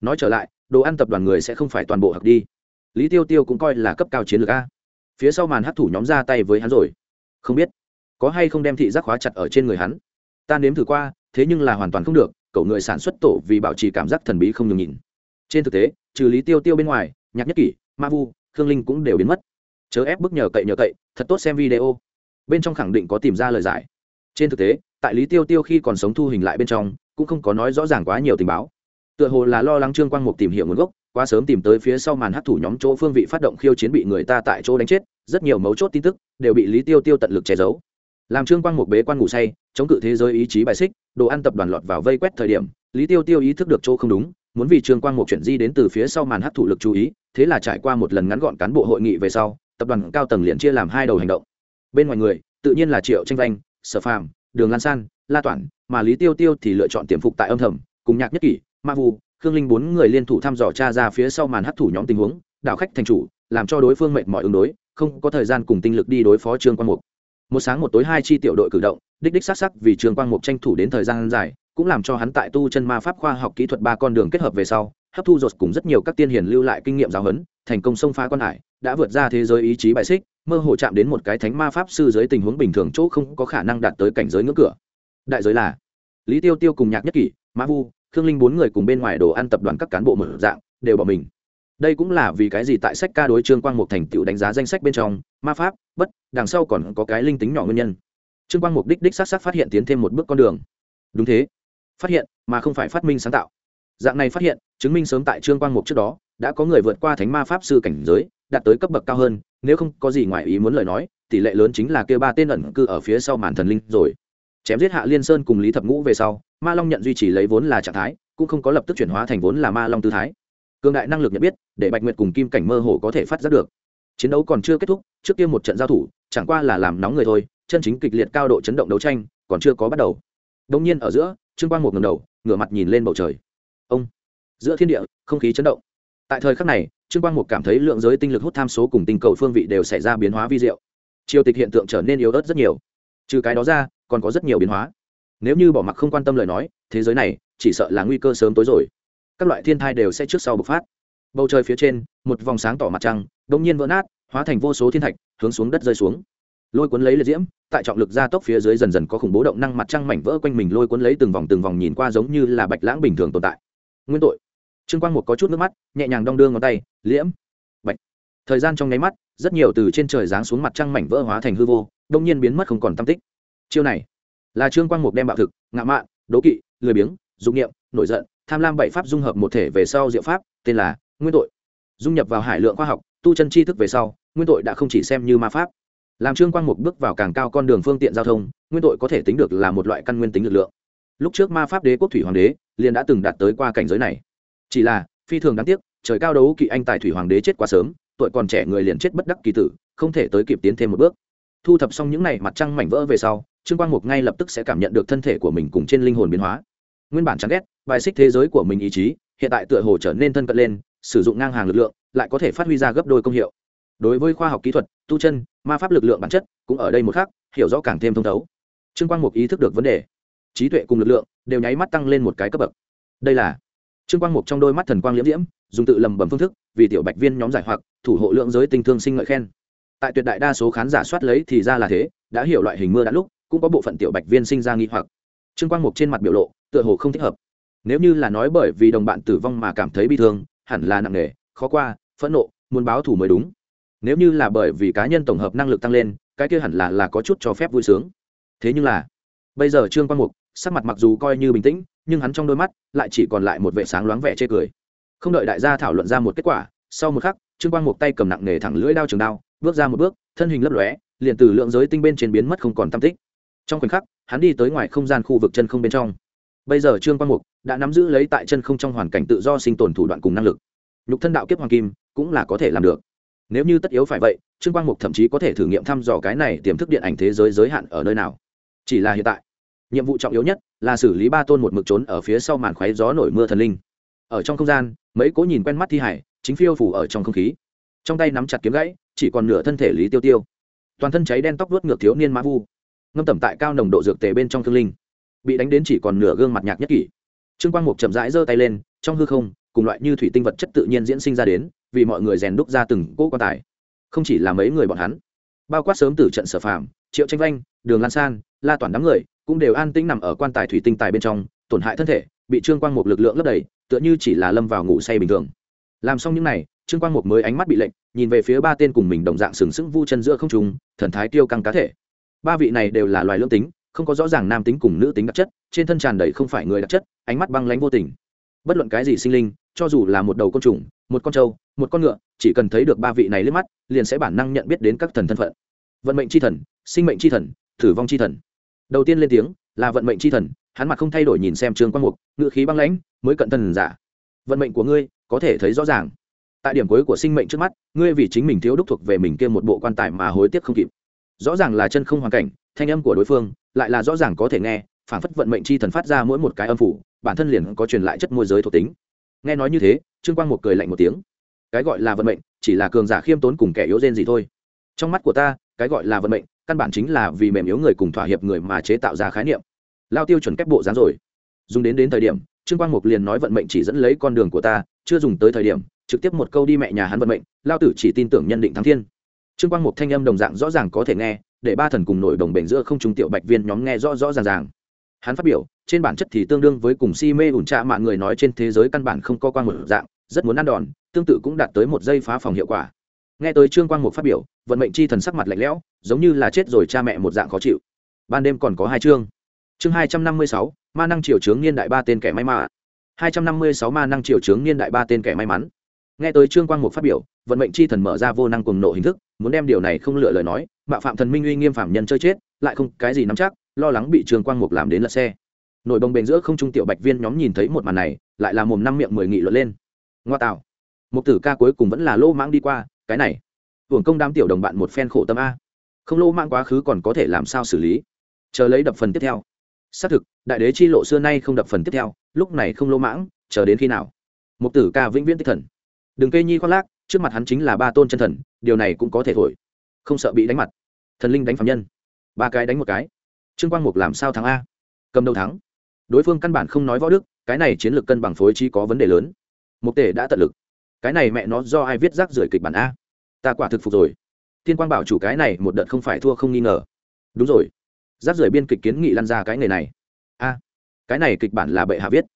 nói trở lại, đồ ăn tập đoàn người sẽ không phải toàn bộ hặc đi. Lý Tiêu Tiêu cũng coi là cấp cao chiến lược a. Phía sau màn hắc thủ nhóm ra tay với hắn rồi, không biết có hay không đem thị giác khóa chặt ở trên người hắn. Ta nếm thử qua, thế nhưng là hoàn toàn không được. Cậu người sản xuất tổ vì bảo trì cảm giác thần bí không nhường nhìn. Trên thực tế, trừ Lý Tiêu Tiêu bên ngoài, Nhạc Nhất Kỷ, Ma Vu, Khương Linh cũng đều biến mất. Chớ ép bức nhờ cậy, thật tốt xem video. Bên trong khẳng định có tìm ra lời giải. Trên thực tế, tại Lý Tiêu Tiêu khi còn sống thu hình lại bên trong, cũng không có nói rõ ràng quá nhiều tình báo. Tựa hồ là lo lắng Trương Quang Mục tìm hiểu nguồn gốc, quá sớm tìm tới phía sau màn hắc thủ nhóm chỗ phương vị phát động khiêu chiến bị người ta tại chỗ đánh chết, rất nhiều mấu chốt tin tức đều bị Lý Tiêu Tiêu tận lực che giấu. Làm Trương Quang Mục bế quan ngủ say, chống cự thế giới ý chí bài xích, đồ ăn tập đoàn lọt vào vây quét thời điểm, Lý Tiêu Tiêu ý thức được chỗ không đúng, muốn vì Trương Quang Mục chuyển di đến từ phía sau màn hắc thủ lực chú ý, thế là trải qua một lần ngắn gọn cán bộ hội nghị về sau, tập đoàn cao tầng liền chia làm hai đầu hành động. Bên ngoài người, tự nhiên là Triệu Tranh Vanh, Sở Phàm, Đường Lan San, La Toản, mà Lý Tiêu Tiêu thì lựa chọn tiềm phục tại âm thầm, cùng Nhạc Nhất Kỷ, Ma Vu, Khương Linh bốn người liên thủ thăm dò tra ra phía sau màn hắc thủ nhóm tình huống, đảo khách thành chủ, làm cho đối phương mệt mỏi ứng đối, không có thời gian cùng tinh lực đi đối phó Trương Quang Mục. Một sáng một tối hai chi tiểu đội cử động, đích sắc vì Trương Quang Mục tranh thủ đến thời gian dài, cũng làm cho hắn tại tu chân ma pháp khoa học kỹ thuật ba con đường kết hợp về sau, hấp thu dột cùng rất nhiều các tiên hiền lưu lại kinh nghiệm giáo huấn, thành công xông phá quan hải, đã vượt ra thế giới ý chí bài xích, mơ hồ chạm đến một cái thánh ma pháp sư dưới tình huống bình thường chỗ không có khả năng đạt tới cảnh giới ngưỡng cửa. Đại giới là Lý Tiêu Tiêu cùng Nhạc Nhất Kỷ, Ma Vu, Khương Linh bốn người cùng bên ngoài đồ ăn tập đoàn các cán bộ mở dạng đều bỏ mình. Đây cũng là vì cái gì tại sách ca đối Trương Quang Mục thành tựu đánh giá danh sách bên trong ma pháp bất đằng sau còn có cái linh tính nhỏ nguyên nhân. Trương Quang Mục đích xác phát hiện tiến thêm một bước con đường. Đúng thế, phát hiện mà không phải phát minh sáng tạo. Dạng này phát hiện chứng minh sớm tại Trương Quang Mục trước đó đã có người vượt qua thánh ma pháp sư cảnh giới, đạt tới cấp bậc cao hơn, nếu không có gì ngoài ý muốn lời nói, tỷ lệ lớn chính là kia ba tên ẩn cư ở phía sau màn thần linh rồi. Chém giết Hạ Liên Sơn cùng Lý Thập Ngũ về sau, Ma Long nhận duy trì lấy vốn là trạng thái, cũng không có lập tức chuyển hóa thành vốn là Ma Long tư thái. Cường đại năng lực nhận biết, để Bạch Nguyệt cùng Kim Cảnh mơ hồ có thể phát giác được. Chiến đấu còn chưa kết thúc, trước kia một trận giao thủ, chẳng qua là làm nóng người thôi, chân chính kịch liệt cao độ chấn động đấu tranh còn chưa có bắt đầu. Đột nhiên ở giữa, Trương Quang Mục ngẩng đầu, ngửa mặt nhìn lên bầu trời. Ông, giữa thiên địa, không khí chấn động. Tại thời khắc này, Trương Quang Mục cảm thấy lượng giới tinh lực hút tham số cùng tinh cầu phương vị đều xảy ra biến hóa vi diệu. Chiều tịch hiện tượng trở nên yếu ớt rất nhiều. Trừ cái đó ra, còn có rất nhiều biến hóa. Nếu như bỏ mặc không quan tâm lời nói, thế giới này chỉ sợ là nguy cơ sớm tối rồi. Các loại thiên thai đều sẽ trước sau bộc phát. Bầu trời phía trên, một vòng sáng tỏ mặt trăng đột nhiên vỡ nát, hóa thành vô số thiên thạch, hướng xuống đất rơi xuống. Lôi cuốn lấy liệt diễm, tại trọng lực gia tốc phía dưới dần dần có khủng bố động năng mặt trăng mảnh vỡ quanh mình lôi cuốn lấy từng vòng nhìn qua giống như là bạch lãng bình thường tồn tại. Nguyên tội. Trương Quang Mục có chút nước mắt, nhẹ nhàng đong đưa ngón tay, liễm. Bạch. Thời gian trong nháy mắt, rất nhiều từ trên trời giáng xuống mặt trăng mảnh vỡ hóa thành hư vô, đột nhiên biến mất không còn tăm tích. Chiêu này là Trương Quang Mục đem bạo thực, ngạo mạn, đố kỵ, lười biếng, dục niệm, nổi giận, tham lam bảy pháp dung hợp một thể về sau diệu pháp, tên là Nguyên tội. Dung nhập vào hải lượng khoa học, tu chân tri thức về sau, Nguyên tội đã không chỉ xem như ma pháp. Làm Trương Quang Mục bước vào càng cao con đường phương tiện giao thông, Nguyên tội có thể tính được là một loại căn nguyên tính lực lượng. Lúc trước ma pháp đế quốc thủy hoàng đế liền đã từng đạt tới qua cảnh giới này. Chỉ là phi thường đáng tiếc, trời cao đấu kỵ anh tài thủy hoàng đế chết quá sớm, tuổi còn trẻ người liền chết bất đắc kỳ tử, không thể tới kịp tiến thêm một bước. Thu thập xong những này mặt trăng mảnh vỡ về sau, Trương Quang Mục ngay lập tức sẽ cảm nhận được thân thể của mình cùng trên linh hồn biến hóa. Nguyên bản chán ghét, bài xích thế giới của mình ý chí, hiện tại tựa hồ trở nên thân cận lên, sử dụng ngang hàng lực lượng, lại có thể phát huy ra gấp đôi công hiệu. Đối với khoa học kỹ thuật, tu chân, ma pháp lực lượng bản chất, cũng ở đây một khắc, hiểu rõ càng thêm thông thấu. Trương Quang Mục ý thức được vấn đề, trí tuệ cùng lực lượng đều nháy mắt tăng lên một cái cấp bậc. Đây là Trương Quang Mục trong đôi mắt thần quang liễm diễm, dùng tự lầm bầm phương thức, vì tiểu bạch viên nhóm giải hoặc thủ hộ lượng giới tinh thương sinh ngợi khen. Tại tuyệt đại đa số khán giả soát lấy thì ra là thế, đã hiểu loại hình mưa đã lúc, cũng có bộ phận tiểu bạch viên sinh ra nghi hoặc. Trương Quang Mục trên mặt biểu lộ, tựa hồ không thích hợp. Nếu như là nói bởi vì đồng bạn tử vong mà cảm thấy bi thương, hẳn là nặng nề, khó qua, phẫn nộ, muốn báo thù mới đúng. Nếu như là bởi vì cá nhân tổng hợp năng lực tăng lên, cái kia hẳn là có chút cho phép vui sướng. Thế nhưng là, bây giờ Trương Quang Mục, sắc mặt mặc dù coi như bình tĩnh, nhưng hắn trong đôi mắt lại chỉ còn lại một vẻ sáng loáng vẻ chê cười. Không đợi đại gia thảo luận ra một kết quả, sau một khắc, Trương Quang Mục tay cầm nặng nề thẳng lưỡi đao trường đao, bước ra một bước, thân hình lấp lóe, liền từ lượng giới tinh bên trên biến mất không còn tăm tích. Trong khoảnh khắc, hắn đi tới ngoài không gian khu vực chân không bên trong. Bây giờ Trương Quang Mục đã nắm giữ lấy tại chân không trong hoàn cảnh tự do sinh tồn thủ đoạn cùng năng lực. Nhục thân đạo kiếp hoàng kim cũng là có thể làm được. Nếu như tất yếu phải vậy, Trương Quang Mục thậm chí có thể thử nghiệm thăm dò cái này tiềm thức điện ảnh thế giới giới hạn ở nơi nào. Chỉ là hiện tại, nhiệm vụ trọng yếu nhất là xử lý ba tôn một mực trốn ở phía sau màn khoáy gió nổi mưa thần linh. Ở trong không gian, mấy cố nhìn quen mắt thi hải chính phiêu phủ ở trong không khí. Trong tay nắm chặt kiếm gãy, chỉ còn nửa thân thể Lý Tiêu Tiêu. Toàn thân cháy đen tóc vuốt ngược thiếu niên Ma Vu. Ngâm tẩm tại cao nồng độ dược tề bên trong thương linh. Bị đánh đến chỉ còn nửa gương mặt Nhạc Nhất Kỷ. Trương Quang Mục chậm rãi giơ tay lên, trong hư không, cùng loại như thủy tinh vật chất tự nhiên diễn sinh ra đến, vì mọi người rèn đúc ra từng cỗ quan tài. Không chỉ là mấy người bọn hắn, bao quát sớm từ trận Sở Phàm, Triệu Tranh Vanh, Đường Lan San, La Toản đám người cũng đều an tĩnh nằm ở quan tài thủy tinh tài bên trong, tổn hại thân thể, bị Trương Quang Mục lực lượng lấp đầy, tựa như chỉ là lâm vào ngủ say bình thường. Làm xong những này, Trương Quang Mục mới ánh mắt bị lệnh, nhìn về phía ba tên cùng mình đồng dạng sừng sững vu chân giữa không trung, thần thái tiêu căng cá thể. Ba vị này đều là loài lưỡng tính, không có rõ ràng nam tính cùng nữ tính đặc chất, trên thân tràn đầy không phải người đặc chất, ánh mắt băng lãnh vô tình. Bất luận cái gì sinh linh, cho dù là một đầu côn trùng, một con trâu, một con ngựa, chỉ cần thấy được ba vị này liếc mắt, liền sẽ bản năng nhận biết đến các thần thân phận. Vận mệnh chi thần, sinh mệnh chi thần, tử vong chi thần. Đầu tiên lên tiếng là vận mệnh chi thần, hắn mặt không thay đổi nhìn xem Trương Quang Mục, ngữ khí băng lãnh, mới cận thần giả. Vận mệnh của ngươi có thể thấy rõ ràng. Tại điểm cuối của sinh mệnh trước mắt, ngươi vì chính mình thiếu đúc thuộc về mình kia một bộ quan tài mà hối tiếc không kịp. Rõ ràng là chân không hoàn cảnh, thanh âm của đối phương lại là rõ ràng có thể nghe, phảng phất vận mệnh chi thần phát ra mỗi một cái âm phủ, bản thân liền có truyền lại chất môi giới thuộc tính. Nghe nói như thế, Trương Quang Mục cười lạnh một tiếng. Cái gọi là vận mệnh, chỉ là cường giả khiêm tốn cùng kẻ yếu rên gì thôi. Trong mắt của ta, cái gọi là vận mệnh, căn bản chính là vì mềm yếu người cùng thỏa hiệp người mà chế tạo ra khái niệm. Lao tiêu chuẩn kép bộ dáng rồi. Dùng đến thời điểm, Trương Quang Mục liền nói vận mệnh chỉ dẫn lấy con đường của ta, chưa dùng tới thời điểm, trực tiếp một câu đi mẹ nhà hắn vận mệnh, lao tử chỉ tin tưởng nhân định thắng thiên. Trương Quang Mục thanh âm đồng dạng rõ ràng có thể nghe, để ba thần cùng nổi đồng bền giữa không trung tiểu bạch viên nhóm nghe rõ rõ ràng ràng. Hắn phát biểu, trên bản chất thì tương đương với cùng si mê ủn trạ mạng người nói trên thế giới căn bản không có quang một dạng, rất muốn ăn đòn, tương tự cũng đạt tới một giây phá phòng hiệu quả. Nghe tới Trương Quang Mục phát biểu, vận mệnh chi thần sắc mặt lạnh lẽo, giống như là chết rồi cha mẹ một dạng khó chịu. Ban đêm còn có hai chương. Chương 256, ma năng triều chướng niên đại ba tên kẻ may mắn. 256 ma năng triều chướng niên đại ba tên kẻ may mắn. Nghe tới Trương Quang Mục phát biểu, vận mệnh chi thần mở ra vô năng cuồng nộ hình thức, muốn đem điều này không lựa lời nói, mạo phạm thần minh uy nghiêm phạm nhân chơi chết, lại không cái gì nắm chắc, lo lắng bị Trương Quang Mục làm đến lật xe. Nội bồng bềnh giữa không trung tiểu bạch viên nhóm nhìn thấy một màn này, lại là mồm năm miệng mười nghị luận lên. Ngoa tạo, Mục tử ca cuối cùng vẫn là lô mãng đi qua, cái này, hưởng công đám tiểu đồng bạn một phen khổ tâm a. Không lô mãng quá khứ còn có thể làm sao xử lý? Chờ lấy đập phần tiếp theo. Xác thực, đại đế chi lộ xưa nay không đập phần tiếp theo, lúc này không lô mãng, chờ đến khi nào? Mục tử ca vĩnh viễn tích thần. Đừng kê nhi khoác lác, trước mặt hắn chính là ba tôn chân thần, điều này cũng có thể thổi. Không sợ bị đánh mặt. Thần linh đánh phạm nhân, ba cái đánh một cái. Trương Quang Mục làm sao thắng a? Cầm đầu thắng. Đối phương căn bản không nói võ đức, cái này chiến lược cân bằng phối trí có vấn đề lớn. Mục tể đã tận lực. Cái này mẹ nó do ai viết rác rưởi kịch bản a? Ta quả thực phục rồi. Thiên Quang bảo chủ cái này một đợt không phải thua không nghi ngờ. Đúng rồi. Rác rưởi biên kịch kiến nghị lăn ra cái nghề này. A, cái này kịch bản là bệ hạ viết.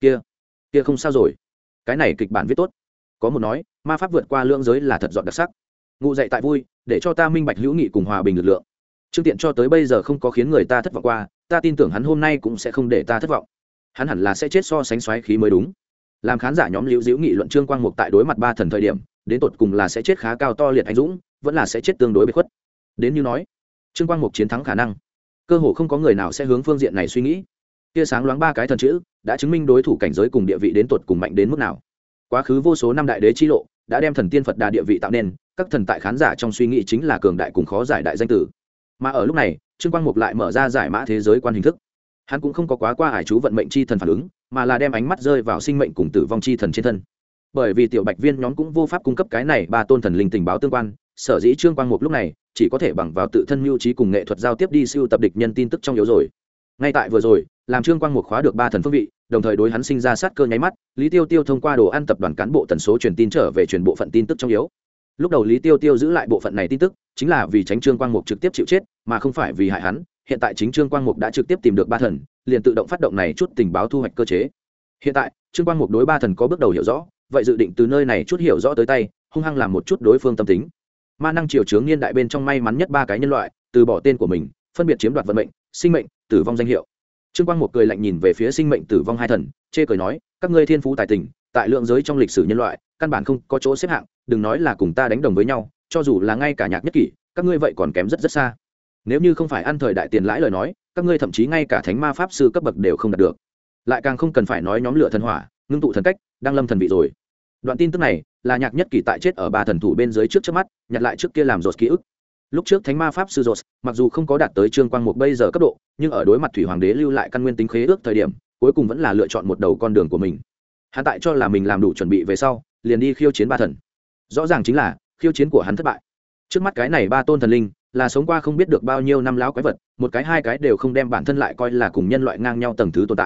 Kia không sao rồi. Cái này kịch bản viết tốt. Có một nói, ma pháp vượt qua lưỡng giới là thật dọn đặc sắc. Ngụ dậy tại vui, để cho ta minh bạch hữu nghị cùng hòa bình lực lượng. Trương Tiện cho tới bây giờ không có khiến người ta thất vọng qua, ta tin tưởng hắn hôm nay cũng sẽ không để ta thất vọng. Hắn hẳn là sẽ chết so sánh xoáy khí mới đúng. Làm khán giả nhóm liễu diễu nghị luận Trương Quang Mục tại đối mặt ba thần thời điểm, đến tột cùng là sẽ chết khá cao to liệt anh dũng, vẫn là sẽ chết tương đối biệt khuất. Đến như nói, Trương Quang Mục chiến thắng khả năng, cơ hồ không có người nào sẽ hướng phương diện này suy nghĩ. Tia sáng loáng ba cái thần chữ, đã chứng minh đối thủ cảnh giới cùng địa vị đến tột cùng mạnh đến mức nào. Quá khứ vô số năm đại đế chi lộ, đã đem thần tiên Phật Đà địa vị tạo nên, các thần tại khán giả trong suy nghĩ chính là cường đại cùng khó giải đại danh tử. Mà ở lúc này, Trương Quang Mục lại mở ra giải mã thế giới quan hình thức. Hắn cũng không có quá qua ải chú vận mệnh chi thần phản ứng, mà là đem ánh mắt rơi vào sinh mệnh cùng tử vong chi thần trên thân. Bởi vì tiểu bạch viên nhóm cũng vô pháp cung cấp cái này ba tôn thần linh tình báo tương quan, sở dĩ Trương Quang Mục lúc này chỉ có thể bằng vào tự thân mưu trí cùng nghệ thuật giao tiếp đi siêu tập địch nhân tin tức trong yếu rồi. Ngay tại vừa rồi, làm Trương Quang Mục khóa được ba thần phương vị, đồng thời đối hắn sinh ra sát cơ nháy mắt, Lý Tiêu Tiêu thông qua đồ ăn tập đoàn cán bộ tần số truyền tin trở về truyền bộ phận tin tức trong yếu. Lúc đầu Lý Tiêu Tiêu giữ lại bộ phận này tin tức, chính là vì tránh Trương Quang Mục trực tiếp chịu chết, mà không phải vì hại hắn. Hiện tại chính Trương Quang Mục đã trực tiếp tìm được ba thần, liền tự động phát động này chút tình báo thu hoạch cơ chế. Hiện tại, Trương Quang Mục đối ba thần có bước đầu hiểu rõ, vậy dự định từ nơi này chút hiểu rõ tới tay, hung hăng làm một chút đối phương tâm tính. Ma năng triều chướng niên đại bên trong may mắn nhất ba cái nhân loại, từ bỏ tên của mình, phân biệt chiếm đoạt vận mệnh, sinh mệnh, tử vong danh hiệu. Trương Quang Mục cười lạnh nhìn về phía sinh mệnh tử vong hai thần, chê cười nói, các ngươi thiên phú tài tình, tại lượng giới trong lịch sử nhân loại, căn bản không có chỗ xếp hạng, đừng nói là cùng ta đánh đồng với nhau, cho dù là ngay cả nhạc nhất kỷ, các ngươi vậy còn kém rất rất xa. Nếu như không phải ăn thời đại tiền lãi lời nói, các ngươi thậm chí ngay cả thánh ma pháp sư cấp bậc đều không đạt được. Lại càng không cần phải nói nhóm lửa thần hỏa, ngưng tụ thần cách, đang lâm thần vị rồi. Đoạn tin tức này là nhạc nhất kỷ tại chết ở ba thần thủ bên dưới trước mắt, nhặt lại trước kia làm rột ký ức. Lúc trước thánh ma pháp sư rột, mặc dù không có đạt tới Trương Quang Mục bây giờ cấp độ, nhưng ở đối mặt thủy hoàng đế lưu lại căn nguyên tính khế ước thời điểm, cuối cùng vẫn là lựa chọn một đầu con đường của mình. Hắn tại cho là mình làm đủ chuẩn bị về sau, liền đi khiêu chiến ba thần. Rõ ràng chính là khiêu chiến của hắn thất bại. Trước mắt cái này ba tôn thần linh là sống qua không biết được bao nhiêu năm láo quái vật, một cái hai cái đều không đem bản thân lại coi là cùng nhân loại ngang nhau tầng thứ tồn tại.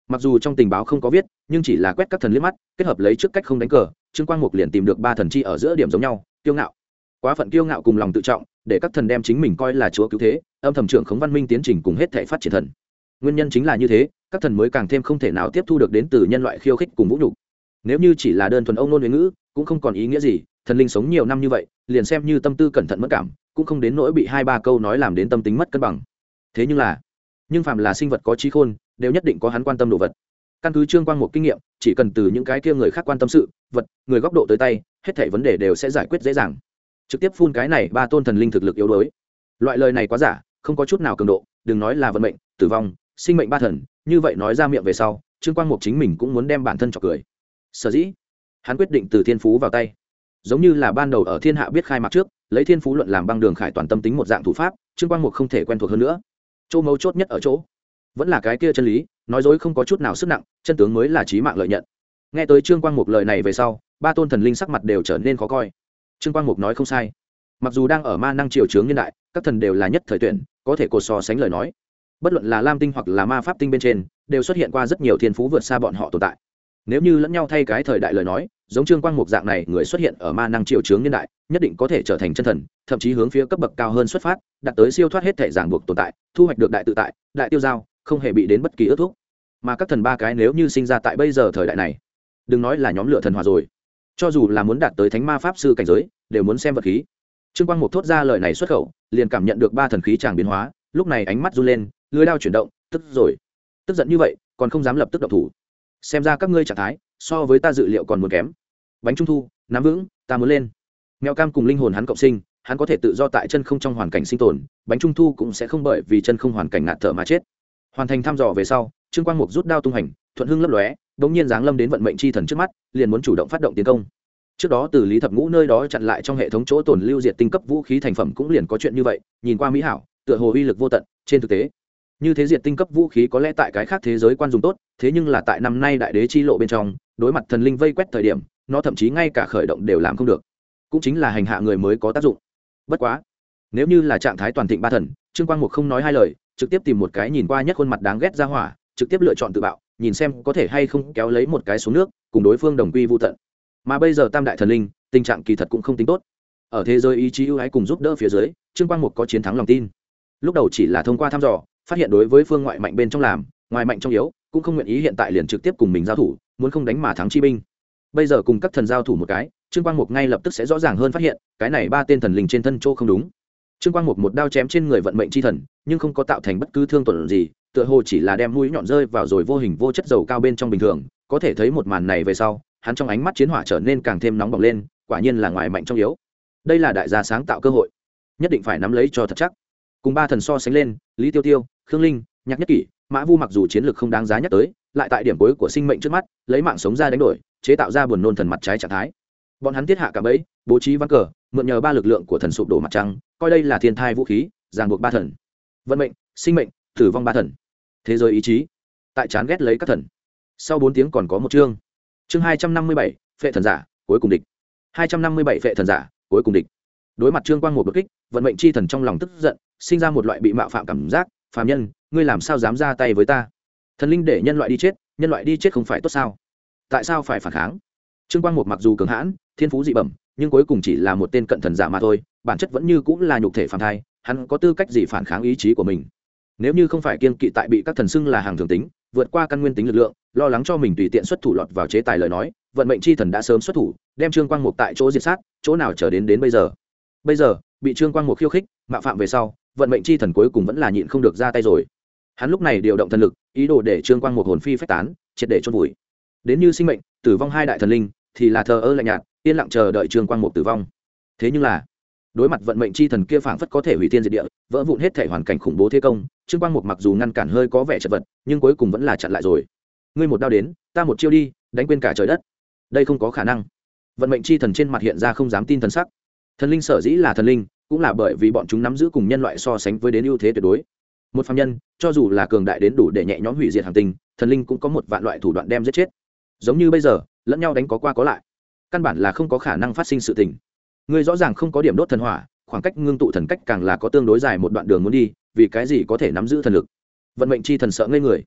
mặc dù trong tình báo không có viết nhưng chỉ là quét các thần liếc mắt kết hợp lấy trước cách không đánh cờ, Trương Quang Mục liền tìm được ba thần chi ở giữa điểm giống nhau, kiêu ngạo. Quá phận kiêu ngạo cùng lòng tự trọng để các thần đem chính mình coi là chúa cứu thế, âm thầm trưởng khống văn minh tiến trình cùng hết thể phát triển thần. Nguyên nhân chính là như thế, các thần mới càng thêm không thể nào tiếp thu được đến từ nhân loại khiêu khích cùng vũ nhục. Nếu như chỉ là đơn thuần ông nôn huế ngữ cũng không còn ý nghĩa gì, thần linh sống nhiều năm như vậy liền xem như tâm tư cẩn thận mất cảm cũng không đến nỗi bị 2-3 câu nói làm đến tâm tính mất cân bằng. Thế nhưng phàm là sinh vật có trí khôn đều nhất định có hắn quan tâm đồ vật. Căn cứ Trương Quang Mục kinh nghiệm, chỉ cần từ những cái kia người khác quan tâm sự vật người góc độ tới tay, hết thảy vấn đề đều sẽ giải quyết dễ dàng. Trực tiếp phun cái này ba tôn thần linh thực lực yếu đuối, loại lời này quá giả, không có chút nào cường độ, đừng nói là vận mệnh, tử vong, sinh mệnh ba thần, như vậy nói ra miệng về sau, Trương Quang Mục chính mình cũng muốn đem bản thân chọc cười. Sở dĩ hắn quyết định từ thiên phú vào tay, giống như là ban đầu ở thiên hạ biết khai mạc trước lấy thiên phú luận làm băng đường khải toàn tâm tính một dạng thủ pháp. Trương Quang Mục không thể quen thuộc hơn nữa, chỗ mấu chốt nhất ở chỗ vẫn là cái kia chân lý, nói dối không có chút nào sức nặng, chân tướng mới là chí mạng lợi nhận. Nghe tới Trương Quang Mục lời này về sau, ba tôn thần linh sắc mặt đều trở nên khó coi. Trương Quang Mục nói không sai, mặc dù đang ở ma năng triều chướng nhân đại, các thần đều là nhất thời tuyển, có thể cột so sánh lời nói, bất luận là lam tinh hoặc là ma pháp tinh bên trên đều xuất hiện qua rất nhiều thiên phú vượt xa bọn họ tồn tại. Nếu như lẫn nhau thay cái thời đại lời nói, giống Trương Quang Mục dạng này người xuất hiện ở ma năng triều chướng nhân đại, nhất định có thể trở thành chân thần, thậm chí hướng phía cấp bậc cao hơn xuất phát, đạt tới siêu thoát hết thể ràng buộc tồn tại, thu hoạch được đại tự tại, đại tiêu giao, không hề bị đến bất kỳ ước thúc. Mà các thần ba cái nếu như sinh ra tại bây giờ thời đại này, đừng nói là nhóm lửa thần hòa rồi, cho dù là muốn đạt tới thánh ma pháp sư cảnh giới đều muốn xem vật khí. Trương Quang Mục thốt ra lời này xuất khẩu, liền cảm nhận được ba thần khí chàng biến hóa, lúc này ánh mắt run lên, lưỡi đao chuyển động, tức rồi, tức giận như vậy còn không dám lập tức động thủ, xem ra các ngươi trạng thái so với ta dự liệu còn muốn kém. Bánh trung thu nắm vững, ta muốn lên. Mèo cam cùng linh hồn hắn cộng sinh, hắn có thể tự do tại chân không trong hoàn cảnh sinh tồn, bánh trung thu cũng sẽ không bởi vì chân không hoàn cảnh ngạt thở mà chết. Hoàn thành thăm dò về sau, Trương Quang Mục rút đao tung hành, thuận hưng lấp lóe, bỗng nhiên giáng lâm đến vận mệnh chi thần trước mắt, liền muốn chủ động phát động tiến công. Trước đó từ Lý Thập Ngũ nơi đó chặn lại trong hệ thống chỗ tồn lưu diệt tinh cấp vũ khí thành phẩm cũng liền có chuyện như vậy, nhìn qua mỹ hảo, tựa hồ uy lực vô tận, trên thực tế, như thế diệt tinh cấp vũ khí có lẽ tại cái khác thế giới quan dùng tốt, thế nhưng là tại năm nay đại đế chi lộ bên trong, đối mặt thần linh vây quét thời điểm, nó thậm chí ngay cả khởi động đều làm không được. Cũng chính là hành hạ người mới có tác dụng. Bất quá, nếu như là trạng thái toàn thịnh ba thần, Trương Quang Mục không nói hai lời, trực tiếp tìm một cái nhìn qua nhất khuôn mặt đáng ghét ra hỏa, trực tiếp lựa chọn tự bạo, nhìn xem có thể hay không kéo lấy một cái xuống nước, cùng đối phương đồng quy vu tận. Mà bây giờ tam đại thần linh, tình trạng kỳ thật cũng không tính tốt. Ở thế giới ý chí ưu ái cùng giúp đỡ phía dưới, Trương Quang Mục có chiến thắng lòng tin. Lúc đầu chỉ là thông qua thăm dò, phát hiện đối với phương ngoại mạnh bên trong làm, ngoài mạnh trong yếu, cũng không nguyện ý hiện tại liền trực tiếp cùng mình giao thủ, muốn không đánh mà thắng chi binh. Bây giờ cùng các thần giao thủ một cái, Trương Quang Mục ngay lập tức sẽ rõ ràng hơn phát hiện, cái này ba tên thần linh trên thân chỗ không đúng. Trương Quang Mục một đao chém trên người vận mệnh chi thần, nhưng không có tạo thành bất cứ thương tổn gì, tựa hồ chỉ là đem mũi nhọn rơi vào rồi vô hình vô chất dầu cao bên trong bình thường. Có thể thấy một màn này về sau, hắn trong ánh mắt chiến hỏa trở nên càng thêm nóng bỏng lên, quả nhiên là ngoài mạnh trong yếu. Đây là đại gia sáng tạo cơ hội, nhất định phải nắm lấy cho thật chắc. Cùng ba thần so sánh lên, Lý Tiêu Tiêu, Khương Linh, Nhạc Nhất Kỷ, Mã Vu mặc dù chiến lược không đáng giá nhắc tới, lại tại điểm cuối của sinh mệnh trước mắt, lấy mạng sống ra đánh đổi, chế tạo ra buồn nôn thần mặt trái trạng thái. Bọn hắn tiết hạ cả bẫy, bố trí ván cờ, mượn nhờ ba lực lượng của thần sụp đổ mặt trăng, coi đây là thiên thai vũ khí, ràng buộc ba thần. Vận mệnh, sinh mệnh, tử vong ba thần. Thế giới ý chí, tại chán ghét lấy các thần. Sau 4 tiếng còn có một chương. Chương 257, phệ thần giả, cuối cùng địch. 257 phệ thần giả, cuối cùng địch. Đối mặt Trương Quang một đột kích, vận mệnh chi thần trong lòng tức giận, sinh ra một loại bị mạo phạm cảm giác, phàm nhân, ngươi làm sao dám ra tay với ta? Thần linh để nhân loại đi chết, nhân loại đi chết không phải tốt sao? Tại sao phải phản kháng? Trương Quang Mục mặc dù cường hãn, thiên phú dị bẩm, nhưng cuối cùng chỉ là một tên cận thần giả mà thôi, bản chất vẫn như cũng là nhục thể phàm thai, hắn có tư cách gì phản kháng ý chí của mình? Nếu như không phải kiên kỵ tại bị các thần xưng là hàng thường tính, vượt qua căn nguyên tính lực lượng, lo lắng cho mình tùy tiện xuất thủ lọt vào chế tài lời nói, vận mệnh chi thần đã sớm xuất thủ, đem Trương Quang Mục tại chỗ diệt sát, chỗ nào trở đến bây giờ. Bây giờ, bị Trương Quang Mục khiêu khích, mạo phạm về sau, vận mệnh chi thần cuối cùng vẫn là nhịn không được ra tay rồi. Hắn lúc này điều động thần lực, ý đồ để Trương Quang Mục hồn phi phách tán, triệt để chôn vùi. Đến như sinh mệnh, tử vong hai đại thần linh, thì là thờ ơ lạnh nhạt, yên lặng chờ đợi Trương Quang Mục tử vong. Thế nhưng là, đối mặt vận mệnh chi thần kia phảng phất có thể hủy thiên diệt địa, vỡ vụn hết thể hoàn cảnh khủng bố thế công, Trương Quang Mục mặc dù ngăn cản hơi có vẻ chật vật, nhưng cuối cùng vẫn là chặn lại rồi. Ngươi một đao đến, ta một chiêu đi, đánh quên cả trời đất. Đây không có khả năng. Vận mệnh chi thần trên mặt hiện ra không dám tin thần sắc. Thần linh sở dĩ là thần linh, cũng là bởi vì bọn chúng nắm giữ cùng nhân loại so sánh với đến ưu thế tuyệt đối. Một phàm nhân, cho dù là cường đại đến đủ để nhẹ nhõm hủy diệt hành tinh, thần linh cũng có một vạn loại thủ đoạn đem giết chết. Giống như bây giờ, lẫn nhau đánh có qua có lại, căn bản là không có khả năng phát sinh sự tình. Ngươi rõ ràng không có điểm đốt thần hỏa, khoảng cách ngưng tụ thần cách càng là có tương đối dài một đoạn đường muốn đi, vì cái gì có thể nắm giữ thần lực? Vận mệnh chi thần sợ ngây người.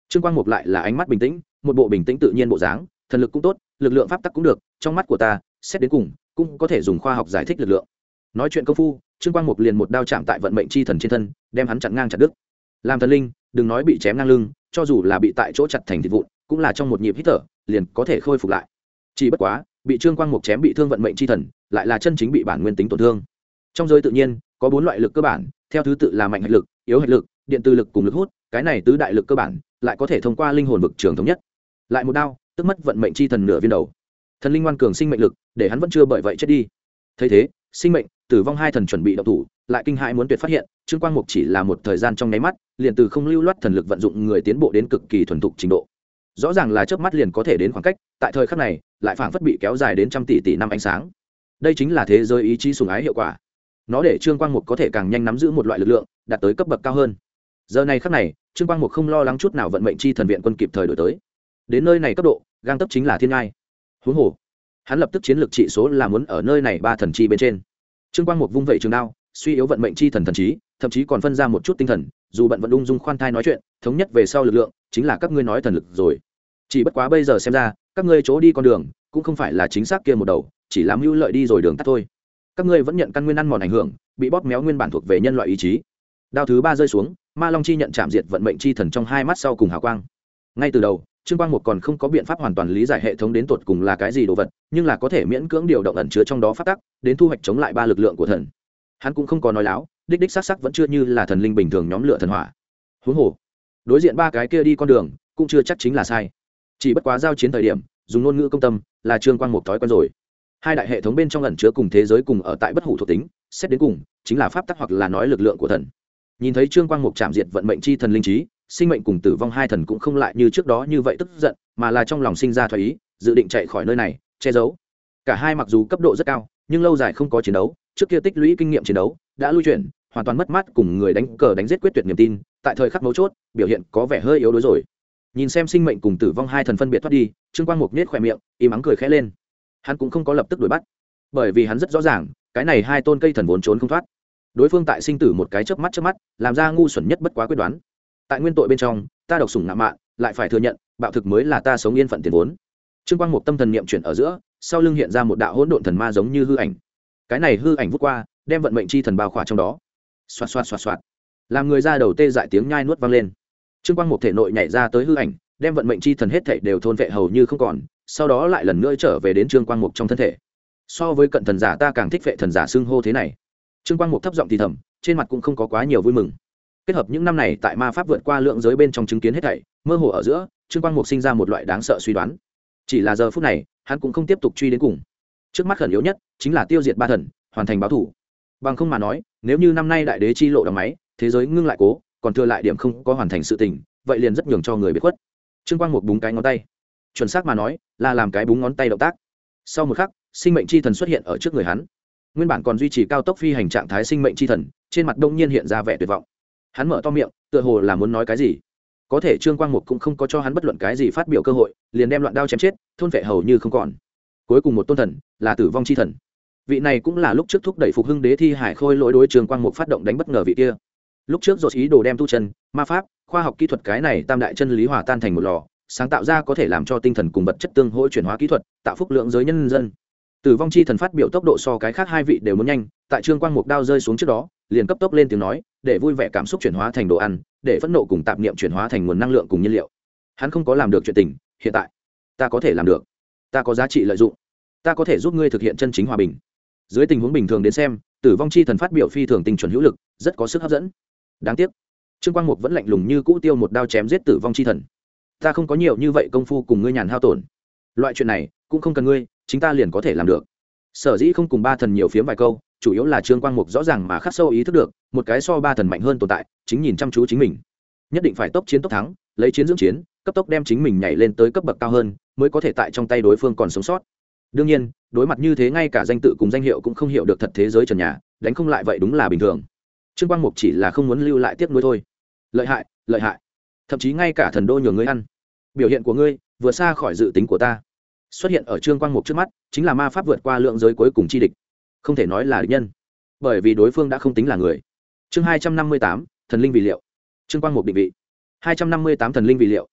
Trương Quang Mục lại là ánh mắt bình tĩnh, một bộ bình tĩnh tự nhiên bộ dáng, thần lực cũng tốt, lực lượng pháp tắc cũng được, trong mắt của ta, xét đến cùng, cũng có thể dùng khoa học giải thích lực lượng. Nói chuyện công phu, Trương Quang Mục liền một đao chạm tại vận mệnh chi thần trên thân, đem hắn chặn ngang chặt đứt. Làm thần linh, đừng nói bị chém ngang lưng, cho dù là bị tại chỗ chặt thành thịt vụn, cũng là trong một nhịp hít thở, liền có thể khôi phục lại. Chỉ bất quá, bị Trương Quang Mục chém bị thương vận mệnh chi thần, lại là chân chính bị bản nguyên tính tổn thương. Trong giới tự nhiên, có 4 loại lực cơ bản, theo thứ tự là mạnh hạch lực, yếu hạch lực, điện từ lực cùng lực hút, cái này tứ đại lực cơ bản, lại có thể thông qua linh hồn vực trường thống nhất. Lại một đao, tức mất vận mệnh chi thần nửa viên đầu. Thần linh ngoan cường sinh mệnh lực, để hắn vẫn chưa bởi vậy chết đi. Thấy thế, sinh mệnh, tử vong hai thần chuẩn bị động thủ, lại kinh hãi muốn tuyệt phát hiện, Trương Quang Mục chỉ là một thời gian trong nháy mắt, liền từ không lưu loát thần lực vận dụng người tiến bộ đến cực kỳ thuần thục trình độ. Rõ ràng là chớp mắt liền có thể đến khoảng cách, tại thời khắc này, lại phảng phất bị kéo dài đến trăm tỷ năm ánh sáng. Đây chính là thế giới ý chí sủng ái hiệu quả. Nó để Trương Quang Mục có thể càng nhanh nắm giữ một loại lực lượng, đạt tới cấp bậc cao hơn. Giờ này khắc này, Trương Quang Mục không lo lắng chút nào vận mệnh chi thần viện quân kịp thời đổi tới. Đến nơi này cấp độ, gang tấp chính là thiên ngai. Huống hồ, hắn lập tức chiến lược trị số là muốn ở nơi này 3 thần chi bên trên. Trương Quang Mục vung vậy trường đao, suy yếu vận mệnh chi thần thần trí, thậm chí còn phân ra một chút tinh thần, dù bận vẫn ung dung khoan thai nói chuyện, thống nhất về sau lực lượng, chính là các ngươi nói thần lực rồi. Chỉ bất quá bây giờ xem ra, các ngươi chỗ đi con đường, cũng không phải là chính xác kia một đầu, chỉ làm mưu lợi đi rồi đường tắt thôi. Các ngươi vẫn nhận căn nguyên ăn mòn ảnh hưởng, bị bóp méo nguyên bản thuộc về nhân loại ý chí. Đao thứ 3 rơi xuống, Ma Long chi nhận chạm diệt vận mệnh chi thần trong hai mắt sau cùng hào quang. Ngay từ đầu, Trương Quang Mục còn không có biện pháp hoàn toàn lý giải hệ thống đến tột cùng là cái gì đồ vật, nhưng là có thể miễn cưỡng điều động ẩn chứa trong đó pháp tắc, đến thu hoạch chống lại 3 lực lượng của thần. Hắn cũng không có nói láo, đích đích xác vẫn chưa như là thần linh bình thường nhóm lửa thần hỏa. Huống hồ, đối diện 3 cái kia đi con đường, cũng chưa chắc chính là sai. Chỉ bất quá giao chiến thời điểm, dùng ngôn ngữ công tâm, là Trương Quang Mục thói quen rồi. Hai đại hệ thống bên trong ẩn chứa cùng thế giới cùng ở tại bất hủ thuộc tính, xét đến cùng, chính là pháp tắc hoặc là nói lực lượng của thần. Nhìn thấy Trương Quang Mục chạm diệt vận mệnh chi thần linh trí, sinh mệnh cùng tử vong hai thần cũng không lại như trước đó như vậy tức giận, mà là trong lòng sinh ra thoái ý, dự định chạy khỏi nơi này, che giấu. Cả hai mặc dù cấp độ rất cao, nhưng lâu dài không có chiến đấu, trước kia tích lũy kinh nghiệm chiến đấu đã lui chuyển, hoàn toàn mất mát cùng người đánh cờ đánh giết quyết tuyệt niềm tin, tại thời khắc mấu chốt, biểu hiện có vẻ hơi yếu đuối rồi. Nhìn xem sinh mệnh cùng tử vong hai thần phân biệt thoát đi, Trương Quang Mục nhếch khóe miệng, im ắng cười khẽ lên. Hắn cũng không có lập tức đuổi bắt, bởi vì hắn rất rõ ràng, cái này hai tôn cây thần vốn trốn không thoát. Đối phương tại sinh tử một cái chớp mắt, làm ra ngu xuẩn nhất bất quá quyết đoán. Tại nguyên tội bên trong, ta độc sủng ngạo mạn, lại phải thừa nhận, bạo thực mới là ta sống yên phận tiền vốn. Trương Quang Mục tâm thần niệm chuyển ở giữa, sau lưng hiện ra một đạo hỗn độn thần ma giống như hư ảnh. Cái này hư ảnh vút qua, đem vận mệnh chi thần bao khỏa trong đó. Xoạt xoạt xoạt xoạt. Làm người ra đầu tê dại tiếng nhai nuốt vang lên. Trương Quang Mục thể nội nhảy ra tới hư ảnh, đem vận mệnh chi thần hết thảy đều thôn vệ hầu như không còn, sau đó lại lần nữa trở về đến Trương Quang Mục trong thân thể. So với cận thần giả ta càng thích vệ thần giả xưng hô thế này. Trương Quang Mục thấp giọng thì thầm, trên mặt cũng không có quá nhiều vui mừng. Kết hợp những năm này tại ma pháp vượt qua lượng giới bên trong chứng kiến hết thảy, mơ hồ ở giữa, Trương Quang Mục sinh ra một loại đáng sợ suy đoán. Chỉ là giờ phút này, hắn cũng không tiếp tục truy đến cùng. Trước mắt khẩn yếu nhất chính là tiêu diệt 3 thần, hoàn thành báo thủ. Bằng không mà nói, nếu như năm nay đại đế chi lộ đóng máy, thế giới ngưng lại cố, còn thừa lại điểm không có hoàn thành sự tình, vậy liền rất nhường cho người biết khuất. Trương Quang Mục búng cái ngón tay, chuẩn xác mà nói, là làm cái búng ngón tay động tác. Sau một khắc, sinh mệnh chi thần xuất hiện ở trước người hắn. Nguyên bản còn duy trì cao tốc phi hành trạng thái sinh mệnh chi thần, trên mặt đông nhiên hiện ra vẻ tuyệt vọng. Hắn mở to miệng, tựa hồ là muốn nói cái gì, có thể Trương Quang Mục cũng không có cho hắn bất luận cái gì phát biểu cơ hội, liền đem loạn đao chém chết, thôn vệ hầu như không còn. Cuối cùng một tôn thần là tử vong chi thần. Vị này cũng là lúc trước thúc đẩy phục hưng đế thi hải khôi lỗi đối Trương Quang Mục phát động đánh bất ngờ vị kia. Lúc trước rồi ý đồ đem tu chân, ma pháp, khoa học kỹ thuật cái này tam đại chân lý hòa tan thành một lò, sáng tạo ra có thể làm cho tinh thần cùng vật chất tương hỗ chuyển hóa kỹ thuật, tạo phúc lượng giới nhân dân. Tử vong chi thần phát biểu tốc độ so cái khác hai vị đều muốn nhanh, tại Trương Quang Mục đao rơi xuống trước đó, liền cấp tốc lên tiếng nói, để vui vẻ cảm xúc chuyển hóa thành đồ ăn, để phẫn nộ cùng tạp niệm chuyển hóa thành nguồn năng lượng cùng nhiên liệu. Hắn không có làm được chuyện tình, hiện tại ta có thể làm được. Ta có giá trị lợi dụng, ta có thể giúp ngươi thực hiện chân chính hòa bình. Dưới tình huống bình thường đến xem, tử vong chi thần phát biểu phi thường tinh chuẩn hữu lực, rất có sức hấp dẫn. Đáng tiếc, Trương Quang Mục vẫn lạnh lùng như cũ tiêu một đao chém giết tử vong chi thần. Ta không có nhiều như vậy công phu cùng ngươi nhàn hao tổn. Loại chuyện này cũng không cần ngươi, chính ta liền có thể làm được. Sở dĩ không cùng 3 thần nhiều phiếm vài câu, chủ yếu là Trương Quang Mục rõ ràng mà khắc sâu ý thức được, một cái so 3 thần mạnh hơn tồn tại, chính nhìn chăm chú chính mình. Nhất định phải tốc chiến tốc thắng, lấy chiến dưỡng chiến, cấp tốc đem chính mình nhảy lên tới cấp bậc cao hơn, mới có thể tại trong tay đối phương còn sống sót. Đương nhiên, đối mặt như thế ngay cả danh tự cùng danh hiệu cũng không hiểu được thật thế giới trần nhà, đánh không lại vậy đúng là bình thường. Trương Quang Mục chỉ là không muốn lưu lại tiếc nuối thôi. Lợi hại, lợi hại. Thậm chí ngay cả thần đô nhường ngươi ăn. Biểu hiện của ngươi vừa xa khỏi dự tính của ta. Xuất hiện ở Trương Quang Mục trước mắt, chính là ma pháp vượt qua lượng giới cuối cùng chi địch. Không thể nói là địch nhân, bởi vì đối phương đã không tính là người. Chương 258, thần linh vì liệu. Trương Quang Mục định vị. 258 thần linh vì liệu.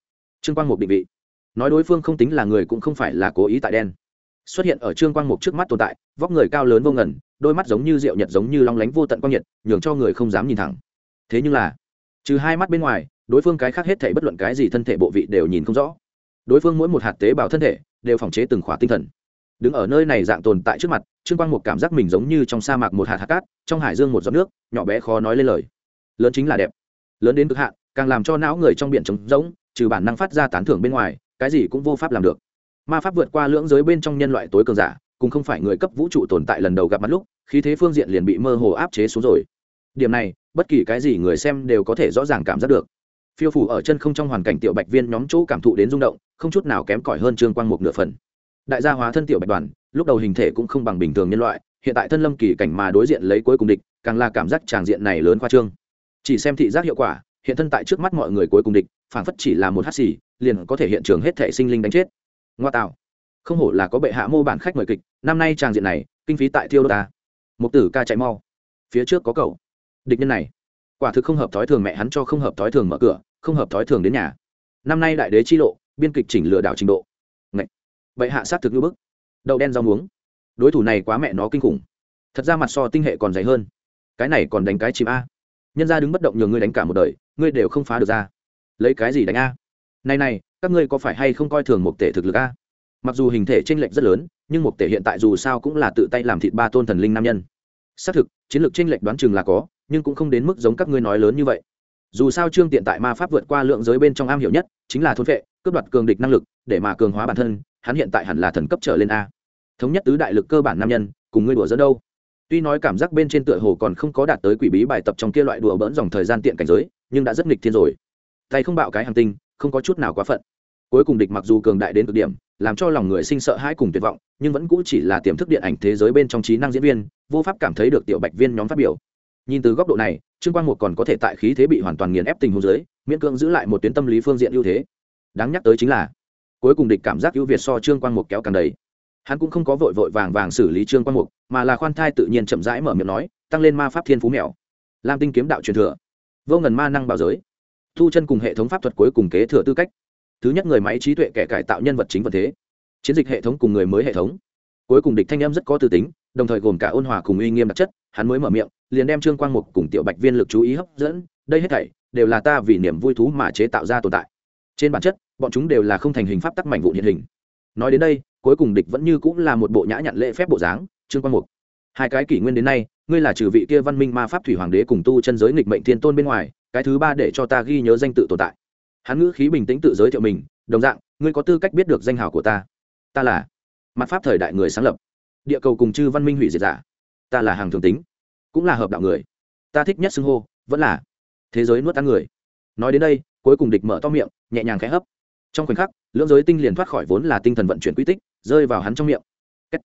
Trương Quang Mục định vị, nói đối phương không tính là người cũng không phải là cố ý tại đen. Xuất hiện ở Trương Quang Mục trước mắt tồn tại, vóc người cao lớn vô ngần, đôi mắt giống như rượu nhật giống như long lánh vô tận quang nhiệt, nhường cho người không dám nhìn thẳng. Thế nhưng là, trừ hai mắt bên ngoài, đối phương cái khác hết thảy bất luận cái gì thân thể bộ vị đều nhìn không rõ. Đối phương mỗi một hạt tế bào thân thể đều phòng chế từng khỏa tinh thần. Đứng ở nơi này dạng tồn tại trước mặt, Trương Quang Mục cảm giác mình giống như trong sa mạc một hạt cát, trong hải dương một giọt nước, nhỏ bé khó nói lên lời. Lớn chính là đẹp, lớn đến cực hạn, càng làm cho não người trong biển trống rỗng, trừ bản năng phát ra tán thưởng bên ngoài, cái gì cũng vô pháp làm được. Ma pháp vượt qua lưỡng giới bên trong nhân loại tối cường giả, cũng không phải người cấp vũ trụ tồn tại lần đầu gặp mặt lúc, khí thế phương diện liền bị mơ hồ áp chế xuống rồi. Điểm này, bất kỳ cái gì người xem đều có thể rõ ràng cảm giác được. Phiêu phù ở chân không trong hoàn cảnh tiểu bạch viên nhóm chỗ cảm thụ đến rung động, không chút nào kém cỏi hơn Trương Quang Mục nửa phần. Đại gia hóa thân tiểu bạch đoàn, lúc đầu hình thể cũng không bằng bình thường nhân loại, hiện tại thân lâm kỳ cảnh mà đối diện lấy cuối cùng địch, càng là cảm giác tràng diện này lớn khoa trương. Chỉ xem thị giác hiệu quả, hiện thân tại trước mắt mọi người cuối cùng địch, phảng phất chỉ là một hắc xì, liền có thể hiện trường hết thể sinh linh đánh chết. Ngoa tạo, không hổ là có bệ hạ mô bản khách mời kịch, năm nay tràng diện này, kinh phí tại thiêu đô ta. Mục tử ca chạy mau, phía trước có cậu. Địch nhân này, quả thực không hợp thói thường, mẹ hắn cho không hợp thói thường mở cửa, không hợp thói thường đến nhà. Năm nay đại đế chi lộ, biên kịch chỉnh lừa đảo trình độ. Ngậy. Bệ hạ sát thực như bức. Đậu đen rau muống. Đối thủ này quá mẹ nó kinh khủng. Thật ra mặt so tinh hệ còn dày hơn. Cái này còn đánh cái chim a. Nhân gia đứng bất động nhường ngươi đánh cả một đời, ngươi đều không phá được ra. Lấy cái gì đánh a? Này, các ngươi có phải hay không coi thường một tể thực lực a? Mặc dù hình thể chênh lệch rất lớn, nhưng một tể hiện tại dù sao cũng là tự tay làm thịt ba tôn thần linh nam nhân. Xác thực, chiến lược chênh lệch đoán chừng là có, nhưng cũng không đến mức giống các ngươi nói lớn như vậy. Dù sao Trương Tiện tại ma pháp vượt qua lượng giới bên trong am hiểu nhất, chính là thôn vệ, cướp đoạt cường địch năng lực, để mà cường hóa bản thân, hắn hiện tại hẳn là thần cấp trở lên a. Thống nhất tứ đại lực cơ bản nam nhân, cùng ngươi đùa giỡn đâu? Tuy nói cảm giác bên trên tựa hồ còn không có đạt tới quỷ bí bài tập trong kia loại đùa bỡn dòng thời gian tiện cảnh giới, nhưng đã rất nghịch thiên rồi. Tay không bạo cái hành tinh, không có chút nào quá phận. Cuối cùng địch mặc dù cường đại đến cực điểm, làm cho lòng người sinh sợ hãi cùng tuyệt vọng, nhưng vẫn cũ chỉ là tiềm thức điện ảnh thế giới bên trong trí năng diễn viên, vô pháp cảm thấy được tiểu bạch viên nhóm phát biểu. Nhìn từ góc độ này, Trương Quang Mục còn có thể tại khí thế bị hoàn toàn nghiền ép tình huống dưới, miễn cưỡng giữ lại một tuyến tâm lý phương diện ưu thế. Đáng nhắc tới chính là, cuối cùng địch cảm giác ưu việt so Trương Quang Mục kéo càng đầy. Hắn cũng không có vội vàng xử lý Trương Quang Mục, mà là khoan thai tự nhiên chậm rãi mở miệng nói, tăng lên ma pháp thiên phú mèo, lam tinh kiếm đạo truyền thừa, vô ngần ma năng bảo giới, thu chân cùng hệ thống pháp thuật cuối cùng kế thừa tư cách. Thứ nhất người máy trí tuệ kẻ cải tạo nhân vật chính vật thế, chiến dịch hệ thống cùng người mới hệ thống. Cuối cùng địch thanh âm rất có tư tính, đồng thời gồm cả ôn hòa cùng uy nghiêm đặc chất, hắn mới mở miệng, liền đem Trương Quang Mục cùng tiểu bạch viên lực chú ý hấp dẫn, đây hết thảy đều là ta vì niềm vui thú mà chế tạo ra tồn tại. Trên bản chất, bọn chúng đều là không thành hình pháp tắc mảnh vụn hiện hình. Nói đến đây, cuối cùng địch vẫn như cũng là một bộ nhã nhặn lễ phép bộ dáng. Trương Quang Mục, hai cái kỷ nguyên đến nay, ngươi là trừ vị kia văn minh ma pháp thủy hoàng đế cùng tu chân giới nghịch mệnh thiên tôn bên ngoài, cái thứ ba để cho ta ghi nhớ danh tự tồn tại. Hắn ngữ khí bình tĩnh tự giới thiệu mình, đồng dạng, ngươi có tư cách biết được danh hào của ta. Ta là mặt pháp thời đại người sáng lập, địa cầu cùng chư văn minh hủy diệt giả. Ta là hàng thường tính, cũng là hợp đạo người. Ta thích nhất xưng hô vẫn là thế giới nuốt ăn người. Nói đến đây, cuối cùng địch mở to miệng, nhẹ nhàng khẽ hấp. Trong khoảnh khắc, lưỡng giới tinh liền thoát khỏi vốn là tinh thần vận chuyển quy tích, rơi vào hắn trong miệng. Kết.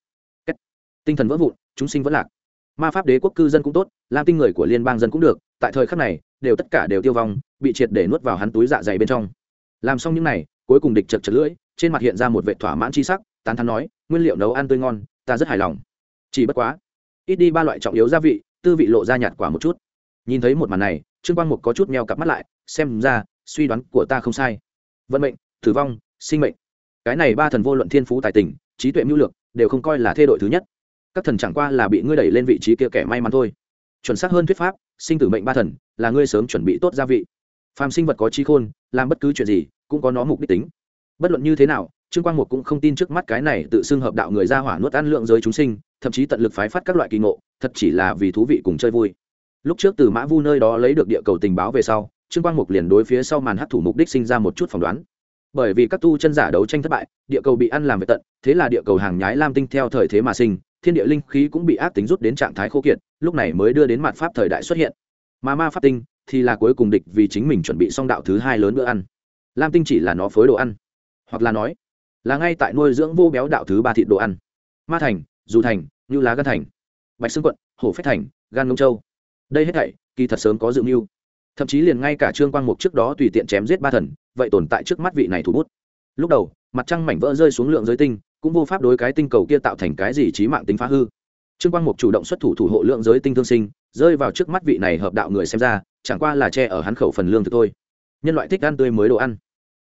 Tinh thần vỡ vụn, chúng sinh vẫn lạc. Ma pháp đế quốc cư dân cũng tốt, lam tinh người của liên bang dân cũng được, tại thời khắc này, tất cả đều tiêu vong, bị triệt để nuốt vào hắn túi dạ dày bên trong. Làm xong những này, cuối cùng địch chật lưỡi, trên mặt hiện ra một vẻ thỏa mãn chi sắc, tán thán nói, nguyên liệu nấu ăn tươi ngon, ta rất hài lòng. Chỉ bất quá, ít đi ba loại trọng yếu gia vị, tư vị lộ ra nhạt quả một chút. Nhìn thấy một màn này, Trương Quang Mục có chút meo cặp mắt lại, xem ra suy đoán của ta không sai. Vận mệnh, tử vong, sinh mệnh, cái này ba thần vô luận thiên phú tài tình, trí tuệ mưu lược, đều không coi là thê đội thứ nhất. Các thần chẳng qua là bị ngươi đẩy lên vị trí kia kẻ may mắn thôi. Chuẩn xác hơn thuyết pháp, sinh tử mệnh ba thần là ngươi sớm chuẩn bị tốt gia vị. Phàm sinh vật có trí khôn, làm bất cứ chuyện gì cũng có nó mục đích tính. Bất luận như thế nào, Trương Quang Mục cũng không tin trước mắt cái này tự xưng hợp đạo người ra hỏa nuốt ăn lượng giới chúng sinh, thậm chí tận lực phái phát các loại kỳ ngộ, thật chỉ là vì thú vị cùng chơi vui. Lúc trước từ Mã Vu nơi đó lấy được địa cầu tình báo về sau, Trương Quang Mục liền đối phía sau màn hắc thủ mục đích sinh ra một chút phỏng đoán. Bởi vì các tu chân giả đấu tranh thất bại, địa cầu bị ăn làm về tận, thế là địa cầu hàng nhái lam tinh theo thời thế mà sinh, thiên địa linh khí cũng bị ác tính rút đến trạng thái khô kiệt, lúc này mới đưa đến mạt pháp thời đại xuất hiện. Mà ma pháp tinh thì là cuối cùng địch vì chính mình chuẩn bị xong đạo thứ hai lớn bữa ăn. Lam tinh chỉ là nó phối đồ ăn, hoặc là nói là ngay tại nuôi dưỡng vô béo đạo thứ ba thịt đồ ăn. Ma thành, dù thành, như lá gan thành, bạch xương quận, hổ phách thành, gan ngông châu, đây hết thảy kỳ thật sớm có dự mưu, thậm chí liền ngay cả Trương Quang Mục trước đó tùy tiện chém giết ba thần, vậy tồn tại trước mắt vị này thủ bút. Lúc đầu mặt trăng mảnh vỡ rơi xuống lượng giới tinh, cũng vô pháp đối cái tinh cầu kia tạo thành cái gì chí mạng tính phá hư. Trương Quang Mục chủ động xuất thủ thủ hộ lượng giới tinh thương sinh, rơi vào trước mắt vị này hợp đạo người xem ra chẳng qua là che ở hắn khẩu phần lương thực thôi. Nhân loại thích ăn tươi mới đồ ăn,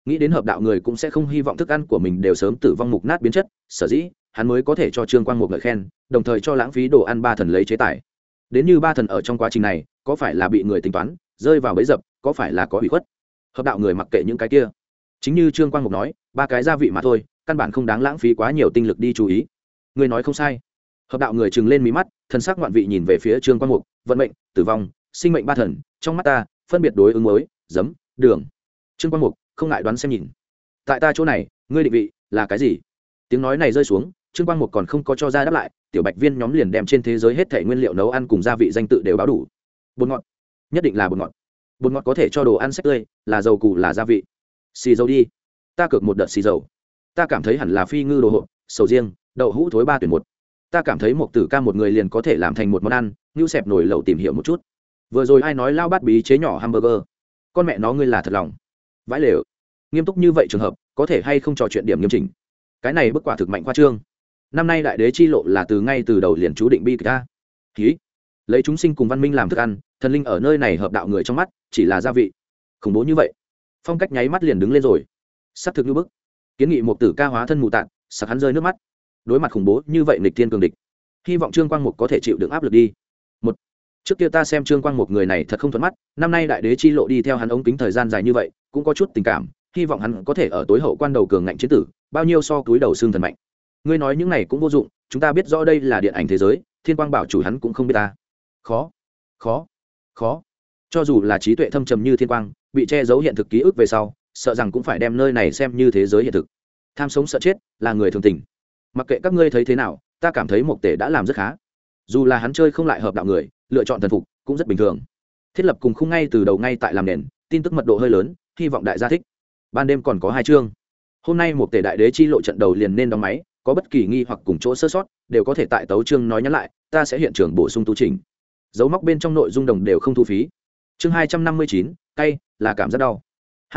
nghĩ đến hợp đạo người cũng sẽ không hy vọng thức ăn của mình đều sớm tử vong mục nát biến chất, sở dĩ hắn mới có thể cho Trương Quang Mục ngợi khen, đồng thời cho lãng phí đồ ăn ba thần lấy chế tài. Đến như ba thần ở trong quá trình này có phải là bị người tính toán rơi vào bẫy dập, có phải là có bị khuất, hợp đạo người mặc kệ những cái kia. Chính như Trương Quang Mục nói, ba cái gia vị mà thôi, căn bản không đáng lãng phí quá nhiều tinh lực đi chú ý. Người nói không sai. Hợp đạo người trừng lên mí mắt, thần sắc ngoạn vị nhìn về phía Trương Quang Mục, vận mệnh, tử vong, sinh mệnh ba thần, trong mắt ta phân biệt đối ứng mới, giấm, đường. Trương Quang Mục không ngại đoán xem nhìn, tại ta chỗ này ngươi định vị là cái gì? Tiếng nói này rơi xuống, Trương Quang Mục còn không có cho ra đáp lại, tiểu bạch viên nhóm liền đem trên thế giới hết thảy nguyên liệu nấu ăn cùng gia vị danh tự đều báo đủ. Bột ngọt, nhất định là bột ngọt. Bột ngọt có thể cho đồ ăn sách tươi, là dầu củ là gia vị. Xì dầu đi, ta cược một đợt xì dầu. Ta cảm thấy hẳn là phi ngư đồ hộp, sầu riêng, đậu hũ thối 3 tuyển 1. Ta cảm thấy một tử ca một người liền có thể làm thành một món ăn, như xẹp nổi lẩu tìm hiểu một chút. Vừa rồi ai nói lao bát bí chế nhỏ hamburger? Con mẹ nó ngươi là thật lòng. Vãi lều. Nghiêm túc như vậy trường hợp, có thể hay không trò chuyện điểm nghiêm chỉnh? Cái này bức quả thực mạnh khoa trương. Năm nay đại đế chi lộ là từ ngay từ đầu liền chú định bi kịch a. Ký. Lấy chúng sinh cùng văn minh làm thức ăn, thần linh ở nơi này hợp đạo người trong mắt chỉ là gia vị. Khủng bố như vậy. Phong cách nháy mắt liền đứng lên rồi. Sắp thực như bức. Kiến nghị một tử ca hóa thân mù tạn, sặc hắn rơi nước mắt. Đối mặt khủng bố như vậy nghịch thiên cường địch, hy vọng Trương Quang Mục có thể chịu đựng áp lực đi. Một, trước kia ta xem Trương Quang Mục người này thật không thuận mắt, năm nay đại đế chi lộ đi theo hắn ống kính thời gian dài như vậy, cũng có chút tình cảm, hy vọng hắn có thể ở tối hậu quan đầu cường ngạnh chiến tử, bao nhiêu so túi đầu xương thần mạnh. Ngươi nói những này cũng vô dụng, chúng ta biết rõ đây là điện ảnh thế giới, Thiên Quang bảo chủ hắn cũng không biết ta. Khó, khó, khó. Cho dù là trí tuệ thâm trầm như Thiên Quang, bị che giấu hiện thực ký ức về sau, sợ rằng cũng phải đem nơi này xem như thế giới hiện thực. Tham sống sợ chết là người thường tình. Mặc kệ các ngươi thấy thế nào, ta cảm thấy Mộc Tể đã làm rất khá. Dù là hắn chơi không lại hợp đạo người, lựa chọn thần phục cũng rất bình thường. Thiết lập cùng khung ngay từ đầu ngay tại làm nền, tin tức mật độ hơi lớn, hy vọng đại gia thích. Ban đêm còn có 2 chương. Hôm nay Mộc Tể đại đế chi lộ trận đầu liền nên đóng máy, có bất kỳ nghi hoặc cùng chỗ sơ sót, đều có thể tại tấu chương nói nhắn lại, ta sẽ hiện trường bổ sung tu chỉnh. Dấu mốc bên trong nội dung đồng đều không thu phí. Chương 259, cay là cảm giác đau.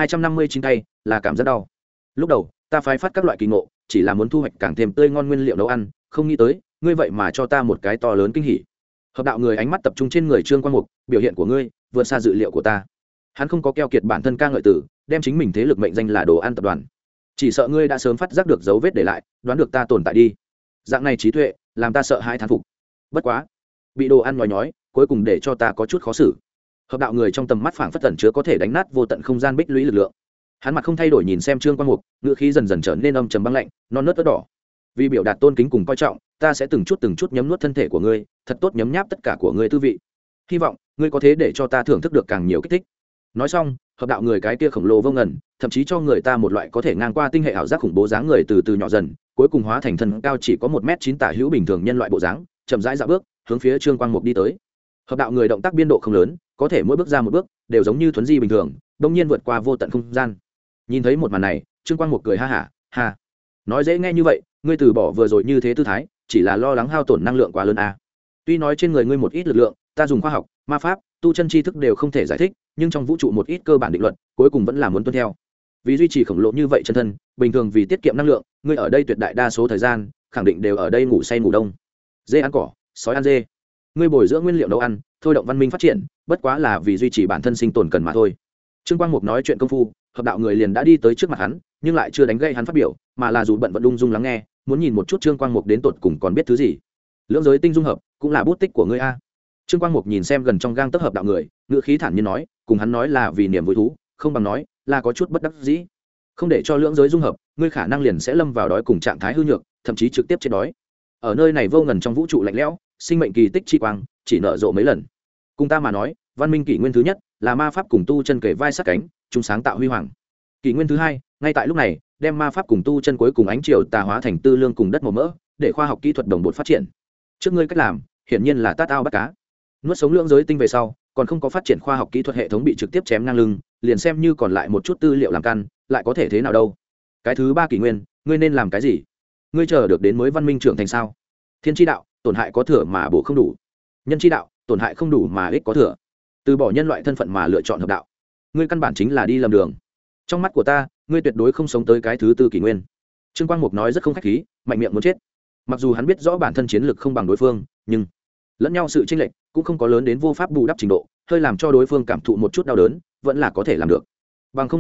259 cay là cảm giác đau. Lúc đầu, ta phái phát các loại kỳ ngộ, chỉ là muốn thu hoạch càng thêm tươi ngon nguyên liệu nấu ăn, không nghĩ tới ngươi vậy mà cho ta một cái to lớn kinh hỉ. Hợp đạo người ánh mắt tập trung trên người Trương Quang Mục, biểu hiện của ngươi vượt xa dự liệu của ta. Hắn không có keo kiệt bản thân ca ngợi tử, đem chính mình thế lực mệnh danh là đồ ăn tập đoàn. Chỉ sợ ngươi đã sớm phát giác được dấu vết để lại, đoán được ta tồn tại đi. Dạng này trí tuệ làm ta sợ hãi thán phục. Bất quá, bị đồ ăn nhói nhói, cuối cùng để cho ta có chút khó xử. Hợp đạo người trong tầm mắt phảng phất tẩn chứa có thể đánh nát vô tận không gian bích lũy lực lượng. Hắn mặt không thay đổi nhìn xem Trương Quang Mục, ngữ khí dần dần trở nên âm trầm băng lạnh, non nớt ớt đỏ. Vì biểu đạt tôn kính cùng coi trọng, ta sẽ từng chút nhấm nuốt thân thể của ngươi, thật tốt nhấm nháp tất cả của ngươi tư vị. Hy vọng ngươi có thế để cho ta thưởng thức được càng nhiều kích thích. Nói xong, hợp đạo người cái kia khổng lồ vô ngần, thậm chí cho người ta một loại có thể ngang qua tinh hệ ảo giác khủng bố dáng người từ từ nhỏ dần, cuối cùng hóa thành thân cao chỉ có 1m9 tả hữu bình thường nhân loại bộ dáng, chậm rãi dạo bước, hướng phía Trương Quang Mục đi tới. Hợp đạo người động tác biên độ không lớn, có thể mỗi bước ra một bước đều giống như thuấn di bình thường, đột nhiên vượt qua vô tận không gian. Nhìn thấy một màn này, Trương Quang Mục cười ha hả, ha. Nói dễ nghe như vậy, ngươi từ bỏ vừa rồi như thế tư thái, chỉ là lo lắng hao tổn năng lượng quá lớn à. Tuy nói trên người ngươi một ít lực lượng, ta dùng khoa học, ma pháp, tu chân tri thức đều không thể giải thích, nhưng trong vũ trụ một ít cơ bản định luật, cuối cùng vẫn là muốn tuân theo. Vì duy trì khổng lồ như vậy chân thân, bình thường vì tiết kiệm năng lượng, ngươi ở đây tuyệt đại đa số thời gian, khẳng định đều ở đây ngủ say ngủ đông. Dê ăn cỏ, sói ăn dê. Ngươi bồi dưỡng nguyên liệu nấu ăn, thôi động văn minh phát triển, bất quá là vì duy trì bản thân sinh tồn cần mà thôi. Trương Quang Mục nói chuyện công phu, hợp đạo người liền đã đi tới trước mặt hắn, nhưng lại chưa đánh gây hắn phát biểu, mà là dù bận vận ung dung lắng nghe, muốn nhìn một chút Trương Quang Mục đến tột cùng còn biết thứ gì. Lưỡng giới tinh dung hợp cũng là bút tích của ngươi a. Trương Quang Mục nhìn xem gần trong gang tấc hợp đạo người, ngữ khí thản nhiên nói, cùng hắn nói là vì niềm vui thú, không bằng nói là có chút bất đắc dĩ. Không để cho lưỡng giới dung hợp, ngươi khả năng liền sẽ lâm vào đói cùng trạng thái hư nhược, thậm chí trực tiếp chết đói. Ở nơi này vô ngần trong vũ trụ lạnh lẽo, sinh mệnh kỳ tích chi quang chỉ nở rộ mấy lần. Cùng ta mà nói, văn minh kỷ nguyên thứ nhất là ma pháp cùng tu chân kề vai sát cánh, chúng sáng tạo huy hoàng. Kỷ nguyên thứ hai, ngay tại lúc này, đem ma pháp cùng tu chân cuối cùng ánh chiều tà hóa thành tư lương cùng đất màu mỡ, để khoa học kỹ thuật đồng bộ phát triển. Trước ngươi cách làm, hiển nhiên là tát ao bắt cá. Nuốt sống lưỡng giới tinh về sau, còn không có phát triển khoa học kỹ thuật hệ thống bị trực tiếp chém ngang lưng, liền xem như còn lại một chút tư liệu làm căn, lại có thể thế nào đâu? Cái thứ ba kỷ nguyên, ngươi nên làm cái gì? Ngươi chờ được đến mới văn minh trưởng thành sao? Thiên chi đạo, tổn hại có thừa mà bổ không đủ. Nhân chi đạo, tổn hại không đủ mà ích có thừa. Từ bỏ nhân loại thân phận mà lựa chọn hợp đạo, ngươi căn bản chính là đi lầm đường. Trong mắt của ta, ngươi tuyệt đối không sống tới cái thứ tư kỷ nguyên. Trương Quang Mục nói rất không khách khí, mạnh miệng muốn chết. Mặc dù hắn biết rõ bản thân chiến lực không bằng đối phương, nhưng lẫn nhau sự chênh lệch cũng không có lớn đến vô pháp bù đắp trình độ, hơi làm cho đối phương cảm thụ một chút đau đớn, vẫn là có thể làm được. Bằng không mà nói,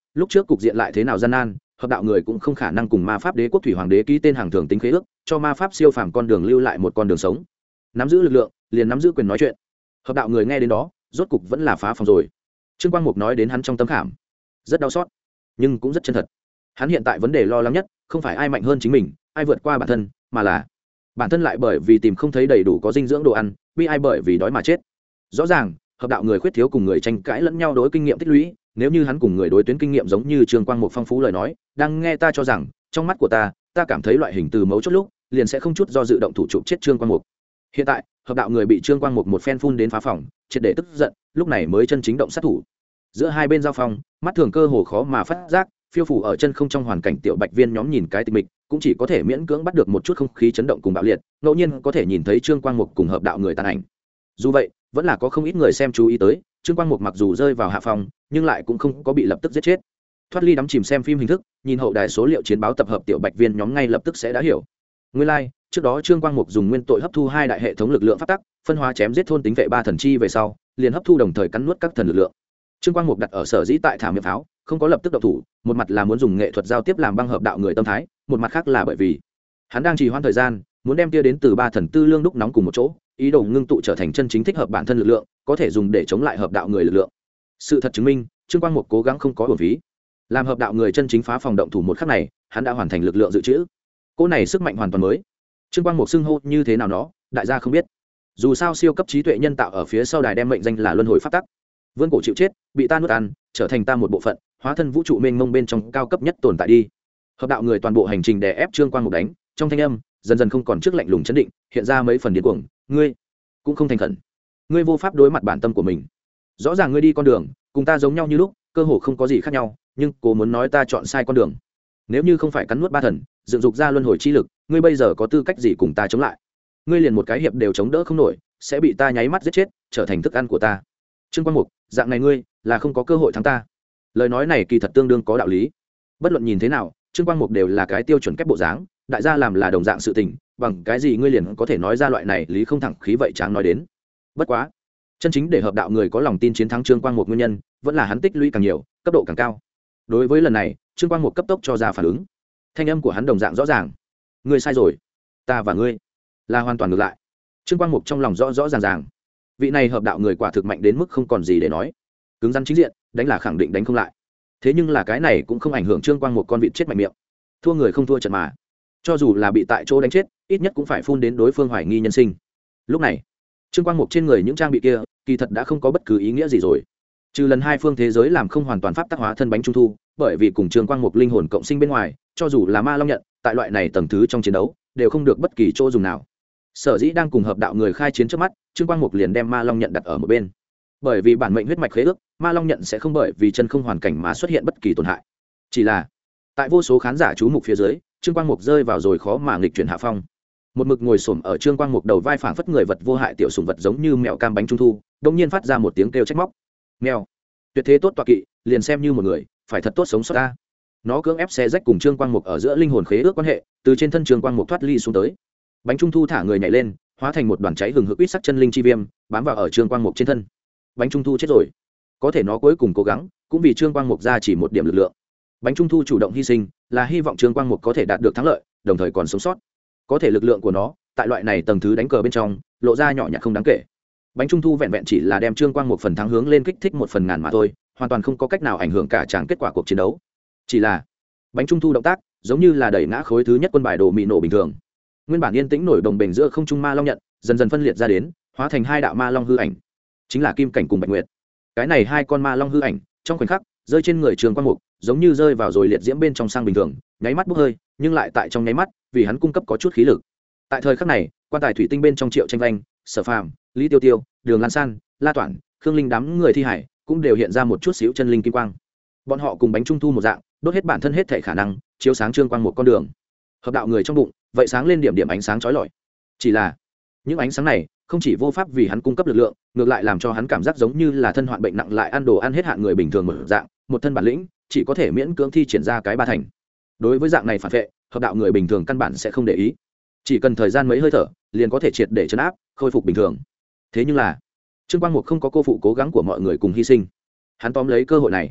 lúc trước cục diện lại thế nào gian nan, hợp đạo người cũng không khả năng cùng ma pháp đế quốc thủy hoàng đế ký tên hàng thường tính khế ước, cho ma pháp siêu phàm con đường lưu lại một con đường sống. Nắm giữ lực lượng liền nắm giữ quyền nói chuyện. Hợp đạo người nghe đến đó rốt cục vẫn là phá phòng rồi. Trương Quang Mục nói đến hắn trong tấm khảm rất đau xót, nhưng cũng rất chân thật. Hắn hiện tại vấn đề lo lắng nhất không phải ai mạnh hơn chính mình, ai vượt qua bản thân, mà là bản thân lại bởi vì tìm không thấy đầy đủ có dinh dưỡng đồ ăn, bi ai bởi vì đói mà chết. Rõ ràng hợp đạo người khuyết thiếu cùng người tranh cãi lẫn nhau đối kinh nghiệm tích lũy, nếu như hắn cùng người đối tuyến kinh nghiệm giống như Trương Quang Mục phong phú lời nói, đang nghe ta cho rằng trong mắt của ta cảm thấy loại hình từ mấu chốt lúc liền sẽ không chút do dự động thủ chụp chết Trương Quang Mục. Hiện tại hợp đạo người bị Trương Quang Mục một phen phun đến phá phòng, triệt để tức giận, lúc này mới chân chính động sát thủ. Giữa hai bên giao phong, mắt thường cơ hồ khó mà phát giác, phiêu phủ ở chân không trong hoàn cảnh tiểu bạch viên nhóm nhìn cái tịch mịch, cũng chỉ có thể miễn cưỡng bắt được một chút không khí chấn động cùng bạo liệt, ngẫu nhiên có thể nhìn thấy Trương Quang Mục cùng hợp đạo người tàn ảnh. Dù vậy, vẫn là có không ít người xem chú ý tới, Trương Quang Mục mặc dù rơi vào hạ phòng, nhưng lại cũng không có bị lập tức giết chết. Thoát ly đắm chìm xem phim hình thức, nhìn hậu đài số liệu chiến báo tập hợp tiểu bạch viên nhóm ngay lập tức sẽ đã hiểu. Nguyên lai, trước đó Trương Quang Mục dùng nguyên tội hấp thu hai đại hệ thống lực lượng pháp tắc, phân hóa chém giết thôn tính vệ ba thần chi về sau, liền hấp thu đồng thời cắn nuốt các thần lực lượng. Trương Quang Mục đặt ở sở dĩ tại thả miệng pháo, không có lập tức động thủ, một mặt là muốn dùng nghệ thuật giao tiếp làm băng hợp đạo người tâm thái, một mặt khác là bởi vì hắn đang trì hoãn thời gian, muốn đem tia đến từ ba thần tư lương đúc nóng cùng một chỗ, ý đồ ngưng tụ trở thành chân chính thích hợp bản thân lực lượng, có thể dùng để chống lại hợp đạo người lực lượng. Sự thật chứng minh, Trương Quang Mục cố gắng không có uổng phí. Làm hợp đạo người chân chính phá phòng động thủ một khắc này, hắn đã hoàn thành lực lượng dự trữ. Cỗ này sức mạnh hoàn toàn mới. Trương Quang Mục xưng hô như thế nào nó, đại gia không biết. Dù sao siêu cấp trí tuệ nhân tạo ở phía sau đài đem mệnh danh là luân hồi pháp tắc. Vươn cổ chịu chết, bị ta nuốt ăn, trở thành ta một bộ phận, hóa thân vũ trụ mênh mông bên trong cao cấp nhất tồn tại đi. Hợp đạo người toàn bộ hành trình đè ép Trương Quang Mục đánh, trong thanh âm dần dần không còn trước lạnh lùng chấn định, hiện ra mấy phần điên cuồng, ngươi cũng không thành khẩn, ngươi vô pháp đối mặt bản tâm của mình. Rõ ràng ngươi đi con đường cùng ta giống nhau như lúc, cơ hồ không có gì khác nhau, nhưng cô muốn nói ta chọn sai con đường. Nếu như không phải cắn nuốt ba thần, dựng dục ra luân hồi chi lực, ngươi bây giờ có tư cách gì cùng ta chống lại? Ngươi liền một cái hiệp đều chống đỡ không nổi, sẽ bị ta nháy mắt giết chết, trở thành thức ăn của ta. Trương Quang Mục, dạng này ngươi là không có cơ hội thắng ta. Lời nói này kỳ thật tương đương có đạo lý. Bất luận nhìn thế nào, Trương Quang Mục đều là cái tiêu chuẩn kép bộ dáng, đại gia làm là đồng dạng sự tình, bằng cái gì ngươi liền có thể nói ra loại này lý không thẳng khí vậy tráng nói đến. Bất quá, chân chính để hợp đạo người có lòng tin chiến thắng Trương Quang Mục nguyên nhân, vẫn là hắn tích lũy càng nhiều, cấp độ càng cao. Đối với lần này, Trương Quang Mục cấp tốc cho ra phản ứng. Thanh âm của hắn đồng dạng rõ ràng. Ngươi sai rồi, ta và ngươi là hoàn toàn ngược lại. Trương Quang Mục trong lòng rõ rõ ràng ràng. Vị này hợp đạo người quả thực mạnh đến mức không còn gì để nói. Cứng rắn chính diện, đánh là khẳng định đánh không lại. Thế nhưng là cái này cũng không ảnh hưởng Trương Quang Mục con vịt chết mạnh miệng. Thua người không thua trận mà. Cho dù là bị tại chỗ đánh chết, ít nhất cũng phải phun đến đối phương hoài nghi nhân sinh. Lúc này, Trương Quang Mục trên người những trang bị kia, kỳ thật đã không có bất cứ ý nghĩa gì rồi. Trừ lần hai phương thế giới làm không hoàn toàn pháp tác hóa thân bánh trung thu, bởi vì cùng Trương Quang Mục linh hồn cộng sinh bên ngoài, cho dù là ma long nhận, tại loại này tầng thứ trong chiến đấu, đều không được bất kỳ chỗ dùng nào. Sở dĩ đang cùng hợp đạo người khai chiến trước mắt, Trương Quang Mục liền đem ma long nhận đặt ở một bên. Bởi vì bản mệnh huyết mạch khế ước, ma long nhận sẽ không bởi vì chân không hoàn cảnh mà xuất hiện bất kỳ tổn hại. Chỉ là, tại vô số khán giả chú mục phía dưới, Trương Quang Mục rơi vào rồi khó mà nghịch chuyển hạ phong. Một mực ngồi xổm ở Trương Quang Mục đầu vai phảng phất người vật vô hại tiểu sủng vật giống như mèo cam bánh trung thu, đột nhiên phát ra một tiếng kêu trách móc. Mèo, tuyệt thế tốt tọa kỵ, liền xem như một người, phải thật tốt sống sót ta. Nó cưỡng ép xé rách cùng Trương Quang Mục ở giữa linh hồn khế ước quan hệ, từ trên thân Trương Quang Mục thoát ly xuống tới. Bánh trung thu thả người nhảy lên, hóa thành một đoàn cháy hừng hực uýt sắc chân linh chi viêm, bám vào ở Trương Quang Mục trên thân. Bánh trung thu chết rồi, có thể nó cuối cùng cố gắng, cũng vì Trương Quang Mục ra chỉ một điểm lực lượng. Bánh trung thu chủ động hy sinh, là hy vọng Trương Quang Mục có thể đạt được thắng lợi, đồng thời còn sống sót. Có thể lực lượng của nó, tại loại này tầng thứ đánh cờ bên trong, lộ ra nhỏ nhặt không đáng kể. Bánh trung thu vẹn vẹn chỉ là đem Trương Quang Mục phần thắng hướng lên kích thích một phần ngàn mà thôi, hoàn toàn không có cách nào ảnh hưởng cả tràng kết quả cuộc chiến đấu. Chỉ là bánh trung thu động tác, giống như là đẩy ngã khối thứ nhất quân bài đồ mì nổ bình thường. Nguyên bản yên tĩnh nổi đồng bền giữa không trung ma long nhận, dần dần phân liệt ra đến, hóa thành hai đạo ma long hư ảnh, chính là Kim Cảnh cùng Bạch Nguyệt. Cái này hai con ma long hư ảnh, trong khoảnh khắc rơi trên người Trương Quang Mục, giống như rơi vào rồi liệt diễm bên trong sang bình thường, nháy mắt bốc hơi, nhưng lại tại trong nháy mắt, vì hắn cung cấp có chút khí lực. Tại thời khắc này, quan tài thủy tinh bên trong Triệu Tranh Vanh, Sở Phàm, Lý Tiêu Tiêu, Đường Lan San, La Toản, Khương Linh đám người thi hải cũng đều hiện ra một chút xíu chân linh kim quang. Bọn họ cùng bánh trung thu một dạng, đốt hết bản thân hết thể khả năng, chiếu sáng Trương Quang một con đường. Hợp đạo người trong bụng, vậy sáng lên điểm điểm ánh sáng chói lọi. Chỉ là, những ánh sáng này không chỉ vô pháp vì hắn cung cấp lực lượng, ngược lại làm cho hắn cảm giác giống như là thân hoạn bệnh nặng lại ăn đồ ăn hết hạn người bình thường một dạng, một thân bản lĩnh, chỉ có thể miễn cưỡng thi triển ra cái ba thành. Đối với dạng này phản vệ, hợp đạo người bình thường căn bản sẽ không để ý. Chỉ cần thời gian mấy hơi thở, liền có thể triệt để trấn áp, khôi phục bình thường. Thế nhưng là, Trương Quang Mục không có cô phụ cố gắng của mọi người cùng hy sinh. Hắn tóm lấy cơ hội này,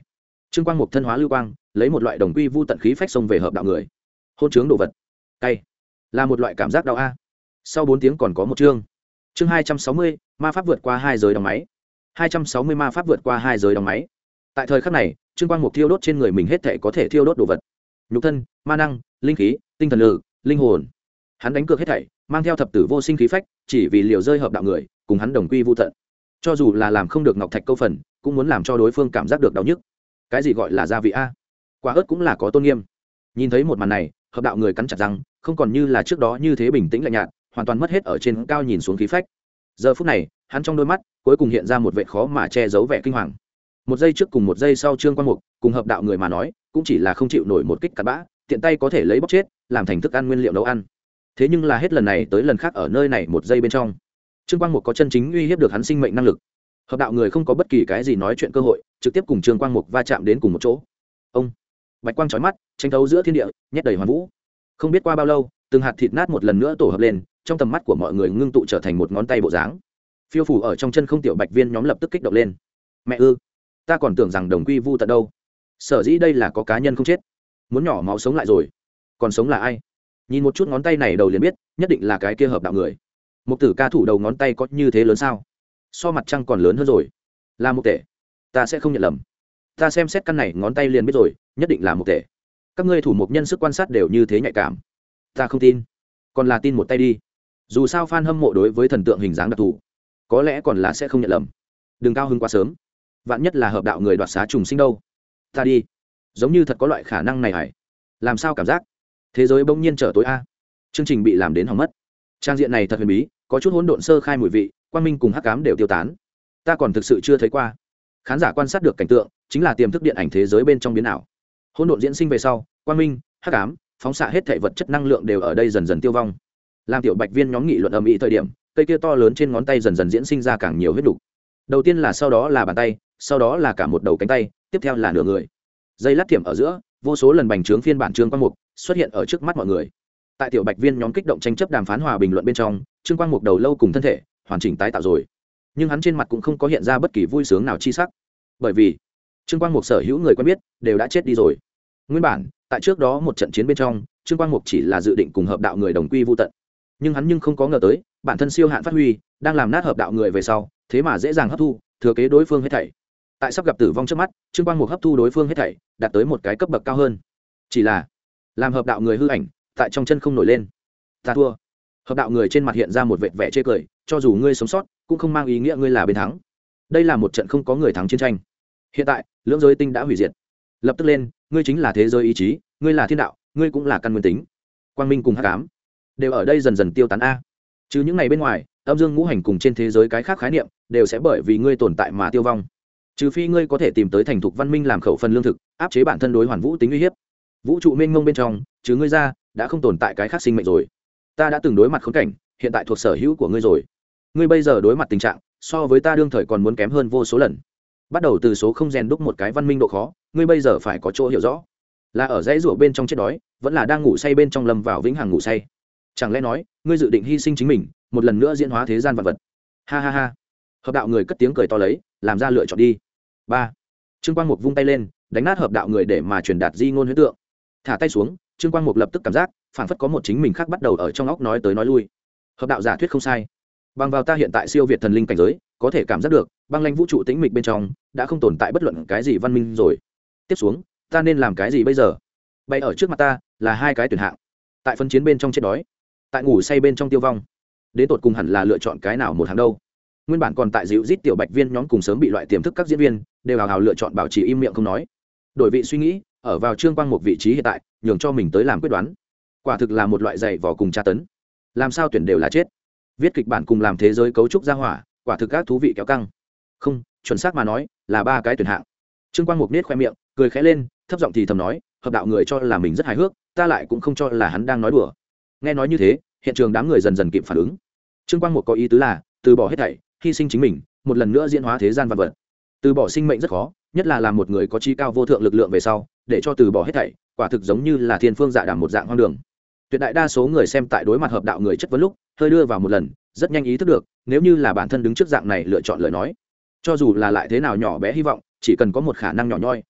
Trương Quang Mục thân hóa lưu quang, lấy một loại đồng quy vu tận khí phách xông về hợp đạo người. Hôn chướng đồ vật, cay, là một loại cảm giác đau a. Sau 4 tiếng còn có một chương. Chương 260, ma pháp vượt qua 2 giới đóng máy. 260 ma pháp vượt qua 2 giới đóng máy. Tại thời khắc này, Trương Quang Mục thiêu đốt trên người mình hết thảy có thể thiêu đốt đồ vật. Nhục thân, ma năng, linh khí, tinh thần lực, linh hồn. Hắn đánh cược hết thảy, mang theo thập tử vô sinh khí phách, chỉ vì liều rơi hợp đạo người, cùng hắn đồng quy vu tận. Cho dù là làm không được ngọc thạch câu phần, cũng muốn làm cho đối phương cảm giác được đau nhức. Cái gì gọi là gia vị a? Quả ớt cũng là có tôn nghiêm. Nhìn thấy một màn này, hợp đạo người cắn chặt răng, không còn như là trước đó như thế bình tĩnh lạnh nhạt, hoàn toàn mất hết ở trên cao nhìn xuống khí phách. Giờ phút này, hắn trong đôi mắt cuối cùng hiện ra một vẻ khó mà che giấu vẻ kinh hoàng. Một giây trước cùng một giây sau, Trương Quang Mục cùng hợp đạo người mà nói, cũng chỉ là không chịu nổi một kích cặn bã, tiện tay có thể lấy bóc chết, làm thành thức ăn nguyên liệu nấu ăn. Thế nhưng là hết lần này tới lần khác ở nơi này một giây bên trong, Trương Quang Mục có chân chính uy hiếp được hắn sinh mệnh năng lực. Hợp đạo người không có bất kỳ cái gì nói chuyện cơ hội, trực tiếp cùng Trương Quang Mục va chạm đến cùng một chỗ. Ông, bạch quang chói mắt, tranh thấu giữa thiên địa, nhét đầy hoàn vũ. Không biết qua bao lâu, từng hạt thịt nát một lần nữa tổ hợp lên, trong tầm mắt của mọi người ngưng tụ trở thành một ngón tay bộ dáng. Phiêu phủ ở trong chân không tiểu bạch viên nhóm lập tức kích động lên. Mẹ ư, ta còn tưởng rằng đồng quy vu tận đâu. Sở dĩ đây là có cá nhân không chết, muốn nhỏ máu sống lại rồi. Còn sống là ai? Nhìn một chút ngón tay này đầu liền biết, nhất định là cái kia hợp đạo người. Một tử ca thủ đầu ngón tay có như thế lớn sao? So mặt trăng còn lớn hơn rồi. Là một tể. Ta sẽ không nhận lầm. Ta xem xét căn này ngón tay liền biết rồi, nhất định là một tể. Các ngươi thủ mục nhân sức quan sát đều như thế nhạy cảm. Ta không tin. Còn là tin một tay đi. Dù sao fan hâm mộ đối với thần tượng hình dáng đặc thù, có lẽ còn là sẽ không nhận lầm. Đừng cao hứng quá sớm. Vạn nhất là hợp đạo người đoạt xá trùng sinh đâu. Ta đi. Giống như thật có loại khả năng này hả? Làm sao cảm giác? Thế giới bỗng nhiên trở tối a. Chương trình bị làm đến hỏng mất. Trang diện này thật huyền bí, có chút hỗn độn sơ khai mùi vị, quang minh cùng hắc ám đều tiêu tán. Ta còn thực sự chưa thấy qua. Khán giả quan sát được cảnh tượng, chính là tiềm thức điện ảnh thế giới bên trong biến ảo. Hỗn độn diễn sinh về sau, quang minh, hắc ám, phóng xạ hết thể vật chất năng lượng đều ở đây dần dần tiêu vong. Làm tiểu bạch viên nhóm nghị luận ầm ĩ thời điểm, cây kia to lớn trên ngón tay dần dần diễn sinh ra càng nhiều huyết đục. Đầu tiên là sau đó là bàn tay, sau đó là cả một đầu cánh tay, tiếp theo là nửa người. Dây lát thiểm ở giữa, vô số lần bành trướng phiên bản Trương Quang Mục xuất hiện ở trước mắt mọi người. Tại tiểu bạch viên nhóm kích động tranh chấp đàm phán hòa bình luận bên trong, Trương Quang Mục đầu lâu cùng thân thể hoàn chỉnh tái tạo rồi, nhưng hắn trên mặt cũng không có hiện ra bất kỳ vui sướng nào chi sắc, bởi vì Trương Quang Mục sở hữu người quen biết đều đã chết đi rồi. Nguyên bản tại trước đó một trận chiến bên trong, Trương Quang Mục chỉ là dự định cùng hợp đạo người đồng quy vu tận, nhưng hắn không có ngờ tới bản thân siêu hạn phát huy đang làm nát hợp đạo người về sau, thế mà dễ dàng hấp thu thừa kế đối phương hết thảy. Tại sắp gặp tử vong trước mắt, Trương Quang Mục hấp thu đối phương hết thảy, đạt tới một cái cấp bậc cao hơn. Chỉ là làm hợp đạo người hư ảnh tại trong chân không nổi lên. Ta thua. Hợp đạo người trên mặt hiện ra một vệt vẻ chê cười, cho dù ngươi sống sót cũng không mang ý nghĩa ngươi là bên thắng. Đây là một trận không có người thắng chiến tranh. Hiện tại lưỡng giới tinh đã hủy diệt, lập tức lên, ngươi chính là thế giới ý chí, ngươi là thiên đạo, ngươi cũng là căn nguyên tính. Quang minh cùng hắc ám đều ở đây dần dần tiêu tán a. Chứ những ngày bên ngoài, âm dương ngũ hành cùng trên thế giới cái khác khái niệm đều sẽ bởi vì ngươi tồn tại mà tiêu vong. Trừ phi ngươi có thể tìm tới thành thục văn minh làm khẩu phần lương thực, áp chế bản thân đối hoàn vũ tính uy hiếp. Vũ trụ mênh mông bên trong, chứ ngươi ra đã không tồn tại cái khác sinh mệnh rồi. Ta đã từng đối mặt khốn cảnh, hiện tại thuộc sở hữu của ngươi rồi. Ngươi bây giờ đối mặt tình trạng so với ta đương thời còn muốn kém hơn vô số lần. Bắt đầu từ số không rèn đúc một cái văn minh độ khó, ngươi bây giờ phải có chỗ hiểu rõ, là ở dãy rủa bên trong chết đói, vẫn là đang ngủ say bên trong lâm vào vĩnh hằng ngủ say. Chẳng lẽ nói ngươi dự định hy sinh chính mình, một lần nữa diễn hóa thế gian vật vật? Ha ha ha. Hợp đạo người cất tiếng cười to lấy, làm ra lựa chọn đi. 3. Trương Quang Mục vung tay lên, đánh nát hợp đạo người để mà truyền đạt di ngôn huyễn tượng. Thả tay xuống, Trương Quang Mục lập tức cảm giác phản phất có một chính mình khác bắt đầu ở trong óc nói tới nói lui. Hợp đạo giả thuyết không sai. Bằng vào ta hiện tại siêu việt thần linh cảnh giới, có thể cảm giác được băng lãnh vũ trụ tĩnh mịch bên trong đã không tồn tại bất luận cái gì văn minh rồi. Tiếp xuống, ta nên làm cái gì bây giờ? Bay ở trước mặt ta là hai cái tuyển hạng. Tại phân chiến bên trong chết đói, tại ngủ say bên trong tiêu vong. Đến tột cùng hẳn là lựa chọn cái nào một hàng đâu? Nguyên bản còn tại dịu rít tiểu bạch viên nhóm cùng sớm bị loại tiềm thức các diễn viên đều hào hào lựa chọn bảo trì im miệng không nói. Đổi vị suy nghĩ, ở vào Trương Quang một vị trí hiện tại, nhường cho mình tới làm quyết đoán. Quả thực là một loại dày vò cùng tra tấn. Làm sao tuyển đều là chết. Viết kịch bản cùng làm thế giới cấu trúc ra hỏa, quả thực các thú vị kéo căng. Không, chuẩn xác mà nói, là ba cái tuyển hạng. Trương Quang Mục nết khoe miệng, cười khẽ lên, thấp giọng thì thầm nói, hợp đạo người cho là mình rất hài hước, ta lại cũng không cho là hắn đang nói đùa. Nghe nói như thế, hiện trường đám người dần dần kịp phản ứng. Trương Quang Mục có ý tứ là từ bỏ hết thảy, hy sinh chính mình, một lần nữa diễn hóa thế gian vạn vật. Từ bỏ sinh mệnh rất khó, nhất là làm một người có trí cao vô thượng lực lượng về sau, để cho từ bỏ hết thảy, quả thực giống như là thiên phương dạ đàm một dạng hoang đường. Tuyệt đại đa số người xem tại đối mặt hợp đạo người chất vấn lúc, hơi đưa vào một lần, rất nhanh ý thức được, nếu như là bản thân đứng trước dạng này lựa chọn lời nói, cho dù là lại thế nào nhỏ bé hy vọng, chỉ cần có một khả năng nhỏ nhoi,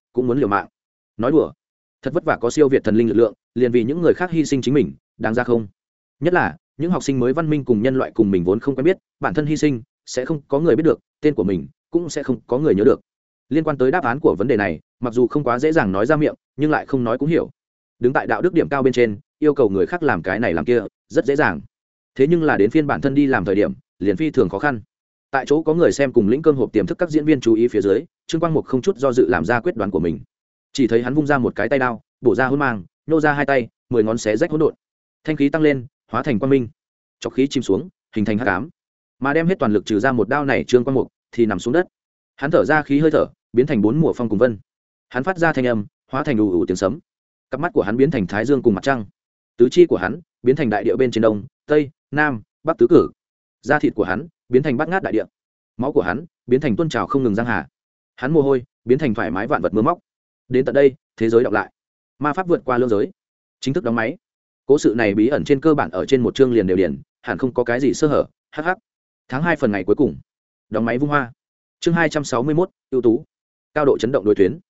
cũng muốn liều mạng. Nói đùa, thật vất vả có siêu việt thần linh lực lượng, liền vì những người khác hy sinh chính mình, đáng ra không? Nhất là những học sinh mới văn minh cùng nhân loại cùng mình vốn không quen biết, bản thân hy sinh sẽ không có người biết được, tên của mình cũng sẽ không có người nhớ được. Liên quan tới đáp án của vấn đề này, mặc dù không quá dễ dàng nói ra miệng, nhưng lại không nói cũng hiểu. Đứng tại đạo đức điểm cao bên trên, yêu cầu người khác làm cái này làm kia rất dễ dàng, thế nhưng là đến phiên bản thân đi làm thời điểm liền phi thường khó khăn. Tại chỗ có người xem cùng lĩnh cơm hộp tiềm thức các diễn viên chú ý phía dưới, Trương Quang Mục không chút do dự làm ra quyết đoán của mình. Chỉ thấy hắn vung ra một cái tay đao, bổ ra hôn mang, nhô ra hai tay, 10 ngón xé rách hỗn độn, thanh khí tăng lên, hóa thành quang minh, chọc khí chìm xuống, hình thành hắc ám. Mà đem hết toàn lực trừ ra một đao này, Trương Quang Mục thì nằm xuống đất. Hắn thở ra khí hơi thở, biến thành 4 mùa phong cùng vân. Hắn phát ra thanh âm, hóa thành ù ù tiếng sấm. Cặp mắt của hắn biến thành thái dương cùng mặt trăng. Tứ chi của hắn biến thành đại địa bên trên đông, tây, nam, bắc tứ cử. Da thịt của hắn biến thành bát ngát đại địa. Máu của hắn biến thành tuôn trào không ngừng giang hà. Hắn mồ hôi biến thành thoải mái vạn vật mưa móc. Đến tận đây, thế giới đọc lại. Ma pháp vượt qua lưỡng giới, chính thức đóng máy. Cố sự này bí ẩn trên cơ bản ở trên một chương liền đều điển, hẳn không có cái gì sơ hở. Hắc hắc. Tháng 2 phần ngày cuối cùng, đóng máy vung hoa. Chương 261, ưu tú. Cao độ chấn động đối tuyến.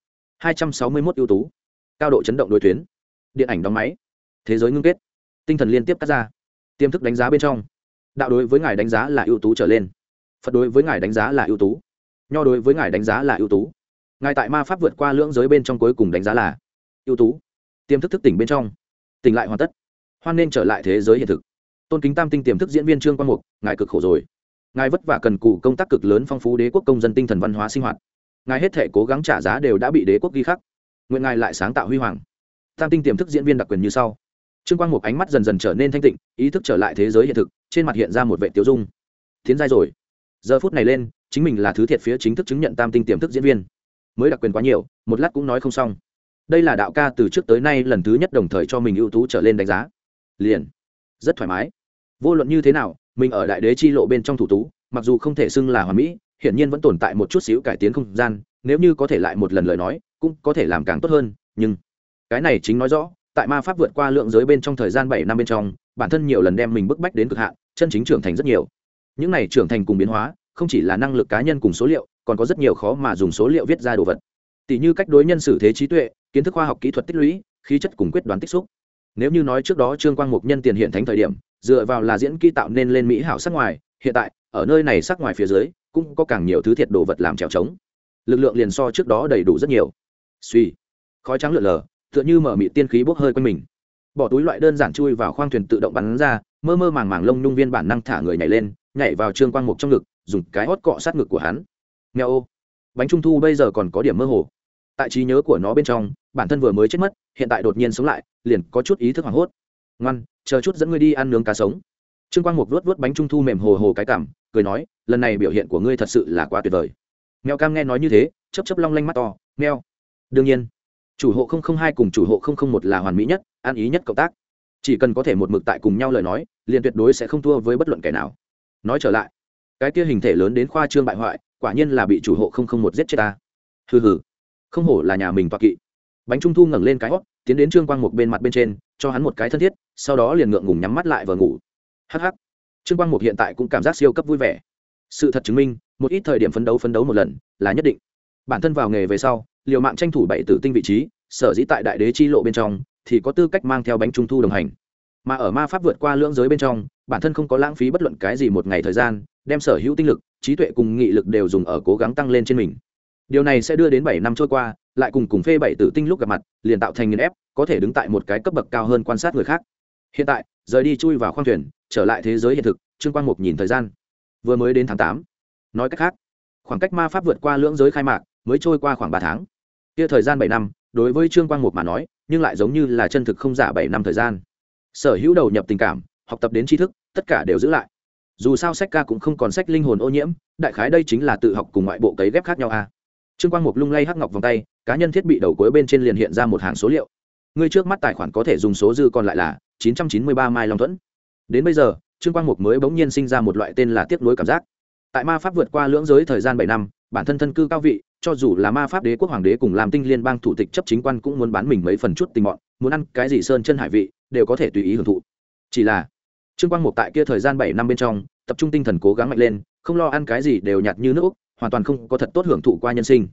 261 ưu tú. Cao độ chấn động đối tuyến. Điện ảnh đóng máy. Thế giới ngưng kết. Tinh thần liên tiếp cắt ra. Tiềm thức đánh giá bên trong. Đạo đối với ngài đánh giá là ưu tú trở lên. Phật đối với ngài đánh giá là ưu tú. Nho đối với ngài đánh giá là ưu tú. Ngài tại ma pháp vượt qua lưỡng giới bên trong cuối cùng đánh giá là ưu tú. Tiềm thức thức tỉnh bên trong. Tỉnh lại hoàn tất. Hoan nên trở lại thế giới hiện thực. Tôn kính tam tinh tiềm thức diễn viên Trương Quang Mục, ngài cực khổ rồi. Ngài vất vả cần cù công tác cực lớn phong phú đế quốc công dân tinh thần văn hóa sinh hoạt. Ngài hết thể cố gắng trả giá đều đã bị đế quốc ghi khắc. Nguyện ngài lại sáng tạo huy hoàng. Tam tinh tiềm thức diễn viên đặc quyền như sau. Trương Quang Mục ánh mắt dần dần trở nên thanh tịnh, ý thức trở lại thế giới hiện thực, trên mặt hiện ra một vẻ tiêu dung. Tiến giai rồi. Giờ phút này lên, chính mình là thứ thiệt phía chính thức chứng nhận tam tinh tiềm thức diễn viên. Mới đặc quyền quá nhiều, một lát cũng nói không xong. Đây là đạo ca từ trước tới nay lần thứ nhất đồng thời cho mình ưu tú trở lên đánh giá. Liền, rất thoải mái. Vô luận như thế nào, mình ở đại đế chi lộ bên trong thủ tú, mặc dù không thể xưng là hoàn mỹ, hiển nhiên vẫn tồn tại một chút xíu cải tiến không gian, nếu như có thể lại một lần lời nói, cũng có thể làm càng tốt hơn, nhưng cái này chính nói rõ, tại ma pháp vượt qua lượng giới bên trong thời gian 7 năm bên trong, bản thân nhiều lần đem mình bức bách đến cực hạn, chân chính trưởng thành rất nhiều. Những này trưởng thành cùng biến hóa, không chỉ là năng lực cá nhân cùng số liệu, còn có rất nhiều khó mà dùng số liệu viết ra đồ vật. Tỷ như cách đối nhân xử thế trí tuệ, kiến thức khoa học kỹ thuật tích lũy, khí chất cùng quyết đoán tích xúc. Nếu như nói trước đó Trương Quang Mục nhân tiền hiện thánh thời điểm, dựa vào là diễn kỹ tạo nên lên mỹ hảo sắc ngoài, hiện tại, ở nơi này sắc ngoài phía dưới, cũng có càng nhiều thứ thiệt đồ vật làm trèo trống. Lực lượng liền so trước đó đầy đủ rất nhiều. Suy, khói trắng lượn lờ, tựa như mở mị tiên khí bốc hơi quanh mình. Bỏ túi loại đơn giản chui vào khoang thuyền tự động bắn ra, mơ mơ màng màng lông nhung viên bản năng thả người nhảy lên, nhảy vào Trương Quang Mục trong ngực, dùng cái hót cọ sát ngực của hắn. Mèo ô, bánh trung thu bây giờ còn có điểm mơ hồ. Tại trí nhớ của nó bên trong, bản thân vừa mới chết mất, hiện tại đột nhiên sống lại, liền có chút ý thức hoảng hốt. Ngoan, chờ chút dẫn ngươi đi ăn nướng cá sống. Trương Quang Mục vuốt vuốt bánh trung thu mềm hồ hồ cái cảm, cười nói, lần này biểu hiện của ngươi thật sự là quá tuyệt vời. Mèo cam nghe nói như thế, chớp chớp long lanh mắt to, meo. Đương nhiên, chủ hộ 002 cùng chủ hộ 001 là hoàn mỹ nhất, ăn ý nhất cộng tác. Chỉ cần có thể một mực tại cùng nhau lời nói, liền tuyệt đối sẽ không thua với bất luận kẻ nào. Nói trở lại, cái kia hình thể lớn đến khoa trương bại hoại, quả nhiên là bị chủ hộ 001 giết chết ta. Hừ hừ, không hổ là nhà mình toạc kỵ. Bánh trung thu ngẩng lên cái hót, tiến đến Trương Quang Mục bên mặt bên trên, cho hắn một cái thân thiết, sau đó liền ngượng ngùng nhắm mắt lại và ngủ. Hắc hắc. Trương Quang Mục hiện tại cũng cảm giác siêu cấp vui vẻ. Sự thật chứng minh, một ít thời điểm phấn đấu một lần là nhất định. Bản thân vào nghề về sau, liều mạng tranh thủ 7 tử tinh vị trí, sở dĩ tại đại đế chi lộ bên trong thì có tư cách mang theo bánh trung thu đồng hành. Mà ở ma pháp vượt qua lưỡng giới bên trong, bản thân không có lãng phí bất luận cái gì một ngày thời gian, đem sở hữu tinh lực, trí tuệ cùng nghị lực đều dùng ở cố gắng tăng lên trên mình. Điều này sẽ đưa đến 7 năm trôi qua, lại cùng phê 7 tử tinh lúc gặp mặt, liền tạo thành nghiền ép, có thể đứng tại một cái cấp bậc cao hơn quan sát người khác. Hiện tại, rời đi chui vào khoang thuyền, trở lại thế giới hiện thực, Trương Quang Mục nhìn thời gian, vừa mới đến tháng 8. Nói cách khác, khoảng cách ma pháp vượt qua lưỡng giới khai mạc mới trôi qua khoảng 3 tháng. Kia thời gian 7 năm, đối với Trương Quang Mục mà nói, nhưng lại giống như là chân thực không giả 7 năm thời gian. Sở hữu đầu nhập tình cảm, học tập đến tri thức, tất cả đều giữ lại. Dù sao sách ca cũng không còn sách linh hồn ô nhiễm, đại khái đây chính là tự học cùng ngoại bộ cấy ghép khác nhau a. Trương Quang Mục lung lay hắc ngọc vòng tay, cá nhân thiết bị đầu cuối bên trên liền hiện ra một hàng số liệu. Người trước mắt tài khoản có thể dùng số dư còn lại là 993 mai long thuẫn. Đến bây giờ, Trương Quang Mục mới bỗng nhiên sinh ra một loại tên là tiếc nuối cảm giác. Tại ma pháp vượt qua lưỡng giới thời gian 7 năm, bản thân thân cư cao vị, cho dù là ma pháp đế quốc hoàng đế cùng làm tinh liên bang thủ tịch chấp chính quan cũng muốn bán mình mấy phần chút tình mọn, muốn ăn cái gì sơn chân hải vị, đều có thể tùy ý hưởng thụ. Chỉ là Trương Quang Mục tại kia thời gian 7 năm bên trong, tập trung tinh thần cố gắng mạnh lên, không lo ăn cái gì đều nhạt như nước Úc, hoàn toàn không có thật tốt hưởng thụ qua nhân sinh.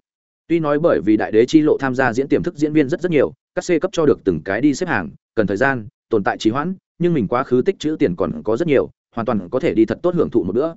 Tuy nói bởi vì đại đế chi lộ tham gia diễn tiềm thức diễn viên rất nhiều, các C cấp cho được từng cái đi xếp hàng, cần thời gian, tồn tại trì hoãn, nhưng mình quá khứ tích trữ tiền còn có rất nhiều, hoàn toàn có thể đi thật tốt hưởng thụ một bữa.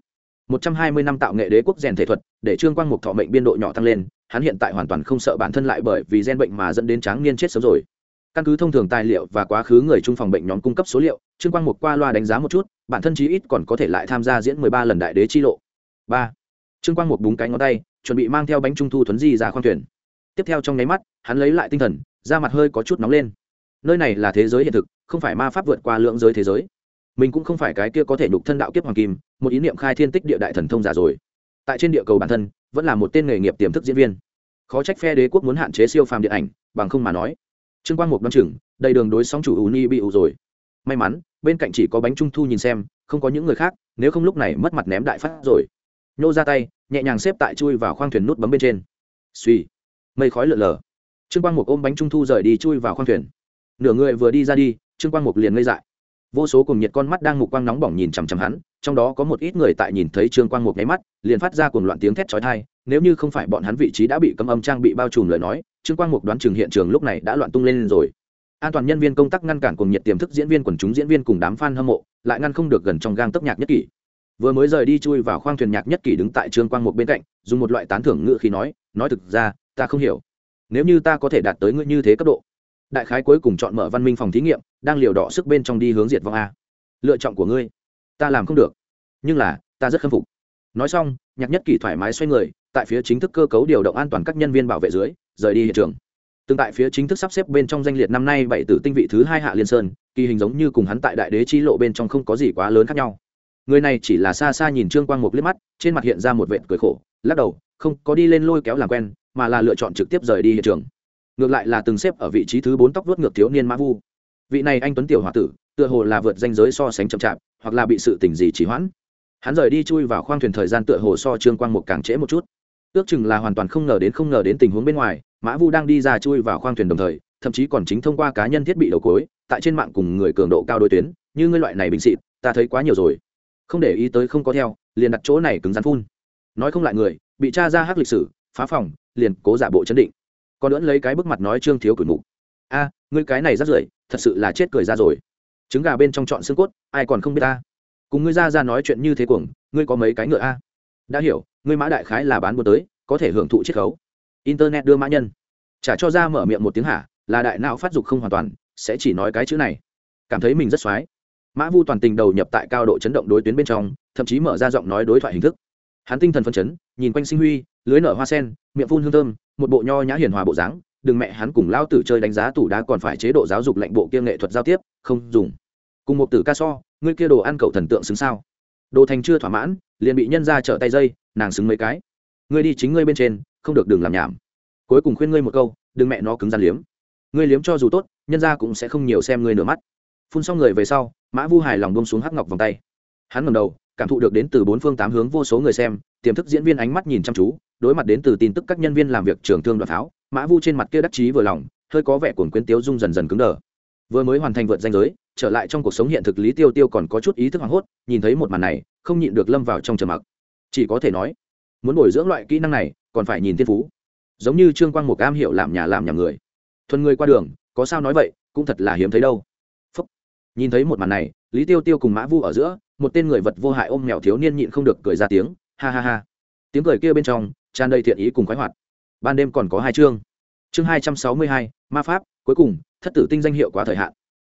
120 năm tạo nghệ đế quốc rèn thể thuật, để Trương Quang Mục thọ mệnh biên độ nhỏ tăng lên, hắn hiện tại hoàn toàn không sợ bản thân lại bởi vì gen bệnh mà dẫn đến tráng niên chết sớm rồi. Căn cứ thông thường tài liệu và quá khứ người trung phòng bệnh nhóm cung cấp số liệu, Trương Quang Mục qua loa đánh giá một chút, bản thân chí ít còn có thể lại tham gia diễn 13 lần đại đế chi lộ. 3. Trương Quang Mục búng cái ngón tay, chuẩn bị mang theo bánh trung thu thuấn di ra khoang thuyền. Tiếp theo trong nháy mắt, hắn lấy lại tinh thần, da mặt hơi có chút nóng lên. Nơi này là thế giới hiện thực, không phải ma pháp vượt qua lượng giới thế giới. Mình cũng không phải cái kia có thể nhục thân đạo kiếp hoàng kim, một ý niệm khai thiên tích địa đại thần thông giả rồi. Tại trên địa cầu bản thân, vẫn là một tên nghề nghiệp tiềm thức diễn viên. Khó trách phe đế quốc muốn hạn chế siêu phàm điện ảnh, bằng không mà nói. Trương Quang Mục đoán chừng, đầy đường đối sóng chủ Uni bị ủ rồi. May mắn, bên cạnh chỉ có bánh trung thu nhìn xem, không có những người khác, nếu không lúc này mất mặt ném đại phát rồi. Nhô ra tay, nhẹ nhàng xếp tại chui vào khoang thuyền nút bấm bên trên. Suy, mây khói lượn lờ. Trương Quang Mục ôm bánh trung thu rời đi chui vào khoang thuyền. Nửa người vừa đi ra đi, Trương Quang Mục liền ngây dại. Vô số cùng nhiệt con mắt đang mục quang nóng bỏng nhìn chằm chằm hắn, trong đó có một ít người tại nhìn thấy Trương Quang Mục nháy mắt, liền phát ra cuồng loạn tiếng thét chói tai, nếu như không phải bọn hắn vị trí đã bị cấm âm trang bị bao trùm lời nói, Trương Quang Mục đoán chừng hiện trường lúc này đã loạn tung lên rồi. An toàn nhân viên công tác ngăn cản cuồng nhiệt tiềm thức diễn viên quần chúng diễn viên cùng đám fan hâm mộ, lại ngăn không được gần trong gang tấc Nhạc Nhất Kỷ. Vừa mới rời đi chui vào khoang thuyền Nhạc Nhất Kỷ đứng tại Trương Quang Mục bên cạnh, dùng một loại tán thưởng ngữ khí nói thực ra, ta không hiểu, nếu như ta có thể đạt tới ngươi như thế cấp độ. Đại khái cuối cùng chọn mở văn minh phòng thí nghiệm, đang liều đỏ sức bên trong đi hướng diệt vong a. Lựa chọn của ngươi, ta làm không được, nhưng là ta rất khâm phục. Nói xong, Nhạc Nhất Kỷ thoải mái xoay người, tại phía chính thức cơ cấu điều động an toàn các nhân viên bảo vệ dưới, rời đi hiện trường. Từng tại phía chính thức sắp xếp bên trong danh liệt năm nay 7 tử tinh vị thứ 2 Hạ Liên Sơn, kỳ hình giống như cùng hắn tại đại đế chi lộ bên trong không có gì quá lớn khác nhau. Người này chỉ là xa xa nhìn Trương Quang Mục liếc mắt, trên mặt hiện ra một vệt cười khổ, lắc đầu, không có đi lên lôi kéo làm quen, mà là lựa chọn trực tiếp rời đi hiện trường. Ngược lại là từng xếp ở vị trí thứ 4 tóc vuốt ngược thiếu niên Mã Vu. Vị này anh tuấn tiểu hòa tử, tựa hồ là vượt danh giới so sánh chậm chạp, hoặc là bị sự tình gì trì hoãn. Hắn rời đi chui vào khoang thuyền thời gian tựa hồ so Trương Quang Mục càng trễ một chút. Ước chừng là hoàn toàn không ngờ đến tình huống bên ngoài, Mã Vu đang đi ra chui vào khoang thuyền đồng thời, thậm chí còn chính thông qua cá nhân thiết bị đầu cuối, tại trên mạng cùng người cường độ cao đối tuyến, như ngươi loại này bình xịt, ta thấy quá nhiều rồi. Không để ý tới không có theo, liền đặt chỗ này cứng rắn phun. Nói không lại người, bị tra ra hắc lịch sử, phá phòng, liền cố giả bộ chấn định. Còn đỡn lấy cái bức mặt nói Trương thiếu cửi mục. A, ngươi cái này rất rưởi, thật sự là chết cười ra rồi. Trứng gà bên trong chọn xương cốt, ai còn không biết ta. Cùng ngươi ra nói chuyện như thế cuồng, ngươi có mấy cái ngựa a? Đã hiểu, ngươi Mã đại khái là bán buôn tới, có thể hưởng thụ chiết khấu. Internet đưa mã nhân. Trả cho ra mở miệng một tiếng hả, là đại não phát dục không hoàn toàn, sẽ chỉ nói cái chữ này. Cảm thấy mình rất xoái. Mã Vu toàn tình đầu nhập tại cao độ chấn động đối tuyến bên trong, thậm chí mở ra giọng nói đối thoại hình thức. Hắn tinh thần phấn chấn, nhìn quanh sinh huy, lưới nở hoa sen, miệng phun hương thơm, một bộ nho nhã hiền hòa bộ dáng. Đừng mẹ hắn cùng lao tử chơi đánh giá tủ đá còn phải chế độ giáo dục lệnh bộ kia nghệ thuật giao tiếp, không dùng. Cùng một tử ca so, ngươi kia đồ ăn cậu thần tượng xứng sao? Đồ thành chưa thỏa mãn, liền bị nhân ra trở tay dây, nàng xứng mấy cái. Ngươi đi chính ngươi bên trên, không được đừng làm nhảm. Cuối cùng khuyên ngươi một câu, đừng mẹ nó cứng rắn liếm. Ngươi liếm cho dù tốt, nhân ra cũng sẽ không nhiều xem ngươi nửa mắt. Phun xong người về sau, Mã Vu hài lòng buông xuống hắc ngọc vòng tay. Hắn ngẩng đầu, cảm thụ được đến từ bốn phương tám hướng vô số người xem, tiềm thức diễn viên ánh mắt nhìn chăm chú, đối mặt đến từ tin tức các nhân viên làm việc trường thương đoạt tháo, Mã Vu trên mặt kia đắc chí vừa lòng, hơi có vẻ cuồng quyến tiếu dung dần dần cứng đờ. Vừa mới hoàn thành vượt danh giới, trở lại trong cuộc sống hiện thực Lý Tiêu Tiêu còn có chút ý thức hoảng hốt, nhìn thấy một màn này, không nhịn được lâm vào trong trầm mặc. Chỉ có thể nói, muốn bồi dưỡng loại kỹ năng này, còn phải nhìn thiên phú. Giống như Trương Quang Mục am hiểu làm nhà người. Thuần người qua đường, có sao nói vậy, cũng thật là hiếm thấy đâu. Phúc. Nhìn thấy một màn này, Lý Tiêu Tiêu cùng Mã Vu ở giữa, một tên người vật vô hại ôm mèo thiếu niên nhịn không được cười ra tiếng, ha ha ha. Tiếng cười kia bên trong tràn đầy thiện ý cùng khoái hoạt. Ban đêm còn có 2 chương. Chương 262, ma pháp, cuối cùng, thất tử tinh danh hiệu quá thời hạn.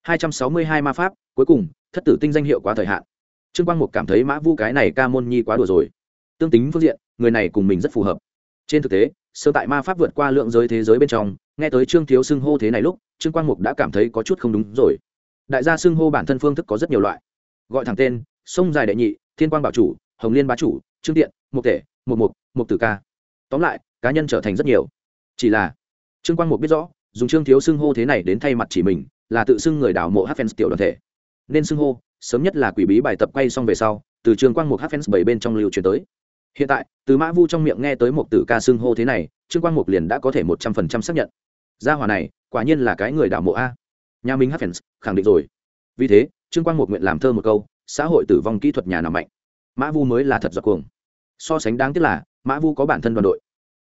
262 ma pháp, cuối cùng, thất tử tinh danh hiệu quá thời hạn. Trương Quang Mục cảm thấy Mã Vu cái này ca môn nhi quá đùa rồi. Tương tính phương diện, người này cùng mình rất phù hợp. Trên thực tế, sơ tại ma pháp vượt qua lượng giới thế giới bên trong, nghe tới Trương thiếu xưng hô thế này lúc, Trương Quang Mục đã cảm thấy có chút không đúng rồi. Đại gia xưng hô bản thân phương thức có rất nhiều loại. Gọi thẳng tên, sông dài đệ nhị, thiên quang bảo chủ, hồng liên bá chủ, trương tiện, mục tể, mục tử ca. Tóm lại, cá nhân trở thành rất nhiều. Chỉ là Trương Quang Mục biết rõ, dùng Trương thiếu xưng hô thế này đến thay mặt chỉ mình, là tự xưng người đảo mộ Hắc Fans tiểu đoàn thể. Nên xưng hô, sớm nhất là quỷ bí bài tập quay xong về sau, từ Trương Quang Mục Hắc Fans 7 bên trong lưu truyền tới. Hiện tại, từ Mã Vu trong miệng nghe tới một tử ca xưng hô thế này, Trương Quang Mục liền đã có thể 100% xác nhận. Gia hỏa này, quả nhiên là cái người đảo mộ a. Nhà mình Hắc Fans, khẳng định rồi. Vì thế, Trương Quang Mục nguyện làm thơ một câu, xã hội tử vong kỹ thuật nhà nào mạnh, Mã Vu mới là thật giật cuồng. So sánh đáng tiếc là, Mã Vu có bản thân đoàn đội.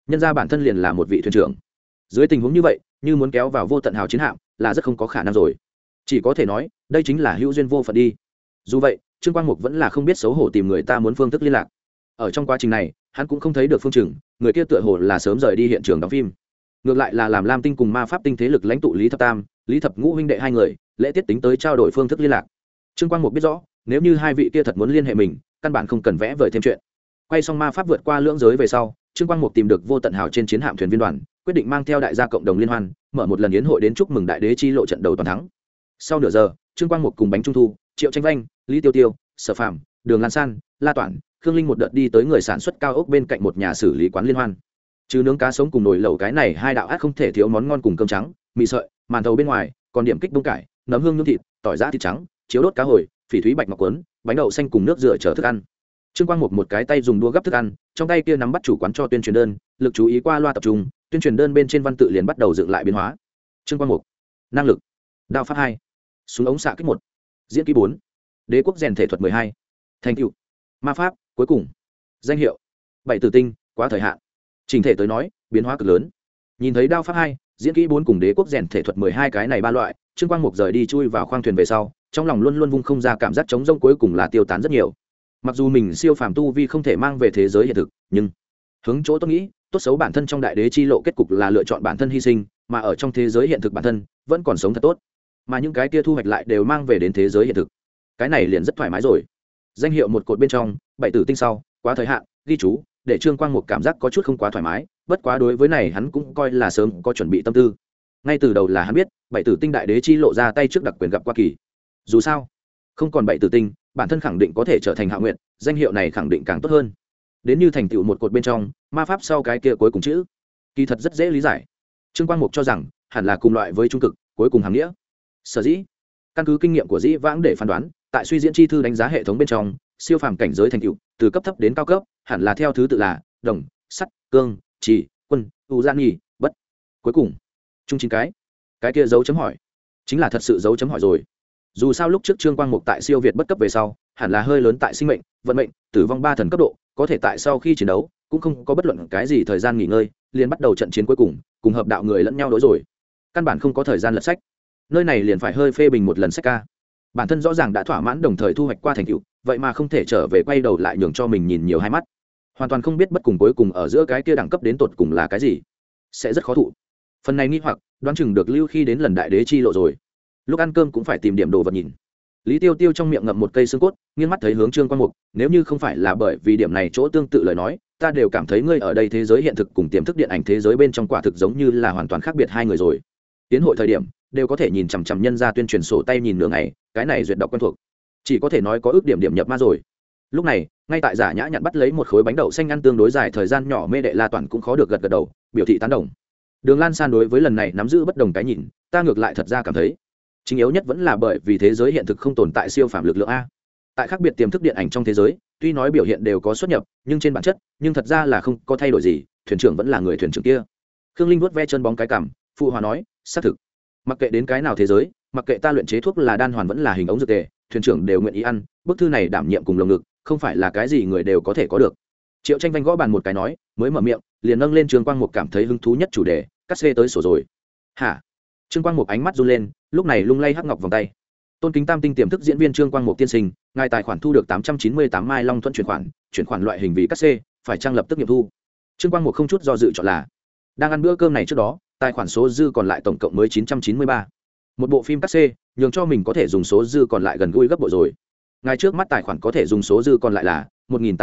nhân ra bản thân liền là một vị thuyền trưởng. Dưới tình huống như vậy, như muốn kéo vào vô tận hào chiến hạm là rất không có khả năng rồi. Chỉ có thể nói đây chính là hữu duyên vô phận đi. Dù vậy, Trương Quang Mục vẫn là không biết xấu hổ tìm người ta muốn phương thức liên lạc. Ở trong quá trình này, hắn cũng không thấy được Phương Trừng, người kia tựa hồ là sớm rời đi hiện trường đóng phim. Ngược lại là làm Lam Tinh cùng Ma Pháp Tinh thế lực lãnh tụ Lý Thập Tam, Lý Thập Ngũ huynh đệ hai người, lễ tiết tính tới trao đổi phương thức liên lạc. Trương Quang Mục biết rõ, nếu như hai vị kia thật muốn liên hệ mình, căn bản không cần vẽ vời thêm chuyện. Quay xong ma pháp vượt qua lưỡng giới về sau, Trương Quang Mục tìm được Vô Tận Hào trên chiến hạm thuyền viên đoàn, quyết định mang theo đại gia cộng đồng liên hoan, mở một lần yến hội đến chúc mừng đại đế chi lộ trận đầu toàn thắng. Sau nửa giờ, Trương Quang Mục cùng Bánh Trung Thu, Triệu Tranh Vanh, Lý Tiêu Tiêu, Sở Phạm, Đường Lan San, La Toản, Khương Linh một đợt đi tới người sản xuất cao ốc bên cạnh một nhà xử lý quán liên hoan. Trừ nướng cá sống cùng nồi lẩu cái này hai đạo át không thể thiếu món ngon cùng cơm trắng, mì sợi, màn thầu bên ngoài, còn điểm kích bông cải, nấm hương nhung thịt, tỏi giã thịt trắng, chiếu đốt cá hồi, phỉ thúy bạch ngọc cuốn, bánh đậu xanh cùng nước dừa chở thức ăn. Trương Quang một cái tay dùng đũa gấp thức ăn, trong tay kia nắm bắt chủ quán cho tuyên truyền đơn, lực chú ý qua loa tập trung, tuyên truyền đơn bên trên văn tự liền bắt đầu dựng lại biến hóa. Trương Quang một, năng lực, đao pháp 2, súng ống xạ kích 1, diễn kỹ 4, đế quốc rèn thể thuật 12, thành tựu, ma pháp, cuối cùng, danh hiệu, 7 tử tinh, quá thời hạn. Trình thể tới nói, biến hóa cực lớn. Nhìn thấy đao pháp 2, diễn kỹ 4 cùng đế quốc rèn thể thuật 12 cái này ba loại, Trương Quang Mục rời đi chui vào khoang thuyền về sau, trong lòng luôn luôn vung không ra cảm giác trống rỗng, cuối cùng là tiêu tán rất nhiều. Mặc dù mình siêu phàm tu vi không thể mang về thế giới hiện thực, nhưng hướng chỗ tôi nghĩ, tốt xấu bản thân trong đại đế chi lộ kết cục là lựa chọn bản thân hy sinh, mà ở trong thế giới hiện thực bản thân vẫn còn sống thật tốt. Mà những cái kia thu hoạch lại đều mang về đến thế giới hiện thực. Cái này liền rất thoải mái rồi. Danh hiệu một cột bên trong, 7 tử tinh sau, quá thời hạn, ghi chú, để Trương Quang Mục cảm giác có chút không quá thoải mái, bất quá đối với này hắn cũng coi là sớm có chuẩn bị tâm tư. Ngay từ đầu là hắn biết, 7 tử tinh đại đế chi lộ ra tay trước đặc quyền gặp qua kỳ. Dù sao, không còn 7 tử tinh, bản thân khẳng định có thể trở thành Hạ Nguyệt, danh hiệu này khẳng định càng tốt hơn. Đến như thành tựu một cột bên trong, ma pháp sau cái kia cuối cùng chữ, kỳ thật rất dễ lý giải. Trương Quang Mục cho rằng, hẳn là cùng loại với trung cực, cuối cùng hàng nghĩa. Sở dĩ, căn cứ kinh nghiệm của dĩ vãng để phán đoán, tại suy diễn chi thư đánh giá hệ thống bên trong, siêu phàm cảnh giới thành tựu, từ cấp thấp đến cao cấp, hẳn là theo thứ tự là đồng, sắt, cương, trì, quân, u gian nghi, bất. Cuối cùng, chung 9 cái kia dấu chấm hỏi, chính là thật sự dấu chấm hỏi rồi. Dù sao lúc trước Trương Quang Mục tại siêu việt bất cấp về sau, hẳn là hơi lớn tại sinh mệnh, vận mệnh, tử vong 3 thần cấp độ, có thể tại sau khi chiến đấu, cũng không có bất luận cái gì thời gian nghỉ ngơi, liền bắt đầu trận chiến cuối cùng hợp đạo người lẫn nhau đối rồi. Căn bản không có thời gian lật sách. Nơi này liền phải hơi phê bình một lần sách ca. Bản thân rõ ràng đã thỏa mãn đồng thời thu hoạch qua thành tựu, vậy mà không thể trở về quay đầu lại nhường cho mình nhìn nhiều hai mắt. Hoàn toàn không biết bất cùng cuối cùng ở giữa cái kia đẳng cấp đến tột cùng là cái gì, sẽ rất khó thụ. Phần này nghi hoặc, đoán chừng được lưu khi đến lần đại đế chi lộ rồi. Lúc ăn cơm cũng phải tìm điểm đồ vật nhìn. Lý Tiêu Tiêu trong miệng ngậm một cây xương cốt, nghiêng mắt thấy hướng Trương Quang Mục, nếu như không phải là bởi vì điểm này chỗ tương tự lời nói, ta đều cảm thấy ngươi ở đây thế giới hiện thực cùng tiềm thức điện ảnh thế giới bên trong quả thực giống như là hoàn toàn khác biệt hai người rồi. Tiến hội thời điểm, đều có thể nhìn chằm chằm nhân ra tuyên truyền sổ tay nhìn nửa ngày, cái này duyệt đọc quen thuộc. Chỉ có thể nói có ước điểm nhập ma rồi. Lúc này, ngay tại giả nhã nhặn bắt lấy một khối bánh đậu xanh ăn tương đối dài thời gian nhỏ, Mê Đệ La Toàn cũng khó được gật gật đầu, biểu thị tán đồng. Đường Lan San đối với lần này nắm giữ bất đồng cái nhìn, ta ngược lại thật ra cảm thấy chính yếu nhất vẫn là bởi vì thế giới hiện thực không tồn tại siêu phàm lực lượng a. Tại khác biệt tiềm thức điện ảnh trong thế giới, tuy nói biểu hiện đều có xuất nhập, nhưng trên bản chất, nhưng thật ra là không có thay đổi gì, thuyền trưởng vẫn là người thuyền trưởng kia. Khương Linh vuốt ve chân bóng cái cằm, phụ hòa nói, xác thực. Mặc kệ đến cái nào thế giới, mặc kệ ta luyện chế thuốc là đan hoàn vẫn là hình ống dược tề, thuyền trưởng đều nguyện ý ăn. Bức thư này đảm nhiệm cùng lồng ngực, không phải là cái gì người đều có thể có được. Triệu Tranh Vanh gõ bàn một cái nói, mới mở miệng, liền nâng lên Trương Quang Mục cảm thấy hứng thú nhất chủ đề, cắt xê tới sổ rồi. Hả? Trương Quang Mục ánh mắt run lên, lúc này lung lay hắc ngọc vòng tay. Tôn kính tam tinh tiềm thức diễn viên Trương Quang Mục tiên sinh, ngài tài khoản thu được 898 mai long thuận chuyển khoản loại hình vì cắt xê, phải trang lập tức nghiệm thu. Trương Quang Mục không chút do dự chọn là. Đang ăn bữa cơm này trước đó, tài khoản số dư còn lại tổng cộng mới 993. Một bộ phim cắt xê, nhường cho mình có thể dùng số dư còn lại gần gũi gấp bội rồi. Ngài trước mắt tài khoản có thể dùng số dư còn lại là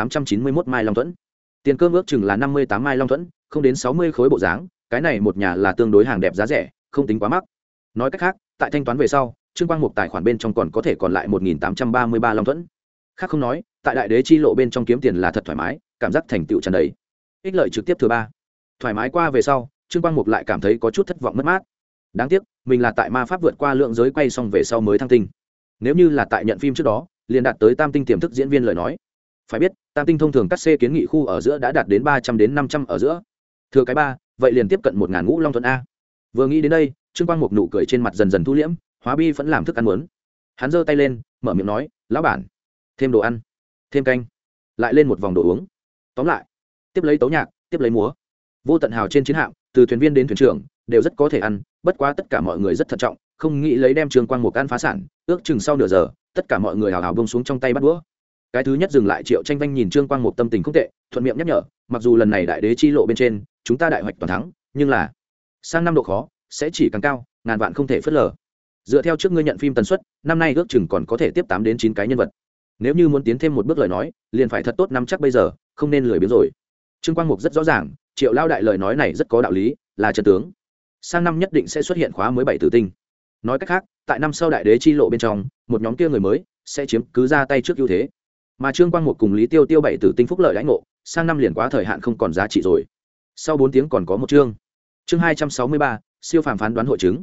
1891 mai long thuận. Tiền cơm ước chừng là 58 mai long thuận, không đến 60 khối bộ dáng, cái này một nhà là tương đối hàng đẹp giá rẻ, không tính quá mắc. Nói cách khác, tại thanh toán về sau, Trương Quang Mục tài khoản bên trong còn có thể còn lại 1833 long thuận. Khác không nói, tại đại đế chi lộ bên trong kiếm tiền là thật thoải mái, cảm giác thành tựu tràn đầy. Ích lợi trực tiếp thứ 3. Thoải mái qua về sau, Trương Quang Mục lại cảm thấy có chút thất vọng mất mát. Đáng tiếc, mình là tại ma pháp vượt qua lượng giới quay xong về sau mới thăng tinh. Nếu như là tại nhận phim trước đó, liền đạt tới tam tinh tiềm thức diễn viên lời nói. Phải biết, tam tinh thông thường cắt xê kiến nghị khu ở giữa đã đạt đến 300 đến 500 ở giữa. Thừa cái 3, vậy liền tiếp cận 1000 ngũ long thuận a. Vừa nghĩ đến đây, Trương Quang Mục nụ cười trên mặt dần dần thu liễm, hóa bi vẫn làm thức ăn muốn. Hắn giơ tay lên, mở miệng nói, lão bản, thêm đồ ăn, thêm canh, lại lên một vòng đồ uống. Tóm lại, tiếp lấy tấu nhạc, tiếp lấy múa. Vô tận hào trên chiến hạm, từ thuyền viên đến thuyền trưởng đều rất có thể ăn, bất quá tất cả mọi người rất thận trọng, không nghĩ lấy đem Trương Quang Mục ăn phá sản. Ước chừng sau nửa giờ, tất cả mọi người hào hào bông xuống trong tay bắt đũa. Cái thứ nhất dừng lại Triệu Tranh Vanh nhìn Trương Quang Mục tâm tình không tệ, thuận miệng nhắc nhở, mặc dù lần này đại đế chi lộ bên trên chúng ta đại hoạch toàn thắng, nhưng là sang năm độ khó sẽ chỉ càng cao, ngàn vạn không thể phớt lờ. Dựa theo trước ngươi nhận phim tần suất, năm nay ước chừng còn có thể tiếp 8 đến 9 cái nhân vật. Nếu như muốn tiến thêm một bước lời nói, liền phải thật tốt nắm chắc bây giờ, không nên lười biếng rồi. Trương Quang Mục rất rõ ràng, Triệu lao đại lời nói này rất có đạo lý, là chân tướng. Sang năm nhất định sẽ xuất hiện khóa mới 7 tử tinh. Nói cách khác, tại năm sau đại đế chi lộ bên trong, một nhóm kia người mới sẽ chiếm cứ ra tay trước ưu thế. Mà Trương Quang Mục cùng Lý Tiêu Tiêu 7 tử tinh phúc lợi đãi ngộ, sang năm liền quá thời hạn không còn giá trị rồi. Sau 4 tiếng còn có một chương. Chương 263, siêu phàm phán đoán hội chứng.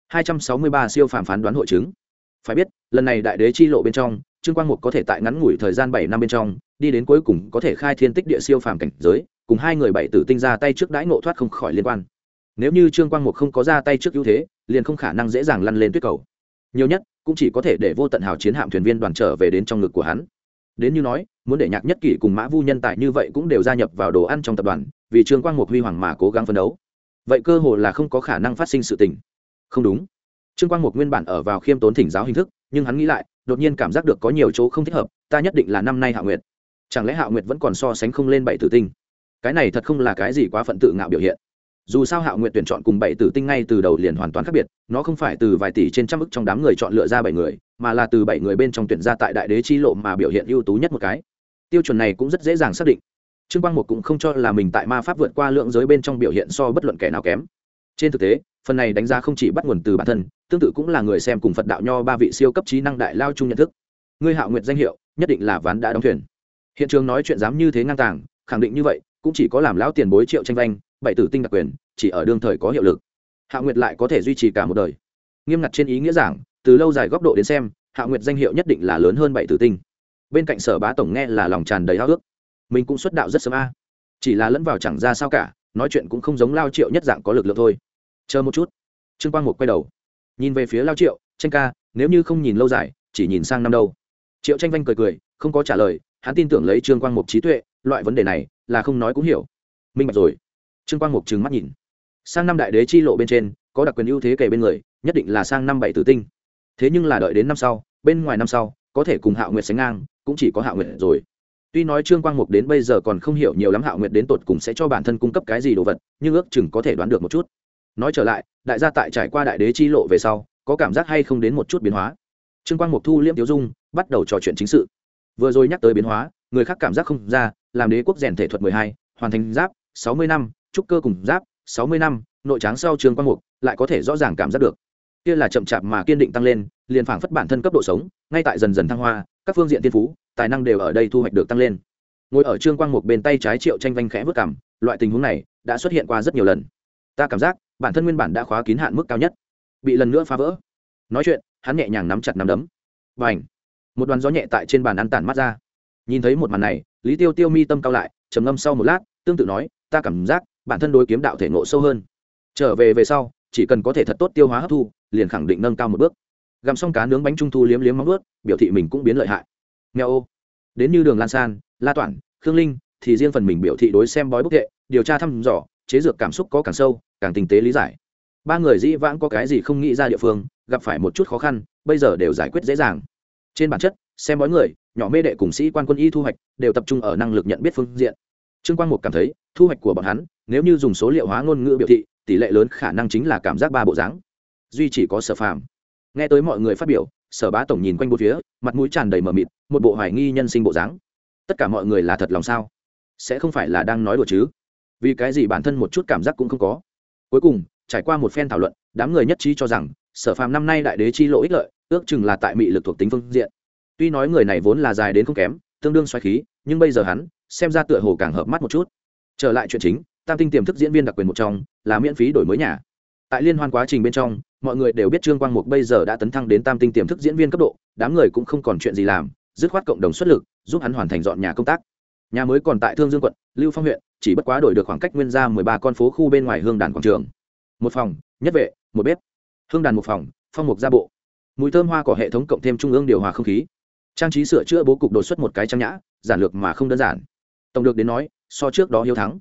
263 siêu phàm phán đoán hội chứng. Phải biết, lần này đại đế chi lộ bên trong, Trương Quang Mục có thể tại ngắn ngủi thời gian 7 năm bên trong, đi đến cuối cùng có thể khai thiên tích địa siêu phàm cảnh giới, cùng hai người 7 tử tinh ra tay trước đãi ngộ thoát không khỏi liên quan. Nếu như Trương Quang Mục không có ra tay trước ưu thế, liền không khả năng dễ dàng lăn lên tuyết cầu. Nhiều nhất cũng chỉ có thể để vô tận hào chiến hạm thuyền viên đoàn trở về đến trong ngực của hắn. Đến như nói, muốn để Nhạc Nhất Kỷ cùng Mã Vu nhân tài như vậy cũng đều gia nhập vào đồ ăn trong tập đoàn, vì Trương Quang Mục huy hoàng mà cố gắng phấn đấu. Vậy cơ hồ là không có khả năng phát sinh sự tình. Không đúng. Trương Quang Mục nguyên bản ở vào khiêm tốn thỉnh giáo hình thức, nhưng hắn nghĩ lại, đột nhiên cảm giác được có nhiều chỗ không thích hợp, ta nhất định là năm nay Hạo Nguyệt. Chẳng lẽ Hạo Nguyệt vẫn còn so sánh không lên 7 tử tinh? Cái này thật không là cái gì quá phận tự ngạo biểu hiện. Dù sao Hạo Nguyệt tuyển chọn cùng 7 tử tinh ngay từ đầu liền hoàn toàn khác biệt, nó không phải từ vài tỷ trên trăm ức trong đám người chọn lựa ra 7 người, mà là từ 7 người bên trong tuyển ra tại đại đế chi lộ mà biểu hiện ưu tú nhất một cái. Tiêu chuẩn này cũng rất dễ dàng xác định. Trương Quang Mục cũng không cho là mình tại ma pháp vượt qua lượng giới bên trong biểu hiện so bất luận kẻ nào kém. Trên thực tế, phần này đánh giá không chỉ bắt nguồn từ bản thân, tương tự cũng là người xem cùng Phật đạo nho ba vị siêu cấp trí năng đại lao chung nhận thức. Ngươi Hạo Nguyệt danh hiệu, nhất định là ván đã đóng thuyền. Hiện trường nói chuyện dám như thế ngang tàng, khẳng định như vậy, cũng chỉ có làm lão tiền bối Triệu Tranh Vanh, 7 tử tinh đặc quyền, chỉ ở đương thời có hiệu lực. Hạo Nguyệt lại có thể duy trì cả một đời. Nghiêm ngặt trên ý nghĩa giảng, từ lâu dài góc độ đến xem, Hạo Nguyệt danh hiệu nhất định là lớn hơn 7 tử tinh. Bên cạnh Sở Bá tổng nghe là lòng tràn đầy háo ước. Mình cũng xuất đạo rất sớm a, chỉ là lẫn vào chẳng ra sao cả, nói chuyện cũng không giống Lao Triệu nhất dạng có lực lượng thôi. Chờ một chút. Trương Quang Mục quay đầu, nhìn về phía Lao Triệu, Tranh ca, nếu như không nhìn lâu dài, chỉ nhìn sang năm đâu? Triệu Tranh Vanh cười cười, không có trả lời, hắn tin tưởng lấy Trương Quang Mục trí tuệ, loại vấn đề này là không nói cũng hiểu. Minh bạch rồi. Trương Quang Mục trừng mắt nhìn. Sang năm đại đế chi lộ bên trên, có đặc quyền ưu thế kể bên người, nhất định là sang năm 7 tử tinh. Thế nhưng là đợi đến năm sau, bên ngoài năm sau, có thể cùng Hạo Nguyệt sánh ngang, cũng chỉ có Hạo Nguyệt rồi. Tuy nói Trương Quang Mục đến bây giờ còn không hiểu nhiều lắm Hạo Nguyệt đến tột cùng sẽ cho bản thân cung cấp cái gì đồ vật, nhưng ước chừng có thể đoán được một chút. Nói trở lại, đại gia tại trải qua đại đế chi lộ về sau, có cảm giác hay không đến một chút biến hóa. Trương Quang Mục thu liễm tiêu dung, bắt đầu trò chuyện chính sự. Vừa rồi nhắc tới biến hóa, người khác cảm giác không ra, làm đế quốc rèn thể thuật 12, hoàn thành giáp 60 năm, trúc cơ cùng giáp 60 năm, nội tráng sau Trương Quang Mục lại có thể rõ ràng cảm giác được. Kia là chậm chạp mà kiên định tăng lên, liền phảng phất bản thân cấp độ sống, ngay tại dần dần thăng hoa, các phương diện tiên phú, tài năng đều ở đây thu hoạch được tăng lên. Ngồi ở Trương Quang Mục bên tay trái Triệu Tranh Vanh khẽ vút cằm, loại tình huống này đã xuất hiện qua rất nhiều lần. Ta cảm giác, bản thân nguyên bản đã khóa kín hạn mức cao nhất, bị lần nữa phá vỡ. Nói chuyện, hắn nhẹ nhàng nắm chặt nắm đấm. Bành! Một đoàn gió nhẹ tại trên bàn ăn tản mắt ra. Nhìn thấy một màn này, Lý Tiêu Tiêu mi tâm cao lại, trầm ngâm sau một lát, tương tự nói, ta cảm giác, bản thân đối kiếm đạo thể ngộ sâu hơn. Trở về sau, chỉ cần có thể thật tốt tiêu hóa hấp thu, liền khẳng định nâng cao một bước. Gặm xong cá nướng bánh trung thu liếm liếm móng vuốt, biểu thị mình cũng biến lợi hại. Nghe ô. Đến như Đường Lan San, La Toản, Khương Linh, thì riêng phần mình biểu thị đối xem bói bốc hệ, điều tra thăm dò, chế dược cảm xúc có càng sâu, càng tinh tế lý giải. Ba người dĩ vãng có cái gì không nghĩ ra địa phương, gặp phải một chút khó khăn, bây giờ đều giải quyết dễ dàng. Trên bản chất, xem bói người, nhỏ mê đệ cùng sĩ quan quân y thu hoạch đều tập trung ở năng lực nhận biết phương diện. Trương Quang Mục cảm thấy, thu hoạch của bọn hắn, nếu như dùng số liệu hóa ngôn ngữ biểu thị, tỷ lệ lớn khả năng chính là cảm giác ba bộ dáng. Duy chỉ có Sở Phàm. Nghe tới mọi người phát biểu, Sở Bá tổng nhìn quanh bốn phía, mặt mũi tràn đầy mờ mịt, một bộ hoài nghi nhân sinh bộ dáng. Tất cả mọi người là thật lòng sao? Sẽ không phải là đang nói đùa chứ? Vì cái gì bản thân một chút cảm giác cũng không có? Cuối cùng, trải qua một phen thảo luận, đám người nhất trí cho rằng, Sở Phàm năm nay đại đế chi lộ ích lợi, ước chừng là tại mị lực thuộc tính phương diện. Tuy nói người này vốn là dài đến không kém, tương đương xoáy khí, nhưng bây giờ hắn, xem ra tựa hồ càng hợp mắt một chút. Trở lại chuyện chính, tam tinh tiềm thức diễn viên đặc quyền một trong, là miễn phí đổi mới nhà. Tại liên hoan quá trình bên trong, mọi người đều biết Trương Quang Mục bây giờ đã tấn thăng đến tam tinh tiềm thức diễn viên cấp độ, đám người cũng không còn chuyện gì làm, dứt khoát cộng đồng xuất lực, giúp hắn hoàn thành dọn nhà công tác. Nhà mới còn tại Thương Dương quận, Lưu Phong huyện, chỉ bất quá đổi được khoảng cách nguyên ra 13 con phố khu bên ngoài Hương Đàn quảng trường. Một phòng, nhất vệ, một bếp. Hương Đàn một phòng, phong mục gia bộ. Mùi thơm hoa cỏ hệ thống cộng thêm trung ương điều hòa không khí. Trang trí sửa chữa bố cục đột xuất một cái trang nhã, giản lược mà không đơn giản. Tổng được đến nói, so trước đó hiếu thắng.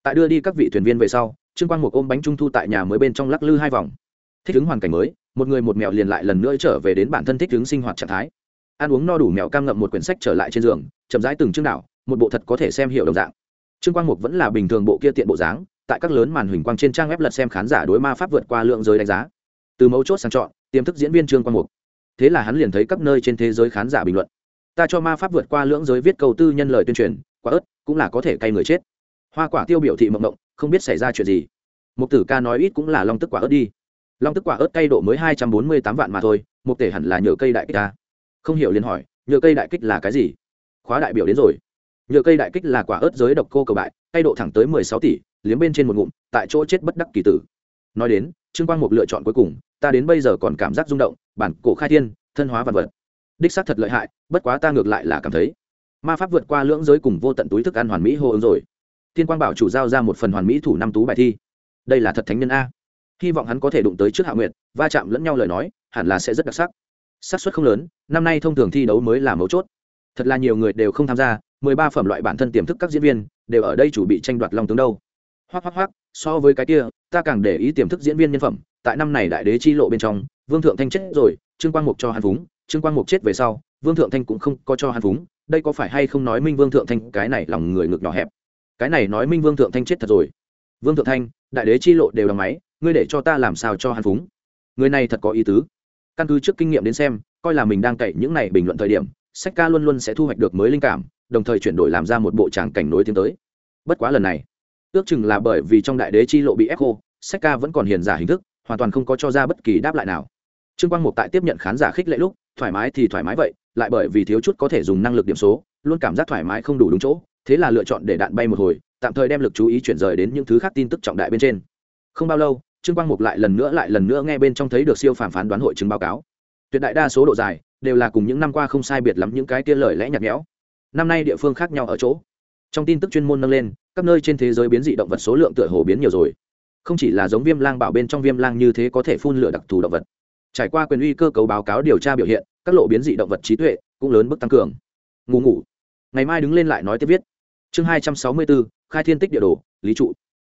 Tại đưa đi các vị thuyền viên về sau, Trương Quang Mục ôm bánh trung thu tại nhà mới bên trong lắc lư 2 vòng. Thích ứng hoàn cảnh mới, một người một mèo liền lại lần nữa trở về đến bản thân thích ứng sinh hoạt trạng thái. Ăn uống no đủ, mèo cam ngậm một quyển sách trở lại trên giường, chậm rãi từng chương đảo, một bộ thật có thể xem hiểu đồng dạng. Trương Quang Mục vẫn là bình thường bộ kia tiện bộ dáng, tại các lớn màn huỳnh quang trên trang web lật xem khán giả đối ma pháp vượt qua lượng giới đánh giá. Từ mấu chốt sang chọn, tiềm thức diễn viên Trương Quang Mục. Thế là hắn liền thấy các nơi trên thế giới khán giả bình luận: ta cho ma pháp vượt qua lưỡng giới viết câu tư nhân lời tuyên truyền, quả ớt cũng là có thể cay người chết. Hoa Quả Tiêu biểu thị mộng mộng, không biết xảy ra chuyện gì. Mục Tử Ca nói ít cũng là long tức quả ớt đi. Long tức quả ớt cay độ mới 248 vạn mà thôi, mục tể hẳn là nhựa cây đại kích ta. Không hiểu liền hỏi, nhựa cây đại kích là cái gì? Khóa đại biểu đến rồi. Nhựa cây đại kích là quả ớt giới độc cô cầu bại, cay độ thẳng tới 16 tỷ, liếm bên trên một ngụm, tại chỗ chết bất đắc kỳ tử. Nói đến, Trương Quang Mục lựa chọn cuối cùng, ta đến bây giờ còn cảm giác rung động, bản cổ khai thiên, thân hóa vạn vật. Đích xác thật lợi hại, bất quá ta ngược lại là cảm thấy, ma pháp vượt qua lưỡng giới cùng vô tận túi thức ăn hoàn mỹ hô ứng rồi. Tiên Quang bảo chủ giao ra một phần hoàn mỹ thủ 5 tú bài thi. Đây là thật thánh nhân a. Hy vọng hắn có thể đụng tới trước Hạ Nguyệt, va chạm lẫn nhau lời nói, hẳn là sẽ rất đặc sắc. Xác suất không lớn, năm nay thông thường thi đấu mới là mấu chốt. Thật là nhiều người đều không tham gia, 13 phẩm loại bản thân tiềm thức các diễn viên đều ở đây chủ bị tranh đoạt long tướng đâu. Hoắc, so với cái kia, ta càng để ý tiềm thức diễn viên nhân phẩm, tại năm này đại đế chi lộ bên trong, Vương Thượng Thanh chết rồi, Trương Quang Mục cho hắn phúng, Trương Quang Mục chết về sau, Vương Thượng Thanh cũng không có cho hắn phúng, đây có phải hay không nói minh Vương Thượng Thanh cái này lòng người ngực nhỏ hẹp. Cái này nói minh Vương Thượng Thanh chết thật rồi. Vương Thượng Thanh, đại đế chi lộ đều đóng máy, ngươi để cho ta làm sao cho hắn phúng. Người này thật có ý tứ. Căn cứ trước kinh nghiệm đến xem, coi là mình đang cậy những này bình luận thời điểm, sách ca luôn luôn sẽ thu hoạch được mới linh cảm, đồng thời chuyển đổi làm ra một bộ tràng cảnh nối tiếng tới. Bất quá lần này, ước chừng là bởi vì trong đại đế chi lộ bị ép khô, sách ca vẫn còn hiền giả hình thức, hoàn toàn không có cho ra bất kỳ đáp lại nào. Trương Quang Mục tại tiếp nhận khán giả khích lệ lúc, thoải mái thì thoải mái vậy, lại bởi vì thiếu chút có thể dùng năng lực điểm số, luôn cảm giác thoải mái không đủ đúng chỗ, thế là lựa chọn để đạn bay một hồi, tạm thời đem lực chú ý chuyển rời đến những thứ khác tin tức trọng đại bên trên. Không bao lâu, Trương Quang Mục lại lần nữa nghe bên trong thấy được siêu phàm phán đoán hội chứng báo cáo. Tuyệt đại đa số độ dài đều là cùng những năm qua không sai biệt lắm những cái kia lời lẽ nhạt nhẽo. Năm nay địa phương khác nhau ở chỗ, trong tin tức chuyên môn nâng lên, các nơi trên thế giới biến dị động vật số lượng tựa hồ biến nhiều rồi. Không chỉ là giống viêm lang bảo bên trong viêm lang như thế có thể phun lửa đặc thù động vật. Trải qua quyền uy cơ cấu báo cáo điều tra biểu hiện, các lộ biến dị động vật trí tuệ cũng lớn mức tăng cường. Ngủ. Ngày mai đứng lên lại nói tiếp viết. Chương 264, khai thiên tích địa đồ, lý trụ.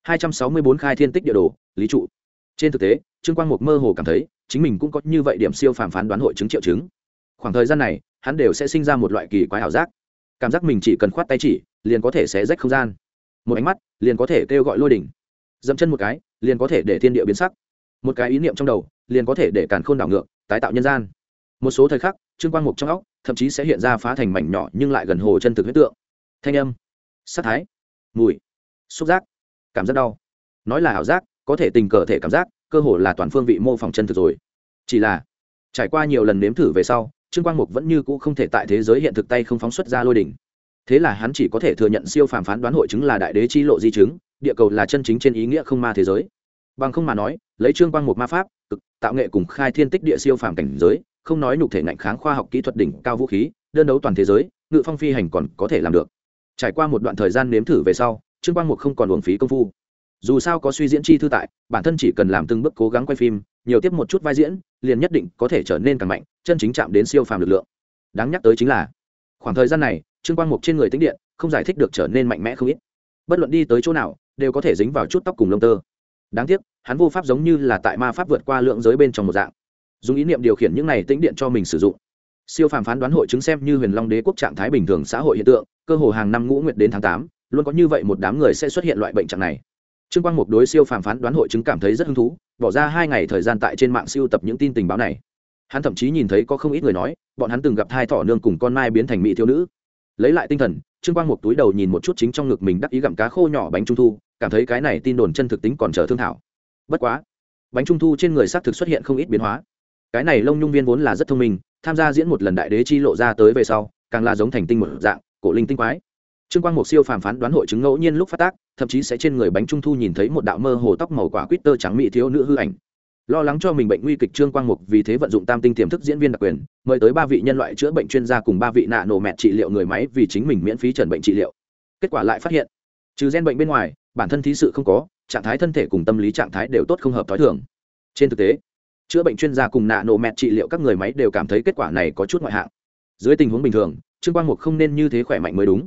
264 khai thiên tích địa đồ, lý trụ. Trên thực tế, Trương Quang Mục mơ hồ cảm thấy, chính mình cũng có như vậy điểm siêu phàm phán đoán hội chứng triệu chứng. Khoảng thời gian này, hắn đều sẽ sinh ra một loại kỳ quái ảo giác. Cảm giác mình chỉ cần khoát tay chỉ, liền có thể xé rách không gian. Một ánh mắt, liền có thể kêu gọi lôi đỉnh. Dậm chân một cái, liền có thể để thiên địa biến sắc. Một cái ý niệm trong đầu, liền có thể để càn khôn đảo ngược, tái tạo nhân gian. Một số thời khắc, Trương Quang Mục trong óc, thậm chí sẽ hiện ra phá thành mảnh nhỏ nhưng lại gần hồ chân thực huyết tượng. Thanh âm, sát thái, mùi, xúc giác, cảm giác đau. Nói là ảo giác, có thể tình cờ thể cảm giác, cơ hồ là toàn phương vị mô phỏng chân thực rồi. Chỉ là trải qua nhiều lần nếm thử về sau, Trương Quang Mục vẫn như cũ không thể tại thế giới hiện thực tay không phóng xuất ra lôi đỉnh. Thế là hắn chỉ có thể thừa nhận siêu phàm phán đoán hội chứng là đại đế chi lộ di chứng, địa cầu là chân chính trên ý nghĩa không ma thế giới. Bằng không mà nói, lấy Trương Quang Mục ma pháp, cực tạo nghệ cùng khai thiên tích địa siêu phàm cảnh giới, không nói nhục thể ngạnh kháng khoa học kỹ thuật đỉnh cao vũ khí, đơn đấu toàn thế giới, ngự phong phi hành còn có thể làm được. Trải qua một đoạn thời gian nếm thử về sau, Trương Quang Mục không còn uổng phí công phu. Dù sao có suy diễn chi thư tại, bản thân chỉ cần làm từng bước cố gắng quay phim, nhiều tiếp một chút vai diễn, liền nhất định có thể trở nên càng mạnh, chân chính chạm đến siêu phàm lực lượng. Đáng nhắc tới chính là, khoảng thời gian này, Trương Quang Mục trên người tĩnh điện không giải thích được trở nên mạnh mẽ không ít. Bất luận đi tới chỗ nào, đều có thể dính vào chút tóc cùng lông tơ. Đáng tiếc, hắn vô pháp giống như là tại ma pháp vượt qua lượng giới bên trong một dạng, dùng ý niệm điều khiển những này tĩnh điện cho mình sử dụng. Siêu phàm phán đoán hội chứng xem như Huyền Long Đế quốc trạng thái bình thường xã hội hiện tượng, cơ hồ hàng năm ngũ nguyệt đến tháng 8, luôn có như vậy một đám người sẽ xuất hiện loại bệnh trạng này. Trương Quang Mục đối siêu phàm phán đoán hội chứng cảm thấy rất hứng thú, bỏ ra 2 ngày thời gian tại trên mạng siêu tập những tin tình báo này. Hắn thậm chí nhìn thấy có không ít người nói, bọn hắn từng gặp thai thỏ nương cùng con mai biến thành mỹ thiếu nữ. Lấy lại tinh thần, Trương Quang Mục túi đầu nhìn một chút chính trong ngực mình đắc ý gặm cá khô nhỏ bánh trung thu, cảm thấy cái này tin đồn chân thực tính còn chờ thương thảo. Bất quá, bánh trung thu trên người xác thực xuất hiện không ít biến hóa. Cái này Lông Nhung Viên vốn là rất thông minh, tham gia diễn một lần đại đế chi lộ ra tới về sau, càng là giống thành tinh một dạng, cổ linh tinh quái. Trương Quang Mục siêu phàm phán đoán hội chứng ngẫu nhiên lúc phát tác, thậm chí sẽ trên người bánh trung thu nhìn thấy một đạo mơ hồ tóc màu quả quýt tơ trắng mỹ thiếu nữ hư ảnh. Lo lắng cho mình bệnh nguy kịch, Trương Quang Mục vì thế vận dụng tam tinh tiềm thức diễn viên đặc quyền, mời tới 3 vị nhân loại chữa bệnh chuyên gia cùng 3 vị nạ nổ mẹt trị liệu người máy vì chính mình miễn phí chẩn bệnh trị liệu. Kết quả lại phát hiện, trừ gen bệnh bên ngoài, bản thân thí sự không có, trạng thái thân thể cùng tâm lý trạng thái đều tốt không hợp tối thường. Trên thực tế, chữa bệnh chuyên gia cùng nạ nổ mẹt trị liệu các người máy đều cảm thấy kết quả này có chút ngoại hạng. Dưới tình huống bình thường, Trương Quang Mục không nên như thế khỏe mạnh mới đúng.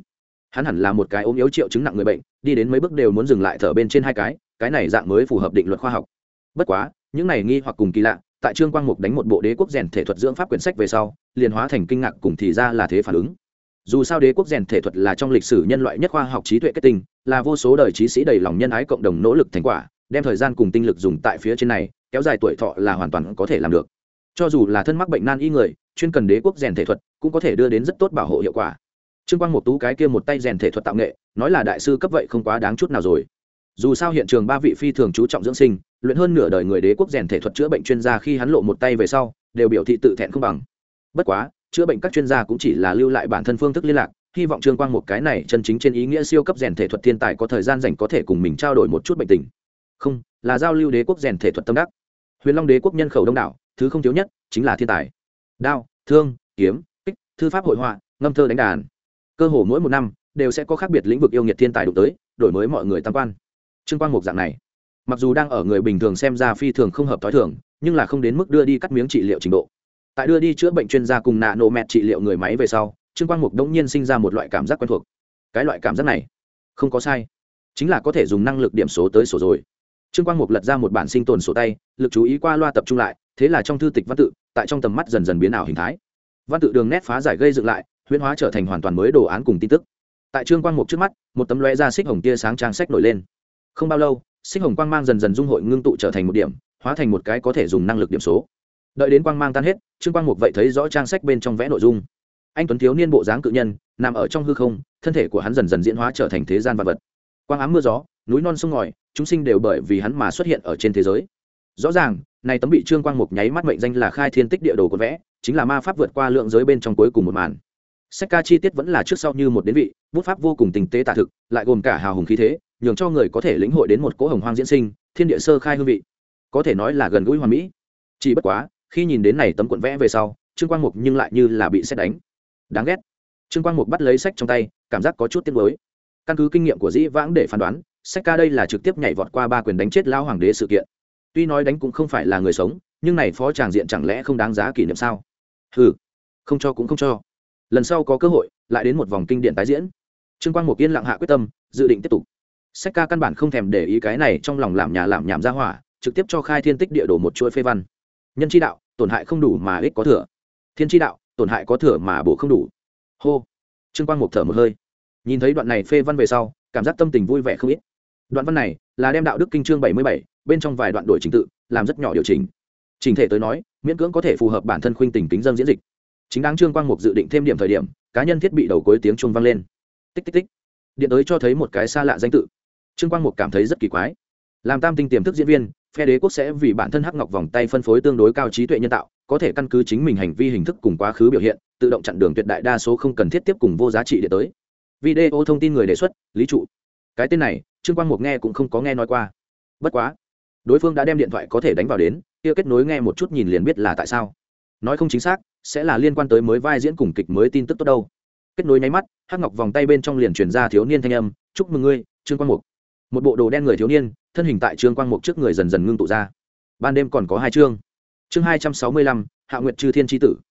hắn hẳn là một cái ốm yếu triệu chứng nặng người bệnh, đi đến mấy bước đều muốn dừng lại thở bên trên hai cái này dạng mới phù hợp định luật khoa học. Bất quá những này nghi hoặc cùng kỳ lạ, tại Trương Quang Mục đánh một bộ đế quốc rèn thể thuật dưỡng pháp quyển sách về sau liền hóa thành kinh ngạc cùng thì ra là thế phản ứng. Dù sao đế quốc rèn thể thuật là trong lịch sử nhân loại nhất khoa học trí tuệ kết tinh, là vô số đời trí sĩ đầy lòng nhân ái cộng đồng nỗ lực thành quả, đem thời gian cùng tinh lực dùng tại phía trên này, kéo dài tuổi thọ là hoàn toàn có thể làm được. Cho dù là thân mắc bệnh nan y người, chuyên cần đế quốc rèn thể thuật cũng có thể đưa đến rất tốt bảo hộ hiệu quả. Trương Quang Mục tú cái kia một tay rèn thể thuật tạo nghệ, nói là đại sư cấp vậy không quá đáng chút nào rồi. Dù sao hiện trường ba vị phi thường chú trọng dưỡng sinh, luyện hơn nửa đời người đế quốc rèn thể thuật chữa bệnh chuyên gia khi hắn lộ một tay về sau, đều biểu thị tự thẹn không bằng. Bất quá, chữa bệnh các chuyên gia cũng chỉ là lưu lại bản thân phương thức liên lạc, hy vọng Trương Quang Mục cái này chân chính trên ý nghĩa siêu cấp rèn thể thuật thiên tài có thời gian rảnh có thể cùng mình trao đổi một chút bệnh tình. Không, là giao lưu đế quốc rèn thể thuật tâm đắc. Huyền Long đế quốc nhân khẩu đông đảo, thứ không thiếu nhất chính là thiên tài. Đao, thương, kiếm, kích, thư pháp hội họa, ngâm thơ đánh đàn. Cơ hồ mỗi một năm đều sẽ có khác biệt lĩnh vực yêu nghiệt thiên tài đụng tới, đổi mới mọi người tam quan. Trương Quang Mục dạng này, mặc dù đang ở người bình thường xem ra phi thường không hợp tối thường, nhưng là không đến mức đưa đi cắt miếng trị liệu trình độ. Tại đưa đi chữa bệnh chuyên gia cùng nạ nổ mẹt trị liệu người máy về sau, Trương Quang Mục đống nhiên sinh ra một loại cảm giác quen thuộc. Cái loại cảm giác này không có sai, chính là có thể dùng năng lực điểm số tới sổ rồi. Trương Quang Mục lật ra một bản sinh tồn sổ tay, lực chú ý qua loa tập trung lại, thế là trong thư tịch văn tự tại trong tầm mắt dần dần biến ảo hình thái. Văn tự đường nét phá giải gây dựng lại, huyễn hóa trở thành hoàn toàn mới đồ án cùng tin tức. Tại Trương Quang Mục trước mắt, một tấm lóe ra xích hồng tia sáng trang sách nổi lên. Không bao lâu, xích hồng quang mang dần dần dung hội ngưng tụ trở thành một điểm, hóa thành một cái có thể dùng năng lực điểm số. Đợi đến quang mang tan hết, Trương Quang Mục vậy thấy rõ trang sách bên trong vẽ nội dung. Anh tuấn thiếu niên bộ dáng cự nhân nằm ở trong hư không, thân thể của hắn dần dần diễn hóa trở thành thế gian vật vật. Quang ám mưa gió, núi non sông ngòi, chúng sinh đều bởi vì hắn mà xuất hiện ở trên thế giới. Rõ ràng, này tấm bị Trương Quang Mục nháy mắt mệnh danh là khai thiên tích địa đồ của vẽ, chính là ma pháp vượt qua lượng giới bên trong cuối cùng một màn. Sách ca chi tiết vẫn là trước sau như một đến vị, bút pháp vô cùng tinh tế tả thực, lại gồm cả hào hùng khí thế, nhường cho người có thể lĩnh hội đến một cỗ hồng hoang diễn sinh, thiên địa sơ khai hương vị, có thể nói là gần gũi hoàn mỹ. Chỉ bất quá, khi nhìn đến này tấm cuộn vẽ về sau, Trương Quang Mục nhưng lại như là bị sét đánh. Đáng ghét. Trương Quang Mục bắt lấy sách trong tay, cảm giác có chút tiếc nuối. Căn cứ kinh nghiệm của dĩ vãng để phán đoán, sách ca đây là trực tiếp nhảy vọt qua ba quyền đánh chết lão hoàng đế sự kiện. Tuy nói đánh cũng không phải là người sống, nhưng này phó tràng diện chẳng lẽ không đáng giá kỷ niệm sao? Hừ, không cho cũng không cho. Lần sau có cơ hội, lại đến một vòng kinh điển tái diễn. Trương Quang Mục yên lặng hạ quyết tâm, dự định tiếp tục. Sách ca căn bản không thèm để ý cái này, trong lòng làm nhà làm nhảm ra hỏa, trực tiếp cho khai thiên tích địa đổ một chuỗi phê văn. Nhân chi đạo, tổn hại không đủ mà ích có thừa. Thiên chi đạo, tổn hại có thừa mà bổ không đủ. Hô. Trương Quang Mục thở một hơi. Nhìn thấy đoạn này phê văn về sau, cảm giác tâm tình vui vẻ không ít. Đoạn văn này là đem đạo đức kinh chương 77, bên trong vài đoạn đổi trình tự, làm rất nhỏ điều chỉnh. Trình thể tới nói, miễn cưỡng có thể phù hợp bản thân khuynh tình kính dâng diễn dịch. Chính đáng Trương Quang Mục dự định thêm điểm thời điểm, cá nhân thiết bị đầu cuối tiếng chuông vang lên. Tích tích tích. Điện tới cho thấy một cái xa lạ danh tự. Trương Quang Mục cảm thấy rất kỳ quái. Làm tam tinh tiềm thức diễn viên, phe đế quốc sẽ vì bản thân hắc ngọc vòng tay phân phối tương đối cao trí tuệ nhân tạo, có thể căn cứ chính mình hành vi hình thức cùng quá khứ biểu hiện, tự động chặn đường tuyệt đại đa số không cần thiết tiếp cùng vô giá trị điện tới. Video thông tin người đề xuất, Lý Trụ. Cái tên này, Trương Quang Mục nghe cũng không có nghe nói qua. Bất quá, đối phương đã đem điện thoại có thể đánh vào đến, kia kết nối nghe một chút nhìn liền biết là tại sao. Nói không chính xác, sẽ là liên quan tới mới vai diễn cùng kịch mới tin tức tốt đâu. Kết nối nháy mắt, hắc ngọc vòng tay bên trong liền truyền ra thiếu niên thanh âm, "Chúc mừng ngươi, Trương Quang Mục." Một bộ đồ đen người thiếu niên, thân hình tại Trương Quang Mục trước người dần dần ngưng tụ ra. Ban đêm còn có 2 chương. Chương 265, Hạo Nguyệt Chư Thiên chi tử.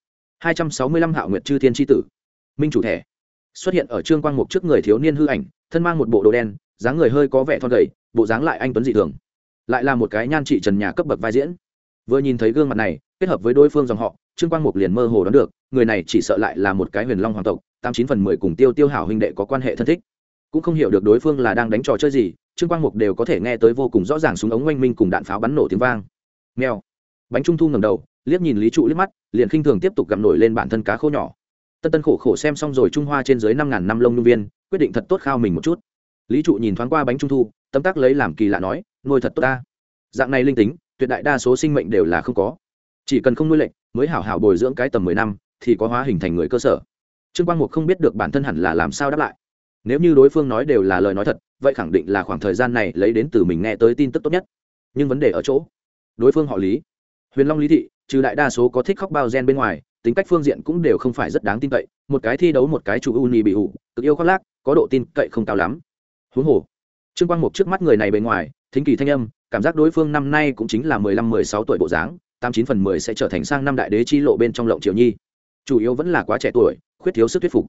265 Hạo Nguyệt Chư Thiên chi tử. Minh chủ thẻ. Xuất hiện ở Trương Quang Mục trước người thiếu niên hư ảnh, thân mang một bộ đồ đen, dáng người hơi có vẻ thon gầy, bộ dáng lại anh tuấn dị thường. Lại là một cái nhan trị trần nhà cấp bậc vai diễn. Vừa nhìn thấy gương mặt này, kết hợp với đối phương dòng họ, Trương Quang Mục liền mơ hồ đoán được, người này chỉ sợ lại là một cái Huyền Long hoàng tộc, 89/10 cùng Tiêu Tiêu Hảo huynh đệ có quan hệ thân thích. Cũng không hiểu được đối phương là đang đánh trò chơi gì, Trương Quang Mục đều có thể nghe tới vô cùng rõ ràng súng ống oanh minh cùng đạn pháo bắn nổ tiếng vang. Mèo. Bánh trung thu ngẩng đầu, liếc nhìn Lý Trụ liếc mắt, liền khinh thường tiếp tục gặm nổi lên bản thân cá khô nhỏ. Tân Tân khổ khổ xem xong rồi Trung Hoa trên dưới 5000 năm lông nhung viên, quyết định thật tốt khao mình một chút. Lý Trụ nhìn thoáng qua bánh trung thu, tấm tắc lấy làm kỳ lạ nói, nuôi thật tốt ta. Dạng này linh tính, tuyệt đại đa số sinh mệnh đều là không có. Chỉ cần không nuôi lệnh, mới hảo hảo bồi dưỡng cái tầm 10 năm, thì có hóa hình thành người cơ sở. Trương Quang Mục không biết được bản thân hẳn là làm sao đáp lại. Nếu như đối phương nói đều là lời nói thật, vậy khẳng định là khoảng thời gian này lấy đến từ mình nghe tới tin tức tốt nhất. Nhưng vấn đề ở chỗ, đối phương họ Lý, Huyền Long Lý thị, trừ đại đa số có thích khóc bao gen bên ngoài, tính cách phương diện cũng đều không phải rất đáng tin cậy, một cái thi đấu một cái chủ uni bị hụ, cực yêu khoác lác, có độ tin cậy không cao lắm. Huống hồ, Trương Quang Mục trước mắt người này bề ngoài, thính kỳ thanh âm, cảm giác đối phương năm nay cũng chính là 15-16 tuổi bộ dáng, 89/10 sẽ trở thành sang năm đại đế chi lộ bên trong lộng triều nhi. Chủ yếu vẫn là quá trẻ tuổi, khuyết thiếu sức thuyết phục.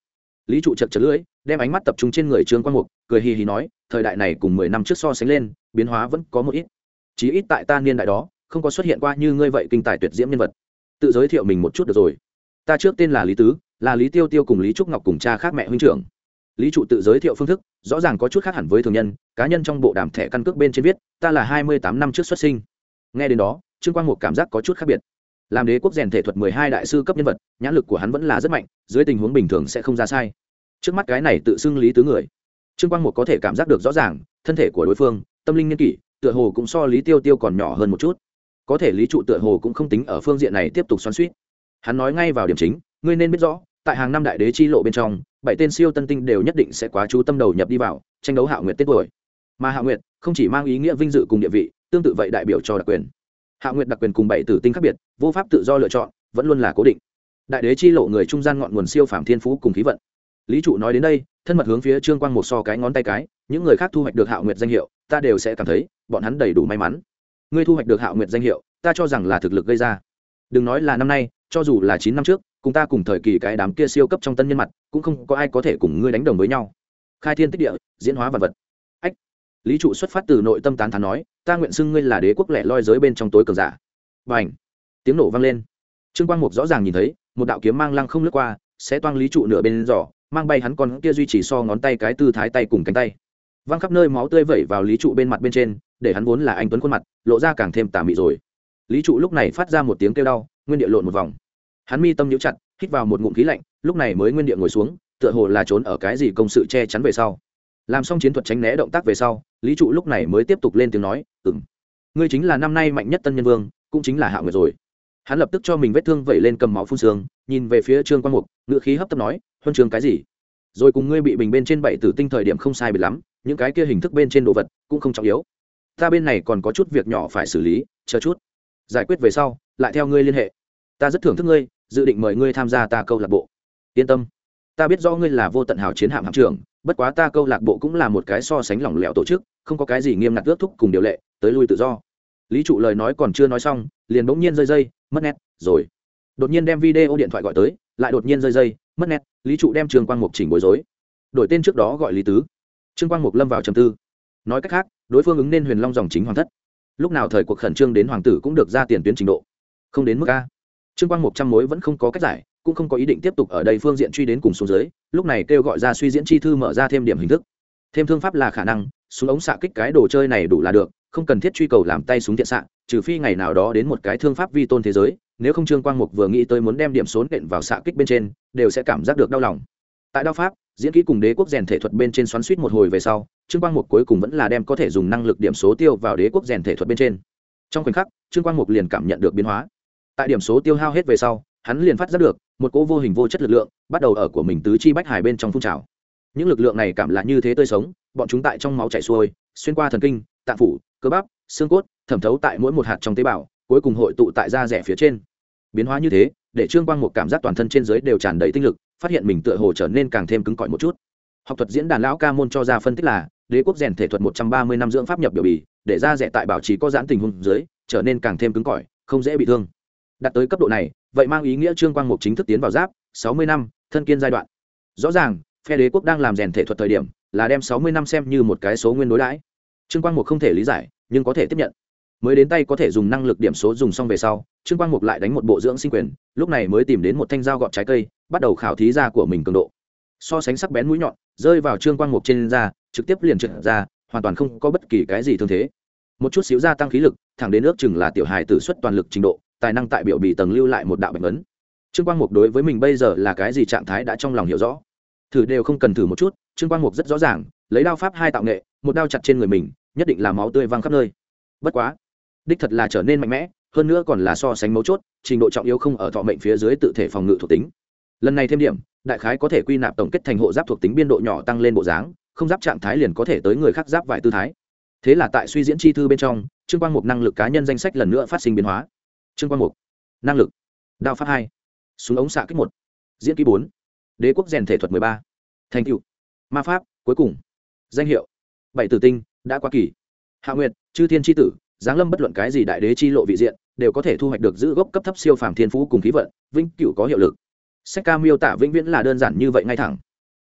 Lý trụ chật chật lưỡi, đem ánh mắt tập trung trên người Trương Quang Mục, cười hì hì nói, thời đại này cùng 10 năm trước so sánh lên, biến hóa vẫn có một ít. Chí ít tại ta niên đại đó, không có xuất hiện qua như ngươi vậy kinh tài tuyệt diễm nhân vật. Tự giới thiệu mình một chút được rồi. Ta trước tên là Lý Tứ, là Lý Tiêu Tiêu cùng Lý Trúc Ngọc cùng cha khác mẹ huynh trưởng. Lý trụ tự giới thiệu phương thức, rõ ràng có chút khác hẳn với thường nhân, cá nhân trong bộ đàm thẻ căn cước bên trên viết, ta là 28 năm trước xuất sinh. Nghe đến đó, Trương Quang Mục cảm giác có chút khác biệt. Làm đế quốc rèn thể thuật 12 đại sư cấp nhân vật, nhãn lực của hắn vẫn là rất mạnh, dưới tình huống bình thường sẽ không ra sai. Trước mắt cái này tự xưng Lý Tứ người, Trương Quang Mục có thể cảm giác được rõ ràng, thân thể của đối phương, tâm linh niên kỷ, tựa hồ cũng so Lý Tiêu Tiêu còn nhỏ hơn một chút. Có thể Lý trụ tựa hồ cũng không tính ở phương diện này tiếp tục xoắn xuýt. Hắn nói ngay vào điểm chính, ngươi nên biết rõ, tại hàng năm đại đế chi lộ bên trong, 7 tên siêu tân tinh đều nhất định sẽ quá chú tâm đầu nhập đi vào, tranh đấu Hạo Nguyệt tên tuổi. Mà Hạo Nguyệt không chỉ mang ý nghĩa vinh dự cùng địa vị, tương tự vậy đại biểu cho đặc quyền. Hạo Nguyệt đặc quyền cùng 7 tử tinh khác biệt, vô pháp tự do lựa chọn, vẫn luôn là cố định. Đại đế chi lộ người trung gian ngọn nguồn siêu phàm thiên phú cùng khí vận. Lý trụ nói đến đây, thân mật hướng phía Trương Quang Mục so cái ngón tay cái, những người khác thu hoạch được Hạo Nguyệt danh hiệu, ta đều sẽ cảm thấy bọn hắn đầy đủ may mắn. Ngươi thu hoạch được Hạo Nguyệt danh hiệu, ta cho rằng là thực lực gây ra. Đừng nói là năm nay, cho dù là 9 năm trước, cùng ta cùng thời kỳ cái đám kia siêu cấp trong tân nhân mặt, cũng không có ai có thể cùng ngươi đánh đồng với nhau. Khai thiên tích địa, diễn hóa vật vật. Ách. Lý trụ xuất phát từ nội tâm tán thán nói, ta nguyện xưng ngươi là đế quốc lẻ loi giới bên trong tối cường giả. Bành. Tiếng nổ vang lên. Trương Quang Mục rõ ràng nhìn thấy, một đạo kiếm mang lăng không lướt qua, sẽ toang Lý trụ nửa bên giỏ, mang bay hắn con kia duy trì so ngón tay cái tư thái tay cùng cánh tay. Văng khắp nơi máu tươi vẩy vào Lý trụ bên mặt bên trên, để hắn vốn là anh tuấn khuôn mặt, lộ ra càng thêm tà mị rồi. Lý trụ lúc này phát ra một tiếng kêu đau, nguyên địa lộn một vòng. Hắn mi tâm nhíu chặt, hít vào một ngụm khí lạnh, lúc này mới nguyên địa ngồi xuống, tựa hồ là trốn ở cái gì công sự che chắn về sau. Làm xong chiến thuật tránh né động tác về sau, Lý trụ lúc này mới tiếp tục lên tiếng nói, ngươi chính là năm nay mạnh nhất tân nhân vương, cũng chính là Hạo Nguyệt rồi. Hắn lập tức cho mình vết thương vẩy lên cầm máu phun sương, nhìn về phía Trương Quang Mục, ngữ khí hấp tấp nói, huân trường cái gì? Rồi cùng ngươi bị bình bên trên 7 tử tinh thời điểm không sai biệt lắm, những cái kia hình thức bên trên đồ vật cũng không trọng yếu. Ta bên này còn có chút việc nhỏ phải xử lý, chờ chút. Giải quyết về sau, lại theo ngươi liên hệ. Ta rất thưởng thức ngươi, dự định mời ngươi tham gia ta câu lạc bộ. Yên tâm, ta biết rõ ngươi là vô tận hào chiến hạm hạm trưởng, bất quá ta câu lạc bộ cũng là một cái so sánh lỏng lẻo tổ chức, không có cái gì nghiêm ngặt ước thúc cùng điều lệ, tới lui tự do. Lý trụ lời nói còn chưa nói xong, liền bỗng nhiên rơi dây, mất nét rồi. Đột nhiên đem video điện thoại gọi tới, lại đột nhiên rơi dây, mất nét. Lý trụ đem Trương Quang Mục chỉnh bối rối, đổi tên trước đó gọi Lý Tứ. Trương Quang Mục lâm vào trầm tư. Nói cách khác, đối phương ứng nên Huyền Long dòng chính hoàng thất. Lúc nào thời cuộc khẩn trương đến hoàng tử cũng được ra tiền tuyến trình độ, không đến mức a. Trương Quang Mục trăm mối vẫn không có cách giải, cũng không có ý định tiếp tục ở đây phương diện truy đến cùng xuống dưới, lúc này kêu gọi ra suy diễn chi thư mở ra thêm điểm hình thức. Thêm thương pháp là khả năng, súng ống xạ kích cái đồ chơi này đủ là được, không cần thiết truy cầu làm tay súng thiện xạ, trừ phi ngày nào đó đến một cái thương pháp vi tôn thế giới, nếu không Trương Quang Mục vừa nghĩ tới muốn đem điểm số nện vào xạ kích bên trên, đều sẽ cảm giác được đau lòng. Tại đao pháp, diễn kỹ cùng đế quốc rèn thể thuật bên trên xoắn suýt một hồi về sau, Trương Quang Mục cuối cùng vẫn là đem có thể dùng năng lực điểm số tiêu vào đế quốc rèn thể thuật bên trên. Trong khoảnh khắc, Trương Quang Mục liền cảm nhận được biến hóa. Tại điểm số tiêu hao hết về sau, hắn liền phát giác được một cỗ vô hình vô chất lực lượng bắt đầu ở của mình tứ chi bách hải bên trong phun trào. Những lực lượng này cảm là như thế tươi sống, bọn chúng tại trong máu chảy xuôi, xuyên qua thần kinh, tạng phủ, cơ bắp, xương cốt, thẩm thấu tại mỗi một hạt trong tế bào, cuối cùng hội tụ tại da rẻ phía trên. Biến hóa như thế, để Trương Quang Mục cảm giác toàn thân trên dưới đều tràn đầy tinh lực, phát hiện mình tựa hồ trở nên càng thêm cứng cỏi một chút. Học thuật diễn đàn lão ca môn cho ra phân tích là, đế quốc rèn thể thuật 130 năm dưỡng pháp nhập biểu bì, để da rẻ tại bảo trì có giãn tình huống dưới, trở nên càng thêm cứng cỏi, không dễ bị thương. Đạt tới cấp độ này, vậy mang ý nghĩa Trương Quang Mục chính thức tiến vào giáp 60 năm thân kiên giai đoạn. Rõ ràng, phe đế quốc đang làm rèn thể thuật thời điểm, là đem 60 năm xem như một cái số nguyên đối đãi. Trương Quang Mục không thể lý giải, nhưng có thể tiếp nhận. Mới đến tay có thể dùng năng lực điểm số dùng xong về sau, Trương Quang Mục lại đánh một bộ dưỡng sinh quyền, lúc này mới tìm đến một thanh dao gọt trái cây, bắt đầu khảo thí da của mình cường độ. So sánh sắc bén mũi nhọn, rơi vào Trương Quang Mục trên da, trực tiếp liền trượt ra, hoàn toàn không có bất kỳ cái gì thương thế. Một chút xíu gia tăng khí lực, thẳng đến ước chừng là tiểu hài tử xuất toàn lực trình độ, tài năng tại biểu bì tầng lưu lại một đạo bệnh ấn. Trương Quang Mục đối với mình bây giờ là cái gì trạng thái đã trong lòng hiểu rõ. Thử đều không cần thử một chút, Trương Quang Mục rất rõ ràng, lấy đao pháp hai tạo nghệ, một đao chặt trên người mình, nhất định là máu tươi văng khắp nơi. Bất quá, đích thật là trở nên mạnh mẽ, hơn nữa còn là so sánh mấu chốt, trình độ trọng yếu không ở thọ mệnh phía dưới tự thể phòng ngự thuộc tính. Lần này thêm điểm, đại khái có thể quy nạp tổng kết thành hộ giáp thuộc tính biên độ nhỏ tăng lên bộ dáng, không giáp trạng thái liền có thể tới người khác giáp vài tư thái. Thế là tại suy diễn chi thư bên trong, Trương Quang Mục năng lực cá nhân danh sách lần nữa phát sinh biến hóa. Trương Quang Mục, năng lực, đao pháp 2, súng ống xạ kích 1, diễn kỹ 4, đế quốc rèn thể thuật 13, thành tựu, ma pháp, cuối cùng, danh hiệu, 7 tử tinh, đã quá kỳ, Hạ Nguyệt, chư thiên chi tử, giáng lâm bất luận cái gì đại đế chi lộ vị diện, đều có thể thu hoạch được giữ gốc cấp thấp siêu phàm thiên phú cùng khí vận, vĩnh cửu có hiệu lực. Sách ca miêu tả vĩnh viễn là đơn giản như vậy ngay thẳng.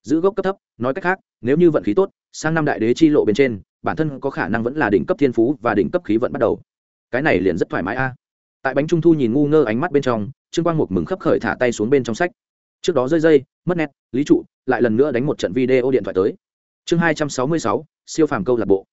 giữ gốc cấp thấp, nói cách khác nếu như vận khí tốt, sang năm đại đế chi lộ bên trên bản thân có khả năng vẫn là đỉnh cấp thiên phú và đỉnh cấp khí vận bắt đầu. Cái này liền rất thoải mái a. Tại bánh trung thu nhìn ngu ngơ ánh mắt bên trong, Trương Quang Mục mừng khấp khởi thả tay xuống bên trong sách. Trước đó rơi dây mất nét, Lý Trụ lại lần nữa đánh một trận video điện thoại tới. Chương 266, siêu phàm câu lạc bộ.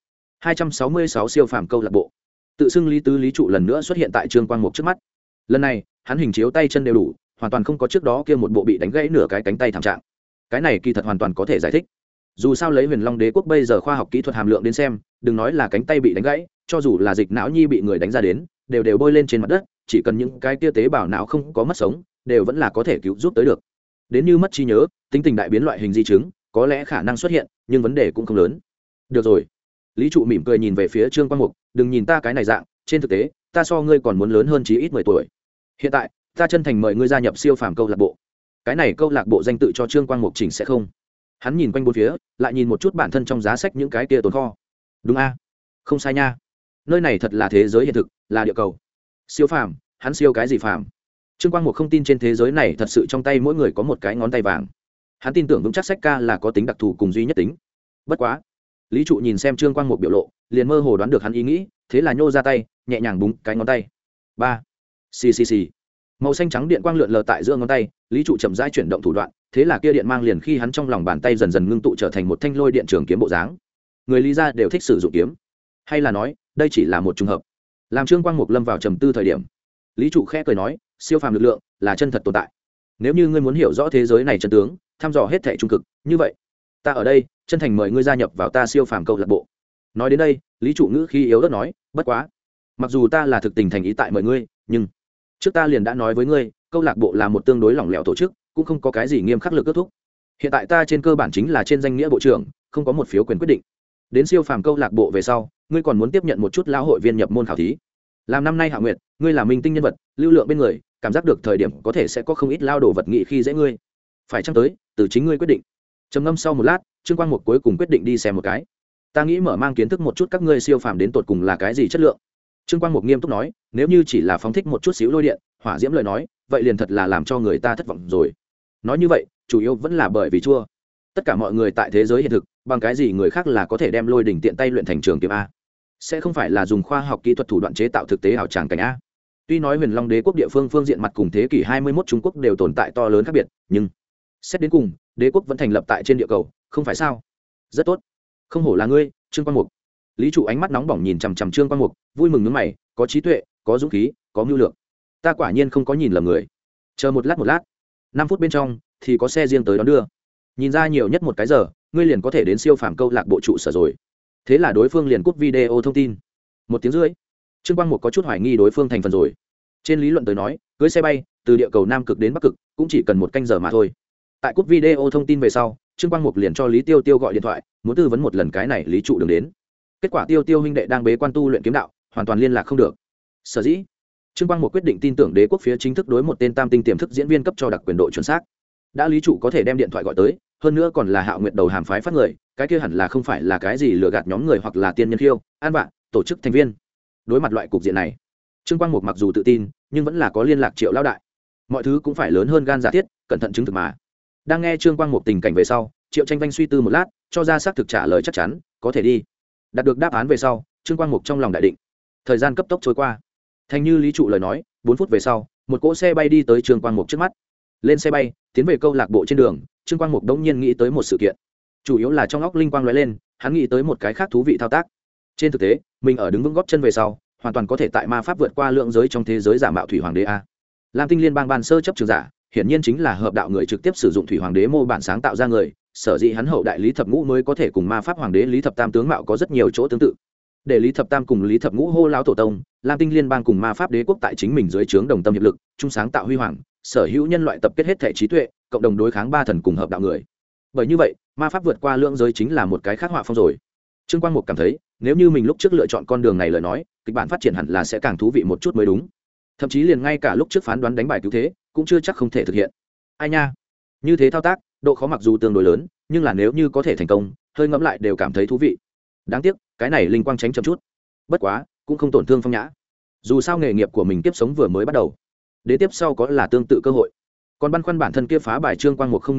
266 siêu phàm câu lạc bộ. Tự xưng Lý Tứ Lý Trụ lần nữa xuất hiện tại Trương Quang Mục trước mắt. Lần này, hắn hình chiếu tay chân đều đủ, hoàn toàn không có trước đó kia một bộ bị đánh gãy nửa cái cánh tay thảm trạng. Cái này kỳ thật hoàn toàn có thể giải thích. Dù sao lấy Huyền Long Đế quốc bây giờ khoa học kỹ thuật hàm lượng đến xem, đừng nói là cánh tay bị đánh gãy, cho dù là dịch não nhi bị người đánh ra đến, đều bôi lên trên mặt đất, chỉ cần những cái kia tế bào não không có mất sống, đều vẫn là có thể cứu giúp tới được. Đến như mất trí nhớ, tính tình đại biến loại hình di chứng, có lẽ khả năng xuất hiện, nhưng vấn đề cũng không lớn. Được rồi. Lý Trụ mỉm cười nhìn về phía Trương Quang Mục, đừng nhìn ta cái này dạng, trên thực tế, ta so ngươi còn muốn lớn hơn chí ít 10 tuổi. Hiện tại, ta chân thành mời ngươi gia nhập siêu phàm câu lạc bộ. Cái này câu lạc bộ danh tự cho Trương Quang Mục chỉnh sẽ không. Hắn nhìn quanh bốn phía, lại nhìn một chút bản thân trong giá sách những cái kia tồn kho. Đúng a? Không sai nha. Nơi này thật là thế giới hiện thực, là địa cầu. Siêu phàm, hắn siêu cái gì phàm? Trương Quang Mục không tin trên thế giới này thật sự trong tay mỗi người có một cái ngón tay vàng. Hắn tin tưởng vững chắc sách ca là có tính đặc thù cùng duy nhất tính. Bất quá, Lý Trụ nhìn xem Trương Quang Mục biểu lộ, liền mơ hồ đoán được hắn ý nghĩ, thế là nhô ra tay, nhẹ nhàng búng cái ngón tay. Ba. Xì xì xì. Màu xanh trắng điện quang lượn lờ tại giữa ngón tay, Lý Trụ chậm rãi chuyển động thủ đoạn, thế là kia điện mang liền khi hắn trong lòng bàn tay dần dần ngưng tụ trở thành một thanh lôi điện trường kiếm bộ dáng. Người Lý gia đều thích sử dụng kiếm, hay là nói, đây chỉ là một trùng hợp. Làm Trương Quang Mục lâm vào trầm tư thời điểm, Lý Trụ khẽ cười nói, siêu phàm lực lượng là chân thật tồn tại. Nếu như ngươi muốn hiểu rõ thế giới này chân tướng, thăm dò hết thảy trung cực, như vậy, ta ở đây, chân thành mời ngươi gia nhập vào ta siêu phàm câu lạc bộ. Nói đến đây, Lý Trụ ngữ khí yếu ớt nói, bất quá, mặc dù ta là thực tình thành ý tại mời ngươi, nhưng trước ta liền đã nói với ngươi, câu lạc bộ là một tương đối lỏng lẻo tổ chức, cũng không có cái gì nghiêm khắc lực kết thúc. Hiện tại ta trên cơ bản chính là trên danh nghĩa bộ trưởng, không có một phiếu quyền quyết định. Đến siêu phàm câu lạc bộ về sau, ngươi còn muốn tiếp nhận một chút lão hội viên nhập môn khảo thí. Làm năm nay Hạ Nguyệt, ngươi là minh tinh nhân vật, lưu lượng bên người, cảm giác được thời điểm có thể sẽ có không ít lao đồ vật nghị khi dễ ngươi. Phải chăng tới, từ chính ngươi quyết định. Trầm ngâm sau một lát, Trương Quang Mục cuối cùng quyết định đi xem một cái. Ta nghĩ mở mang kiến thức một chút các ngươi siêu phàm đến tột cùng là cái gì chất lượng. Trương Quang Mục nghiêm túc nói, nếu như chỉ là phóng thích một chút xíu lôi điện, hỏa diễm lời nói, vậy liền thật là làm cho người ta thất vọng rồi. Nói như vậy, chủ yếu vẫn là bởi vì chua. Tất cả mọi người tại thế giới hiện thực, bằng cái gì người khác là có thể đem lôi đỉnh tiện tay luyện thành trường kiếm a? Sẽ không phải là dùng khoa học kỹ thuật thủ đoạn chế tạo thực tế ảo tràng cảnh a? Tuy nói Huyền Long Đế quốc địa phương phương diện mặt cùng thế kỷ 21 Trung Quốc đều tồn tại to lớn khác biệt, nhưng xét đến cùng, đế quốc vẫn thành lập tại trên địa cầu, không phải sao? Rất tốt. Không hổ là ngươi, Trương Quang Mục. Lý Trụ ánh mắt nóng bỏng nhìn chằm chằm Trương Quang Mục, vui mừng nhướng mày, có trí tuệ, có dũng khí, có mưu lược. Ta quả nhiên không có nhìn lầm người. Chờ một lát, 5 phút bên trong thì có xe riêng tới đón đưa. Nhìn ra nhiều nhất một cái giờ, ngươi liền có thể đến siêu phàm câu lạc bộ trụ sở rồi. Thế là đối phương liền cúp video thông tin. 1 tiếng rưỡi. Trương Quang Mục có chút hoài nghi đối phương thành phần rồi. Trên lý luận tới nói, cưới xe bay từ địa cầu Nam Cực đến Bắc Cực cũng chỉ cần 1 canh giờ mà thôi. Tại cúp video thông tin về sau, Trương Quang Mục liền cho Lý Tiêu Tiêu gọi điện thoại, muốn tư vấn một lần cái này Lý Trụ đường đến. Kết quả Tiêu Tiêu huynh đệ đang bế quan tu luyện kiếm đạo, hoàn toàn liên lạc không được. Sở dĩ, Trương Quang Mục quyết định tin tưởng đế quốc phía chính thức đối một tên tam tinh tiềm thức diễn viên cấp cho đặc quyền độ chuẩn xác. Đã Lý Trụ có thể đem điện thoại gọi tới, hơn nữa còn là Hạo Nguyệt đầu hàm phái phát người, cái kia hẳn là không phải là cái gì lừa gạt nhóm người hoặc là tiên nhân khiêu, an bạn, tổ chức thành viên. Đối mặt loại cục diện này, Trương Quang Mục mặc dù tự tin, nhưng vẫn là có liên lạc Triệu lão đại. Mọi thứ cũng phải lớn hơn gan giả thiết, cẩn thận chứng thực mà. Đang nghe Trương Quang Mục tình cảnh về sau, Triệu Tranh Vanh suy tư một lát, cho ra xác thực trả lời chắc chắn, có thể đi. Đạt được đáp án về sau, Trương Quang Mục trong lòng đại định. Thời gian cấp tốc trôi qua. Thành như Lý Trụ lời nói, 4 phút về sau, một cỗ xe bay đi tới Trương Quang Mục trước mắt. Lên xe bay, tiến về câu lạc bộ trên đường, Trương Quang Mục đống nhiên nghĩ tới một sự kiện. Chủ yếu là trong óc linh quang lóe lên, hắn nghĩ tới một cái khác thú vị thao tác. Trên thực tế, mình ở đứng vững gót chân về sau, hoàn toàn có thể tại ma pháp vượt qua lượng giới trong thế giới giả mạo thủy hoàng đế a. Lam Tinh Liên bang ban sơ chấp trường giả, hiển nhiên chính là hợp đạo người trực tiếp sử dụng thủy hoàng đế mô bản sáng tạo ra người, sở dĩ hắn hậu đại Lý Thập Ngũ mới có thể cùng ma pháp hoàng đế Lý Thập Tam tướng mạo có rất nhiều chỗ tương tự. Để Lý Thập Tam cùng Lý Thập Ngũ hô lão tổ tông, Lam Tinh Liên bang cùng ma pháp đế quốc tại chính mình dưới trướng đồng tâm hiệp lực, chung sáng tạo huy hoàng, sở hữu nhân loại tập kết hết thể trí tuệ, cộng đồng đối kháng 3 thần cùng hợp đạo người. Bởi như vậy, ma pháp vượt qua lượng giới chính là một cái khác họa phong rồi. Trương Quang Mục cảm thấy, nếu như mình lúc trước lựa chọn con đường này lời nói, kịch bản phát triển hẳn là sẽ càng thú vị một chút mới đúng. Thậm chí liền ngay cả lúc trước phán đoán đánh bài cứu thế, cũng chưa chắc không thể thực hiện. Ai nha, như thế thao tác, độ khó mặc dù tương đối lớn, nhưng là nếu như có thể thành công, hơi ngẫm lại đều cảm thấy thú vị. Đáng tiếc, cái này linh quang tránh chậm chút. Bất quá, cũng không tổn thương phong nhã. Dù sao nghề nghiệp của mình tiếp sống vừa mới bắt đầu, đến tiếp sau có là tương tự cơ hội. Còn băn khoăn bản thân kia phá bài Trương Quang Mục không nghĩ tới,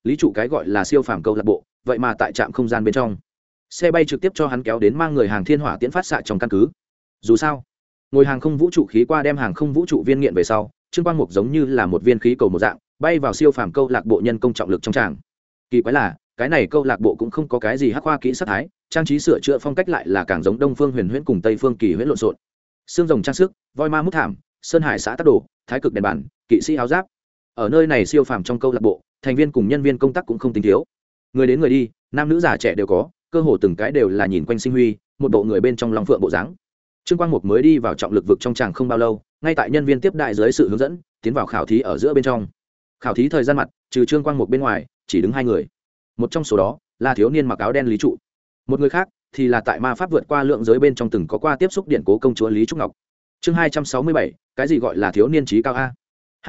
lý trụ cái gọi là siêu phàm câu lạc bộ vậy mà tại trạm không gian bên trong. Xe bay trực tiếp cho hắn kéo đến mang người hàng thiên hỏa tiễn phát xạ trong căn cứ. Dù sao ngồi hàng không vũ trụ khí qua đem hàng không vũ trụ viên nghiện về sau, Trương Quang Mục giống như là một viên khí cầu một dạng bay vào siêu phàm câu lạc bộ nhân công trọng lực trong tràng. Kỳ quái là cái này câu lạc bộ cũng không có cái gì hắc khoa kỹ sát thái, trang trí sửa chữa phong cách lại là càng giống Đông Phương Huyền Huyễn cùng Tây Phương Kỳ Huyễn lộn xộn. Xương rồng trang sức, voi ma mút thảm, sơn hải xã tác đồ, thái cực đèn bản, kỵ sĩ áo giáp. Ở nơi này siêu phàm trong câu lạc bộ, thành viên cùng nhân viên công tác cũng không tính thiếu. Người đến người đi, nam nữ già trẻ đều có, cơ hồ từng cái đều là nhìn quanh sinh huy, một bộ người bên trong long phượng bộ dáng. Trương Quang Mục mới đi vào trọng lực vực trong tràng không bao lâu, ngay tại nhân viên tiếp đại dưới sự hướng dẫn, tiến vào khảo thí ở giữa bên trong. Khảo thí thời gian mặt, trừ Trương Quang Mục bên ngoài, chỉ đứng 2 người. Một trong số đó là thiếu niên mặc áo đen Lý Trụ, một người khác thì là tại ma pháp vượt qua lượng giới bên trong từng có qua tiếp xúc điện cố công chúa Lý Trúc Ngọc. Chương 267, cái gì gọi là thiếu niên trí cao a?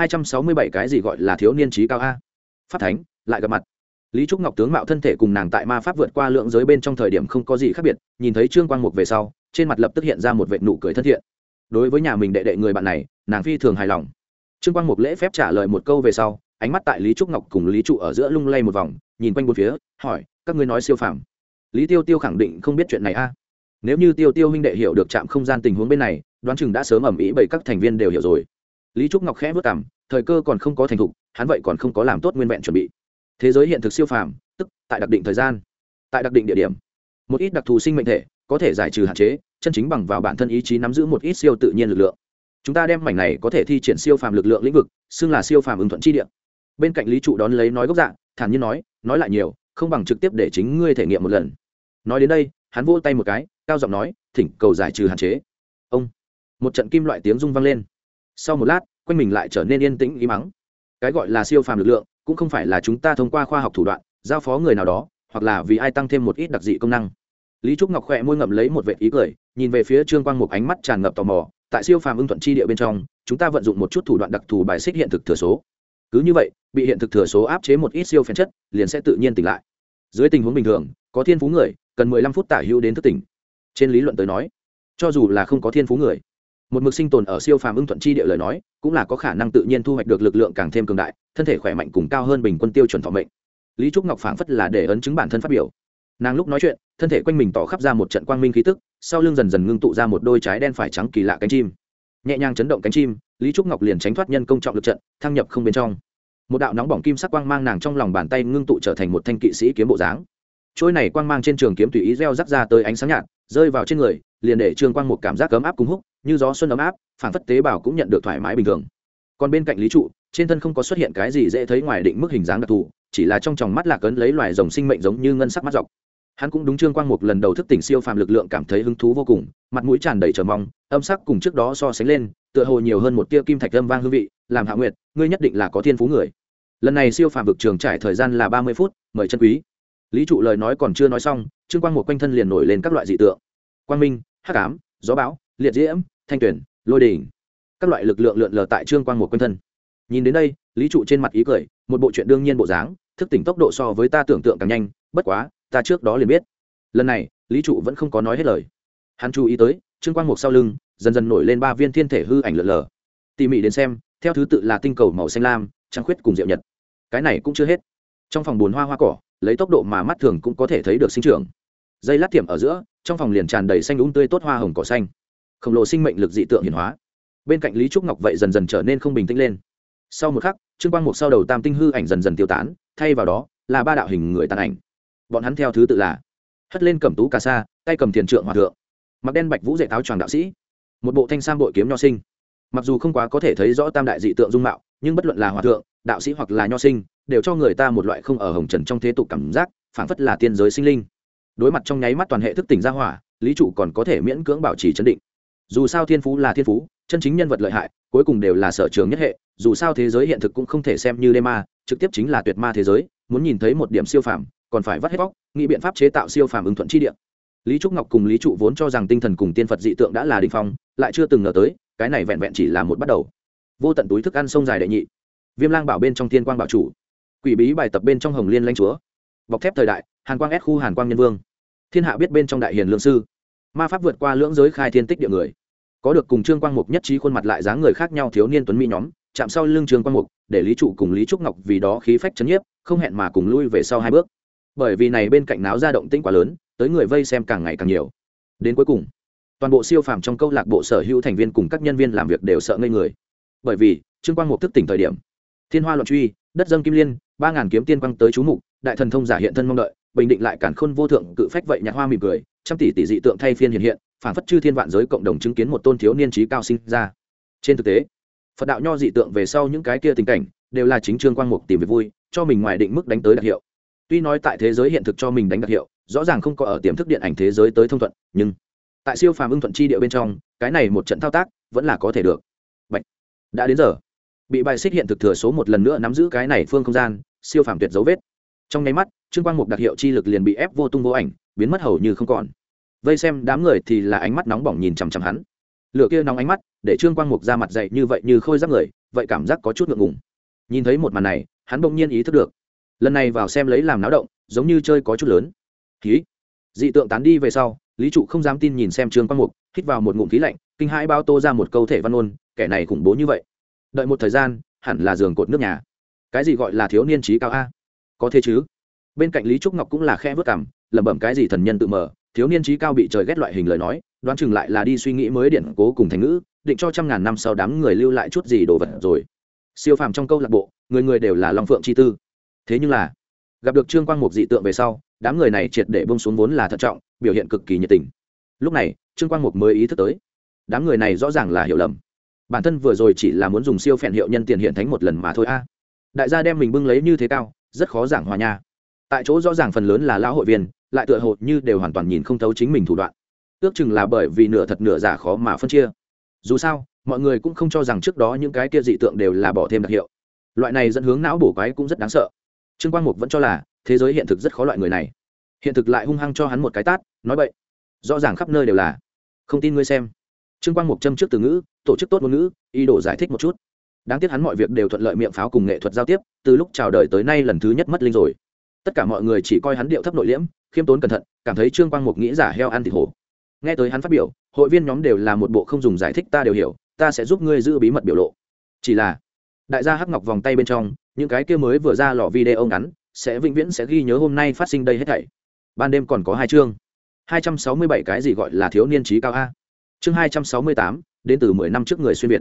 267 cái gì gọi là thiếu niên trí cao a? Pháp thánh lại gặp mặt. Lý Trúc Ngọc tướng mạo thân thể cùng nàng tại ma pháp vượt qua lượng giới bên trong thời điểm không có gì khác biệt, nhìn thấy Trương Quang Mục về sau, trên mặt lập tức hiện ra một vệt nụ cười thân thiện. Đối với nhà mình đệ đệ người bạn này, nàng phi thường hài lòng. Trương Quang Mục lễ phép trả lời một câu về sau, ánh mắt tại Lý Trúc Ngọc cùng Lý Trụ ở giữa lung lay một vòng, nhìn quanh bốn phía, hỏi: các ngươi nói siêu phàm? Lý Tiêu Tiêu khẳng định không biết chuyện này a. Nếu như Tiêu Tiêu huynh đệ hiểu được trạm không gian tình huống bên này, đoán chừng đã sớm ầm ĩ bởi các thành viên đều hiểu rồi. Lý Trúc Ngọc khẽ vớt cằm, thời cơ còn không có thành thục, hắn vậy còn không có làm tốt nguyên vẹn chuẩn bị. Thế giới hiện thực siêu phàm, tức tại đặc định thời gian, tại đặc định địa điểm, một ít đặc thù sinh mệnh thể có thể giải trừ hạn chế, chân chính bằng vào bản thân ý chí nắm giữ một ít siêu tự nhiên lực lượng. Chúng ta đem mảnh này có thể thi triển siêu phàm lực lượng lĩnh vực, xưng là siêu phàm ứng thuận chi địa. Bên cạnh Lý Trụ đón lấy nói gốc dạng, thản nhiên nói lại nhiều, không bằng trực tiếp để chính ngươi thể nghiệm một lần. Nói đến đây, hắn vỗ tay một cái, cao giọng nói: thỉnh cầu giải trừ hạn chế. Ông, một trận kim loại tiếng rung vang lên. Sau một lát, quanh mình lại trở nên yên tĩnh im mắng. Cái gọi là siêu phàm lực lượng, cũng không phải là chúng ta thông qua khoa học thủ đoạn giao phó người nào đó, hoặc là vì ai tăng thêm một ít đặc dị công năng. Lý Trúc Ngọc khẽ môi ngậm lấy một vệt ý cười, nhìn về phía Trương Quang Mục ánh mắt tràn ngập tò mò. Tại siêu phàm ưng thuận chi địa bên trong, chúng ta vận dụng một chút thủ đoạn đặc thù bài xích hiện thực thừa số. Cứ như vậy, bị hiện thực thừa số áp chế một ít siêu phèn chất, liền sẽ tự nhiên tỉnh lại. Dưới tình huống bình thường, có thiên phú người cần 15 phút tả hữu đến thức tỉnh. Trên lý luận tới nói, cho dù là không có thiên phú người, một mực sinh tồn ở siêu phàm ưng thuận chi địa lời nói, cũng là có khả năng tự nhiên thu hoạch được lực lượng càng thêm cường đại, thân thể khỏe mạnh cùng cao hơn bình quân tiêu chuẩn thọ mệnh. Lý Trúc Ngọc phảng phất là để ấn chứng bản thân phát biểu. Nàng lúc nói chuyện, thân thể quanh mình tỏ khắp ra một trận quang minh khí tức, sau lưng dần dần ngưng tụ ra một đôi trái đen phải trắng kỳ lạ cánh chim. Nhẹ nhàng chấn động cánh chim, Lý Trúc Ngọc liền tránh thoát nhân công trọng lực trận, thăng nhập không bên trong. Một đạo nóng bỏng kim sắc quang mang nàng trong lòng bàn tay ngưng tụ trở thành một thanh kỵ sĩ kiếm bộ dáng. Trôi này quang mang trên trường kiếm tùy ý gieo rắc ra tới ánh sáng nhạt, rơi vào trên người, liền để Trương Quang một cảm giác ấm áp cùng húc, như gió xuân ấm áp, phảng phất tế bào cũng nhận được thoải mái bình thường. Còn bên cạnh Lý Trụ, trên thân không có xuất hiện cái gì dễ thấy ngoài định mức hình dáng đặc thù, chỉ là trong tròng mắt lạc ấn lấy loài rồng sinh mệnh giống như ngân sắc mắt dọc. Hắn cũng đúng Trương Quang một lần đầu thức tỉnh siêu phàm lực lượng cảm thấy hứng thú vô cùng, mặt mũi tràn đầy chờ mong, âm sắc cùng trước đó so sánh lên, tựa hồ nhiều hơn một tia kim thạch âm vang hương vị, làm Hạ Nguyệt, ngươi nhất định là có thiên phú người. Lần này siêu phàm vực trường trải thời gian là 30 phút, mời chân quý. Lý Trụ lời nói còn chưa nói xong, Trương Quang một quanh thân liền nổi lên các loại dị tượng. Quang minh, hắc ám, gió bão, liệt diễm, thanh tuyển, lôi đỉnh, các loại lực lượng lượn lờ tại Trương Quang một quanh thân. Nhìn đến đây, Lý Trụ trên mặt ý cười, một bộ chuyện đương nhiên bộ dáng, thức tỉnh tốc độ so với ta tưởng tượng càng nhanh, bất quá, ta trước đó liền biết. Lần này, Lý Trụ vẫn không có nói hết lời. Hắn chú ý tới, Trương Quang một sau lưng dần dần nổi lên 3 viên thiên thể hư ảnh lượn lờ. Tỉ mỉ đến xem, theo thứ tự là tinh cầu màu xanh lam, trăng khuyết cùng diệu nhật. Cái này cũng chưa hết. Trong phòng buồn hoa cỏ, lấy tốc độ mà mắt thường cũng có thể thấy được sinh trưởng. Dây lát tiệm ở giữa, trong phòng liền tràn đầy xanh tươi tốt hoa hồng cỏ xanh. Khổng lồ sinh mệnh lực dị tượng hiển hóa. Bên cạnh Lý Trúc Ngọc vậy dần dần trở nên không bình tĩnh lên. Sau một khắc, Trương Quang Mục sau đầu tam tinh hư ảnh dần dần tiêu tán, thay vào đó là 3 đạo hình người tàn ảnh. Bọn hắn theo thứ tự là: hất lên cẩm tú cà sa, tay cầm thiền trượng hòa thượng; mặc đen bạch vũ dạy táo choàng đạo sĩ; một bộ thanh sam bội kiếm nho sinh. Mặc dù không quá có thể thấy rõ tam đại dị tượng dung mạo, nhưng bất luận là hòa thượng, đạo sĩ hoặc là nho sinh, đều cho người ta một loại không ở hồng trần trong thế tục cảm giác, phảng phất là tiên giới sinh linh. Đối mặt trong nháy mắt toàn hệ thức tỉnh ra hỏa, Lý Trụ còn có thể miễn cưỡng bảo trì trấn định. Dù sao thiên phú là thiên phú, chân chính nhân vật lợi hại cuối cùng đều là sở trường nhất hệ. Dù sao thế giới hiện thực cũng không thể xem như đê ma, trực tiếp chính là tuyệt ma thế giới. Muốn nhìn thấy một điểm siêu phàm, còn phải vắt hết bóc, nghĩ biện pháp chế tạo siêu phàm ứng thuận chi địa. Lý Trúc Ngọc cùng Lý Trụ vốn cho rằng tinh thần cùng tiên Phật dị tượng đã là đỉnh phong, lại chưa từng ngờ tới, cái này vẹn vẹn chỉ là một bắt đầu. Vô tận túi thức ăn sông dài đệ nhị, Viêm Lang bảo bên trong Thiên Quang bảo chủ, Quỷ bí bài tập bên trong Hồng Liên lãnh chúa, Bọc thép thời đại, Hàn Quang S khu Hàn Quang nhân vương, Thiên hạ biết bên trong Đại hiền lương sư, ma pháp vượt qua lưỡng giới khai thiên tích địa người. Có được cùng Trương Quang Mục nhất trí khuôn mặt lại dáng người khác nhau thiếu niên tuấn mỹ nhóm, chạm sau lưng Trương Quang Mục, để Lý Trụ cùng Lý Trúc Ngọc vì đó khí phách chấn nhiếp, không hẹn mà cùng lui về sau 2 bước, bởi vì này bên cạnh náo ra động tĩnh quá lớn, tới người vây xem càng ngày càng nhiều. Đến cuối cùng, toàn bộ siêu phàm trong câu lạc bộ sở hữu thành viên cùng các nhân viên làm việc đều sợ ngây người, bởi vì Trương Quang Mục thức tỉnh thời điểm, thiên hoa loạn truy, đất dâng kim liên, 3000 kiếm tiên quang tới chú mục, đại thần thông giả hiện thân mong đợi, bình định lại cản khôn vô thượng cự phách vậy nhạc hoa mỉm cười, trăm tỷ tỷ dị tượng thay phiên hiện, phảng phất chư thiên vạn giới cộng đồng chứng kiến một tôn thiếu niên trí cao sinh ra. Trên thực tế, Phật đạo nho dị tượng về sau những cái kia tình cảnh, đều là chính Trương Quang Mục tìm về vui, cho mình ngoài định mức đánh tới đặc hiệu. Tuy nói tại thế giới hiện thực cho mình đánh đặc hiệu, rõ ràng không có ở tiềm thức điện ảnh thế giới tới thông thuận, nhưng tại siêu phàm ưng thuận chi địa bên trong, cái này một trận thao tác vẫn là có thể được. Bạch, đã đến giờ. Bị bài xích hiện thực thừa số một lần nữa nắm giữ cái này phương không gian, siêu phàm tuyệt dấu vết. Trong nháy mắt, Trương Quang Mục đặc hiệu chi lực liền bị ép vô tung vô ảnh, biến mất hầu như không còn. Vây xem đám người thì là ánh mắt nóng bỏng nhìn chằm chằm hắn. Lửa kia nóng ánh mắt, để Trương Quang Mục ra mặt dày như vậy như khôi giáp người, vậy cảm giác có chút ngượng ngùng. Nhìn thấy một màn này, hắn bỗng nhiên ý thức được, lần này vào xem lấy làm náo động, giống như chơi có chút lớn. Khí. Dị tượng tán đi về sau, Lý Trụ không dám tin nhìn xem Trương Quang Mục, hít vào một ngụm khí lạnh, kinh hãi bao tô ra một câu thể văn ôn, kẻ này khủng bố như vậy. Đợi một thời gian, hẳn là giường cột nước nhà. Cái gì gọi là thiếu niên trí cao a? Có thế chứ? Bên cạnh Lý Trúc Ngọc cũng là khẽ vớt cằm, lẩm bẩm cái gì thần nhân tự mở, thiếu niên trí cao bị trời ghét loại hình lời nói, đoán chừng lại là đi suy nghĩ mới điển cố cùng thành ngữ, định cho trăm ngàn năm sau đám người lưu lại chút gì đồ vật rồi. Siêu phàm trong câu lạc bộ, người người đều là long phượng chi tư. Thế nhưng là, gặp được Trương Quang Mục dị tượng về sau, đám người này triệt để buông xuống vốn là thận trọng, biểu hiện cực kỳ nhiệt tình. Lúc này, Trương Quang Mục mới ý thức tới, đám người này rõ ràng là hiểu lầm. Bản thân vừa rồi chỉ là muốn dùng siêu phèn hiệu nhân tiền hiện thánh một lần mà thôi a. Đại gia đem mình bưng lấy như thế cao, rất khó giảng hòa nha. Tại chỗ rõ ràng phần lớn là lão hội viên, lại tựa hồ như đều hoàn toàn nhìn không thấu chính mình thủ đoạn. Ước chừng là bởi vì nửa thật nửa giả khó mà phân chia. Dù sao, mọi người cũng không cho rằng trước đó những cái kia dị tượng đều là bỏ thêm đặc hiệu. Loại này dẫn hướng não bổ quái cũng rất đáng sợ. Trương Quang Mục vẫn cho là thế giới hiện thực rất khó loại người này. Hiện thực lại hung hăng cho hắn một cái tát, nói bậy. Rõ ràng khắp nơi đều là. Không tin ngươi xem. Trương Quang Mục châm trước từ ngữ, tổ chức tốt ngôn ngữ, ý đồ giải thích một chút. Đáng tiếc hắn mọi việc đều thuận lợi miệng pháo cùng nghệ thuật giao tiếp, từ lúc chào đời tới nay lần thứ nhất mất linh rồi. Tất cả mọi người chỉ coi hắn điệu thấp nội liễm, khiêm tốn cẩn thận, cảm thấy Trương Quang Mục nghĩ giả heo ăn thịt hổ. Nghe tới hắn phát biểu, hội viên nhóm đều là một bộ không dùng giải thích ta đều hiểu, ta sẽ giúp ngươi giữ bí mật biểu lộ. Chỉ là đại gia hắc ngọc vòng tay bên trong, những cái kia mới vừa ra lò video ngắn, sẽ vĩnh viễn sẽ ghi nhớ hôm nay phát sinh đây hết thảy. Ban đêm còn có 2 chương. 267 cái gì gọi là thiếu niên trí cao a? Chương 268, đến từ 10 năm trước người xuyên việt.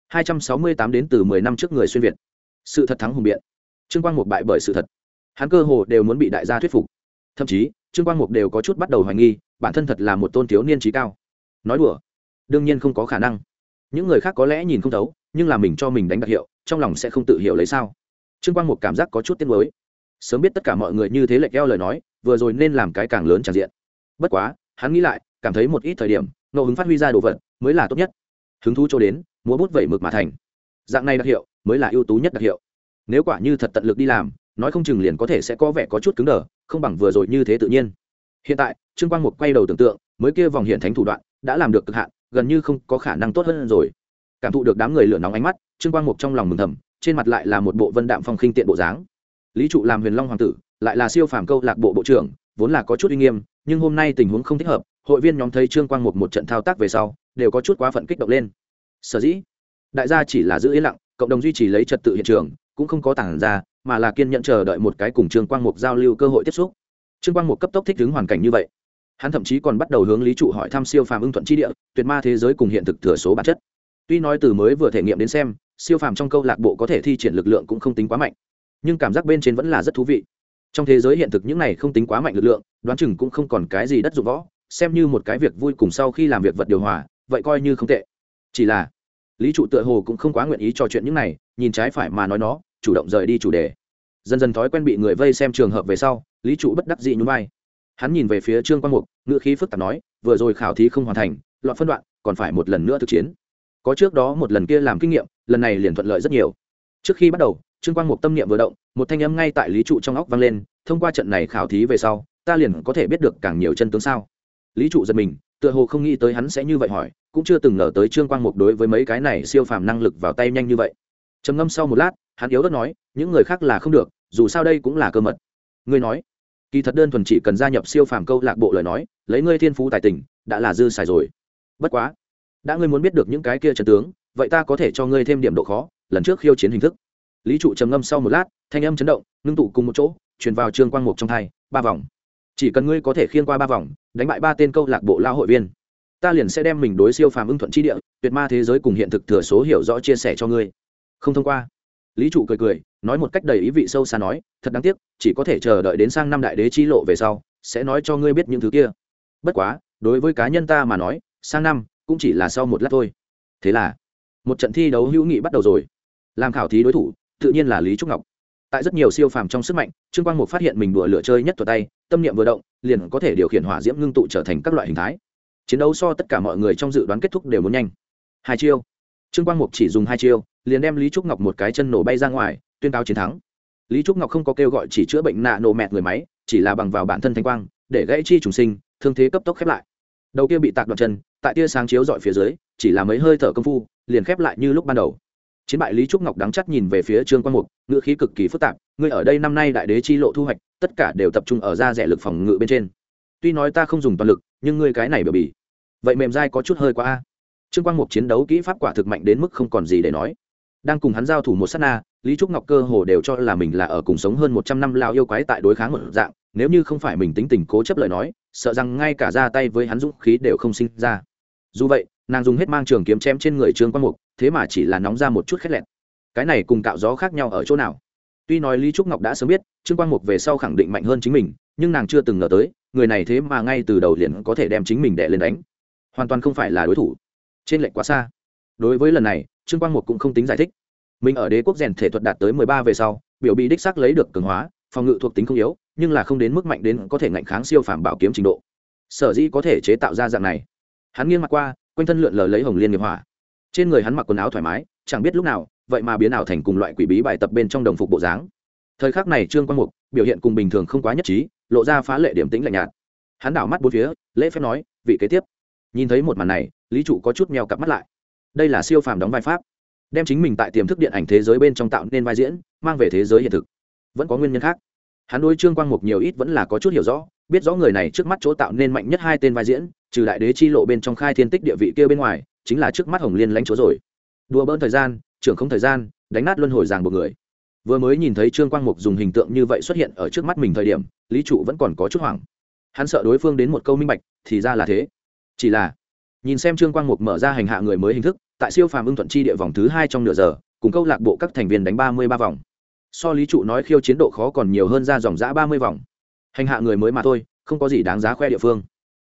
268 đến từ 10 năm trước người xuyên việt. Sự thật thắng hùng biện. Trương Quang Mục bại bởi sự thật. Hắn cơ hồ đều muốn bị đại gia thuyết phục. Thậm chí, Trương Quang Mục đều có chút bắt đầu hoài nghi, bản thân thật là một tôn thiếu niên trí cao. Nói đùa, đương nhiên không có khả năng. Những người khác có lẽ nhìn không thấu, nhưng là mình cho mình đánh đặc hiệu, trong lòng sẽ không tự hiểu lấy sao. Trương Quang Mục cảm giác có chút tiếc nuối. Sớm biết tất cả mọi người như thế lệch eo lời nói, vừa rồi nên làm cái càng lớn tràn diện. Bất quá, hắn nghĩ lại, cảm thấy một ít thời điểm, ngẫu hứng phát huy ra đồ vật mới là tốt nhất. Hứng thú cho đến, múa bút vẩy mực mà thành. Dạng này đặc hiệu mới là ưu tú nhất đặc hiệu. Nếu quả như thật tận lực đi làm, nói không chừng liền có thể sẽ có vẻ có chút cứng đờ, không bằng vừa rồi như thế tự nhiên. Hiện tại, Trương Quang Mục quay đầu tưởng tượng, mới kia vòng hiện thánh thủ đoạn đã làm được cực hạn, gần như không có khả năng tốt hơn rồi. Cảm thụ được đám người lửa nóng ánh mắt, Trương Quang Mục trong lòng mừng thầm, trên mặt lại là một bộ vân đạm phong khinh tiện bộ dáng. Lý Trụ làm Huyền Long hoàng tử, lại là siêu phàm câu lạc bộ bộ trưởng, vốn là có chút uy nghiêm, nhưng hôm nay tình huống không thích hợp, hội viên nhóm thấy Trương Quang Mục một trận thao tác về sau, đều có chút quá phận kích động lên. Sở dĩ, đại gia chỉ là giữ yên lặng, cộng đồng duy trì lấy trật tự hiện trường, cũng không có tản ra, mà là kiên nhẫn chờ đợi một cái cùng Trương Quang Mục giao lưu cơ hội tiếp xúc. Trương Quang Mục cấp tốc thích ứng hoàn cảnh như vậy, hắn thậm chí còn bắt đầu hướng Lý Trụ hỏi thăm siêu phàm ưng thuận chi địa, tuyệt ma thế giới cùng hiện thực thừa số bản chất. Tuy nói từ mới vừa thể nghiệm đến xem, siêu phàm trong câu lạc bộ có thể thi triển lực lượng cũng không tính quá mạnh, nhưng cảm giác bên trên vẫn là rất thú vị. Trong thế giới hiện thực những này không tính quá mạnh lực lượng, đoán chừng cũng không còn cái gì đất dụng võ, xem như một cái việc vui cùng sau khi làm việc vật điều hòa, vậy coi như không tệ. Chỉ là Lý Trụ tựa hồ cũng không quá nguyện ý trò chuyện những này, nhìn trái phải mà nói nó, chủ động rời đi chủ đề. Dần dần thói quen bị người vây xem trường hợp về sau, Lý Trụ bất đắc dĩ nhún vai. Hắn nhìn về phía Trương Quang Mục, ngữ khí phức tạp nói, vừa rồi khảo thí không hoàn thành, loạn phân đoạn, còn phải một lần nữa thực chiến. Có trước đó một lần kia làm kinh nghiệm, lần này liền thuận lợi rất nhiều. Trước khi bắt đầu, Trương Quang Mục tâm niệm vừa động, một thanh âm ngay tại Lý Trụ trong óc vang lên, thông qua trận này khảo thí về sau, ta liền có thể biết được càng nhiều chân tướng sao? Lý Trụ giật mình, tựa hồ không nghĩ tới hắn sẽ như vậy hỏi, cũng chưa từng ngờ tới Trương Quang Mục đối với mấy cái này siêu phàm năng lực vào tay nhanh như vậy. Trầm ngâm sau một lát, hắn yếu ớt nói, những người khác là không được, dù sao đây cũng là cơ mật. Ngươi nói, kỳ thật đơn thuần chỉ cần gia nhập siêu phàm câu lạc bộ lời nói, lấy ngươi thiên phú tài tình, đã là dư xài rồi. Bất quá, đã ngươi muốn biết được những cái kia chân tướng, vậy ta có thể cho ngươi thêm điểm độ khó, lần trước khiêu chiến hình thức. Lý trụ trầm ngâm sau một lát, thanh âm chấn động, ngưng tụ cùng một chỗ truyền vào Trương Quang Mục trong thai. 3 vòng, chỉ cần ngươi có thể khiêng qua 3 vòng, đánh bại 3 tên câu lạc bộ lao hội viên, ta liền sẽ đem mình đối siêu phàm ưng thuận chi địa, tuyệt ma thế giới cùng hiện thực thừa số hiểu rõ chia sẻ cho ngươi. Không thông qua. Lý trụ cười cười, nói một cách đầy ý vị sâu xa nói, thật đáng tiếc, chỉ có thể chờ đợi đến sang năm đại đế chi lộ về sau, sẽ nói cho ngươi biết những thứ kia. Bất quá, đối với cá nhân ta mà nói, sang năm cũng chỉ là sau một lát thôi. Thế là, một trận thi đấu hữu nghị bắt đầu rồi. Làm khảo thí đối thủ, tự nhiên là Lý Trúc Ngọc. Tại rất nhiều siêu phàm trong sức mạnh, Trương Quang Mục phát hiện mình đùa lửa chơi nhất thuật tay, tâm niệm vừa động, liền có thể điều khiển hỏa diễm ngưng tụ trở thành các loại hình thái. Chiến đấu so tất cả mọi người trong dự đoán kết thúc đều muốn nhanh. 2 chiêu. Trương Quang Mục chỉ dùng 2 chiêu, liền đem Lý Trúc Ngọc một cái chân nổ bay ra ngoài, tuyên cáo chiến thắng. Lý Trúc Ngọc không có kêu gọi chỉ chữa bệnh nạ nổ mẹt người máy, chỉ là bằng vào bản thân thanh quang, để gãy chi trùng sinh, thương thế cấp tốc khép lại. Đầu kia bị tạc đoạn chân, tại tia sáng chiếu dọi phía dưới, chỉ là mấy hơi thở công phu, liền khép lại như lúc ban đầu. Chiến bại Lý Trúc Ngọc đắng chắt nhìn về phía Trương Quang Mục, ngữ khí cực kỳ phức tạp, ngươi ở đây năm nay đại đế chi lộ thu hoạch, tất cả đều tập trung ở ra rẻ lực phòng ngự bên trên. Tuy nói ta không dùng toàn lực, nhưng ngươi cái này biểu bì, vậy mềm dai có chút hơi quá a. Trương Quang Mục chiến đấu kỹ pháp quả thực mạnh đến mức không còn gì để nói. Đang cùng hắn giao thủ một sát na, Lý Trúc Ngọc cơ hồ đều cho là mình là ở cùng sống hơn 100 năm lao yêu quái tại đối kháng một dạng, nếu như không phải mình tính tình cố chấp lời nói, sợ rằng ngay cả ra tay với hắn dũng khí đều không sinh ra. Dù vậy, nàng dùng hết mang trường kiếm chém trên người Trương Quang Mục, thế mà chỉ là nóng ra một chút khét lẹt. Cái này cùng cạo gió khác nhau ở chỗ nào? Tuy nói Lý Trúc Ngọc đã sớm biết Trương Quang Mục về sau khẳng định mạnh hơn chính mình, nhưng nàng chưa từng ngờ tới người này thế mà ngay từ đầu liền có thể đem chính mình đè lên đánh, hoàn toàn không phải là đối thủ, trên lệch quá xa. Đối với lần này, Trương Quang Mục cũng không tính giải thích. Mình ở đế quốc rèn thể thuật đạt tới 13 về sau, biểu bị đích xác lấy được cường hóa, phòng ngự thuộc tính không yếu, nhưng là không đến mức mạnh đến có thể ngạnh kháng siêu phàm bảo kiếm trình độ. Sở dĩ có thể chế tạo ra dạng này. Hắn nghiêng mặt qua, quanh thân lượn lờ lấy hồng liên nghiệp hỏa. Trên người hắn mặc quần áo thoải mái, chẳng biết lúc nào, vậy mà biến ảo thành cùng loại quỷ bí bài tập bên trong đồng phục bộ dáng. Thời khắc này Trương Quang Mục biểu hiện cùng bình thường không quá nhất trí, lộ ra phá lệ điểm tĩnh lạnh nhạt. Hắn đảo mắt bốn phía, lễ phép nói, vị kế tiếp. Nhìn thấy một màn này, Lý trụ có chút meo cặp mắt lại. Đây là siêu phàm đóng vai pháp, đem chính mình tại tiềm thức điện ảnh thế giới bên trong tạo nên vai diễn, mang về thế giới hiện thực. Vẫn có nguyên nhân khác. Hắn đối Trương Quang Mục nhiều ít vẫn là có chút hiểu rõ, biết rõ người này trước mắt chỗ tạo nên mạnh nhất 2 tên vai diễn, trừ đại đế chi lộ bên trong khai thiên tích địa vị kia bên ngoài, chính là trước mắt hồng liên lãnh chúa rồi. Đùa bỡn thời gian, trưởng không thời gian, đánh nát luân hồi ràng buộc người. Vừa mới nhìn thấy Trương Quang Mục dùng hình tượng như vậy xuất hiện ở trước mắt mình thời điểm, Lý trụ vẫn còn có chút hoảng. Hắn sợ đối phương đến một câu minh bạch, thì ra là thế. Chỉ là nhìn xem Trương Quang Mục mở ra hành hạ người mới hình thức, tại siêu phàm ưng thuận chi địa vòng thứ 2 trong nửa giờ, cùng câu lạc bộ các thành viên đánh 33 vòng. So Lý trụ nói khiêu chiến độ khó còn nhiều hơn ra dòng dã 30 vòng. Hành hạ người mới mà thôi, không có gì đáng giá khoe địa phương.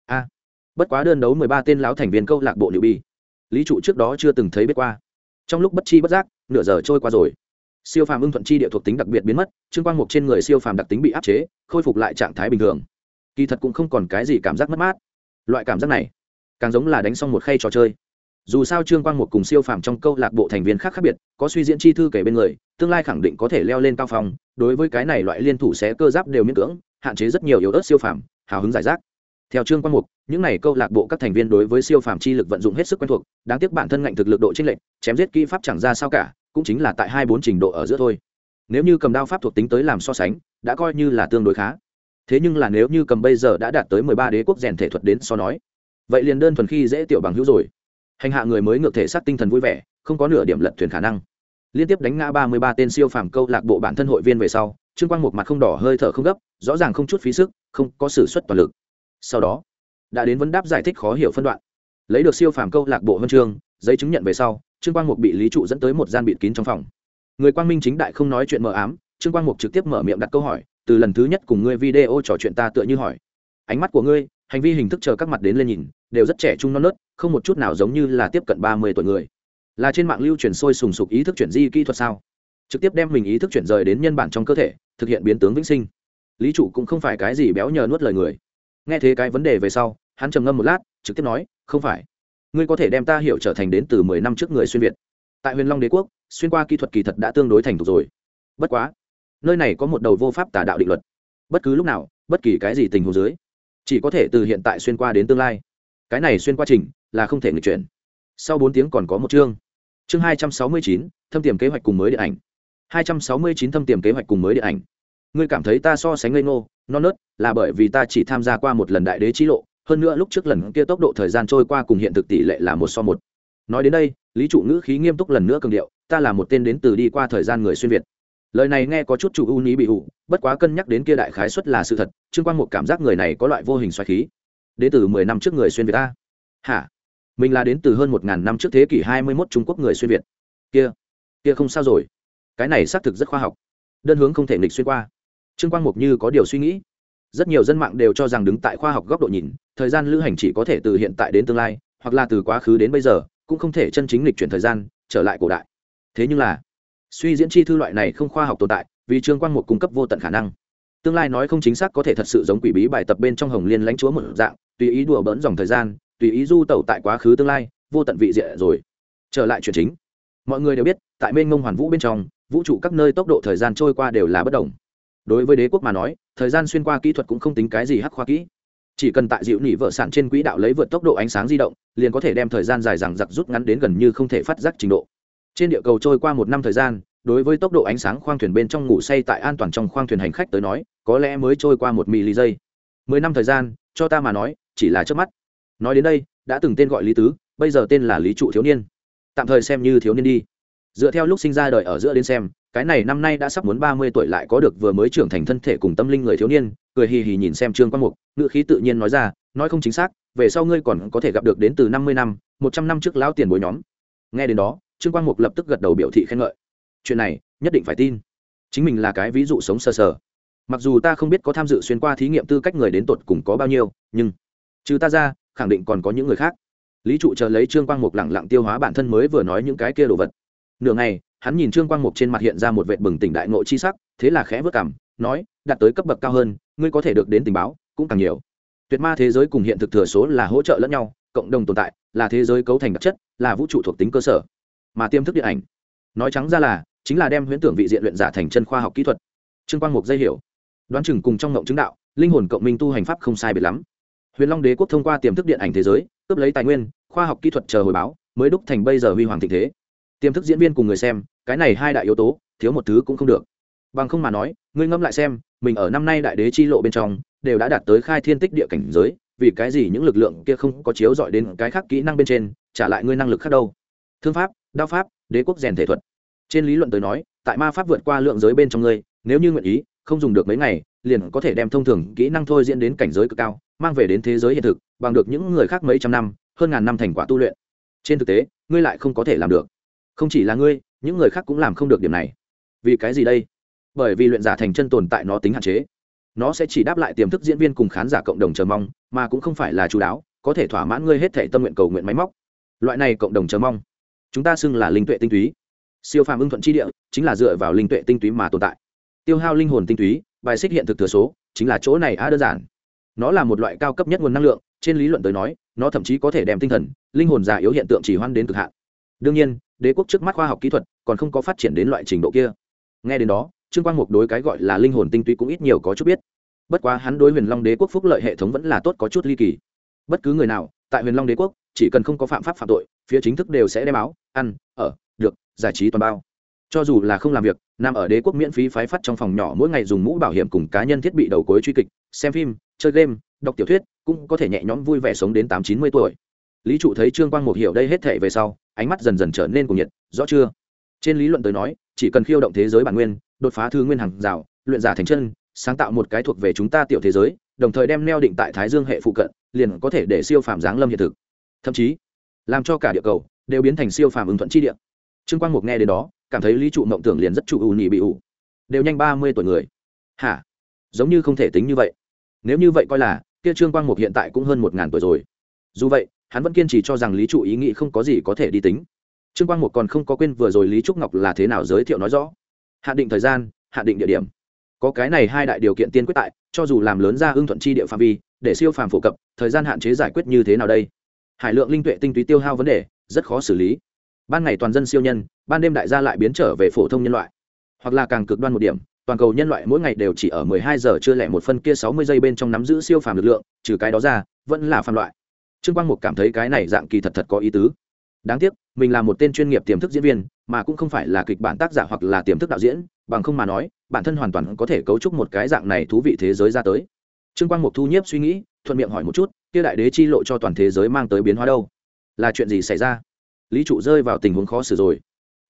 Bất quá đơn đấu 13 tên lão thành viên câu lạc bộ Liễu Bi, Lý trụ trước đó chưa từng thấy biết qua. Trong lúc bất chi bất giác, nửa giờ trôi qua rồi. Siêu phàm ưng thuận chi địa thuộc tính đặc biệt biến mất, Trương Quang Mục trên người siêu phàm đặc tính bị áp chế, khôi phục lại trạng thái bình thường. Kỳ thật cũng không còn cái gì cảm giác mất mát. Loại cảm giác này, càng giống là đánh xong một khay trò chơi. Dù sao Trương Quang Mục cùng siêu phàm trong câu lạc bộ thành viên khác biệt, có suy diễn chi thư kể bên người, tương lai khẳng định có thể leo lên cao phong. Đối với cái này loại liên thủ xé cơ giáp đều miễn cưỡng, hạn chế rất nhiều yếu ớt siêu phàm, hào hứng giải rác. Theo Trương Quang Mục, những này câu lạc bộ các thành viên đối với siêu phàm chi lực vận dụng hết sức quen thuộc, đáng tiếc bản thân ngạnh thực lực độ chênh lệch, chém giết kỹ pháp chẳng ra sao cả, cũng chính là tại 2-4 trình độ ở giữa thôi. Nếu như cầm đao pháp thuộc tính tới làm so sánh, đã coi như là tương đối khá. Thế nhưng là nếu như cầm bây giờ đã đạt tới 13 đế quốc rèn thể thuật đến so nói, vậy liền đơn thuần khi dễ tiểu bằng hữu rồi. Hành hạ người mới ngược thể xác tinh thần vui vẻ, không có nửa điểm lật thuyền khả năng. Liên tiếp đánh ngã 33 tên siêu phàm câu lạc bộ bản thân hội viên về sau, Trương Quang Mục mặt không đỏ hơi thở không gấp, rõ ràng không chút phí sức, không có sử xuất toàn lực. Sau đó, đã đến vấn đáp giải thích khó hiểu phân đoạn. Lấy được siêu phàm câu lạc bộ huân chương, giấy chứng nhận về sau, Trương Quang Mục bị Lý trụ dẫn tới một gian bịt kín trong phòng. Người quang minh chính đại không nói chuyện mờ ám, Trương Quang Mục trực tiếp mở miệng đặt câu hỏi, từ lần thứ nhất cùng ngươi video trò chuyện ta tựa như hỏi, ánh mắt của ngươi, hành vi hình thức chờ các mặt đến lên nhìn, đều rất trẻ trung non nớt, không một chút nào giống như là tiếp cận 30 tuổi người. Là trên mạng lưu truyền sôi sùng sục ý thức chuyển di kỹ thuật sao? Trực tiếp đem mình ý thức chuyển rời đến nhân bản trong cơ thể, thực hiện biến tướng vĩnh sinh. Lý trụ cũng không phải cái gì béo nhờ nuốt lời người. Nghe thế cái vấn đề về sau, hắn trầm ngâm một lát, trực tiếp nói, không phải. Ngươi có thể đem ta hiểu trở thành đến từ 10 năm trước người xuyên việt. Tại Huyền Long Đế quốc, xuyên qua kỹ thuật kỳ thật đã tương đối thành thục rồi. Bất quá, nơi này có một đầu vô pháp tà đạo định luật. Bất cứ lúc nào, bất kỳ cái gì tình huống dưới, chỉ có thể từ hiện tại xuyên qua đến tương lai. Cái này xuyên qua trình là không thể nghịch chuyển. Sau 4 tiếng còn có một chương. Chương 269, thâm tiềm kế hoạch cùng mới điện ảnh. 269 thâm tiềm kế hoạch cùng mới điện ảnh. Ngươi cảm thấy ta so sánh ngây ngô, non nớt, là bởi vì ta chỉ tham gia qua một lần đại đế chi lộ, hơn nữa lúc trước lần kia tốc độ thời gian trôi qua cùng hiện thực tỷ lệ là 1:1. Nói đến đây, Lý trụ ngữ khí nghiêm túc lần nữa cường điệu, ta là một tên đến từ đi qua thời gian người xuyên việt. Lời này nghe có chút chủ ưu ní bị ủ, bất quá cân nhắc đến kia đại khái suất là sự thật, Trương Quang Mục cảm giác người này có loại vô hình xoáy khí. Đến từ 10 năm trước người xuyên việt ta. Hả? Mình là đến từ hơn 1000 năm trước thế kỷ 21 Trung Quốc người xuyên việt. Kia không sao rồi. Cái này xác thực rất khoa học. Đơn hướng không thể nghịch xuyên qua. Trương Quang Mục như có điều suy nghĩ. Rất nhiều dân mạng đều cho rằng đứng tại khoa học góc độ nhìn, thời gian lữ hành chỉ có thể từ hiện tại đến tương lai, hoặc là từ quá khứ đến bây giờ, cũng không thể chân chính lịch chuyển thời gian trở lại cổ đại. Thế nhưng là suy diễn chi thư loại này không khoa học tồn tại, vì Trương Quang Mục cung cấp vô tận khả năng. Tương lai nói không chính xác có thể thật sự giống quỷ bí bài tập bên trong Hồng Liên lãnh chúa một dạng, tùy ý đùa bỡn dòng thời gian, tùy ý du tẩu tại quá khứ tương lai, vô tận vị diện rồi. Trở lại chuyện chính, mọi người đều biết, tại mênh mông hoàn vũ bên trong, vũ trụ các nơi tốc độ thời gian trôi qua đều là bất đồng. Đối với đế quốc mà nói, thời gian xuyên qua kỹ thuật cũng không tính cái gì hắc khoa kỹ, chỉ cần tại dịu nỉ vợ sản trên quỹ đạo lấy vượt tốc độ ánh sáng di động, liền có thể đem thời gian dài dằng dặc rút ngắn đến gần như không thể phát giác trình độ. Trên địa cầu trôi qua 1 năm thời gian, đối với tốc độ ánh sáng khoang thuyền bên trong ngủ say tại an toàn trong khoang thuyền hành khách tới nói, có lẽ mới trôi qua 1 mili giây. 10 năm thời gian, cho ta mà nói, chỉ là chớp mắt. Nói đến đây, đã từng tên gọi Lý Tứ, bây giờ tên là Lý Trụ thiếu niên. Tạm thời xem như thiếu niên đi. Dựa theo lúc sinh ra đời ở giữa đến xem, cái này năm nay đã sắp muốn 30 tuổi lại có được vừa mới trưởng thành thân thể cùng tâm linh người thiếu niên, cười hì hì nhìn xem Trương Quang Mục, ngữ khí tự nhiên nói ra, nói không chính xác, về sau ngươi còn có thể gặp được đến từ 50 năm, 100 năm trước lão tiền bối nhóm. Nghe đến đó, Trương Quang Mục lập tức gật đầu biểu thị khen ngợi. Chuyện này, nhất định phải tin. Chính mình là cái ví dụ sống sờ sờ. Mặc dù ta không biết có tham dự xuyên qua thí nghiệm tư cách người đến tột cùng có bao nhiêu, nhưng trừ ta ra, khẳng định còn có những người khác. Lý Trụ chờ lấy Trương Quang Mục lẳng lặng tiêu hóa bản thân mới vừa nói những cái kia đồ vật. Nửa ngày, hắn nhìn Trương Quang Mục trên mặt hiện ra một vệt bừng tỉnh đại ngộ chi sắc, thế là khẽ vớt cằm, nói, đạt tới cấp bậc cao hơn, ngươi có thể được đến tình báo cũng càng nhiều. Tuyệt ma thế giới cùng hiện thực thừa số là hỗ trợ lẫn nhau, cộng đồng tồn tại, là thế giới cấu thành đặc chất, là vũ trụ thuộc tính cơ sở. Mà tiềm thức điện ảnh, nói trắng ra là chính là đem huyễn tưởng vị diện luyện giả thành chân khoa học kỹ thuật. Trương Quang Mục dây hiểu, đoán chừng cùng trong ngộng chứng đạo, linh hồn cộng minh tu hành pháp không sai biệt lắm. Huyền Long Đế quốc thông qua tiềm thức điện ảnh thế giới, cướp lấy tài nguyên, khoa học kỹ thuật chờ hồi báo, mới đúc thành bây giờ huy hoàng thịnh thế. Tiềm thức diễn viên cùng người xem, cái này hai đại yếu tố, thiếu một thứ cũng không được. Bằng không mà nói, ngươi ngẫm lại xem, mình ở năm nay đại đế chi lộ bên trong, đều đã đạt tới khai thiên tích địa cảnh giới, vì cái gì những lực lượng kia không có chiếu dọi đến cái khác kỹ năng bên trên, trả lại ngươi năng lực khác đâu? Thương pháp, đao pháp, đế quốc rèn thể thuật. Trên lý luận tới nói, tại ma pháp vượt qua lượng giới bên trong ngươi, nếu như nguyện ý, không dùng được mấy ngày, liền có thể đem thông thường kỹ năng thôi diễn đến cảnh giới cực cao, mang về đến thế giới hiện thực, bằng được những người khác mấy trăm năm, hơn ngàn năm thành quả tu luyện. Trên thực tế, ngươi lại không có thể làm được. Không chỉ là ngươi, những người khác cũng làm không được điểm này. Vì cái gì đây? Bởi vì luyện giả thành chân tồn tại nó tính hạn chế. Nó sẽ chỉ đáp lại tiềm thức diễn viên cùng khán giả cộng đồng chờ mong, mà cũng không phải là chú đáo, có thể thỏa mãn ngươi hết thảy tâm nguyện cầu nguyện máy móc. Loại này cộng đồng chờ mong, chúng ta xưng là linh tuệ tinh túy. Siêu phàm ưng thuận chi địa chính là dựa vào linh tuệ tinh túy mà tồn tại. Tiêu hao linh hồn tinh túy, bài xích hiện thực thừa số, chính là chỗ này đơn giản. Nó là một loại cao cấp nhất nguồn năng lượng, trên lý luận tới nói, nó thậm chí có thể đem tinh thần, linh hồn già yếu hiện tượng chỉ hoan đến cực hạn. Đương nhiên, đế quốc trước mắt khoa học kỹ thuật còn không có phát triển đến loại trình độ kia. Nghe đến đó, Trương Quang Mục đối cái gọi là linh hồn tinh túy cũng ít nhiều có chút biết. Bất quá hắn đối Huyền Long Đế quốc phúc lợi hệ thống vẫn là tốt có chút ly kỳ. Bất cứ người nào tại Huyền Long Đế quốc, chỉ cần không có phạm pháp phạm tội, phía chính thức đều sẽ đem áo, ăn, ở, được, giải trí toàn bao. Cho dù là không làm việc, nằm ở đế quốc miễn phí phái phát trong phòng nhỏ mỗi ngày dùng mũ bảo hiểm cùng cá nhân thiết bị đầu cuối truy kịch, xem phim, chơi game, đọc tiểu thuyết, cũng có thể nhẹ nhõm vui vẻ sống đến 8-90 tuổi. Lý Trụ thấy Trương Quang Mục hiểu đây hết thảy về sau, ánh mắt dần dần trở nên cuồng nhiệt, rõ chưa? Trên lý luận tới nói, chỉ cần khiêu động thế giới bản nguyên, đột phá thư nguyên hàng rào, luyện giả thành chân, sáng tạo một cái thuộc về chúng ta tiểu thế giới, đồng thời đem neo định tại Thái Dương hệ phụ cận, liền có thể để siêu phàm giáng lâm hiện thực. Thậm chí, làm cho cả địa cầu đều biến thành siêu phàm ứng thuận chi địa. Trương Quang Mục nghe đến đó, cảm thấy Lý Trụ mộng tưởng liền rất trụ nhị bị ủ. Đều nhanh 30 tuổi người. Hả? Giống như không thể tính như vậy. Nếu như vậy coi là, kia Trương Quang Mục hiện tại cũng hơn 1000 tuổi rồi. Dù vậy, hắn vẫn kiên trì cho rằng Lý Trụ ý nghĩ không có gì có thể đi tính. Trương Quang Mục còn không có quên vừa rồi Lý Trúc Ngọc là thế nào giới thiệu nói rõ. Hạn định thời gian, hạn định địa điểm. Có cái này hai đại điều kiện tiên quyết tại, cho dù làm lớn ra ưng thuận chi địa phạm vi, để siêu phàm phổ cập, thời gian hạn chế giải quyết như thế nào đây? Hải lượng linh tuệ tinh túy tiêu hao vấn đề, rất khó xử lý. Ban ngày toàn dân siêu nhân, ban đêm đại gia lại biến trở về phổ thông nhân loại. Hoặc là càng cực đoan một điểm, toàn cầu nhân loại mỗi ngày đều chỉ ở 12 giờ trưa lẻ một phân kia 60 giây bên trong nắm giữ siêu phàm lực lượng, trừ cái đó ra, vẫn là phàm loại. Trương Quang Mục cảm thấy cái này dạng kỳ thật có ý tứ. Đáng tiếc, mình là một tên chuyên nghiệp tiềm thức diễn viên, mà cũng không phải là kịch bản tác giả hoặc là tiềm thức đạo diễn, bằng không mà nói, bản thân hoàn toàn có thể cấu trúc một cái dạng này thú vị thế giới ra tới. Trương Quang Mục thu nhiếp suy nghĩ, thuận miệng hỏi một chút, kia đại đế chi lộ cho toàn thế giới mang tới biến hóa đâu? Là chuyện gì xảy ra? Lý Trụ rơi vào tình huống khó xử rồi.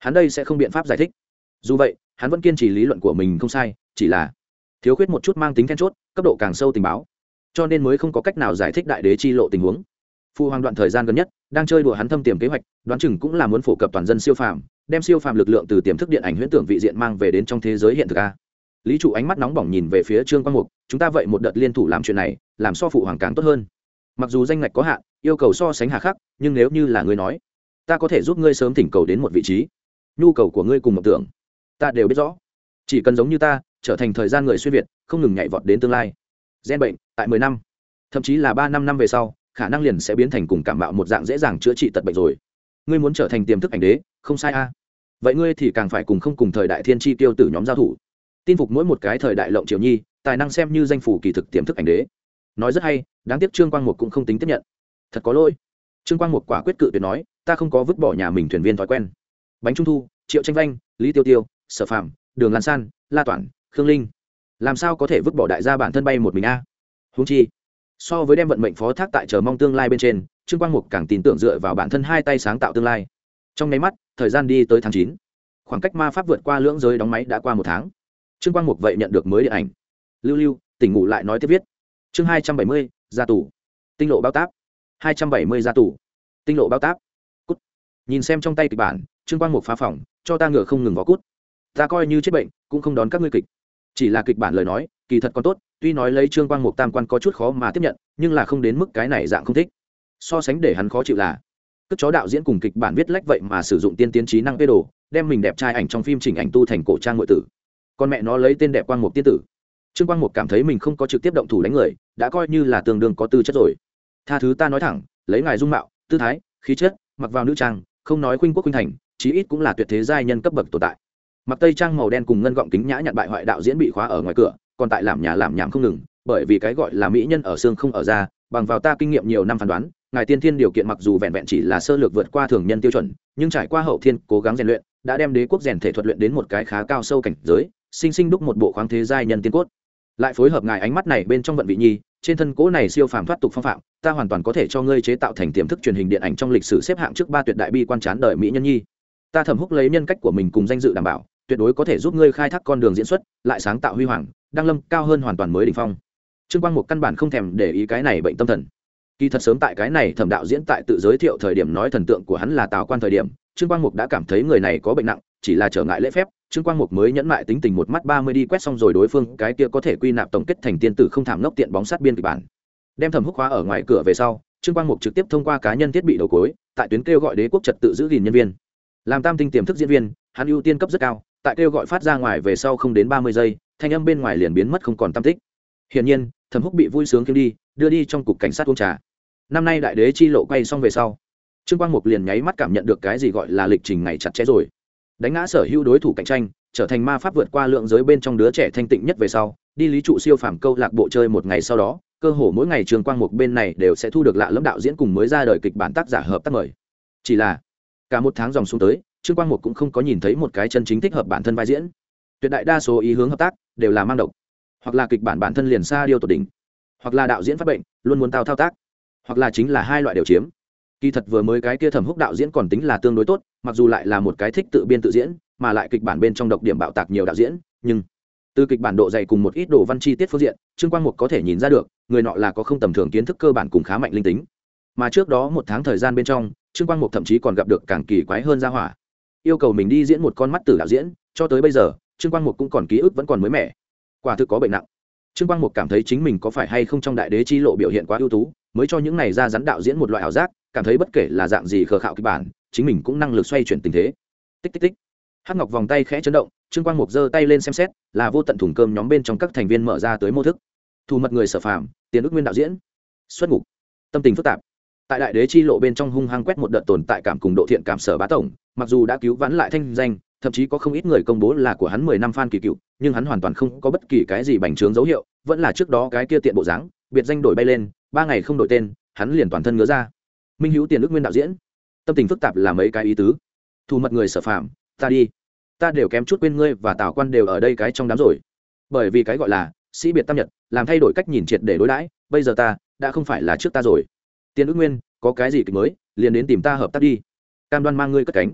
hắn đây sẽ không biện pháp giải thích. Dù vậy hắn vẫn kiên trì lý luận của mình không sai, chỉ là thiếu khuyết một chút mang tính then chốt, cấp độ càng sâu tình báo, cho nên mới không có cách nào giải thích đại đế chi lộ tình huống. Phu hoàng đoạn thời gian gần nhất đang chơi đùa hắn thâm tiềm kế hoạch, đoán chừng cũng là muốn phổ cập toàn dân siêu phàm, đem siêu phàm lực lượng từ tiềm thức điện ảnh huyễn tưởng vị diện mang về đến trong thế giới hiện thực a. Lý trụ ánh mắt nóng bỏng nhìn về phía Trương Quang Mục, chúng ta vậy một đợt liên thủ làm chuyện này, làm so phụ hoàng càng tốt hơn. Mặc dù danh ngạch có hạn, yêu cầu so sánh hà khắc, nhưng nếu như là ngươi nói, ta có thể giúp ngươi sớm thỉnh cầu đến một vị trí. Nhu cầu của ngươi cùng mộng tưởng ta đều biết rõ, chỉ cần giống như ta trở thành thời gian người xuyên việt, không ngừng nhảy vọt đến tương lai. Gen bệnh tại 10 năm, thậm chí là 3-5 năm về sau, khả năng liền sẽ biến thành cùng cảm mạo một dạng dễ dàng chữa trị tật bệnh rồi. Ngươi muốn trở thành tiềm thức ảnh đế, không sai a. Vậy ngươi thì càng phải cùng không cùng thời đại thiên chi tiêu tử nhóm giao thủ, tin phục mỗi một cái thời đại lộng triều nhi, tài năng xem như danh phủ kỳ thực tiềm thức ảnh đế. Nói rất hay, đáng tiếc Trương Quang Mục cũng không tính tiếp nhận. Thật có lỗi. Trương Quang Mục quả quyết cự tuyệt nói, ta không có vứt bỏ nhà mình thuyền viên thói quen. Bánh trung thu, Triệu Tranh Vanh, Lý Tiêu Tiêu, Sở Phạm, Đường Lan San, La Toản, Khương Linh, làm sao có thể vứt bỏ đại gia bản thân bay một mình a? Huống chi, so với đem vận mệnh phó thác tại chờ mong tương lai bên trên, Trương Quang Mục càng tin tưởng dựa vào bản thân hai tay sáng tạo tương lai. Trong nháy mắt, thời gian đi tới tháng 9, khoảng cách ma pháp vượt qua lưỡng giới đóng máy đã qua 1 tháng. Trương Quang Mục vậy nhận được mới điện ảnh. Lưu Lưu tỉnh ngủ lại nói tiếp viết. Chương 270, ra tù. Tinh lộ bao táp. 270 ra tù. Tinh lộ bao táp. Cút. Nhìn xem trong tay kịch bản, Trương Quang Mục phá phỏng, cho ta ngựa không ngừng vó cút. Ta coi như chết bệnh, cũng không đón các ngươi kịch. Chỉ là kịch bản lời nói, kỳ thật còn tốt, tuy nói lấy Trương Quang Mục tam quan có chút khó mà tiếp nhận, nhưng là không đến mức cái này dạng không thích. So sánh để hắn khó chịu là, cất chó đạo diễn cùng kịch bản viết lách vậy mà sử dụng tiên tiến trí năng vê đồ, đem mình đẹp trai ảnh trong phim chỉnh ảnh tu thành cổ trang ngụy tử. Con mẹ nó lấy tên đẹp Quang Mục tiên tử. Trương Quang Mục cảm thấy mình không có trực tiếp động thủ đánh người, đã coi như là tương đương có tư chất rồi. Tha thứ ta nói thẳng, lấy ngài dung mạo, tư thái, khí chất, mặc vào nữ trang, không nói khuynh quốc khuynh thành, chí ít cũng là tuyệt thế giai nhân cấp bậc tồn tại. Mặc tây trang màu đen cùng ngân gọng kính nhã nhặn bại hoại đạo diễn bị khóa ở ngoài cửa, còn tại làm nhà làm nhảm không ngừng, bởi vì cái gọi là mỹ nhân ở xương không ở da, bằng vào ta kinh nghiệm nhiều năm phán đoán, ngài tiên thiên điều kiện mặc dù vẹn vẹn chỉ là sơ lược vượt qua thường nhân tiêu chuẩn, nhưng trải qua hậu thiên cố gắng rèn luyện, đã đem đế quốc rèn thể thuật luyện đến một cái khá cao sâu cảnh giới, sinh sinh đúc một bộ khoáng thế giai nhân tiên cốt. Lại phối hợp ngài ánh mắt này bên trong vận vị nhi, trên thân cố này siêu phàm thoát tục phong phạm, ta hoàn toàn có thể cho ngươi chế tạo thành tiềm thức truyền hình điện ảnh trong lịch sử xếp hạng trước 3 tuyệt đại bi quan chán đời mỹ nhân nhi. Ta Thẩm Húc lấy nhân cách của mình cùng danh dự đảm bảo, tuyệt đối có thể giúp ngươi khai thác con đường diễn xuất, lại sáng tạo huy hoàng, đăng lâm cao hơn hoàn toàn mới đỉnh phong. Trương Quang Mục căn bản không thèm để ý cái này bệnh tâm thần. Kỳ thật sớm tại cái này Thẩm đạo diễn tại tự giới thiệu thời điểm nói thần tượng của hắn là Tào Quan thời điểm, Trương Quang Mục đã cảm thấy người này có bệnh nặng, chỉ là trở ngại lễ phép, Trương Quang Mục mới nhẫn mại tính tình một mắt 30 đi quét xong rồi đối phương cái kia có thể quy nạp tổng kết thành tiên tử không thảm ngốc tiện bóng sát biên kịch bản. Đem Thẩm Húc khóa ở ngoài cửa về sau, Trương Quang Mục trực tiếp thông qua cá nhân thiết bị đầu cuối, tại tuyến kêu gọi đế quốc trật tự giữ gìn nhân viên. Làm tam tinh tiềm thức diễn viên, hắn ưu tiên cấp rất cao, tại kêu gọi phát ra ngoài về sau không đến 30 giây, thanh âm bên ngoài liền biến mất không còn tăm tích. Hiển nhiên, Thẩm Húc bị vui sướng kiếm đi, đưa đi trong cục cảnh sát uống trà. Năm nay đại đế chi lộ quay xong về sau, Trương Quang Mục liền nháy mắt cảm nhận được cái gì gọi là lịch trình ngày chặt chẽ rồi. Đánh ngã sở hữu đối thủ cạnh tranh, trở thành ma pháp vượt qua lượng giới bên trong đứa trẻ thanh tịnh nhất về sau, đi lý trụ siêu phàm câu lạc bộ chơi một ngày sau đó, cơ hồ mỗi ngày Trương Quang Mục bên này đều sẽ thu được lạ lẫm đạo diễn cùng mới ra đời kịch bản tác giả hợp tác mời. Chỉ là cả một tháng dòng xuống tới, Trương Quang Mục cũng không có nhìn thấy một cái chân chính thích hợp bản thân vai diễn. Tuyệt đại đa số ý hướng hợp tác đều là mang độc, hoặc là kịch bản bản thân liền xa điêu tột đỉnh, hoặc là đạo diễn phát bệnh luôn muốn thao tác, hoặc là chính là hai loại đều chiếm. Kỳ thật vừa mới cái kia Thẩm Húc đạo diễn còn tính là tương đối tốt, mặc dù lại là một cái thích tự biên tự diễn, mà lại kịch bản bên trong độc điểm bạo tạc nhiều đạo diễn, nhưng từ kịch bản độ dày cùng một ít đồ văn chi tiết phương diện, Trương Quang Mục có thể nhìn ra được, người nọ là có không tầm thường kiến thức cơ bản cùng khá mạnh linh tính. Mà trước đó một tháng thời gian bên trong, Trương Quang Mục thậm chí còn gặp được càng kỳ quái hơn gia hỏa, yêu cầu mình đi diễn một con mắt tử đạo diễn, cho tới bây giờ, Trương Quang Mục cũng còn ký ức vẫn còn mới mẻ. Quả thực có bệnh nặng. Trương Quang Mục cảm thấy chính mình có phải hay không trong đại đế chi lộ biểu hiện quá ưu tú, mới cho những này ra rắn đạo diễn một loại ảo giác, cảm thấy bất kể là dạng gì khờ khạo kịch bản, chính mình cũng năng lực xoay chuyển tình thế. Tích tích tích. Hắc Ngọc vòng tay khẽ chấn động, Trương Quang Mục giơ tay lên xem xét, là vô tận thùng cơm nhóm bên trong các thành viên mở ra tới mô thức. Thủ mật người Sở Phàm, Tiền Ức Nguyên đạo diễn. Xuất ngục. Tâm tình phức tạp. Tại đại đế chi lộ bên trong hung hăng quét một đợt tồn tại cảm cùng độ thiện cảm Sở Bá tổng, mặc dù đã cứu vãn lại thanh danh, thậm chí có không ít người công bố là của hắn 10 năm fan kỳ cựu, nhưng hắn hoàn toàn không có bất kỳ cái gì bành trướng dấu hiệu, vẫn là trước đó cái kia tiện bộ dáng, biệt danh đổi bay lên, 3 ngày không đổi tên, hắn liền toàn thân ngứa ra. Minh Hữu Tiền Ức Nguyên đạo diễn. Tâm tình phức tạp là mấy cái ý tứ. Thủ mật người Sở Phàm, ta đi. Ta đều kém chút quên ngươi và Tào Quan đều ở đây cái trong đám rồi. Bởi vì cái gọi là sĩ biệt tam nhật, làm thay đổi cách nhìn triệt để đối đãi, bây giờ ta đã không phải là trước ta rồi. Tiền Ức Nguyên, có cái gì kịch mới, liền đến tìm ta hợp tác đi. Cam đoan mang ngươi cất cánh.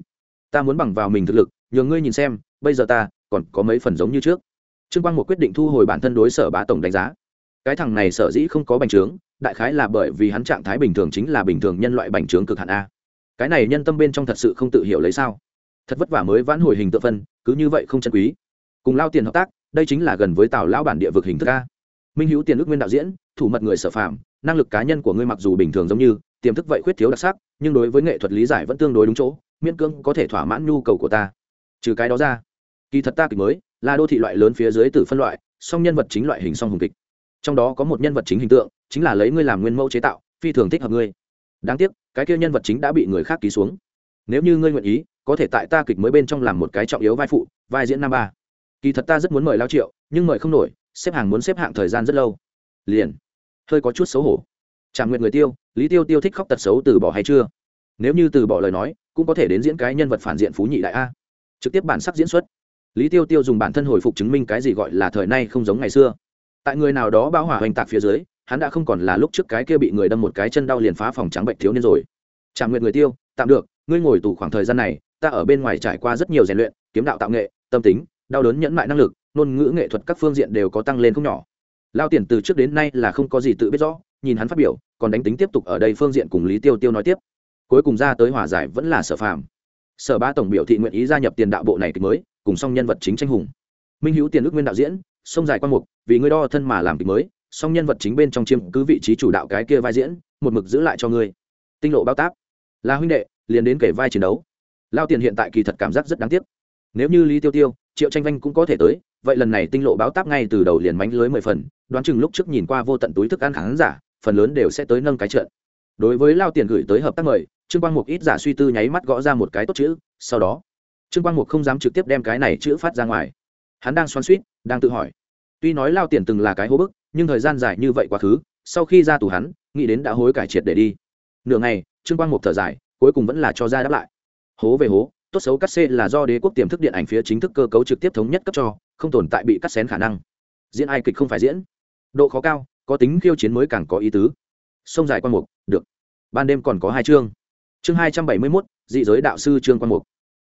ta muốn bằng vào mình thực lực nhường ngươi nhìn xem bây giờ ta còn có mấy phần giống như trước. Trương Quang một quyết định thu hồi bản thân đối Sở Bá tổng đánh giá. Cái thằng này sở dĩ không có bành trướng, đại khái là bởi vì hắn trạng thái bình thường chính là bình thường nhân loại bành trướng cực hạn a. Cái này nhân tâm bên trong thật sự không tự hiểu lấy sao? Thật vất vả mới vãn hồi hình tượng phân, cứ như vậy không chân quý. Cùng Lao Tiền hợp tác, đây chính là gần với Tào lão bản địa vực hình thức a. Minh Hữu Tiền ước nguyên đạo diễn, thủ mật người Sở Phạm, năng lực cá nhân của ngươi mặc dù bình thường giống như, tiềm thức vậy khuyết thiếu đặc sắc, nhưng đối với nghệ thuật lý giải vẫn tương đối đúng chỗ, miễn cưỡng có thể thỏa mãn nhu cầu của ta. Trừ cái đó ra, kỳ thật ta kịch mới là đô thị loại lớn phía dưới tử phân loại, song nhân vật chính loại hình song hùng kịch. Trong đó có một nhân vật chính hình tượng, chính là lấy ngươi làm nguyên mẫu chế tạo, phi thường thích hợp ngươi. Đáng tiếc, cái kia nhân vật chính đã bị người khác ký xuống. Nếu như ngươi nguyện ý, có thể tại ta kịch mới bên trong làm một cái trọng yếu vai phụ, vai diễn năm ba. Kỳ thật ta rất muốn mời Lao Triệu, nhưng mời không nổi, xếp hàng muốn xếp hạng thời gian rất lâu. Liền, hơi có chút xấu hổ. Trảm Nguyệt người Tiêu, Lý Tiêu Tiêu thích khóc tật xấu từ bỏ hay chưa? Nếu như từ bỏ lời nói, cũng có thể đến diễn cái nhân vật phản diện phú nhị đại a. Trực tiếp bản sắc diễn xuất. Lý Tiêu Tiêu dùng bản thân hồi phục chứng minh cái gì gọi là thời nay không giống ngày xưa. Tại người nào đó bão hỏa hoành tạc phía dưới, hắn đã không còn là lúc trước cái kia bị người đâm một cái chân đau liền phá phòng trắng bệnh thiếu niên rồi. Trảm Nguyệt người Tiêu, tạm được, ngươi ngồi tù khoảng thời gian này, ta ở bên ngoài trải qua rất nhiều rèn luyện, kiếm đạo tạo nghệ, tâm tính, đau đớn nhẫn mại năng lực, ngôn ngữ nghệ thuật các phương diện đều có tăng lên không nhỏ. Lao Tiền từ trước đến nay là không có gì tự biết rõ, nhìn hắn phát biểu, còn đánh tính tiếp tục ở đây phương diện cùng Lý Tiêu Tiêu nói tiếp. Cuối cùng ra tới hòa giải vẫn là Sở Phàm. Sở Bá tổng biểu thị nguyện ý gia nhập tiền đạo bộ này kịch mới, cùng song nhân vật chính tranh hùng. Minh Hữu Tiền ước nguyên đạo diễn, sông dài quan mục, vì ngươi đo thân mà làm kịch mới, song nhân vật chính bên trong chiếm cứ vị trí chủ đạo cái kia vai diễn, một mực giữ lại cho ngươi. Tinh lộ bao táp, là huynh đệ, liền đến kể vai chiến đấu. Lao Tiền hiện tại kỳ thật cảm giác rất đáng tiếc. Nếu như Lý Tiêu Tiêu, Triệu Tranh Vanh cũng có thể tới, vậy lần này tinh lộ báo táp ngay từ đầu liền mánh lưới 10 phần, đoán chừng lúc trước nhìn qua vô tận túi thức ăn khán giả, phần lớn đều sẽ tới nâng cái trận. Đối với Lao Tiền gửi tới hợp tác mời, Trương Quang Mục ít giả suy tư nháy mắt gõ ra một cái tốt chữ, sau đó, Trương Quang Mục không dám trực tiếp đem cái này chữ phát ra ngoài. Hắn đang xoắn xuýt, đang tự hỏi. Tuy nói Lao Tiền từng là cái hố bức, nhưng thời gian dài như vậy quá khứ, sau khi ra tù hắn, nghĩ đến đã hối cải triệt để đi. Nửa ngày, Trương Quang Mục thở dài, cuối cùng vẫn là cho ra đáp lại. Hố về hố, tốt xấu cắt xê là do Đế quốc tiềm thức điện ảnh phía chính thức cơ cấu trực tiếp thống nhất cấp cho, không tồn tại bị cắt xén khả năng. Diễn ai kịch không phải diễn, độ khó cao, có tính khiêu chiến mới càng có ý tứ. Sông dài Quang Mục, được. Ban đêm còn có 2 chương. Chương 271, dị giới đạo sư Trương Quang Mục.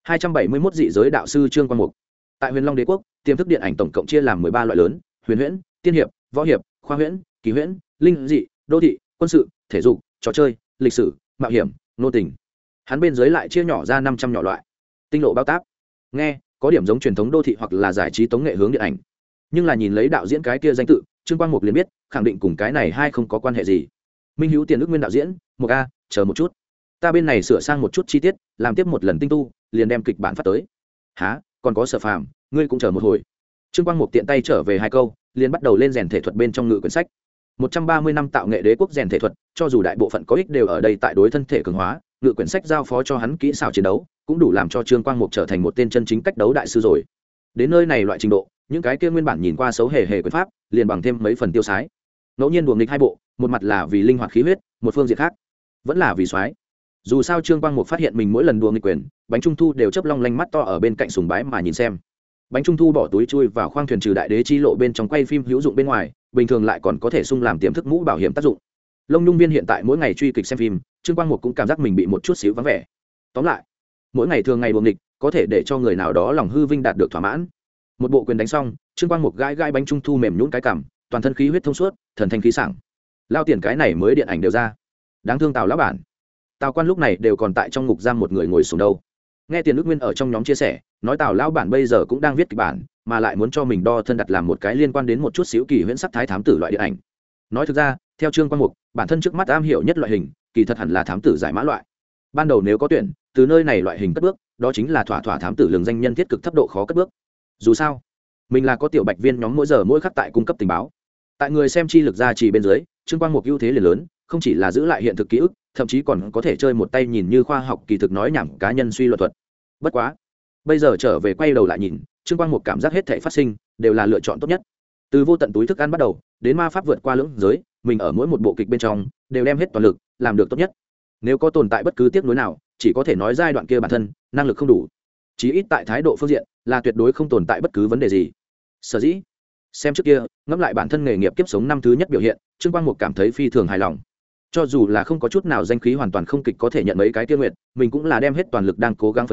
271 dị giới đạo sư Trương Quang Mục. Tại Huyền Long Đế quốc, tiềm thức điện ảnh tổng cộng chia làm 13 loại lớn: huyền huyễn, tiên hiệp, võ hiệp, khoa huyễn, kỳ huyễn, linh dị, đô thị, quân sự, thể dục, trò chơi, lịch sử, mạo hiểm, nô tình. Hắn bên dưới lại chia nhỏ ra 500 nhỏ loại. Tinh lộ bao táp, nghe có điểm giống truyền thống đô thị hoặc là giải trí tống nghệ hướng điện ảnh, nhưng là nhìn lấy đạo diễn cái kia danh tự, Trương Quang Mục liền biết khẳng định cùng cái này hai không có quan hệ gì. Minh Hữu Tiền ước nguyên đạo diễn, một a, chờ một chút, ta bên này sửa sang một chút chi tiết, làm tiếp một lần tinh tu, liền đem kịch bản phát tới. Hả, còn có Sở Phàm, ngươi cũng chờ một hồi. Trương Quang Mục tiện tay trở về 2 câu, liền bắt đầu lên rèn thể thuật bên trong ngự quyển sách. 130 năm tạo nghệ đế quốc rèn thể thuật, cho dù đại bộ phận có ích đều ở đây tại đối thân thể cường hóa, ngự quyển sách giao phó cho hắn kỹ xảo chiến đấu, cũng đủ làm cho Trương Quang Mục trở thành một tên chân chính cách đấu đại sư rồi. Đến nơi này loại trình độ, những cái kia nguyên bản nhìn qua xấu hề hề quyền pháp, liền bằng thêm mấy phần tiêu sái. Ngẫu nhiên đùa nghịch 2 bộ, một mặt là vì linh hoạt khí huyết, một phương diện khác vẫn là vì soái. Dù sao Trương Quang Mục phát hiện mình mỗi lần đùa nghịch quyền, bánh trung thu đều chớp long lanh mắt to ở bên cạnh sùng bái mà nhìn xem. Bánh trung thu bỏ túi chui vào khoang thuyền trừ đại đế chi lộ bên trong quay phim hữu dụng bên ngoài, bình thường lại còn có thể sung làm tiềm thức mũ bảo hiểm tác dụng. Long Nhung Viên hiện tại mỗi ngày truy kịch xem phim, Trương Quang Mục cũng cảm giác mình bị một chút xíu vắng vẻ. Tóm lại, mỗi ngày thường ngày buồng nghịch, có thể để cho người nào đó lòng hư vinh đạt được thỏa mãn. Một bộ quyền đánh xong, Trương Quang Mục gãi gãi bánh trung thu mềm nhũn cái cằm, toàn thân khí huyết thông suốt, thần thanh khí sảng. Lao Tiền cái này mới điện ảnh đều ra. Đáng thương Tào lão bản. Tào Quan lúc này đều còn tại trong ngục giam một người ngồi xuống đâu. Nghe Tiền Ước Nguyên ở trong nhóm chia sẻ, nói Tào lão bản bây giờ cũng đang viết kịch bản, mà lại muốn cho mình đo thân đặt làm một cái liên quan đến một chút xíu kỳ huyễn sắc thái thám tử loại điện ảnh. Nói thực ra, theo Trương Quang Mục, bản thân trước mắt am hiểu nhất loại hình, kỳ thật hẳn là thám tử giải mã loại. Ban đầu nếu có tuyển, từ nơi này loại hình cất bước, đó chính là thỏa thám tử lường danh nhân thiết cực thấp độ khó cất bước. Dù sao, mình là có tiểu bạch viên nhóm mỗi giờ mỗi khắc tại cung cấp tình báo. Tại người xem chi lực gia trì bên dưới, Trương Quang Mục ưu thế liền lớn, không chỉ là giữ lại hiện thực ký ức, thậm chí còn có thể chơi một tay nhìn như khoa học kỳ thực nói nhảm cá nhân suy luận thuật. Bất quá, bây giờ trở về quay đầu lại nhìn, Trương Quang Mục cảm giác hết thảy phát sinh đều là lựa chọn tốt nhất. Từ vô tận túi thức ăn bắt đầu, đến ma pháp vượt qua lưỡng giới, mình ở mỗi một bộ kịch bên trong đều đem hết toàn lực, làm được tốt nhất. Nếu có tồn tại bất cứ tiếc nuối nào, chỉ có thể nói giai đoạn kia bản thân năng lực không đủ, chí ít tại thái độ phương diện là tuyệt đối không tồn tại bất cứ vấn đề gì. Sở dĩ xem trước kia ngẫm lại bản thân nghề nghiệp kiếp sống năm thứ nhất biểu hiện, Trương Quang Mục cảm thấy phi thường hài lòng. Cho dù là không có chút nào danh khí hoàn toàn không kịch có thể nhận mấy cái tiêu nguyện, mình cũng là đem hết toàn lực đang cố gắng phấn đấu,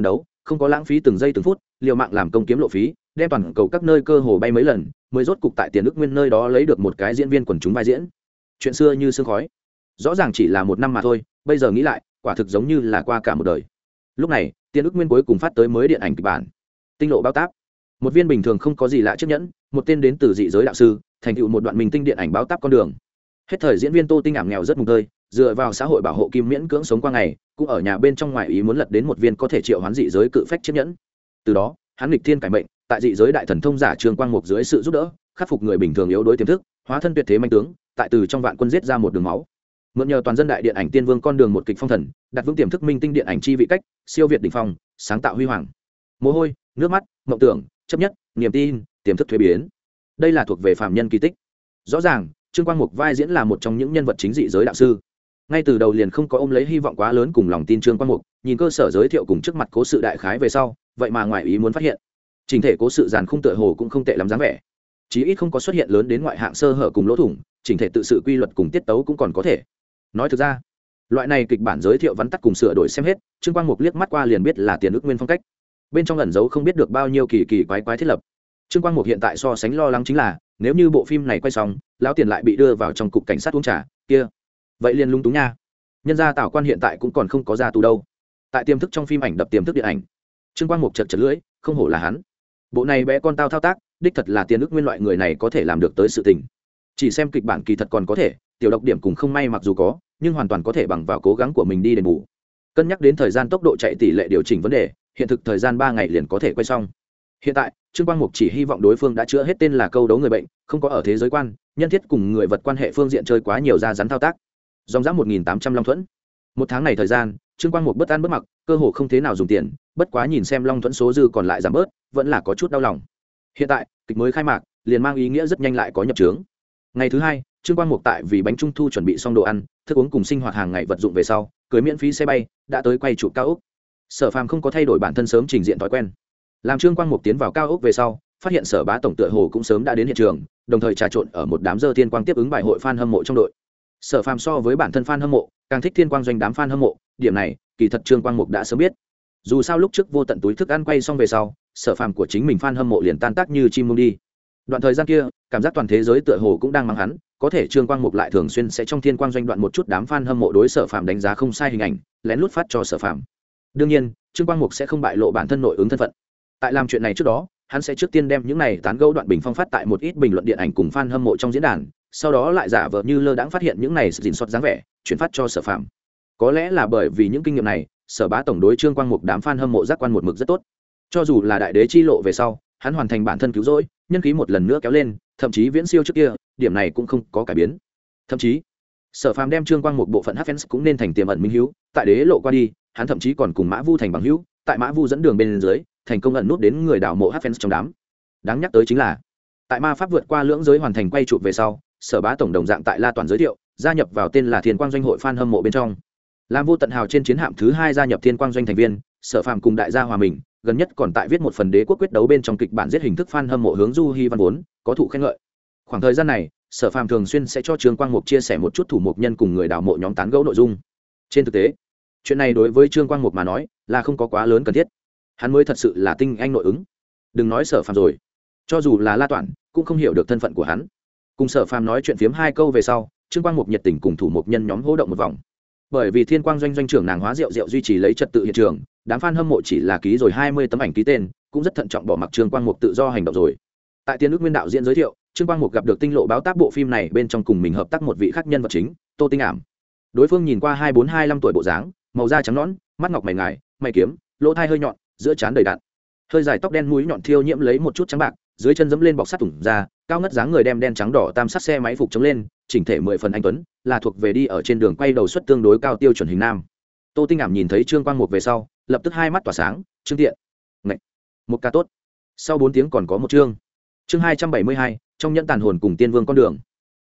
không có lãng phí từng giây từng phút, liều mạng làm công kiếm lộ phí, đem toàn cầu các nơi cơ hồ bay mấy lần, mới rốt cục tại Tiền Đức Nguyên nơi đó lấy được một cái diễn viên quần chúng vai diễn. Chuyện xưa như sương khói, rõ ràng chỉ là một năm mà thôi, bây giờ nghĩ lại, quả thực giống như là qua cả một đời. Lúc này, Tiền Đức Nguyên cuối cùng phát tới mới điện ảnh kịch bản. Tinh lộ bao táp. Một viên bình thường không có gì lạ chiếc nhẫn, một tên đến từ dị giới đạo sư, thành tựu một đoạn minh tinh điện ảnh báo táp con đường. Hết thời diễn viên Tô Tinh ảm nghèo rất mùng tơi, dựa vào xã hội bảo hộ kim miễn cưỡng sống qua ngày, cũng ở nhà bên trong ngoài ý muốn lật đến một viên có thể triệu hoán dị giới cự phách chiếc nhẫn. Từ đó, hắn nghịch thiên cải mệnh, tại dị giới đại thần thông giả Trương Quang Mục dưới sự giúp đỡ, khắc phục người bình thường yếu đuối tiềm thức, hóa thân tuyệt thế manh tướng, tại từ trong vạn quân giết ra một đường máu. Mượn nhờ toàn dân đại điện ảnh tiên vương con đường một kịch phong thần, đặt vững tiềm thức minh tinh điện ảnh chi vị cách, siêu việt đỉnh phong, sáng tạo huy hoàng. Mồ hôi, nước mắt, mộng tưởng, chấp nhất, niềm tin, tiềm thức thuế biến. Đây là thuộc về phàm nhân kỳ tích. Rõ ràng, Trương Quang Mục vai diễn là một trong những nhân vật chính dị giới đạo sư. Ngay từ đầu liền không có ôm lấy hy vọng quá lớn cùng lòng tin Trương Quang Mục, nhìn cơ sở giới thiệu cùng trước mặt cố sự đại khái về sau, vậy mà ngoài ý muốn phát hiện, trình thể cố sự dàn khung tựa hồ cũng không tệ lắm dáng vẻ. Chí ít không có xuất hiện lớn đến ngoại hạng sơ hở cùng lỗ thủng, trình thể tự sự quy luật cùng tiết tấu cũng còn có thể. Nói thực ra, loại này kịch bản giới thiệu vắn tắt cùng sửa đổi xem hết, Trương Quang Mục liếc mắt qua liền biết là Tiền Đức Nguyên phong cách. Bên trong ẩn giấu không biết được bao nhiêu kỳ kỳ quái quái thiết lập. Trương Quang Mục hiện tại so sánh lo lắng chính là, nếu như bộ phim này quay xong, lão Tiền lại bị đưa vào trong cục cảnh sát uống trà, kia, vậy liền lung túng nha. Nhân gia Tào Quan hiện tại cũng còn không có ra tù đâu. Tại tiềm thức trong phim ảnh đập tiềm thức điện ảnh, Trương Quang Mục chật lưỡi, không hổ là hắn. Bộ này bé con tao thao tác, đích thật là Tiền Đức Nguyên loại người này có thể làm được tới sự tình. Chỉ xem kịch bản kỳ thật còn có thể, tiểu độc điểm cùng không may mặc dù có, nhưng hoàn toàn có thể bằng vào cố gắng của mình đi đền bù. Cân nhắc đến thời gian tốc độ chạy tỷ lệ điều chỉnh vấn đề, hiện thực thời gian 3 ngày liền có thể quay xong. Hiện tại, Trương Quang Mục chỉ hy vọng đối phương đã chữa hết tên là câu đấu người bệnh, không có ở thế giới quan, nhân thiết cùng người vật quan hệ phương diện chơi quá nhiều ra rắn thao tác. Dòng dã 1800 long thuẫn. Một tháng này thời gian, Trương Quang Mục bất an bất mặc, cơ hồ không thế nào dùng tiền, bất quá nhìn xem long thuẫn số dư còn lại giảm bớt, vẫn là có chút đau lòng. Hiện tại, kịch mới khai mạc, liền mang ý nghĩa rất nhanh lại có nhập trướng. Ngày thứ hai, Trương Quang Mục tại vì bánh trung thu chuẩn bị xong đồ ăn, thức uống cùng sinh hoạt hàng ngày vật dụng về sau, cưới miễn phí xe bay, đã tới quay chụp cao ốc. Sở Phàm không có thay đổi bản thân sớm trình diện thói quen. Làm Trương Quang Mục tiến vào cao ốc về sau, phát hiện Sở Bá tổng tựa hồ cũng sớm đã đến hiện trường, đồng thời trà trộn ở một đám dơ thiên quang tiếp ứng bài hội fan hâm mộ trong đội. Sở Phàm so với bản thân fan hâm mộ, càng thích thiên quang doanh đám fan hâm mộ, điểm này, kỳ thật Trương Quang Mục đã sớm biết. Dù sao lúc trước vô tận túi thức ăn quay xong về sau, Sở Phàm của chính mình fan hâm mộ liền tan tác như chim muông đi. Đoạn thời gian kia, cảm giác toàn thế giới tựa hồ cũng đang mắng hắn, có thể Trương Quang Mục lại thường xuyên sẽ trong thiên quang doanh đoạn một chút đám fan hâm mộ đối Sở Phàm đánh giá không sai hình ảnh, lén lút phát cho Sở Phàm. Đương nhiên, Trương Quang Mục sẽ không bại lộ bản thân nội ứng thân phận. Tại làm chuyện này trước đó, hắn sẽ trước tiên đem những này tán gẫu đoạn bình phong phát tại một ít bình luận điện ảnh cùng fan hâm mộ trong diễn đàn, sau đó lại giả vờ như lơ đãng phát hiện những này dình xót dáng vẻ, chuyển phát cho Sở Phàm. Có lẽ là bởi vì những kinh nghiệm này, Sở Bá tổng đối Trương Quang Mục đám fan hâm mộ giác quan một mực rất tốt. Cho dù là đại đế chi lộ về sau, hắn hoàn thành bản thân cứu rỗi, nhân khí một lần nữa kéo lên, thậm chí viễn siêu trước kia, điểm này cũng không có cải biến. Thậm chí, Sở Phàm đem Trương Quang Mục bộ phận fans cũng nên thành tiềm ẩn minh hữu, tại đế lộ qua đi, hắn thậm chí còn cùng Mã Vu thành bằng hữu, tại Mã Vu dẫn đường bên dưới, thành công ẩn nút đến người đào mộ fans trong đám. Đáng nhắc tới chính là, tại ma pháp vượt qua lưỡng giới hoàn thành quay chụp về sau, Sở Bá tổng đồng dạng tại La Toàn giới thiệu, gia nhập vào tên là Thiên Quang doanh hội fan hâm mộ bên trong. Làm Vô Tận Hào trên chiến hạm thứ 2 gia nhập Thiên Quang doanh thành viên, Sở Phàm cùng đại gia hòa mình, gần nhất còn tại viết một phần đế quốc quyết đấu bên trong kịch bản giết hình thức fan hâm mộ hướng Du Hi Văn vốn, có thụ khen ngợi. Khoảng thời gian này, Sở Phàm thường xuyên sẽ cho Trương Quang Mục chia sẻ một chút thủ mục nhân cùng người đào mộ nhóm tán gẫu nội dung. Trên thực tế, chuyện này đối với Trương Quang Mục mà nói, là không có quá lớn cần thiết. Hắn mới thật sự là tinh anh nội ứng. Đừng nói Sở Phàm rồi, cho dù là La Toản, cũng không hiểu được thân phận của hắn. Cùng Sở Phàm nói chuyện phiếm 2 câu về sau, Trương Quang Mục nhiệt tình cùng thủ mục nhân nhóm hô động một vòng. Bởi vì Thiên Quang doanh doanh trưởng nàng hóa rượu duy trì lấy trật tự hiện trường, đám fan hâm mộ chỉ là ký rồi 20 tấm ảnh ký tên, cũng rất thận trọng bỏ mặc Trương Quang Mục tự do hành động rồi. Tại Tiên Đức Nguyên đạo diễn giới thiệu, Trương Quang Mục gặp được tinh lộ báo tác bộ phim này bên trong cùng mình hợp tác một vị khác nhân vật chính, Tô Tinh Ảm. Đối phương nhìn qua 24-25 tuổi bộ dáng, màu da trắng nõn, mắt ngọc mày ngài, mày kiếm, lỗ tai hơi nhọn, giữa trán đầy đặn. Hơi dài tóc đen mũi nhọn thiêu nhiễm lấy một chút trắng bạc, dưới chân dẫm lên bọc sắt thủng ra, cao ngất dáng người đem đen trắng đỏ tam sắc xe máy phục chống lên, chỉnh thể 10 phần anh tuấn, là thuộc về đi ở trên đường quay đầu suất tương đối cao tiêu chuẩn hình nam. Tô Tinh Ảm nhìn thấy Trương Quang Mục về sau, lập tức hai mắt tỏa sáng, "Trương Tiện, ngạch, một ca tốt." Sau 4 tiếng còn có một chương. Chương 272, trong nhẫn tàn hồn cùng tiên vương con đường.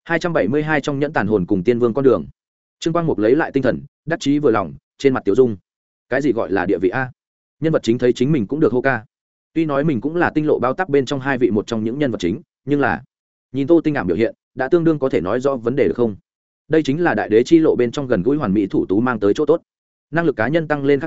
272 trong nhẫn tàn hồn cùng tiên vương con đường. Trương Quang Mục lấy lại tinh thần, đắc chí vừa lòng, trên mặt tiểu dung. Cái gì gọi là địa vị a? Nhân vật chính thấy chính mình cũng được hô ca. Tuy nói mình cũng là tinh lộ bao tác bên trong 2 vị một trong những nhân vật chính, nhưng là nhìn Tô Tinh Ảm biểu hiện, đã tương đương có thể nói rõ vấn đề được không? Đây chính là đại đế chi lộ bên trong gần gũi hoàn mỹ thủ tú mang tới chỗ tốt. Năng lực cá nhân tăng lên khác nói,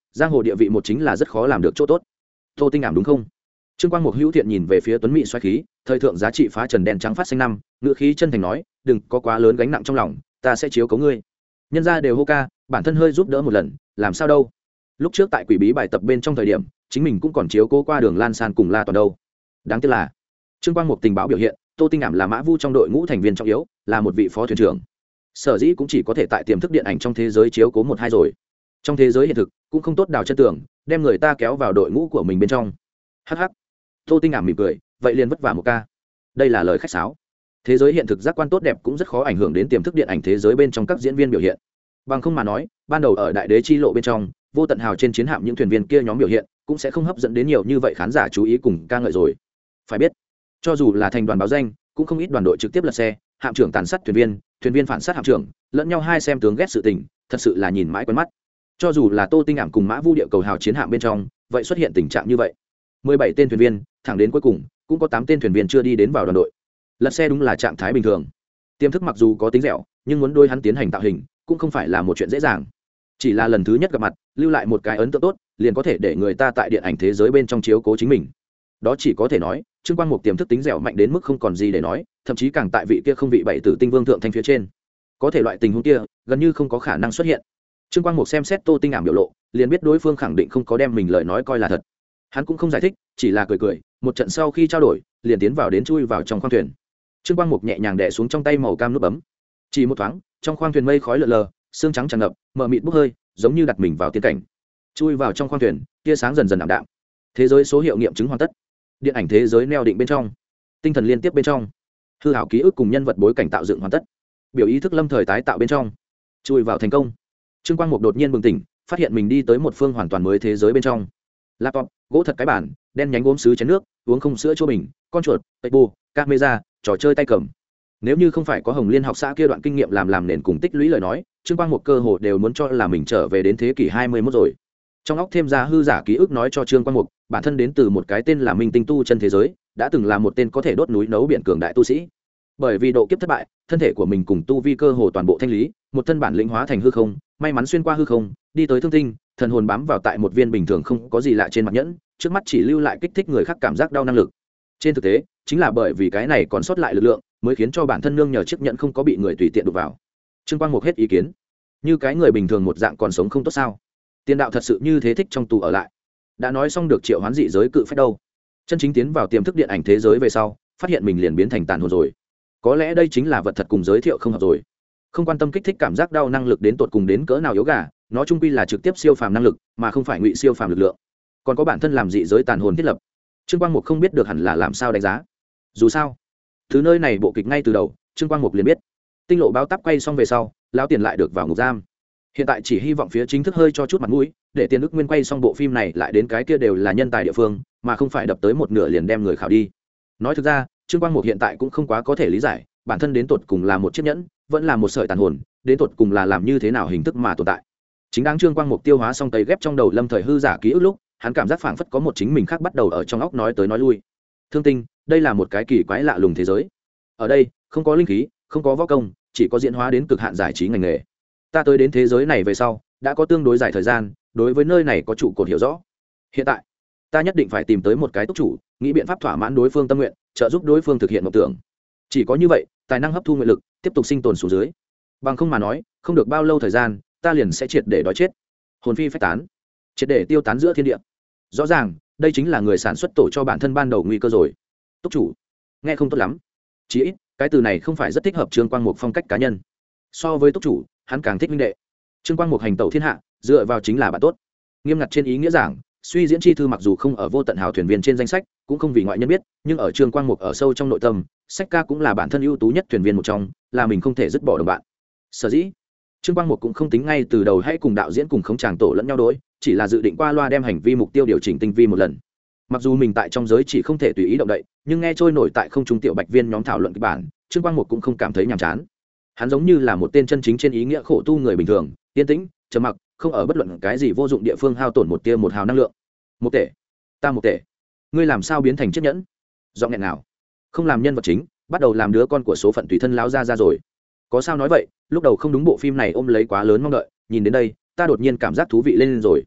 giang hồ địa vị một chính là rất khó làm được chỗ tốt. Tô Tinh Ảm đúng không? Trương Quang Mục hữu thiện nhìn về phía tuấn mỹ xoáy khí, thời thượng giá trị phá trần đen trắng phát xanh năm, ngữ khí chân thành nói, đừng có quá lớn gánh nặng trong lòng, ta sẽ chiếu cố ngươi. Nhân gia đều hô ca, bản thân hơi giúp đỡ một lần, làm sao đâu? Lúc trước tại quỷ bí bài tập bên trong thời điểm, chính mình cũng còn chiếu cố qua Đường Lan San cùng La Toàn đâu. Đáng tiếc là Trương Quang Mục tình báo biểu hiện, Tô Tinh Ảm là Mã Vu trong đội ngũ thành viên trọng yếu, là một vị phó thuyền trưởng. Sở dĩ cũng chỉ có thể tại tiềm thức điện ảnh trong thế giới chiếu cố một hai rồi. Trong thế giới hiện thực cũng không tốt đào chân tường, đem người ta kéo vào đội ngũ của mình bên trong. Hắc hắc. Tô Tinh Ảm mỉm cười, vậy liền vất vả một ca. Đây là lời khách sáo. Thế giới hiện thực giác quan tốt đẹp cũng rất khó ảnh hưởng đến tiềm thức điện ảnh thế giới bên trong các diễn viên biểu hiện. Bằng không mà nói, ban đầu ở Đại Đế chi lộ bên trong, Vô Tận Hào trên chiến hạm những thuyền viên kia nhóm biểu hiện, cũng sẽ không hấp dẫn đến nhiều như vậy khán giả chú ý cùng ca ngợi rồi. Phải biết, cho dù là thành đoàn báo danh, cũng không ít đoàn đội trực tiếp lật xe, hạm trưởng tàn sát thuyền viên phản sát hạm trưởng, lẫn nhau hai xem tướng ghét sự tình, thật sự là nhìn mãi quen mắt. Cho dù là Tô Tinh Ảm cùng Mã Vu địa cầu hào chiến hạm bên trong, vậy xuất hiện tình trạng như vậy. 17 tên thuyền viên, thẳng đến cuối cùng, cũng có 8 tên thuyền viên chưa đi đến vào đoàn đội. Lật xe đúng là trạng thái bình thường. Tiềm thức mặc dù có tính dẻo, nhưng muốn đôi hắn tiến hành tạo hình, cũng không phải là một chuyện dễ dàng. Chỉ là lần thứ nhất gặp mặt, lưu lại một cái ấn tượng tốt, liền có thể để người ta tại điện ảnh thế giới bên trong chiếu cố chính mình. Đó chỉ có thể nói, Trương Quang Mục tiềm thức tính dẻo mạnh đến mức không còn gì để nói, thậm chí càng tại vị kia không vị bảy tử tinh vương thượng thanh phía trên. Có thể loại tình huống kia, gần như không có khả năng xuất hiện. Trương Quang Mục xem xét Tô Tinh Ảm biểu lộ, liền biết đối phương khẳng định không có đem mình lời nói coi là thật. Hắn cũng không giải thích, chỉ là cười cười, một trận sau khi trao đổi, liền tiến vào đến chui vào trong khoang thuyền. Trương Quang Mục nhẹ nhàng đè xuống trong tay màu cam nút bấm. Chỉ một thoáng, trong khoang thuyền mây khói lờ lờ, sương trắng tràn ngập, mờ mịt bốc hơi, giống như đặt mình vào tiên cảnh. Chui vào trong khoang thuyền, tia sáng dần dần ảm đạm. Thế giới số hiệu nghiệm chứng hoàn tất. Điện ảnh thế giới neo định bên trong, tinh thần liên tiếp bên trong, hư hảo ký ức cùng nhân vật bối cảnh tạo dựng hoàn tất. Biểu ý thức lâm thời tái tạo bên trong, chui vào thành công. Trương Quang Mục đột nhiên bừng tỉnh, phát hiện mình đi tới một phương hoàn toàn mới thế giới bên trong. Laptop, gỗ thật cái bản, đen nhánh gốm sứ chén nước, uống không sữa chua bình, con chuột, tây bù, camera, trò chơi tay cầm. Nếu như không phải có Hồng Liên học xã kia đoạn kinh nghiệm làm nền cùng tích lũy lời nói, Trương Quang Mục cơ hồ đều muốn cho là mình trở về đến thế kỷ 21 rồi. Trong óc thêm ra hư giả ký ức nói cho Trương Quang Mục, bản thân đến từ một cái tên là Minh Tinh tu chân thế giới, đã từng là một tên có thể đốt núi nấu biển cường đại tu sĩ. Bởi vì độ kiếp thất bại, thân thể của mình cùng tu vi cơ hồ toàn bộ thanh lý, một thân bản lĩnh hóa thành hư không, may mắn xuyên qua hư không, đi tới thương tinh, thần hồn bám vào tại một viên bình thường không có gì lạ trên mặt nhẫn, trước mắt chỉ lưu lại kích thích người khác cảm giác đau năng lực. Trên thực tế, chính là bởi vì cái này còn sót lại lực lượng, mới khiến cho bản thân nương nhờ chiếc nhẫn không có bị người tùy tiện đụng vào. Trương Quang Mục hết ý kiến, như cái người bình thường một dạng còn sống không tốt sao? Tiên đạo thật sự như thế thích trong tù ở lại. Đã nói xong được triệu hoán dị giới cự phách đâu, chân chính tiến vào tiềm thức điện ảnh thế giới về sau, phát hiện mình liền biến thành tàn hồn rồi. Có lẽ đây chính là vật thật cùng giới thiệu không hợp rồi. Không quan tâm kích thích cảm giác đau năng lực đến tột cùng đến cỡ nào yếu gà, nó chung quy là trực tiếp siêu phàm năng lực, mà không phải ngụy siêu phàm lực lượng. Còn có bản thân làm dị giới tàn hồn thiết lập, Trương Quang Mục không biết được hẳn là làm sao đánh giá. Dù sao, thứ nơi này bộ kịch ngay từ đầu, Trương Quang Mục liền biết. Tinh lộ báo táp quay xong về sau, lão tiền lại được vào ngục giam. Hiện tại chỉ hy vọng phía chính thức hơi cho chút mặt mũi, để Tiền Ức Nguyên quay xong bộ phim này lại đến cái kia đều là nhân tài địa phương, mà không phải đập tới một nửa liền đem người khảo đi. Nói thực ra, Trương Quang Mục hiện tại cũng không quá có thể lý giải, bản thân đến tột cùng là một chiếc nhẫn, vẫn là một sợi tàn hồn, đến tột cùng là làm như thế nào hình thức mà tồn tại. Chính đáng Trương Quang Mục tiêu hóa xong tây ghép trong đầu lâm thời hư giả ký ức lúc, hắn cảm giác phảng phất có một chính mình khác bắt đầu ở trong óc nói tới nói lui. Thương tinh, đây là một cái kỳ quái lạ lùng thế giới. Ở đây, không có linh khí, không có võ công, chỉ có diễn hóa đến cực hạn giải trí ngành nghề. Ta tới đến thế giới này về sau, đã có tương đối dài thời gian, đối với nơi này có trụ cột hiểu rõ. Hiện tại, ta nhất định phải tìm tới một cái túc chủ, nghĩ biện pháp thỏa mãn đối phương tâm nguyện, trợ giúp đối phương thực hiện mộng tưởng. Chỉ có như vậy, tài năng hấp thu nguyện lực, tiếp tục sinh tồn xuống dưới. Bằng không mà nói, không được bao lâu thời gian, ta liền sẽ triệt để đói chết, hồn phi phách tán, triệt để tiêu tán giữa thiên địa. Rõ ràng, đây chính là người sản xuất tổ cho bản thân ban đầu nguy cơ rồi. Túc chủ, nghe không tốt lắm. Chỉ ít, cái từ này không phải rất thích hợp Trương Quang Mục phong cách cá nhân. So với túc chủ, hắn càng thích minh đệ. Trương Quang Mục hành tẩu thiên hạ, dựa vào chính là bạn tốt. Nghiêm ngặt trên ý nghĩa giảng, suy diễn chi thư mặc dù không ở Vô Tận Hào thuyền viên trên danh sách, cũng không vì ngoại nhân biết, nhưng ở Trương Quang Mục ở sâu trong nội tâm, sách ca cũng là bản thân ưu tú nhất thuyền viên một trong, là mình không thể dứt bỏ đồng bạn. Sở dĩ, Trương Quang Mục cũng không tính ngay từ đầu hãy cùng đạo diễn cùng khống tràng tổ lẫn nhau đối, chỉ là dự định qua loa đem hành vi mục tiêu điều chỉnh tinh vi một lần. Mặc dù mình tại trong giới chỉ không thể tùy ý động đậy, nhưng nghe trôi nổi tại không trung tiểu bạch viên nhóm thảo luận kịch bản, Trương Quang Mục cũng không cảm thấy nhàm chán. Hắn giống như là một tên chân chính trên ý nghĩa khổ tu người bình thường, yên tĩnh, trầm mặc, không ở bất luận cái gì vô dụng địa phương hao tổn một tia một hào năng lượng. Một tể, ta một tể, ngươi làm sao biến thành chiếc nhẫn? Giọng nghẹn nào, không làm nhân vật chính, bắt đầu làm đứa con của số phận tùy thân láo ra rồi. Có sao nói vậy, lúc đầu không đúng bộ phim này ôm lấy quá lớn mong đợi, nhìn đến đây, ta đột nhiên cảm giác thú vị lên rồi.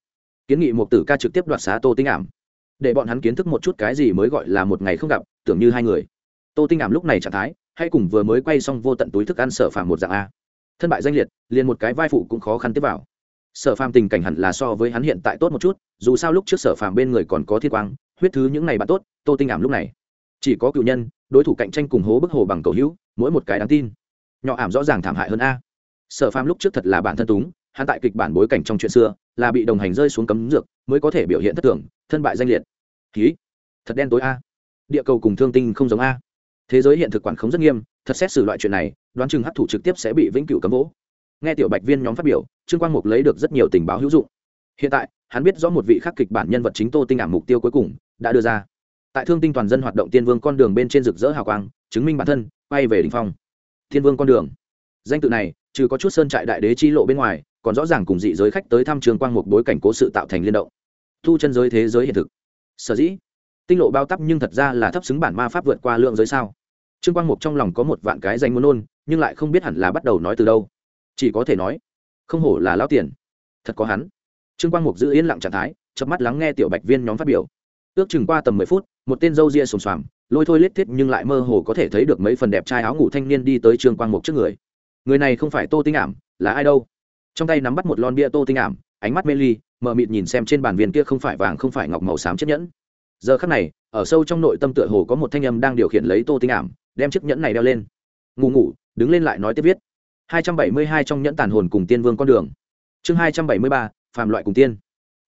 kiến nghị Mục Tử Ca trực tiếp đoạt xá Tô Tinh Ảm, để bọn hắn kiến thức một chút cái gì mới gọi là một ngày không gặp, tưởng như hai người. Tô Tinh Ảm lúc này trạng thái hay cùng vừa mới quay xong vô tận túi thức ăn Sở Phàm một dạng a, thân bại danh liệt, liền một cái vai phụ cũng khó khăn tiếp vào. Sở Phàm tình cảnh hẳn là so với hắn hiện tại tốt một chút, dù sao lúc trước Sở Phàm bên người còn có Thiên Quang, huyết thứ những này bạn tốt. Tô Tinh Ảm lúc này chỉ có cựu nhân, đối thủ cạnh tranh cùng hố bức hồ bằng cầu hữu, mỗi một cái đáng tin. Nhỏ Ảm rõ ràng thảm hại hơn a. Sở Phàm lúc trước thật là bản thân túng, hắn tại kịch bản bối cảnh trong chuyện xưa là bị đồng hành rơi xuống cấm dược mới có thể biểu hiện thất thường, thân bại danh liệt. Khí, thật đen tối a. Địa cầu cùng thương tinh không giống a. Thế giới hiện thực quản khống rất nghiêm, thật xét xử loại chuyện này, đoán chừng hấp thụ trực tiếp sẽ bị vĩnh cửu cấm vỗ. Nghe tiểu Bạch Viên nhóm phát biểu, Trương Quang Mục lấy được rất nhiều tình báo hữu dụng. Hiện tại hắn biết rõ một vị khác kịch bản nhân vật chính Tô Tinh Ảm mục tiêu cuối cùng đã đưa ra, tại thương tinh toàn dân hoạt động tiên vương con đường bên trên rực rỡ hào quang, chứng minh bản thân quay về đỉnh phong. Tiên vương con đường, danh tự này trừ có chút sơn trại đại đế chi lộ bên ngoài, còn rõ ràng cùng dị giới khách tới thăm Trương Quang Mục bối cảnh cố sự tạo thành liên động. Thu chân giới thế giới hiện thực, sở dĩ tinh lộ bao tắp nhưng thật ra là thấp xứng bản ma pháp vượt qua lượng giới sao. Trương Quang Mục trong lòng có một vạn cái danh muốn nôn, nhưng lại không biết hẳn là bắt đầu nói từ đâu, chỉ có thể nói không hổ là lão tiền, thật có hắn. Trương Quang Mục giữ yên lặng trạng thái, chớp mắt lắng nghe tiểu Bạch Viên nhóm phát biểu. Ước chừng qua tầm 10 phút, một tên râu ria xồm xoàm, lôi thôi lết thiết nhưng lại mơ hồ có thể thấy được mấy phần đẹp trai áo ngủ thanh niên đi tới Trương Quang Mục trước người. Người này không phải Tô Tinh Ảm, là ai đâu? Trong tay nắm bắt một lon bia Tô Tinh Ảm, ánh mắt mê ly, mờ mịt nhìn xem trên bàn viên kia không phải vàng không phải ngọc màu xám chiếc nhẫn. Giờ khắc này, ở sâu trong nội tâm tựa hồ có một thanh âm đang điều khiển lấy Tô Tinh Ảm, đem chiếc nhẫn này đeo lên. Ngủ ngủ, đứng lên lại nói tiếp viết. 272 trong nhẫn tàn hồn cùng tiên vương con đường. Chương 273, phàm loại cùng tiên.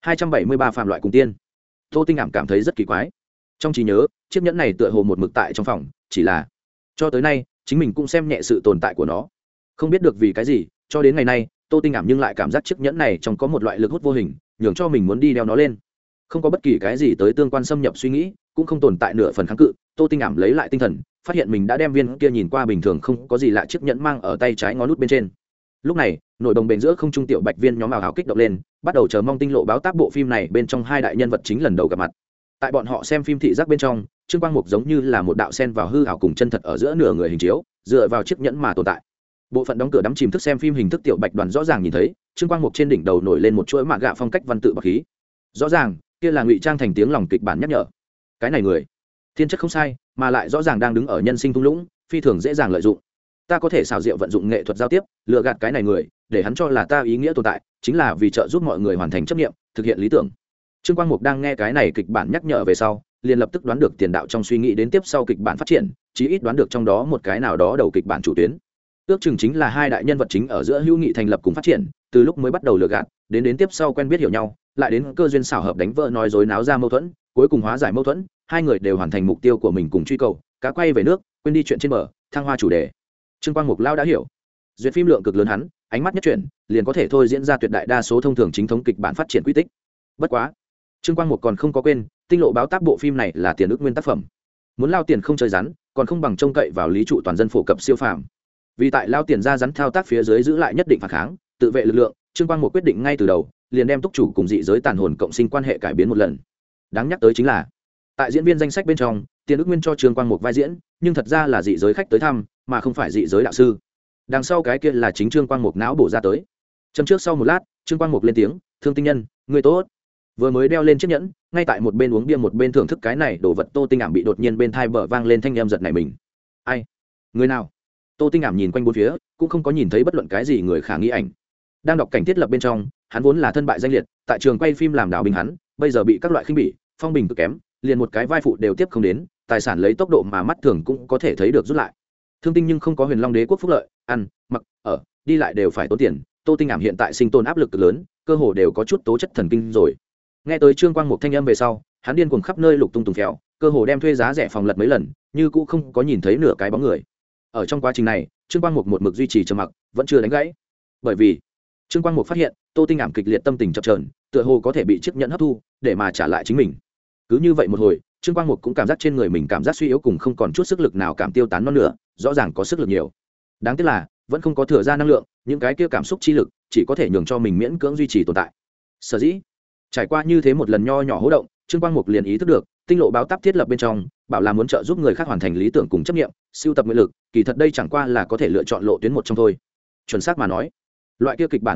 273 phàm loại cùng tiên. Tô Tinh Ảm cảm thấy rất kỳ quái. Trong trí nhớ, chiếc nhẫn này tựa hồ một mực tại trong phòng, chỉ là cho tới nay, chính mình cũng xem nhẹ sự tồn tại của nó. Không biết được vì cái gì, cho đến ngày nay, Tô Tinh Ảm nhưng lại cảm giác chiếc nhẫn này trong có một loại lực hút vô hình, nhường cho mình muốn đi đeo nó lên. Không có bất kỳ cái gì tới tương quan xâm nhập suy nghĩ, cũng không tồn tại nửa phần kháng cự. Tô Tinh Ảm lấy lại tinh thần, phát hiện mình đã đem viên kia nhìn qua bình thường không có gì lạ chiếc nhẫn mang ở tay trái ngón nút bên trên. Lúc này, nổi đồng bền giữa không trung tiểu Bạch Viên nhóm ảo hào kích động lên, bắt đầu chờ mong tinh lộ báo tác bộ phim này bên trong hai đại nhân vật chính lần đầu gặp mặt. Tại bọn họ xem phim thị giác bên trong, Trương Quang Mục giống như là một đạo sen vào hư ảo cùng chân thật ở giữa nửa người hình chiếu, dựa vào chiếc nhẫn mà tồn tại. Bộ phận đóng cửa đắm chìm thức xem phim hình thức tiểu Bạch đoàn rõ ràng nhìn thấy, Trương Quang Mục trên đỉnh đầu nổi lên một chuỗi mạ gạ phong cách văn tự bạc khí. Rõ ràng, kia là ngụy trang thành tiếng lòng kịch bản nhắc nhở. Cái này người, thiên chất không sai, mà lại rõ ràng đang đứng ở nhân sinh thung lũng, phi thường dễ dàng lợi dụng. Ta có thể xảo diệu vận dụng nghệ thuật giao tiếp, lừa gạt cái này người, để hắn cho là ta ý nghĩa tồn tại, chính là vì trợ giúp mọi người hoàn thành chấp niệm, thực hiện lý tưởng. Trương Quang Mục đang nghe cái này kịch bản nhắc nhở về sau, liền lập tức đoán được tiền đạo trong suy nghĩ đến tiếp sau kịch bản phát triển, chí ít đoán được trong đó một cái nào đó đầu kịch bản chủ tuyến. Ước chừng chính là hai đại nhân vật chính ở giữa hữu nghị thành lập cùng phát triển, từ lúc mới bắt đầu lừa gạt, đến tiếp sau quen biết hiểu nhau, lại đến cơ duyên xảo hợp đánh vỡ nói dối náo ra mâu thuẫn, cuối cùng hóa giải mâu thuẫn, hai người đều hoàn thành mục tiêu của mình cùng truy cầu, cá quay về nước, quên đi chuyện trên bờ, thăng hoa chủ đề. Trương Quang Mục lao đã hiểu, duyệt phim lượng cực lớn hắn, ánh mắt nhất chuyển, liền có thể thôi diễn ra tuyệt đại đa số thông thường chính thống kịch bản phát triển quy tích. Bất quá, Trương Quang Mục còn không có quên, tinh lộ báo tác bộ phim này là tiền ước nguyên tác phẩm, muốn lao tiền không chơi rắn, còn không bằng trông cậy vào lý trụ toàn dân phổ cập siêu phàm. Vì tại lao tiền ra rắn thao tác phía dưới giữ lại nhất định phản kháng, tự vệ lực lượng, Trương Quang Mục quyết định ngay từ đầu, liền đem túc chủ cùng dị giới tàn hồn cộng sinh quan hệ cải biến một lần. Đáng nhắc tới chính là, tại diễn viên danh sách bên trong, tiền ước nguyên cho Trương Quang Mục vai diễn, nhưng thật ra là dị giới khách tới thăm, mà không phải dị giới đạo sư. Đằng sau cái kia là chính Trương Quang Mục não bổ ra tới. Châm trước sau một lát, Trương Quang Mục lên tiếng, "Thương tinh nhân, người tốt." Vừa mới đeo lên chiếc nhẫn, ngay tại một bên uống bia một bên thưởng thức cái này đồ vật Tô Tinh Ảm bị đột nhiên bên thai bờ vang lên thanh em giật nảy mình. "Ai? Người nào?" Tô Tinh Ảm nhìn quanh bốn phía, cũng không có nhìn thấy bất luận cái gì người khả nghi ảnh. Đang đọc cảnh thiết lập bên trong, hắn vốn là thân bại danh liệt, tại trường quay phim làm đảo bình hắn, bây giờ bị các loại khinh bỉ, phong bình cực kém, liền một cái vai phụ đều tiếp không đến, tài sản lấy tốc độ mà mắt thường cũng có thể thấy được rút lại. Thương tinh nhưng không có Huyền Long Đế quốc phúc lợi, ăn, mặc, ở, đi lại đều phải tốn tiền, Tô Tinh Ảm hiện tại sinh tồn áp lực cực lớn, cơ hồ đều có chút tố chất thần kinh rồi. Nghe tới Trương Quang Mục thanh âm về sau, hắn điên cuồng khắp nơi lục tung tùng phèo, cơ hồ đem thuê giá rẻ phòng lật mấy lần, như cũng không có nhìn thấy nửa cái bóng người. Ở trong quá trình này, Trương Quang Mục một mực duy trì trầm mặc, vẫn chưa đánh gãy. Bởi vì Trương Quang Mục phát hiện, Tô Tinh Ảm kịch liệt tâm tình chập chờn, tựa hồ có thể bị chiếc nhẫn hấp thu, để mà trả lại chính mình. Cứ như vậy một hồi, Trương Quang Mục cũng cảm giác trên người mình cảm giác suy yếu cùng không còn chút sức lực nào cảm tiêu tán non nữa, rõ ràng có sức lực nhiều. Đáng tiếc là, vẫn không có thừa ra năng lượng, những cái kia cảm xúc chi lực, chỉ có thể nhường cho mình miễn cưỡng duy trì tồn tại. Sở dĩ, trải qua như thế một lần nho nhỏ hố động, Trương Quang Mục liền ý thức được, tinh lộ báo táp thiết lập bên trong, bảo là muốn trợ giúp người khác hoàn thành lý tưởng cùng chấp niệm, siêu tập nguyện lực, kỳ thật đây chẳng qua là có thể lựa chọn lộ tuyến một trong thôi. Chuẩn xác mà nói, loại kia kịch bản nhắc nhở,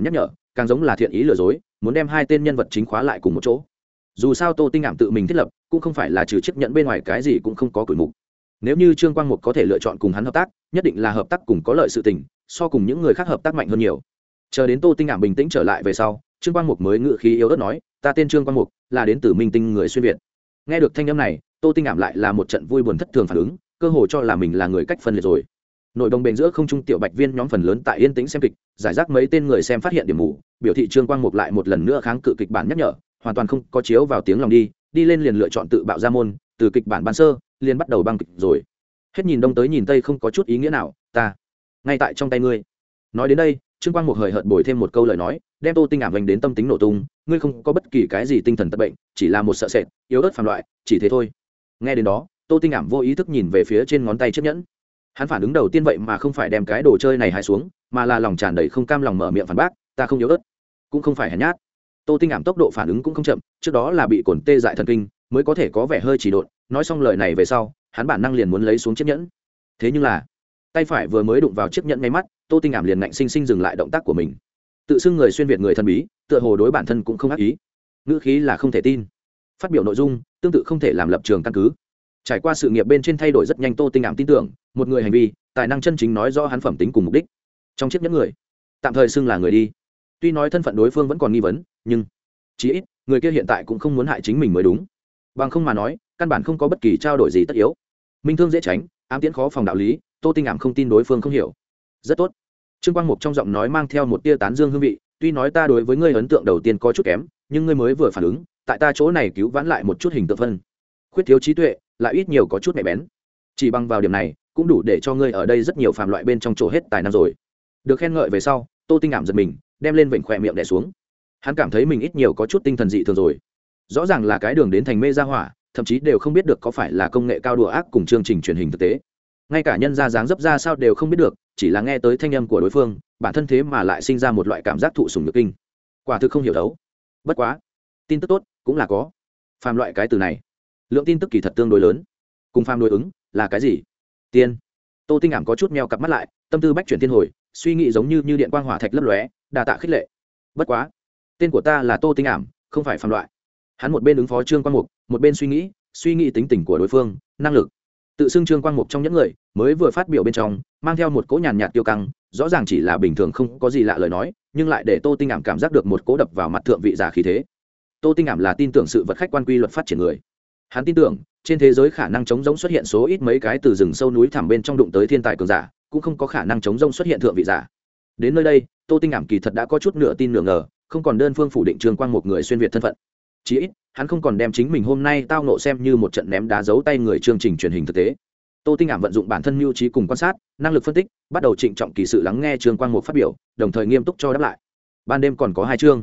càng giống là thiện ý lừa dối, muốn đem hai tên nhân vật chính khóa lại cùng một chỗ. Dù sao Tô Tinh Ảm tự mình thiết lập cũng không phải là trừ chiếc nhẫn bên ngoài cái gì cũng không có cửi mục. Nếu như Trương Quang Mục có thể lựa chọn cùng hắn hợp tác, nhất định là hợp tác cùng có lợi sự tình, so cùng những người khác hợp tác mạnh hơn nhiều. Chờ đến Tô Tinh Ảm bình tĩnh trở lại về sau, Trương Quang Mục mới ngự khí yếu ớt nói, ta tên Trương Quang Mục, là đến từ Minh Tinh người xuyên việt. Nghe được thanh âm này, Tô Tinh Ảm lại là một trận vui buồn thất thường phản ứng, cơ hồ cho là mình là người cách phân liệt rồi. Nội đồng bền giữa không trung tiểu bạch viên nhóm phần lớn tại yên tĩnh xem kịch, giải rác mấy tên người xem phát hiện điểm mù, biểu thị Trương Quang Mục lại một lần nữa kháng cự kịch bản nhắc nhở, hoàn toàn không có chiếu vào tiếng lòng đi lên liền lựa chọn tự bạo ra môn, từ kịch bản ban sơ liền bắt đầu băng kịch rồi. Hết nhìn đông tới nhìn tây không có chút ý nghĩa nào, ta ngay tại trong tay ngươi. Nói đến đây, Trương Quang Mục hời hợt bồi thêm một câu lời nói, đem Tô Tinh Ảm vành đến tâm tính nổ tung, ngươi không có bất kỳ cái gì tinh thần tật bệnh, chỉ là một sợ sệt yếu ớt phàm loại, chỉ thế thôi. Nghe đến đó, Tô Tinh Ảm vô ý thức nhìn về phía trên ngón tay chiếc nhẫn. Hắn phản ứng đầu tiên vậy mà không phải đem cái đồ chơi này hái xuống, mà là lòng tràn đầy không cam lòng mở miệng phản bác, ta không yếu ớt, cũng không phải hèn nhát. Tô Tinh Ảm tốc độ phản ứng cũng không chậm, trước đó là bị cồn tê dại thần kinh, mới có thể có vẻ hơi chỉ độn. Nói xong lời này về sau, hắn bản năng liền muốn lấy xuống chiếc nhẫn. Thế nhưng là, tay phải vừa mới đụng vào chiếc nhẫn ngay mắt, Tô Tinh Ảm liền ngạnh sinh sinh dừng lại động tác của mình. Tự xưng người xuyên việt người thần bí, tựa hồ đối bản thân cũng không ác ý. Ngữ khí là không thể tin. Phát biểu nội dung, tương tự không thể làm lập trường căn cứ. Trải qua sự nghiệp bên trên thay đổi rất nhanh, Tô Tinh Ảm tin tưởng, một người hành vi, tài năng chân chính nói rõ hắn phẩm tính cùng mục đích. Trong chiếc nhẫn người, tạm thời xưng là người đi. Tuy nói thân phận đối phương vẫn còn nghi vấn, nhưng chí ít, người kia hiện tại cũng không muốn hại chính mình mới đúng. Bằng không mà nói, căn bản không có bất kỳ trao đổi gì tất yếu. Minh thương dễ tránh, ám tiễn khó phòng đạo lý, Tô Tinh Ảm không tin đối phương không hiểu. Rất tốt. Trương Quang Mục trong giọng nói mang theo một tia tán dương hương vị, tuy nói ta đối với ngươi ấn tượng đầu tiên có chút kém, nhưng ngươi mới vừa phản ứng, tại ta chỗ này cứu vãn lại một chút hình tượng phân. Khuyết thiếu trí tuệ, lại ít nhiều có chút mẹ bén. Chỉ bằng vào điểm này, cũng đủ để cho ngươi ở đây rất nhiều phàm loại bên trong chỗ hết tài năng rồi. Được khen ngợi về sau, Tô Tinh Ảm giật mình, đem lên vểnh khỏe miệng đè xuống. Hắn cảm thấy mình ít nhiều có chút tinh thần dị thường rồi. Rõ ràng là cái đường đến thành mê gia hỏa, thậm chí đều không biết được có phải là công nghệ cao đùa ác cùng chương trình truyền hình thực tế. Ngay cả nhân ra dáng dấp ra sao đều không biết được, chỉ là nghe tới thanh âm của đối phương, bản thân thế mà lại sinh ra một loại cảm giác thụ sủng nhược kinh. Quả thực không hiểu đấu. Bất quá, tin tức tốt cũng là có. Phàm loại cái từ này, lượng tin tức kỳ thật tương đối lớn. Cùng phàm đối ứng là cái gì? Tiên. Tô Tinh Ảm có chút meo cặp mắt lại, tâm tư bách chuyển thiên hồi, suy nghĩ giống như điện quang hỏa thạch lấp lóe, đà tạ khích lệ. Bất quá, tên của ta là Tô Tinh Ảm, không phải phàm loại. Hắn một bên ứng phó Trương Quang Mục, một bên suy nghĩ tính tình của đối phương, năng lực. Tự xưng Trương Quang Mục trong những người mới vừa phát biểu bên trong, mang theo một cỗ nhàn nhạt tiêu căng, rõ ràng chỉ là bình thường không có gì lạ lời nói, nhưng lại để Tô Tinh Ảm cảm giác được một cỗ đập vào mặt thượng vị giả khí thế. Tô Tinh Ảm là tin tưởng sự vật khách quan quy luật phát triển người. Hắn tin tưởng, trên thế giới khả năng chống rỗng xuất hiện số ít mấy cái từ rừng sâu núi thẳm bên trong đụng tới thiên tài cường giả, cũng không có khả năng chống rỗng xuất hiện thượng vị giả. Đến nơi đây, Tô Tinh Ảm kỳ thật đã có chút nửa tin nửa ngờ, không còn đơn phương phủ định Trương Quang Mục người xuyên việt thân phận. Chỉ ít, hắn không còn đem chính mình hôm nay tao nộ xem như một trận ném đá giấu tay người chương trình truyền hình thực tế. Tô Tinh Ảm vận dụng bản thân mưu trí cùng quan sát, năng lực phân tích, bắt đầu trịnh trọng kỳ sự lắng nghe Trương Quang Mục phát biểu, đồng thời nghiêm túc cho đáp lại. Ban đêm còn có 2 chương.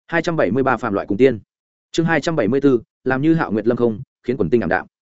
273 phạm loại cùng tiên. Chương 274, làm như Hạo Nguyệt Lâm không, khiến quần tinh ảm đạm.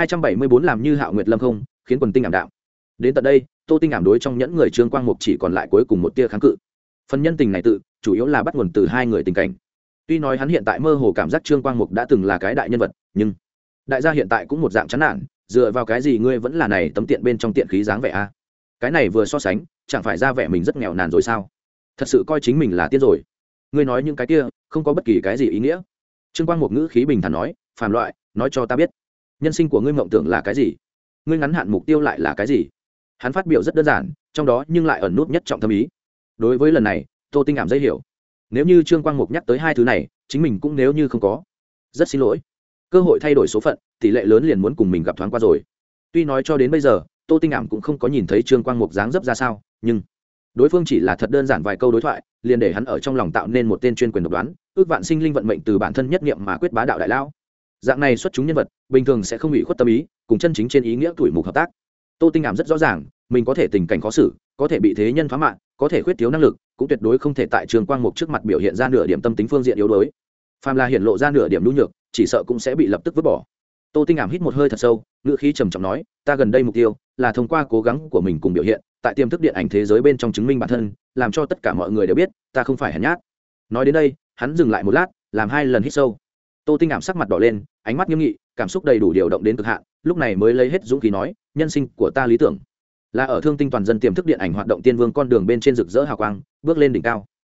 274 làm như Hạo Nguyệt Lâm không, khiến quần tinh ảm đạm. Đến tận đây, Tô Tinh Ảm đối trong nhẫn người Trương Quang Mục chỉ còn lại cuối cùng một tia kháng cự. Phần nhân tình này chủ yếu là bắt nguồn từ hai người tình cảnh. Tuy nói hắn hiện tại mơ hồ cảm giác Trương Quang Mục đã từng là cái đại nhân vật, nhưng đại gia hiện tại cũng một dạng chán nản, dựa vào cái gì ngươi vẫn là này tấm tiện bên trong tiện khí dáng vẻ a? Cái này vừa so sánh, chẳng phải ra vẻ mình rất nghèo nàn rồi sao? Thật sự coi chính mình là tiên rồi. Ngươi nói những cái kia, không có bất kỳ cái gì ý nghĩa. Trương Quang Mục ngữ khí bình thản nói, phàm loại, nói cho ta biết, nhân sinh của ngươi mộng tưởng là cái gì? Ngươi ngắn hạn mục tiêu lại là cái gì? Hắn phát biểu rất đơn giản, trong đó nhưng lại ẩn nút nhất trọng thâm ý. Đối với lần này, Tô Tinh Ảm dễ hiểu. Nếu như Trương Quang Mục nhắc tới hai thứ này, chính mình cũng nếu như không có. Rất xin lỗi. Cơ hội thay đổi số phận, tỷ lệ lớn liền muốn cùng mình gặp thoáng qua rồi. Tuy nói cho đến bây giờ, Tô Tinh Ảm cũng không có nhìn thấy Trương Quang Mục dáng dấp ra sao, nhưng đối phương chỉ là thật đơn giản vài câu đối thoại, liền để hắn ở trong lòng tạo nên một tên chuyên quyền độc đoán, ước vạn sinh linh vận mệnh từ bản thân nhất niệm mà quyết bá đạo đại lao. Dạng này xuất chúng nhân vật, bình thường sẽ không bị khuất tâm ý, cùng chân chính trên ý nghĩa tuổi mục hợp tác. Tô Tinh Ảm rất rõ ràng, mình có thể tình cảnh khó xử, có thể bị thế nhân phá mạng, có thể khuyết thiếu năng lực, cũng tuyệt đối không thể tại Trương Quang Mục trước mặt biểu hiện ra nửa điểm tâm tính phương diện yếu đuối. Phàm là hiện lộ ra nửa điểm nhu nhược, chỉ sợ cũng sẽ bị lập tức vứt bỏ. Tô Tinh Ảm hít một hơi thật sâu, ngữ khí trầm trọng nói, ta gần đây mục tiêu là thông qua cố gắng của mình cùng biểu hiện, tại tiềm thức điện ảnh thế giới bên trong chứng minh bản thân, làm cho tất cả mọi người đều biết, ta không phải hèn nhát. Nói đến đây, hắn dừng lại một lát, làm 2 lần hít sâu. Tô Tinh Ảm sắc mặt đỏ lên, ánh mắt nghiêm nghị, cảm xúc đầy đủ điều động đến cực hạn, lúc này mới lấy hết dũng khí nói, nhân sinh của ta lý tưởng là ở thương tinh toàn dân tiềm thức điện ảnh hoạt động tiên vương con đường bên trên rực rỡ hào quang, bước lên đỉnh cao.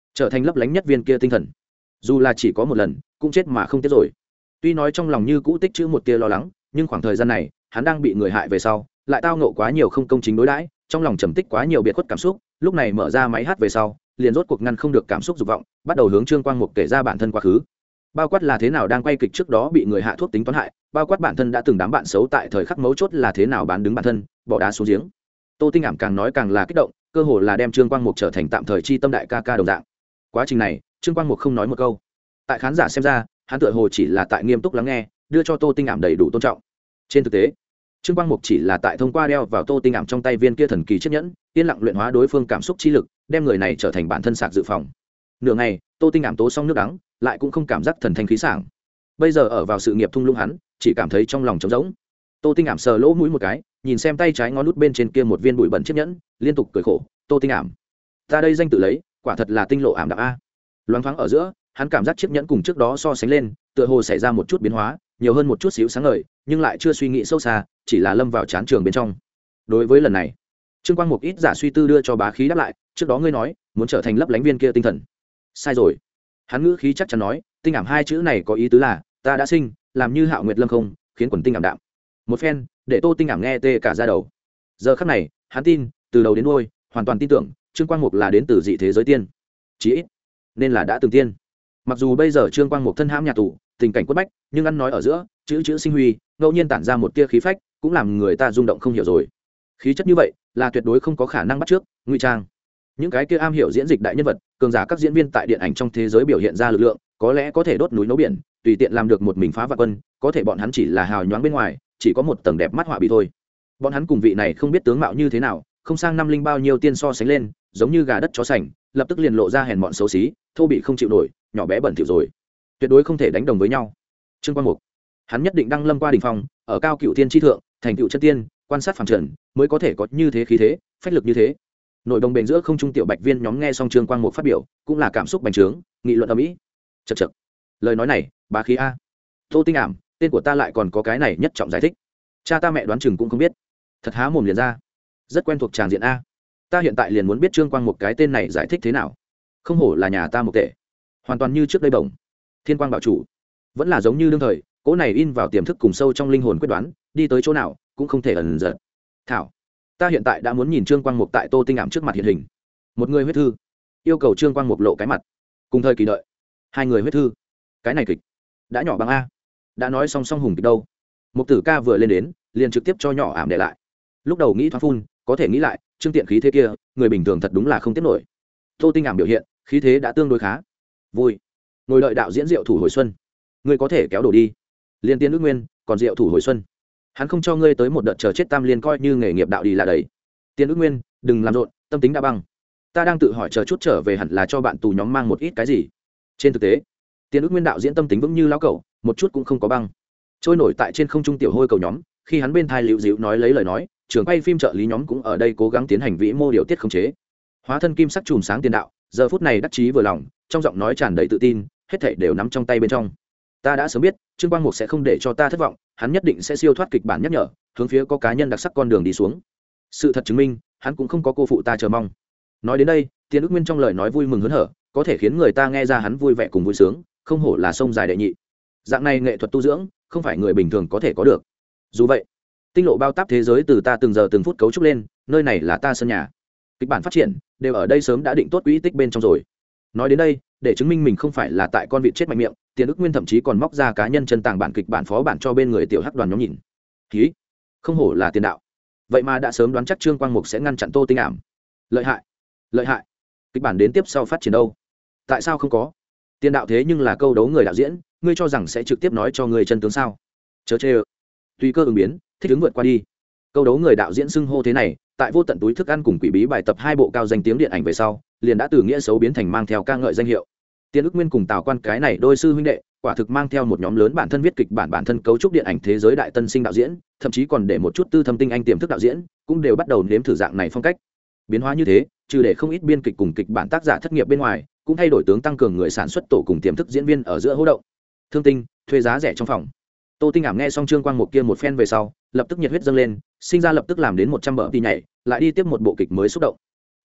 trở thành lấp lánh nhất viên kia tinh thần. Dù là chỉ có một lần cũng chết mà không tiếc rồi. Tuy nói trong lòng như cũ tích trữ một tia lo lắng, nhưng khoảng thời gian này hắn đang bị người hại về sau, lại tao ngộ quá nhiều không công chính đối đãi, trong lòng trầm tích quá nhiều biệt khuất cảm xúc, lúc này mở ra máy hát về sau, liền rốt cuộc ngăn không được cảm xúc dục vọng, bắt đầu hướng Trương Quang Mục kể ra bản thân quá khứ. Bao quát là thế nào đang quay kịch trước đó bị người hạ thuốc tính toán hại, bao quát bản thân đã từng đám bạn xấu tại thời khắc mấu chốt là thế nào bán đứng bản thân, bỏ đá xuống giếng. Tô Tinh Ảm càng nói càng là kích động, cơ hồ là đem Trương Quang Mục trở thành tạm thời chi tâm đại ca ca đồng dạng. Quá trình này, Trương Quang Mục không nói một câu. Tại khán giả xem ra, hắn tựa hồ chỉ là tại nghiêm túc lắng nghe, đưa cho Tô Tinh Ảm đầy đủ tôn trọng. Trên thực tế, Trương Quang Mục chỉ là tại thông qua đeo vào Tô Tinh Ảm trong tay viên kia thần kỳ chiếc nhẫn, yên lặng luyện hóa đối phương cảm xúc chi lực, đem người này trở thành bản thân sạc dự phòng. Nửa ngày, Tô Tinh Ảm tố xong nước đắng, lại cũng không cảm giác thần thanh khí sảng. Bây giờ ở vào sự nghiệp thung lũng hắn, chỉ cảm thấy trong lòng trống rỗng. Tô Tinh Ảm sờ lỗ mũi một cái, nhìn xem tay trái ngón nút bên trên kia một viên bụi bẩn chiếc nhẫn, liên tục cười khổ. Tô Tinh Ảm, ta đây danh tự lấy, quả thật là tinh lộ ảm đạm a. Loáng thoáng ở giữa, hắn cảm giác chiếc nhẫn cùng trước đó so sánh lên, tựa hồ xảy ra một chút biến hóa, nhiều hơn một chút xíu sáng ngời, nhưng lại chưa suy nghĩ sâu xa, chỉ là lâm vào chán trường bên trong. Đối với lần này, Trương Quang Mục ít giả suy tư đưa cho bá khí đáp lại, trước đó ngươi nói muốn trở thành lấp lánh viên kia tinh thần. Sai rồi. Hắn ngữ khí chắc chắn nói, Tinh Ảm hai chữ này có ý tứ là ta đã sinh, làm như Hạo Nguyệt Lâm không, khiến quần tinh ảm đạm. Một phen, để Tô Tinh Ảm nghe tê cả da đầu. Giờ khắc này, hắn tin, từ đầu đến đuôi, hoàn toàn tin tưởng, Trương Quang Mục là đến từ dị thế giới tiên. Chí ít, nên là đã từng tiên. Mặc dù bây giờ Trương Quang Mục thân hãm nhà tù, tình cảnh quất bách, nhưng ăn nói ở giữa, chữ sinh huy, ngẫu nhiên tản ra một tia khí phách, cũng làm người ta rung động không hiểu rồi. Khí chất như vậy, là tuyệt đối không có khả năng bắt chước, ngụy trang. Những cái kia am hiểu diễn dịch đại nhân vật, cường giả các diễn viên tại điện ảnh trong thế giới biểu hiện ra lực lượng, có lẽ có thể đốt núi nấu biển, tùy tiện làm được một mình phá vạn quân, có thể bọn hắn chỉ là hào nhoáng bên ngoài, chỉ có một tầng đẹp mắt họa bị thôi. Bọn hắn cùng vị này không biết tướng mạo như thế nào, không sang năm linh bao nhiêu tiên so sánh lên, giống như gà đất chó sành, lập tức liền lộ ra hèn mọn xấu xí, thô bị không chịu nổi, nhỏ bé bẩn thỉu rồi, tuyệt đối không thể đánh đồng với nhau. Trương Quang Mục, hắn nhất định đăng lâm qua đỉnh phong, ở cao cựu tiên chi thượng, thành cựu chân tiên, quan sát phàm trần, mới có thể có như thế khí thế, phách lực như thế. Nội đồng bền giữa không trung tiểu bạch viên nhóm nghe xong Trương Quang Mục phát biểu, cũng là cảm xúc bành trướng, nghị luận ầm ĩ. Chậc chậc, lời nói này, bá khí a. Tô Tinh Ảm, tên của ta lại còn có cái này nhất trọng giải thích. Cha ta mẹ đoán chừng cũng không biết. Thật há mồm liền ra. Rất quen thuộc tràng diện a. Ta hiện tại liền muốn biết Trương Quang Mục cái tên này giải thích thế nào. Không hổ là nhà ta một tệ. Hoàn toàn như trước đây bổng. Thiên Quang bảo chủ, vẫn là giống như đương thời, cỗ này in vào tiềm thức cùng sâu trong linh hồn quyết đoán, đi tới chỗ nào cũng không thể ẩn giật. Thảo, ta hiện tại đã muốn nhìn Trương Quang Mục tại Tô Tinh Ảm trước mặt hiện hình. Một người huyết thư, yêu cầu Trương Quang Mục lộ cái mặt. Cùng thời kỳ đợi, hai người huyết thư. Cái này kịch đã nhỏ bằng a. Đã nói song song hùng kịch đâu. Mục Tử Ca vừa lên đến, liền trực tiếp cho nhỏ ảm để lại. Lúc đầu nghĩ thoáng phun, có thể nghĩ lại, Trương Tiện khí thế kia, người bình thường thật đúng là không tiếp nổi. Tô Tinh Ảm biểu hiện, khí thế đã tương đối khá. Vui. Ngồi đợi đạo diễn Diệu Thủ hồi xuân. Ngươi có thể kéo đổ đi. Liên Tiên Ước Nguyên, còn Diệu Thủ hồi xuân. Hắn không cho ngươi tới một đợt chờ chết tam liên coi như nghề nghiệp đạo đi là đấy. Tiên Ước Nguyên, đừng làm rộn, tâm tính đã băng. Ta đang tự hỏi chờ chút trở về hẳn là cho bạn tù nhóm mang một ít cái gì. Trên thực tế, Tiên Ước Nguyên đạo diễn tâm tính vững như lão cẩu, một chút cũng không có băng. Trôi nổi tại trên không trung tiểu hôi cầu nhóm, khi hắn bên thai liễu dịu nói lấy lời nói, trường quay phim trợ lý nhóm cũng ở đây cố gắng tiến hành vĩ mô điều tiết khống chế. Hóa thân kim sắc chùm sáng tiền đạo, giờ phút này đắc chí vừa lòng, trong giọng nói tràn đầy tự tin, hết thảy đều nắm trong tay bên trong. Ta đã sớm biết, Trương Quang Mục sẽ không để cho ta thất vọng, hắn nhất định sẽ siêu thoát kịch bản nhắc nhở, hướng phía có cá nhân đặc sắc con đường đi xuống. Sự thật chứng minh, hắn cũng không có cô phụ ta chờ mong. Nói đến đây, Tiên Ước Nguyên trong lời nói vui mừng hớn hở, có thể khiến người ta nghe ra hắn vui vẻ cùng vui sướng, không hổ là sông dài đệ nhị. Dạng này nghệ thuật tu dưỡng, không phải người bình thường có thể có được. Dù vậy, tinh lộ bao táp thế giới từ ta từng giờ từng phút cấu trúc lên, nơi này là ta sân nhà. Kịch bản phát triển đều ở đây sớm đã định tốt quỹ tích bên trong rồi. Nói đến đây, để chứng minh mình không phải là tại con vịt chết mạnh miệng, Tiên Ước Nguyên thậm chí còn móc ra cá nhân chân tàng bản kịch bản phó bản cho bên người tiểu hắc đoàn nhóm nhìn. Ký, không hổ là tiền đạo. Vậy mà đã sớm đoán chắc Trương Quang Mục sẽ ngăn chặn Tô Tinh Ảm. Lợi hại, lợi hại. Kịch bản đến tiếp sau phát triển đâu? Tại sao không có? Tiền đạo thế nhưng là câu đấu người đạo diễn, ngươi cho rằng sẽ trực tiếp nói cho người chân tướng sao? Chớ chê. Tùy cơ ứng biến, thích ứng vượt qua đi. Câu đấu người đạo diễn xưng hô thế này, tại Vô Tận túi thức ăn cùng Quỷ bí bài tập hai bộ cao danh tiếng điện ảnh về sau, liền đã từ nghĩa xấu biến thành mang theo ca ngợi danh hiệu. Tiên Ước Nguyên cùng Tào Quan cái này đôi sư huynh đệ, quả thực mang theo một nhóm lớn bản thân viết kịch bản thân cấu trúc điện ảnh thế giới đại tân sinh đạo diễn, thậm chí còn để một chút tư thâm tinh anh tiềm thức đạo diễn, cũng đều bắt đầu nếm thử dạng này phong cách. Biến hóa như thế, trừ để không ít biên kịch cùng kịch bản tác giả thất nghiệp bên ngoài, cũng thay đổi tướng tăng cường người sản xuất tổ cùng tiềm thức diễn viên ở giữa hỗ động. Thương Tinh, thuê giá rẻ trong phòng. Tô Tinh Ảm nghe xong Trương Quang Mục kia một phen về sau, lập tức nhiệt huyết dâng lên, sinh ra lập tức làm đến 100 bờ đi nhảy, lại đi tiếp một bộ kịch mới xúc động.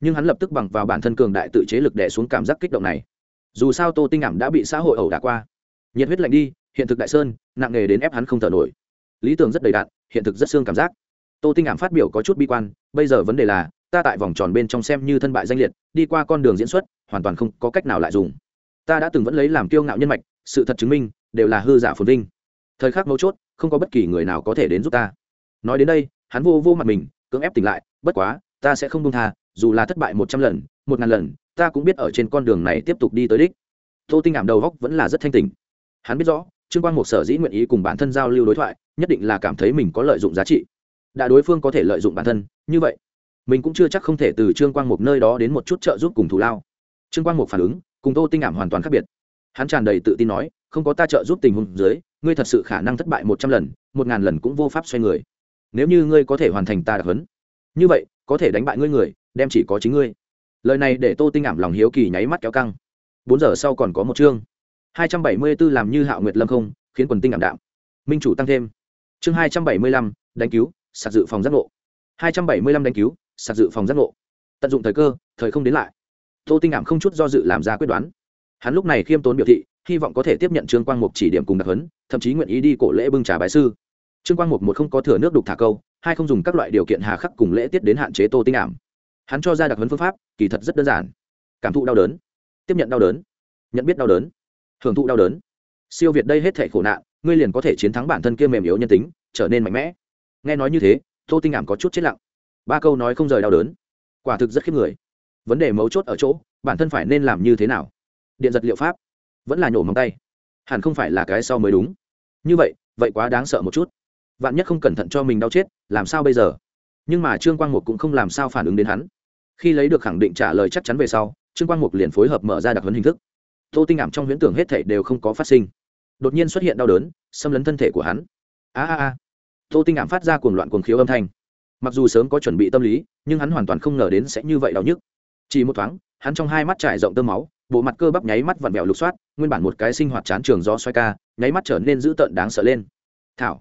nhưng hắn lập tức bằng vào bản thân cường đại tự chế lực đè xuống cảm giác kích động này. Dù sao Tô Tinh Ảm đã bị xã hội ẩu đả qua, nhiệt huyết lạnh đi, hiện thực đại sơn nặng nề đến ép hắn không thở nổi. Lý tưởng rất đầy đặn, hiện thực rất xương cảm giác. Tô Tinh Ảm phát biểu có chút bi quan, bây giờ vấn đề là ta tại vòng tròn bên trong xem như thân bại danh liệt, đi qua con đường diễn xuất hoàn toàn không có cách nào lại dùng. Ta đã từng vẫn lấy làm kiêu ngạo nhân mạch, sự thật chứng minh đều là hư giả phồn vinh. Thời khắc mấu chốt không có bất kỳ người nào có thể đến giúp ta. Nói đến đây hắn vô mặt mình, cưỡng ép tỉnh lại, bất quá ta sẽ không buông tha, dù là thất bại 100 lần 1000 lần, ta cũng biết ở trên con đường này tiếp tục đi tới đích. Tô Tinh Ảm đầu góc vẫn là rất thanh tỉnh. Hắn biết rõ Trương Quang Mục sở dĩ nguyện ý cùng bản thân giao lưu đối thoại, nhất định là cảm thấy mình có lợi dụng giá trị. Đã đối phương có thể lợi dụng bản thân như vậy, mình cũng chưa chắc không thể từ Trương Quang Mục nơi đó đến một chút trợ giúp cùng thù lao. Trương Quang Mục phản ứng cùng Tô Tinh Ảm hoàn toàn khác biệt. Hắn tràn đầy tự tin nói, không có ta trợ giúp tình huống dưới, ngươi thật sự khả năng thất bại 100 lần 1000 lần cũng vô pháp xoay người. Nếu như ngươi có thể hoàn thành ta đặc huấn, như vậy có thể đánh bại ngươi người đem chỉ có chính ngươi. Lời này để Tô Tinh Ảm lòng hiếu kỳ nháy mắt kéo căng. 4 giờ sau còn có một chương 274 làm như Hạo Nguyệt Lâm không, khiến quần tinh ảm đạm. Minh chủ tăng thêm. Chương 275, đánh cứu, sạc dự phòng giác ngộ. 275 đánh cứu, sạc dự phòng giác ngộ. Tận dụng thời cơ, thời không đến lại. Tô Tinh Ảm không chút do dự làm ra quyết đoán. Hắn lúc này khiêm tốn biểu thị, hy vọng có thể tiếp nhận Trương Quang Mục chỉ điểm cùng đặc huấn, thậm chí nguyện ý đi cổ lễ bưng trà bái sư. Trương Quang Mục một không có thừa nước đục thả câu, hai không dùng các loại điều kiện hà khắc cùng lễ tiết đến hạn chế Tô Tinh Ảm. Hắn cho ra đặc huấn phương pháp, kỳ thật rất đơn giản. Cảm thụ đau đớn, tiếp nhận đau đớn, nhận biết đau đớn, hưởng thụ đau đớn. Siêu việt đây hết thảy khổ nạn, ngươi liền có thể chiến thắng bản thân kia mềm yếu nhân tính, trở nên mạnh mẽ. Nghe nói như thế, Tô Tinh Ảm có chút chết lặng. 3 câu nói không rời đau đớn, quả thực rất khiếp người. Vấn đề mấu chốt ở chỗ, bản thân phải nên làm như thế nào? Điện giật liệu pháp, vẫn là nhổ móng tay? Hẳn không phải là cái sau mới đúng. Như vậy quá đáng sợ một chút. Vạn nhất không cẩn thận cho mình đau chết, làm sao bây giờ? Nhưng mà Trương Quang Mục cũng không làm sao phản ứng đến hắn. Khi lấy được khẳng định trả lời chắc chắn về sau, Trương Quang Mục liền phối hợp mở ra đặc huấn hình thức. Tô Tinh Ảm trong huyễn tưởng hết thảy đều không có phát sinh. Đột nhiên xuất hiện đau đớn, xâm lấn thân thể của hắn. A. Tô Tinh Ảm phát ra cuồng loạn cuồng khiếu âm thanh. Mặc dù sớm có chuẩn bị tâm lý, nhưng hắn hoàn toàn không ngờ đến sẽ như vậy đau nhức. Chỉ một thoáng, hắn trong hai mắt trải rộng tơ máu, bộ mặt cơ bắp nháy mắt vặn vẹo lục soát, nguyên bản một cái sinh hoạt chán trường do xoay ca, nháy mắt trở nên dữ tợn đáng sợ lên. Thảo.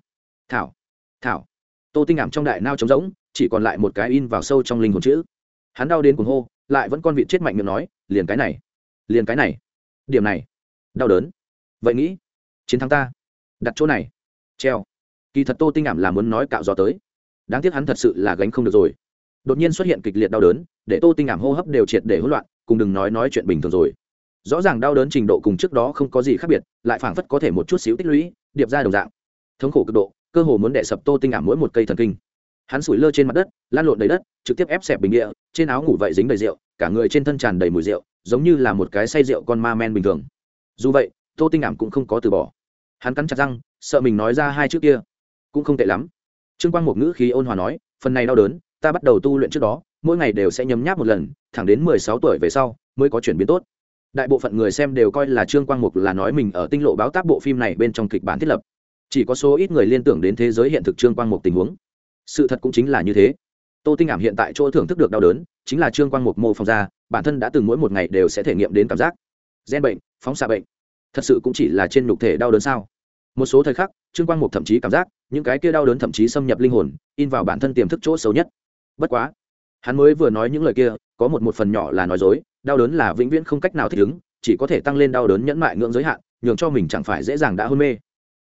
Tô Tinh Ảm trong đại nao trống rỗng, chỉ còn lại một cái in vào sâu trong linh hồn chữ. Hắn đau đến cuồng hô, lại vẫn con vịt chết mạnh miệng nói, liền cái này, điểm này, đau đớn. Vậy nghĩ, chiến thắng ta, đặt chỗ này, treo. Kỳ thật Tô Tinh Ảm là muốn nói cạo gió tới, đáng tiếc hắn thật sự là gánh không được rồi. Đột nhiên xuất hiện kịch liệt đau đớn, để Tô Tinh Ảm hô hấp đều triệt để hỗn loạn, cùng đừng nói chuyện bình thường rồi. Rõ ràng đau đớn trình độ cùng trước đó không có gì khác biệt, lại phảng phất có thể một chút xíu tích lũy, điệp ra đồng dạng. Thống khổ cực độ, cơ hồ muốn đè sập Tô Tinh Ảm mỗi một cây thần kinh. Hắn sủi lơ trên mặt đất, lan lộn đầy đất, trực tiếp ép xẹp bình địa, trên áo ngủ vậy dính đầy rượu, cả người trên thân tràn đầy mùi rượu, giống như là một cái say rượu con ma men bình thường. Dù vậy, Tô Tinh Ảm cũng không có từ bỏ. Hắn cắn chặt răng, sợ mình nói ra hai chữ kia. Cũng không tệ lắm. Trương Quang Mục ngữ khí ôn hòa nói, phần này đau đớn, ta bắt đầu tu luyện trước đó, mỗi ngày đều sẽ nhấm nháp một lần, thẳng đến 16 tuổi về sau mới có chuyển biến tốt. Đại bộ phận người xem đều coi là Trương Quang Mục là nói mình ở Tinh Lộ báo tác bộ phim này bên trong kịch bản thiết lập. Chỉ có số ít người liên tưởng đến thế giới hiện thực Trương Quang Mục tình huống. Sự thật cũng chính là như thế. Tô Tinh Ảm hiện tại chỗ thưởng thức được đau đớn, chính là Trương Quang Mục mô phỏng ra, bản thân đã từng mỗi một ngày đều sẽ thể nghiệm đến cảm giác. Gen bệnh, phóng xạ bệnh, thật sự cũng chỉ là trên nhục thể đau đớn sao? Một số thời khắc, Trương Quang Mục thậm chí cảm giác, những cái kia đau đớn thậm chí xâm nhập linh hồn, in vào bản thân tiềm thức chỗ xấu nhất. Bất quá, hắn mới vừa nói những lời kia, có một phần nhỏ là nói dối, đau đớn là vĩnh viễn không cách nào thích ứng, chỉ có thể tăng lên đau đớn nhẫn mại ngưỡng giới hạn, nhường cho mình chẳng phải dễ dàng đã hôn mê.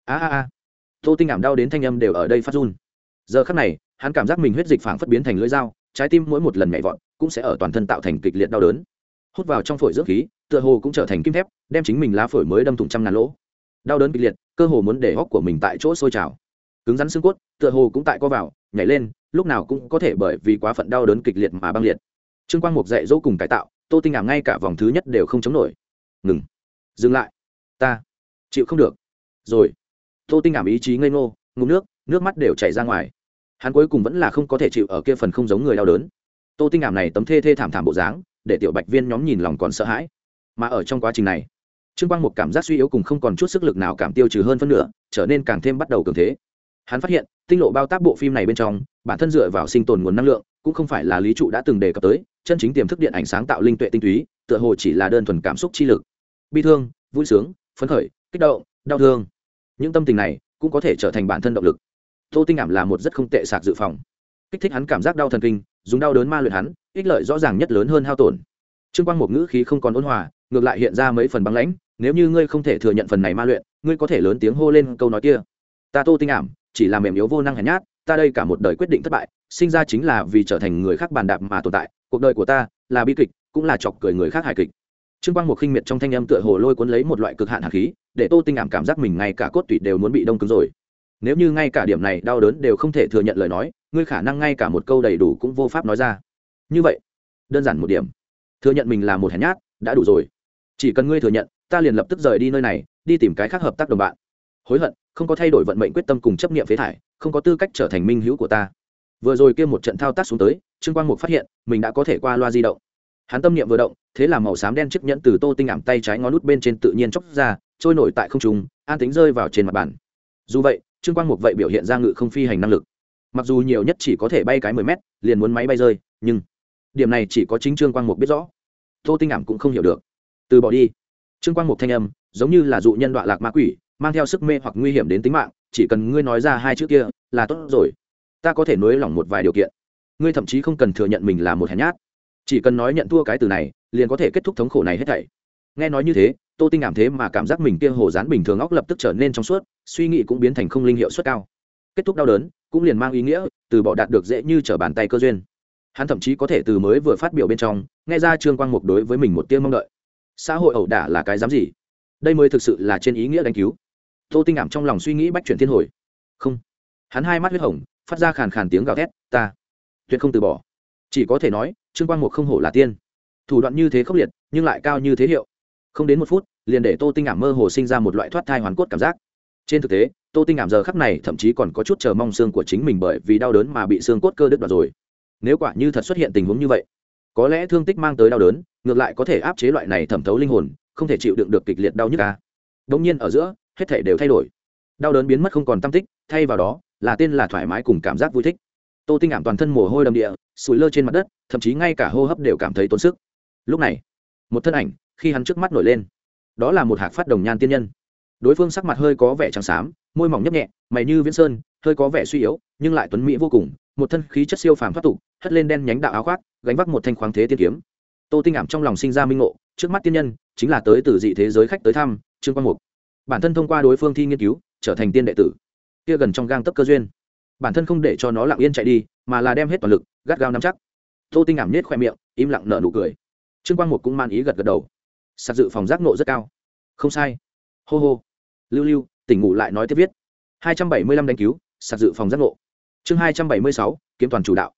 Tô Tinh Ảm đau đến thanh âm đều ở đây phát run. Giờ khắc này, hắn cảm giác mình huyết dịch phảng phất biến thành lưỡi dao, trái tim mỗi một lần nhảy vọt cũng sẽ ở toàn thân tạo thành kịch liệt đau đớn. Hút vào trong phổi dưỡng khí, tựa hồ cũng trở thành kim thép, đem chính mình lá phổi mới đâm thủng trăm ngàn lỗ. Đau đớn kịch liệt, cơ hồ muốn để óc của mình tại chỗ sôi trào. Cứng rắn xương cốt, tựa hồ cũng tại co vào, nhảy lên, lúc nào cũng có thể bởi vì quá phận đau đớn kịch liệt mà băng liệt. Trương Quang Mục dạy dỗ cùng cải tạo, Tô Tinh Ảm ngay cả vòng thứ nhất đều không chống nổi. Ngừng, dừng lại, ta chịu không được rồi. Tô Tinh Ảm ý chí ngây ngô, ngụm nước mắt đều chảy ra ngoài. Hắn cuối cùng vẫn là không có thể chịu ở kia phần không giống người đau đớn. Tô Tinh Ảm này tấm thê thảm bộ dáng, để tiểu bạch viên nhóm nhìn lòng còn sợ hãi. Mà ở trong quá trình này, Trương Quang Mục cảm giác suy yếu cùng không còn chút sức lực nào cảm tiêu trừ hơn phân nửa, trở nên càng thêm bắt đầu cường thế. Hắn phát hiện, Tinh Lộ bao tác bộ phim này bên trong, bản thân dựa vào sinh tồn nguồn năng lượng, cũng không phải là lý trụ đã từng đề cập tới, chân chính tiềm thức điện ảnh sáng tạo linh tuệ tinh túy, tựa hồ chỉ là đơn thuần cảm xúc chi lực. Bi thương, vui sướng, phấn khởi, kích động, đau thương. Những tâm tình này cũng có thể trở thành bản thân động lực. Tô Tinh Ảm là một rất không tệ sạc dự phòng. Kích thích hắn cảm giác đau thần kinh, dùng đau đớn ma luyện hắn ích lợi rõ ràng nhất lớn hơn hao tổn. Trương Quang một ngữ khí không còn ôn hòa, ngược lại hiện ra mấy phần băng lãnh. Nếu như ngươi không thể thừa nhận phần này ma luyện, ngươi có thể lớn tiếng hô lên câu nói kia. Ta Tô Tinh Ảm chỉ là mềm yếu vô năng hèn nhát, ta đây cả một đời quyết định thất bại, sinh ra chính là vì trở thành người khác bàn đạp mà tồn tại. Cuộc đời của ta là bi kịch, cũng là chọc cười người khác hài kịch. Trương Quang một khinh miệt trong thanh âm tựa hồ lôi cuốn lấy một loại cực hạn hàn khí, để Tô Tinh Ảm cảm giác mình ngay cả cốt tủy đều muốn bị đông cứng rồi. Nếu như ngay cả điểm này đau đớn đều không thể thừa nhận lời nói, ngươi khả năng ngay cả một câu đầy đủ cũng vô pháp nói ra. Như vậy, đơn giản một điểm, thừa nhận mình là một hèn nhát đã đủ rồi. Chỉ cần ngươi thừa nhận, ta liền lập tức rời đi nơi này, đi tìm cái khác hợp tác đồng bạn. Hối hận không có thay đổi vận mệnh quyết tâm cùng chấp niệm phế thải, không có tư cách trở thành minh hữu của ta. Vừa rồi kia một trận thao tác xuống tới, Trương Quang Mục phát hiện mình đã có thể qua loa di động. Hắn tâm niệm vừa động, thế là màu xám đen chiếc nhẫn từ Tô Tinh Ảm tay trái ngón nút bên trên tự nhiên chốc ra, trôi nổi tại không trung, an tĩnh rơi vào trên mặt bàn. Dù vậy, Trương Quang Mục vậy biểu hiện ra ngự không phi hành năng lực. Mặc dù nhiều nhất chỉ có thể bay cái 10 mét, liền muốn máy bay rơi, nhưng điểm này chỉ có chính Trương Quang Mục biết rõ. Tô Tinh Ảm cũng không hiểu được. Từ bỏ đi. Trương Quang Mục thanh âm giống như là dụ nhân đọa lạc ma quỷ, mang theo sức mê hoặc nguy hiểm đến tính mạng, chỉ cần ngươi nói ra hai chữ kia là tốt rồi. Ta có thể nới lỏng một vài điều kiện. Ngươi thậm chí không cần thừa nhận mình là một hèn nhát, chỉ cần nói nhận thua cái từ này liền có thể kết thúc thống khổ này hết thảy. Nghe nói như thế, Tô Tinh Ảm thế mà cảm giác mình kia hồ dán bình thường óc lập tức trở nên trong suốt, suy nghĩ cũng biến thành không linh hiệu suất cao. Kết thúc đau đớn cũng liền mang ý nghĩa từ bỏ đạt được dễ như trở bàn tay cơ duyên. Hắn thậm chí có thể từ mới vừa phát biểu bên trong nghe ra Trương Quang Mục đối với mình một tia mong đợi. Xã hội ẩu đả là cái dám gì? Đây mới thực sự là trên ý nghĩa đánh cứu. Tô Tinh Ảm trong lòng suy nghĩ bách chuyển thiên hồi. Không. Hắn hai mắt huyết hồng, phát ra khàn khàn tiếng gào thét, ta tuyệt không từ bỏ. Chỉ có thể nói, Trương Quang Mục không hổ là tiên. Thủ đoạn như thế khốc liệt, nhưng lại cao như thế hiệu. Không đến một phút, liền để Tô Tinh Ảm mơ hồ sinh ra một loại thoát thai hoàn cốt cảm giác. Trên thực tế, Tô Tinh Ảm giờ khắc này thậm chí còn có chút chờ mong xương của chính mình bởi vì đau đớn mà bị xương cốt cơ đứt đoạn rồi. Nếu quả như thật xuất hiện tình huống như vậy, có lẽ thương tích mang tới đau đớn, ngược lại có thể áp chế loại này thẩm thấu linh hồn, không thể chịu đựng được kịch liệt đau nhức a. Đống nhiên ở giữa, hết thảy đều thay đổi. Đau đớn biến mất không còn tăm tích, thay vào đó là tên là thoải mái cùng cảm giác vui thích. Tô Tinh Ảm toàn thân mồ hôi đầm địa, sủi lơ trên mặt đất, thậm chí ngay cả hô hấp đều cảm thấy tốn sức. Lúc này, một thân ảnh khi hắn trước mắt nổi lên, đó là một hạc phát đồng nhan tiên nhân. Đối phương sắc mặt hơi có vẻ trắng xám, môi mỏng nhấp nhẹ, mày như viễn sơn, hơi có vẻ suy yếu, nhưng lại tuấn mỹ vô cùng, một thân khí chất siêu phàm thoát tục, hất lên đen nhánh đạo áo khoác, gánh vác một thanh khoáng thế tiên kiếm. Tô Tinh Ảm trong lòng sinh ra minh ngộ, trước mắt tiên nhân chính là tới từ dị thế giới khách tới thăm Trương Quang Mục. Bản thân thông qua đối phương thi nghiên cứu, trở thành tiên đệ tử. Kia gần trong gang tấc cơ duyên, bản thân không để cho nó lặng yên chạy đi, mà là đem hết toàn lực, gắt gao nắm chắc. Tô Tinh Ảm nhếch khoe miệng, im lặng nở nụ cười. Trương Quang Mục cũng man ý gật gật đầu. Sạc dự phòng giác nộ rất cao. Không sai. Hô hô. Lưu Lưu, tỉnh ngủ lại nói tiếp viết. 275 đánh cứu, sạc dự phòng giác nộ. Chương 276, kiếm toàn chủ đạo.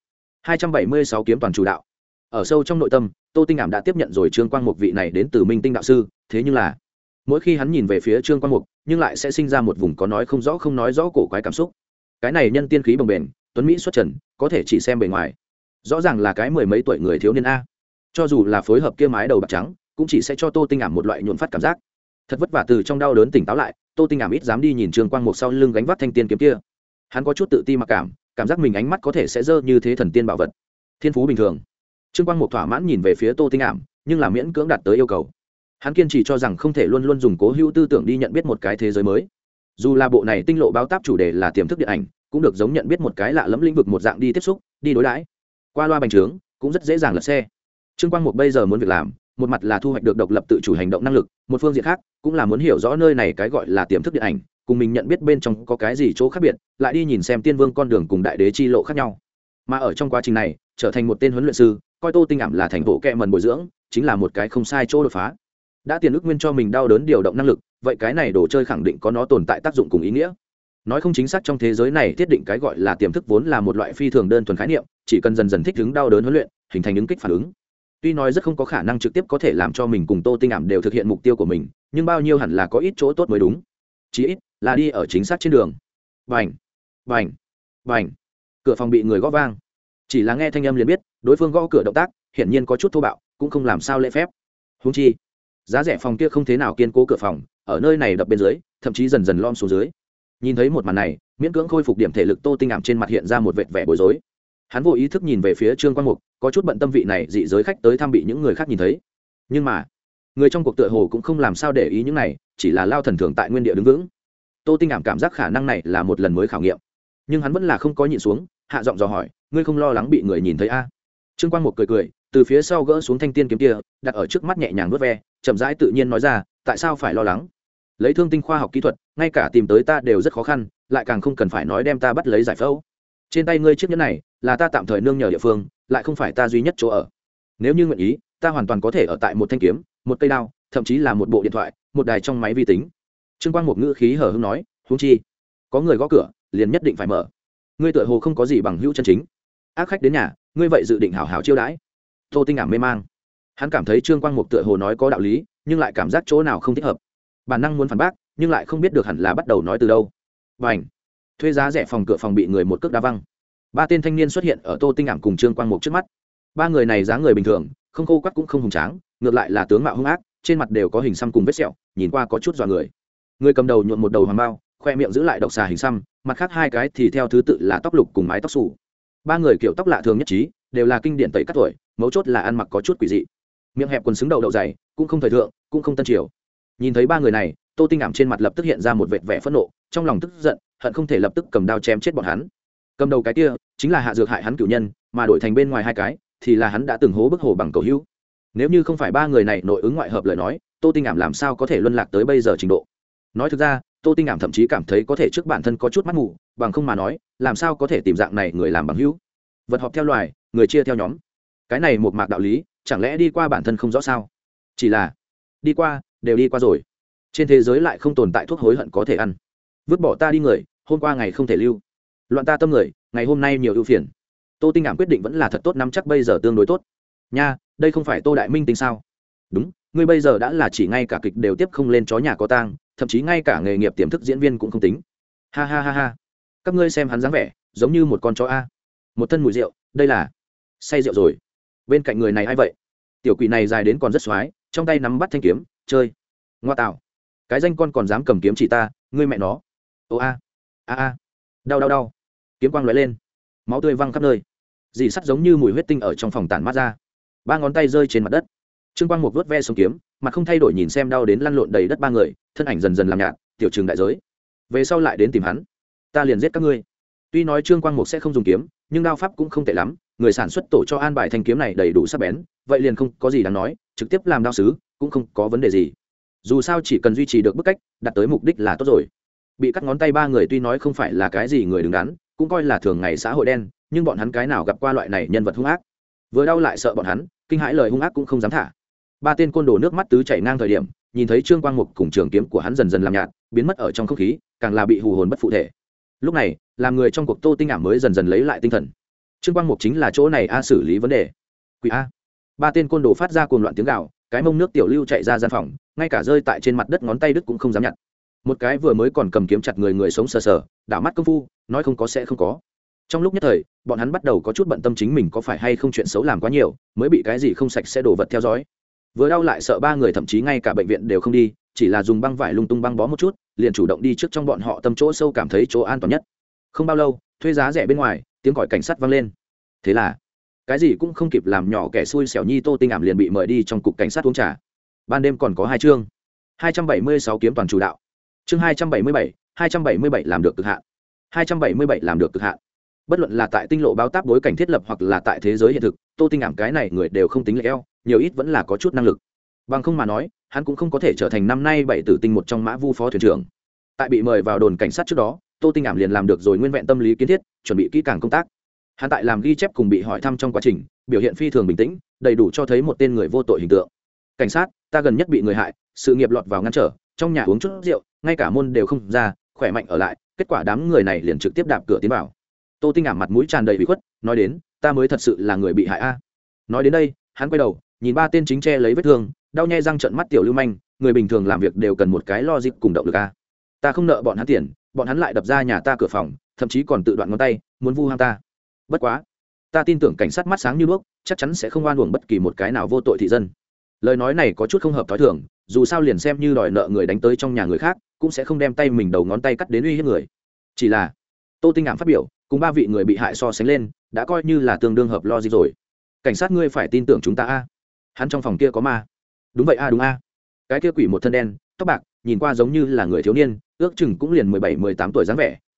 276 kiếm toàn chủ đạo. Ở sâu trong nội tâm, Tô Tinh Ảm đã tiếp nhận rồi Trương Quang Mục vị này đến từ Minh Tinh đạo sư, thế nhưng là mỗi khi hắn nhìn về phía Trương Quang Mục, nhưng lại sẽ sinh ra một vùng có nói không rõ không nói rõ cổ quái cảm xúc. Cái này nhân tiên khí bồng bềnh, tuấn mỹ xuất trần, có thể chỉ xem bề ngoài, rõ ràng là cái mười mấy tuổi người thiếu niên a. Cho dù là phối hợp kia mái đầu bạc trắng, cũng chỉ sẽ cho Tô Tinh Ảm một loại nhuộn phát cảm giác. Thật vất vả từ trong đau đớn tỉnh táo lại, Tô Tinh Ảm ít dám đi nhìn Trương Quang Mục sau lưng gánh vác thanh tiên kiếm kia. Hắn có chút tự ti mặc cảm giác mình ánh mắt có thể sẽ dơ như thế thần tiên bảo vật. Thiên phú bình thường. Trương Quang Mục thỏa mãn nhìn về phía Tô Tinh Ảm, nhưng là miễn cưỡng đạt tới yêu cầu. Hắn kiên trì cho rằng không thể luôn luôn dùng cố hữu tư tưởng đi nhận biết một cái thế giới mới. Dù là bộ này tinh lộ báo táp chủ đề là tiềm thức điện ảnh, cũng được giống nhận biết một cái lạ lẫm lĩnh vực một dạng đi tiếp xúc, đi đối đãi. Qua loa bành trướng, cũng rất dễ dàng lật xe. Trương Quang Mục bây giờ muốn việc làm, một mặt là thu hoạch được độc lập tự chủ hành động năng lực, một phương diện khác cũng là muốn hiểu rõ nơi này cái gọi là tiềm thức điện ảnh, cùng mình nhận biết bên trong có cái gì chỗ khác biệt, lại đi nhìn xem tiên vương con đường cùng đại đế chi lộ khác nhau. Mà ở trong quá trình này, trở thành một tên huấn luyện sư, coi Tô Tinh Ảm là thành bộ kệ mần bồi dưỡng, chính là một cái không sai chỗ đột phá. Đã tiền ước nguyên cho mình đau đớn điều động năng lực, vậy cái này đồ chơi khẳng định có nó tồn tại tác dụng cùng ý nghĩa. Nói không chính xác trong thế giới này thiết định cái gọi là tiềm thức vốn là một loại phi thường đơn thuần khái niệm, chỉ cần dần dần thích ứng đau đớn huấn luyện, hình thành ứng kích phản ứng. Tuy nói rất không có khả năng trực tiếp có thể làm cho mình cùng Tô Tinh Ảm đều thực hiện mục tiêu của mình, nhưng bao nhiêu hẳn là có ít chỗ tốt mới đúng. Chí ít là đi ở chính xác trên đường. Bành, bành, bành. Cửa phòng bị người gõ vang. Chỉ là nghe thanh âm liền biết, đối phương gõ cửa động tác, hiển nhiên có chút thô bạo, cũng không làm sao lễ phép. Huống chi, giá rẻ phòng kia không thế nào kiên cố cửa phòng, ở nơi này đập bên dưới, thậm chí dần dần lom xuống dưới. Nhìn thấy một màn này, miễn cưỡng khôi phục điểm thể lực Tô Tinh Ảm trên mặt hiện ra một vệt vẻ bối rối. Hắn vô ý thức nhìn về phía Trương Quang Mục, có chút bận tâm vị này dị giới khách tới thăm bị những người khác nhìn thấy. Nhưng mà, người trong cuộc tựa hồ cũng không làm sao để ý những này, chỉ là lao thần thường tại nguyên địa đứng vững. Tô Tinh Ảm cảm giác khả năng này là một lần mới khảo nghiệm. nhưng hắn vẫn là không có nhịn xuống, hạ giọng dò hỏi, ngươi không lo lắng bị người nhìn thấy a? Trương Quang Mục cười cười, từ phía sau gỡ xuống thanh tiên kiếm kia, đặt ở trước mắt nhẹ nhàng vuốt ve, chậm rãi tự nhiên nói ra, tại sao phải lo lắng? Lấy thương tinh khoa học kỹ thuật, ngay cả tìm tới ta đều rất khó khăn, lại càng không cần phải nói đem ta bắt lấy giải phẫu. Trên tay ngươi chiếc nhẫn này, là ta tạm thời nương nhờ địa phương, lại không phải ta duy nhất chỗ ở. Nếu như nguyện ý, ta hoàn toàn có thể ở tại một thanh kiếm, một cây đao, thậm chí là một bộ điện thoại, một đài trong máy vi tính. Trương Quang Mục ngữ khí hờ hững nói, huống chi, có người gõ cửa, liền nhất định phải mở. Ngươi tựa hồ không có gì bằng hữu chân chính, ác khách đến nhà, ngươi vậy dự định hảo hảo chiêu đãi? Tô Tinh ảm mê mang, hắn cảm thấy Trương Quang Mục tựa hồ nói có đạo lý, nhưng lại cảm giác chỗ nào không thích hợp. Bản năng muốn phản bác, nhưng lại không biết được hẳn là bắt đầu nói từ đâu. Bành! Thuê giá rẻ phòng cửa phòng bị người một cước đá văng. Ba tên thanh niên xuất hiện ở Tô Tinh ảm cùng Trương Quang Mục trước mắt. Ba người này dáng người bình thường, không khô quắt cũng không hùng tráng, ngược lại là tướng mạo hung ác, trên mặt đều có hình xăm cùng vết sẹo, nhìn qua có chút dọa người. Người cầm đầu nhuộm một đầu hoàng bao, khoe miệng giữ lại độc xà hình xăm, mặt khác hai cái thì theo thứ tự là tóc lục cùng mái tóc xù. Ba người kiểu tóc lạ thường nhất trí, đều là kinh điển tẩy cắt tuổi, mấu chốt là ăn mặc có chút quỷ dị. Miệng hẹp quần xứng đầu đậu dày, cũng không thời thượng, cũng không tân triều. Nhìn thấy ba người này, Tô Tinh ảm trên mặt lập tức hiện ra một vệt vẻ phẫn nộ, trong lòng tức giận, hận không thể lập tức cầm đao chém chết bọn hắn. Cầm đầu cái kia chính là hạ dược hại hắn cửu nhân, mà đổi thành bên ngoài hai cái thì là hắn đã từng hố bức hồ bằng cầu hữu. Nếu như không phải ba người này nội ứng ngoại hợp lời nói, Tô Tinh ảm làm sao có thể luân lạc tới bây giờ trình độ. Nói thực ra, Tô Tinh ảm thậm chí cảm thấy có thể trước bản thân có chút mắt mù, bằng không mà nói, làm sao có thể tìm dạng này người làm bằng hữu. Vật họp theo loài, người chia theo nhóm, cái này một mạc đạo lý, chẳng lẽ đi qua bản thân không rõ sao? Chỉ là đi qua, đều đi qua rồi. Trên thế giới lại không tồn tại thuốc hối hận có thể ăn. Vứt bỏ ta đi người, hôm qua ngày không thể lưu. Loạn ta tâm người, ngày hôm nay nhiều ưu phiền. Tô Tinh ảm quyết định vẫn là thật tốt, nắm chắc bây giờ tương đối tốt. Nha, đây không phải Tô Đại Minh tính sao? Đúng, ngươi bây giờ đã là chỉ ngay cả kịch đều tiếp không lên, chó nhà có tang, thậm chí ngay cả nghề nghiệp tiềm thức diễn viên cũng không tính. Ha ha ha ha. Các ngươi xem hắn dáng vẻ, giống như một con chó a. Một thân mùi rượu, đây là say rượu rồi. Bên cạnh người này ai vậy? Tiểu quỷ này dài đến còn rất xoái, trong tay nắm bắt thanh kiếm, chơi. Ngoa tạo. Cái danh con còn dám cầm kiếm chỉ ta, ngươi mẹ nó. Ô a. A a. Đau đau đau. Kiếm quang lóe lên, máu tươi văng khắp nơi. Dì sắt giống như mùi huyết tinh ở trong phòng tản mát ra. Ba ngón tay rơi trên mặt đất. Trương Quang Mục vuốt ve sống kiếm, mặt không thay đổi nhìn xem đau đến lăn lộn đầy đất ba người, thân ảnh dần dần làm nhạt, tiểu trường đại giới. Về sau lại đến tìm hắn, ta liền giết các ngươi. Tuy nói Trương Quang Mục sẽ không dùng kiếm, nhưng đao pháp cũng không tệ lắm, người sản xuất tổ cho an bài thanh kiếm này đầy đủ sắc bén, vậy liền không có gì đáng nói, trực tiếp làm đao sứ cũng không có vấn đề gì. Dù sao chỉ cần duy trì được bức cách, đạt tới mục đích là tốt rồi. Bị cắt ngón tay ba người tuy nói không phải là cái gì người đứng đắn, cũng coi là thường ngày xã hội đen, nhưng bọn hắn cái nào gặp qua loại này nhân vật hung ác. Vừa đau lại sợ bọn hắn, kinh hãi lời hung ác cũng không dám thả. Ba tên côn đồ nước mắt tứ chảy ngang thời điểm, nhìn thấy Trương Quang Mục cùng trường kiếm của hắn dần dần làm nhạt, biến mất ở trong không khí, càng là bị hù hồn bất phụ thể. Lúc này, làm người trong cuộc Tô Tinh ảm mới dần dần lấy lại tinh thần. Trương Quang Mục chính là chỗ này a xử lý vấn đề. Quỷ a. Ba tên côn đồ phát ra cuồng loạn tiếng gào, cái mông nước tiểu lưu chạy ra gian phòng, ngay cả rơi tại trên mặt đất ngón tay đứt cũng không dám nhặt. Một cái vừa mới còn cầm kiếm chặt người sống sờ sờ, đảo mắt công phu, nói không có sẽ không có. Trong lúc nhất thời, bọn hắn bắt đầu có chút bận tâm chính mình có phải hay không chuyện xấu làm quá nhiều, mới bị cái gì không sạch sẽ đổ vật theo dõi. Vừa đau lại sợ ba người thậm chí ngay cả bệnh viện đều không đi, chỉ là dùng băng vải lung tung băng bó một chút, liền chủ động đi trước trong bọn họ tâm chỗ sâu cảm thấy chỗ an toàn nhất. Không bao lâu, thuê giá rẻ bên ngoài, tiếng còi cảnh sát vang lên. Thế là, cái gì cũng không kịp làm nhỏ kẻ xui xẻo nhi Tô Tinh ảm liền bị mời đi trong cục cảnh sát uống trà. Ban đêm còn có 2 chương. 276 kiếm toàn chủ đạo. Chương 277 làm được cực hạn. 277 làm được cực hạn. Bất luận là tại tinh lộ báo táp bối cảnh thiết lập hoặc là tại thế giới hiện thực, Tô Tinh ảm cái này người đều không tính lệch eo, nhiều ít vẫn là có chút năng lực. Bằng không mà nói, hắn cũng không có thể trở thành năm nay 7 tử tinh một trong mã vu phó thuyền trưởng. Tại bị mời vào đồn cảnh sát trước đó, Tô Tinh ảm liền làm được rồi nguyên vẹn tâm lý kiến thiết, chuẩn bị kỹ càng công tác. Hắn tại làm ghi chép cùng bị hỏi thăm trong quá trình, biểu hiện phi thường bình tĩnh, đầy đủ cho thấy một tên người vô tội hình tượng. Cảnh sát, ta gần nhất bị người hại, sự nghiệp lọt vào ngăn trở, trong nhà uống chút rượu, ngay cả môn đều không ra, khỏe mạnh ở lại, kết quả đám người này liền trực tiếp đạp cửa tiến vào. Tô Tinh ảm mặt mũi tràn đầy ủy khuất, nói đến, ta mới thật sự là người bị hại a. Nói đến đây, hắn quay đầu, nhìn ba tên chính che lấy vết thương, đau nhe răng trợn mắt tiểu lưu manh, người bình thường làm việc đều cần một cái logic cùng động lực a. Ta không nợ bọn hắn tiền, bọn hắn lại đập ra nhà ta cửa phòng, thậm chí còn tự đoạn ngón tay, muốn vu ham ta. Bất quá, ta tin tưởng cảnh sát mắt sáng như đuốc, chắc chắn sẽ không oan uổng bất kỳ một cái nào vô tội thị dân. Lời nói này có chút không hợp thói thường, dù sao liền xem như đòi nợ người đánh tới trong nhà người khác, cũng sẽ không đem tay mình đầu ngón tay cắt đến uy hiếp người. Chỉ là, Tô Tinh ảm phát biểu, cùng ba vị người bị hại so sánh lên, đã coi như là tương đương hợp logic rồi. Cảnh sát ngươi phải tin tưởng chúng ta a. Hắn trong phòng kia có ma. Đúng vậy a, đúng a. Cái kia quỷ một thân đen, tóc bạc, nhìn qua giống như là người thiếu niên, ước chừng cũng liền 17, 18 tuổi dáng vẻ,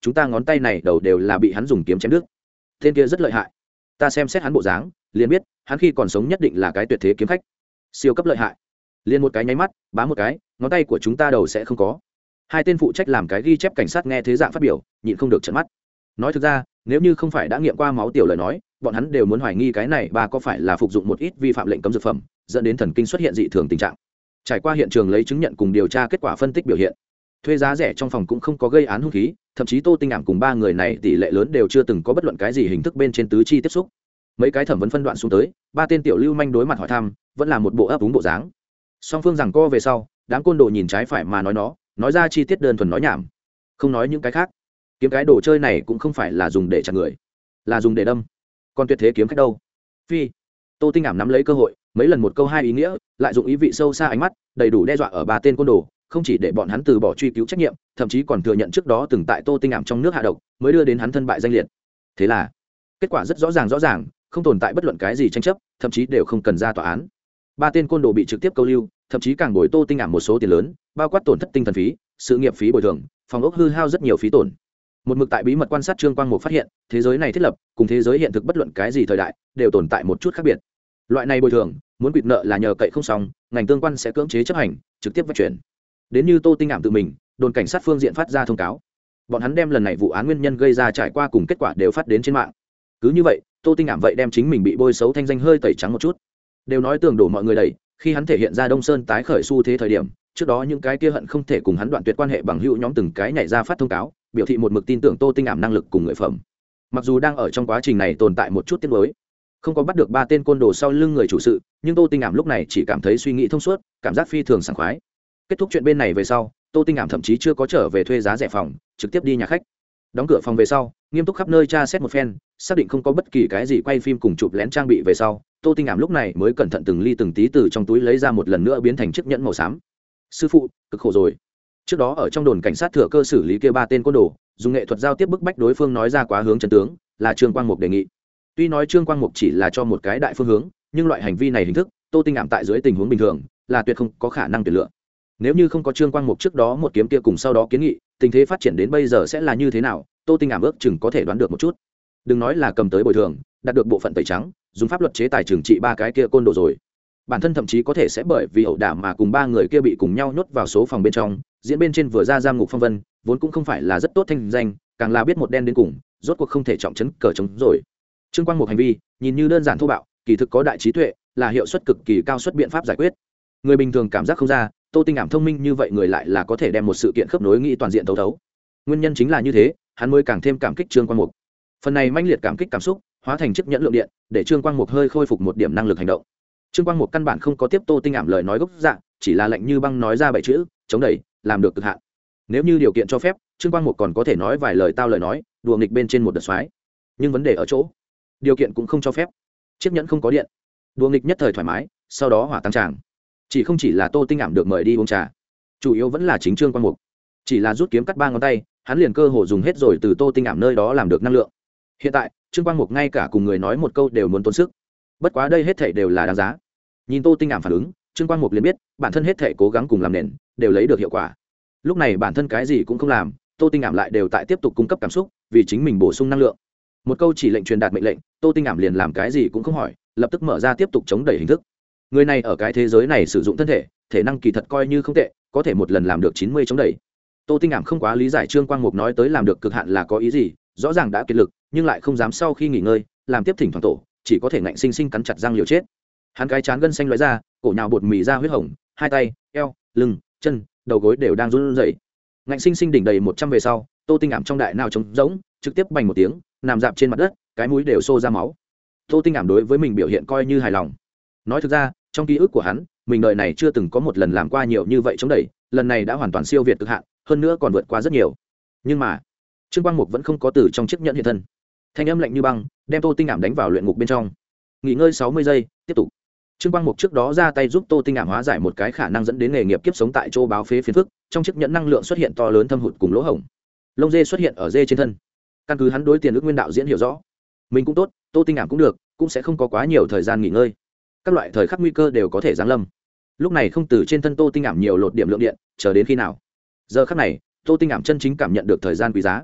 chúng ta ngón tay này đầu đều là bị hắn dùng kiếm chém đứt. Tên kia rất lợi hại, ta xem xét hắn bộ dáng liền biết hắn khi còn sống nhất định là cái tuyệt thế kiếm khách, siêu cấp lợi hại. Liền một cái nháy mắt, bá một cái, ngón tay của chúng ta đầu sẽ không có. Hai tên phụ trách làm cái ghi chép cảnh sát nghe thế dạng phát biểu, nhịn không được trợn mắt. Nói thực ra, nếu như không phải đã nghiệm qua máu tiểu lời nói, bọn hắn đều muốn hoài nghi cái này bà có phải là phục dụng một ít vi phạm lệnh cấm dược phẩm, dẫn đến thần kinh xuất hiện dị thường tình trạng. Trải qua hiện trường lấy chứng nhận cùng điều tra kết quả phân tích biểu hiện, thuê giá rẻ trong phòng cũng không có gây án hung khí, thậm chí Tô Tinh Ảm cùng ba người này tỷ lệ lớn đều chưa từng có bất luận cái gì hình thức bên trên tứ chi tiếp xúc. Mấy cái thẩm vấn phân đoạn xuống tới, ba tên tiểu lưu manh đối mặt hỏi thăm, vẫn là một bộ ấp úng bộ dáng. Song phương rằng co về sau, đám côn đồ nhìn trái phải mà nói ra chi tiết đơn thuần nói nhảm, không nói những cái khác. Kiếm cái đồ chơi này cũng không phải là dùng để chặt người, là dùng để đâm. Còn tuyệt thế kiếm khách đâu? Phi. Tô Tinh Ảm nắm lấy cơ hội, mấy lần một câu hai ý nghĩa, lại dụng ý vị sâu xa ánh mắt, đầy đủ đe dọa ở ba tên côn đồ, không chỉ để bọn hắn từ bỏ truy cứu trách nhiệm, thậm chí còn thừa nhận trước đó từng tại Tô Tinh Ảm trong nước hạ độc, mới đưa đến hắn thân bại danh liệt. Thế là, kết quả rất rõ ràng, không tồn tại bất luận cái gì tranh chấp, thậm chí đều không cần ra tòa án. Ba tên côn đồ bị trực tiếp câu lưu, thậm chí càng bồi Tô Tinh Ảm một số tiền lớn, bao quát tổn thất tinh thần phí, sự nghiệp phí bồi thường, phòng ốc hư hao rất nhiều phí tổn. Một mực tại bí mật quan sát Trương Quang Mục phát hiện, thế giới này thiết lập cùng thế giới hiện thực bất luận cái gì thời đại đều tồn tại một chút khác biệt. Loại này bồi thường, muốn quỵt nợ là nhờ cậy không xong, ngành tương quan sẽ cưỡng chế chấp hành, trực tiếp vận chuyển. Đến như Tô Tinh Ảm tự mình, đồn cảnh sát phương diện phát ra thông cáo. Bọn hắn đem lần này vụ án nguyên nhân gây ra trải qua cùng kết quả đều phát đến trên mạng. Cứ như vậy, Tô Tinh Ảm vậy đem chính mình bị bôi xấu thanh danh hơi tẩy trắng một chút. Đều nói tường đổ mọi người đẩy, khi hắn thể hiện ra Đông Sơn tái khởi xu thế thời điểm, trước đó những cái kia hận không thể cùng hắn đoạn tuyệt quan hệ bằng hữu nhóm từng cái nhảy ra phát thông cáo, biểu thị một mực tin tưởng Tô Tinh Ảm năng lực cùng người phẩm. Mặc dù đang ở trong quá trình này tồn tại một chút tiếc nuối, không có bắt được ba tên côn đồ sau lưng người chủ sự, nhưng Tô Tinh Ảm lúc này chỉ cảm thấy suy nghĩ thông suốt, cảm giác phi thường sảng khoái. Kết thúc chuyện bên này về sau, Tô Tinh Ảm thậm chí chưa có trở về thuê giá rẻ phòng, trực tiếp đi nhà khách. Đóng cửa phòng về sau, nghiêm túc khắp nơi tra xét một phen, xác định không có bất kỳ cái gì quay phim cùng chụp lén trang bị về sau, Tô Tinh Ảm lúc này mới cẩn thận từng ly từng tí từ trong túi lấy ra một lần nữa biến thành chiếc nhẫn màu xám. Sư phụ, cực khổ rồi. Trước đó ở trong đồn cảnh sát thừa cơ xử lý kia ba tên côn đồ, dùng nghệ thuật giao tiếp bức bách đối phương nói ra quá hướng chân tướng, là Trương Quang Mục đề nghị. Tuy nói Trương Quang Mục chỉ là cho một cái đại phương hướng, nhưng loại hành vi này hình thức, Tô Tinh Ảm tại dưới tình huống bình thường là tuyệt không có khả năng tuyển lựa. Nếu như không có Trương Quang Mục trước đó một kiếm kia cùng sau đó kiến nghị, tình thế phát triển đến bây giờ sẽ là như thế nào, Tô Tinh Ảm ước chừng có thể đoán được một chút. Đừng nói là cầm tới bồi thường, đạt được bộ phận tẩy trắng, dùng pháp luật chế tài trừng trị ba cái kia côn đồ rồi. Bản thân thậm chí có thể sẽ bởi vì ẩu đả mà cùng ba người kia bị cùng nhau nhốt vào số phòng bên trong, diễn bên trên vừa ra giam ngục phong vân, vốn cũng không phải là rất tốt thanh danh, càng là biết một đen đến cùng, rốt cuộc không thể trọng trấn cờ chống rồi. Trương Quang Mục hành vi, nhìn như đơn giản thô bạo, kỳ thực có đại trí tuệ, là hiệu suất cực kỳ cao suất biện pháp giải quyết. Người bình thường cảm giác không ra, Tô Tinh Ảm thông minh như vậy người lại là có thể đem một sự kiện khớp nối nghĩ toàn diện thấu thấu. Nguyên nhân chính là như thế, hắn mới càng thêm cảm kích Trương Quang Mục. Phần này mãnh liệt cảm kích cảm xúc, hóa thành chiếc nhẫn lượng điện, để Trương Quang Mục hơi khôi phục một điểm năng lực hành động. Trương Quang Mục căn bản không có tiếp Tô Tinh Ảm lời nói gốc dạng, chỉ là lạnh như băng nói ra bảy chữ, chống đẩy, làm được cực hạn. Nếu như điều kiện cho phép, Trương Quang Mục còn có thể nói vài lời tao lời nói, đùa nghịch bên trên một đợt xoái. Nhưng vấn đề ở chỗ, điều kiện cũng không cho phép. Chiếc nhẫn không có điện, đùa nghịch nhất thời thoải mái, sau đó hỏa tăng tràng. Không chỉ là Tô Tinh Ảm được mời đi uống trà, chủ yếu vẫn là chính Trương Quang Mục. Chỉ là rút kiếm cắt ba ngón tay, hắn liền cơ hồ dùng hết rồi từ Tô Tinh Ảm nơi đó làm được năng lượng. Hiện tại, Trương Quang Mục ngay cả cùng người nói một câu đều muốn tốn sức. Bất quá đây hết thảy đều là đáng giá. Nhìn Tô Tinh Ảm phản ứng, Trương Quang Mục liền biết, bản thân hết thảy cố gắng cùng làm nền, đều lấy được hiệu quả. Lúc này bản thân cái gì cũng không làm, Tô Tinh Ảm lại đều tại tiếp tục cung cấp cảm xúc, vì chính mình bổ sung năng lượng. Một câu chỉ lệnh truyền đạt mệnh lệnh, Tô Tinh Ảm liền làm cái gì cũng không hỏi, lập tức mở ra tiếp tục chống đẩy hình thức. Người này ở cái thế giới này sử dụng thân thể, thể năng kỳ thật coi như không tệ, có thể một lần làm được 90 chống đẩy. Tô Tinh Ảm không quá lý giải Trương Quang Mục nói tới làm được cực hạn là có ý gì, rõ ràng đã kiệt lực, nhưng lại không dám sau khi nghỉ ngơi, làm tiếp thỉnh thoảng tổ, chỉ có thể ngạnh sinh sinh cắn chặt răng liều chết. Hắn cái chán gân xanh lóe ra, cổ nhào bột mì ra huyết hồng, hai tay, eo, lưng, chân, đầu gối đều đang run rẩy. Ngạnh sinh sinh đỉnh đầy 100 về sau, Tô Tinh Ảm trong đại nào trống rỗng, trực tiếp bành một tiếng, nằm dạp trên mặt đất, cái mũi đều xô ra máu. Tô Tinh Ảm đối với mình biểu hiện coi như hài lòng. Nói thực ra, trong ký ức của hắn, mình đời này chưa từng có một lần làm qua nhiều như vậy chống đẩy, lần này đã hoàn toàn siêu việt cực hạn, hơn nữa còn vượt qua rất nhiều. Nhưng mà, Trương Quang Mục vẫn không có từ trong chiếc nhẫn hiện thân. Thanh âm lạnh như băng, đem Tô Tinh Ảm đánh vào luyện ngục bên trong. Nghỉ ngơi 60 giây, tiếp tục. Trương Quang Mục trước đó ra tay giúp Tô Tinh Ảm hóa giải một cái khả năng dẫn đến nghề nghiệp kiếp sống tại chỗ báo phế phiền phức, trong chiếc nhẫn năng lượng xuất hiện to lớn thâm hụt cùng lỗ hổng. Lông dê xuất hiện ở dê trên thân. Căn cứ hắn đối tiền ước nguyên đạo diễn hiểu rõ, mình cũng tốt, Tô Tinh Ảm cũng được, cũng sẽ không có quá nhiều thời gian nghỉ ngơi. Các loại thời khắc nguy cơ đều có thể giáng lâm. Lúc này không từ trên thân Tô Tinh Ảm nhiều lột điểm lượng điện, chờ đến khi nào? Giờ khắc này, Tô Tinh Ảm chân chính cảm nhận được thời gian quý giá.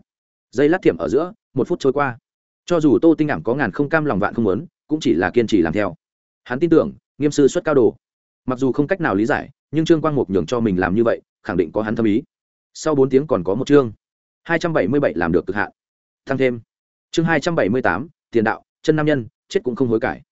giây lát thiểm ở giữa 1 phút trôi qua, cho dù Tô Tinh Ảm có ngàn không cam lòng vạn không muốn, cũng chỉ là kiên trì làm theo. Hắn tin tưởng Nghiêm sư xuất cao đồ, mặc dù không cách nào lý giải, nhưng Trương Quang Mục nhường cho mình làm như vậy khẳng định có hắn thâm ý. Sau 4 tiếng còn có một chương 277 làm được cực hạn. Thăng thêm chương 278, tiền đạo chân nam nhân chết cũng không hối cải.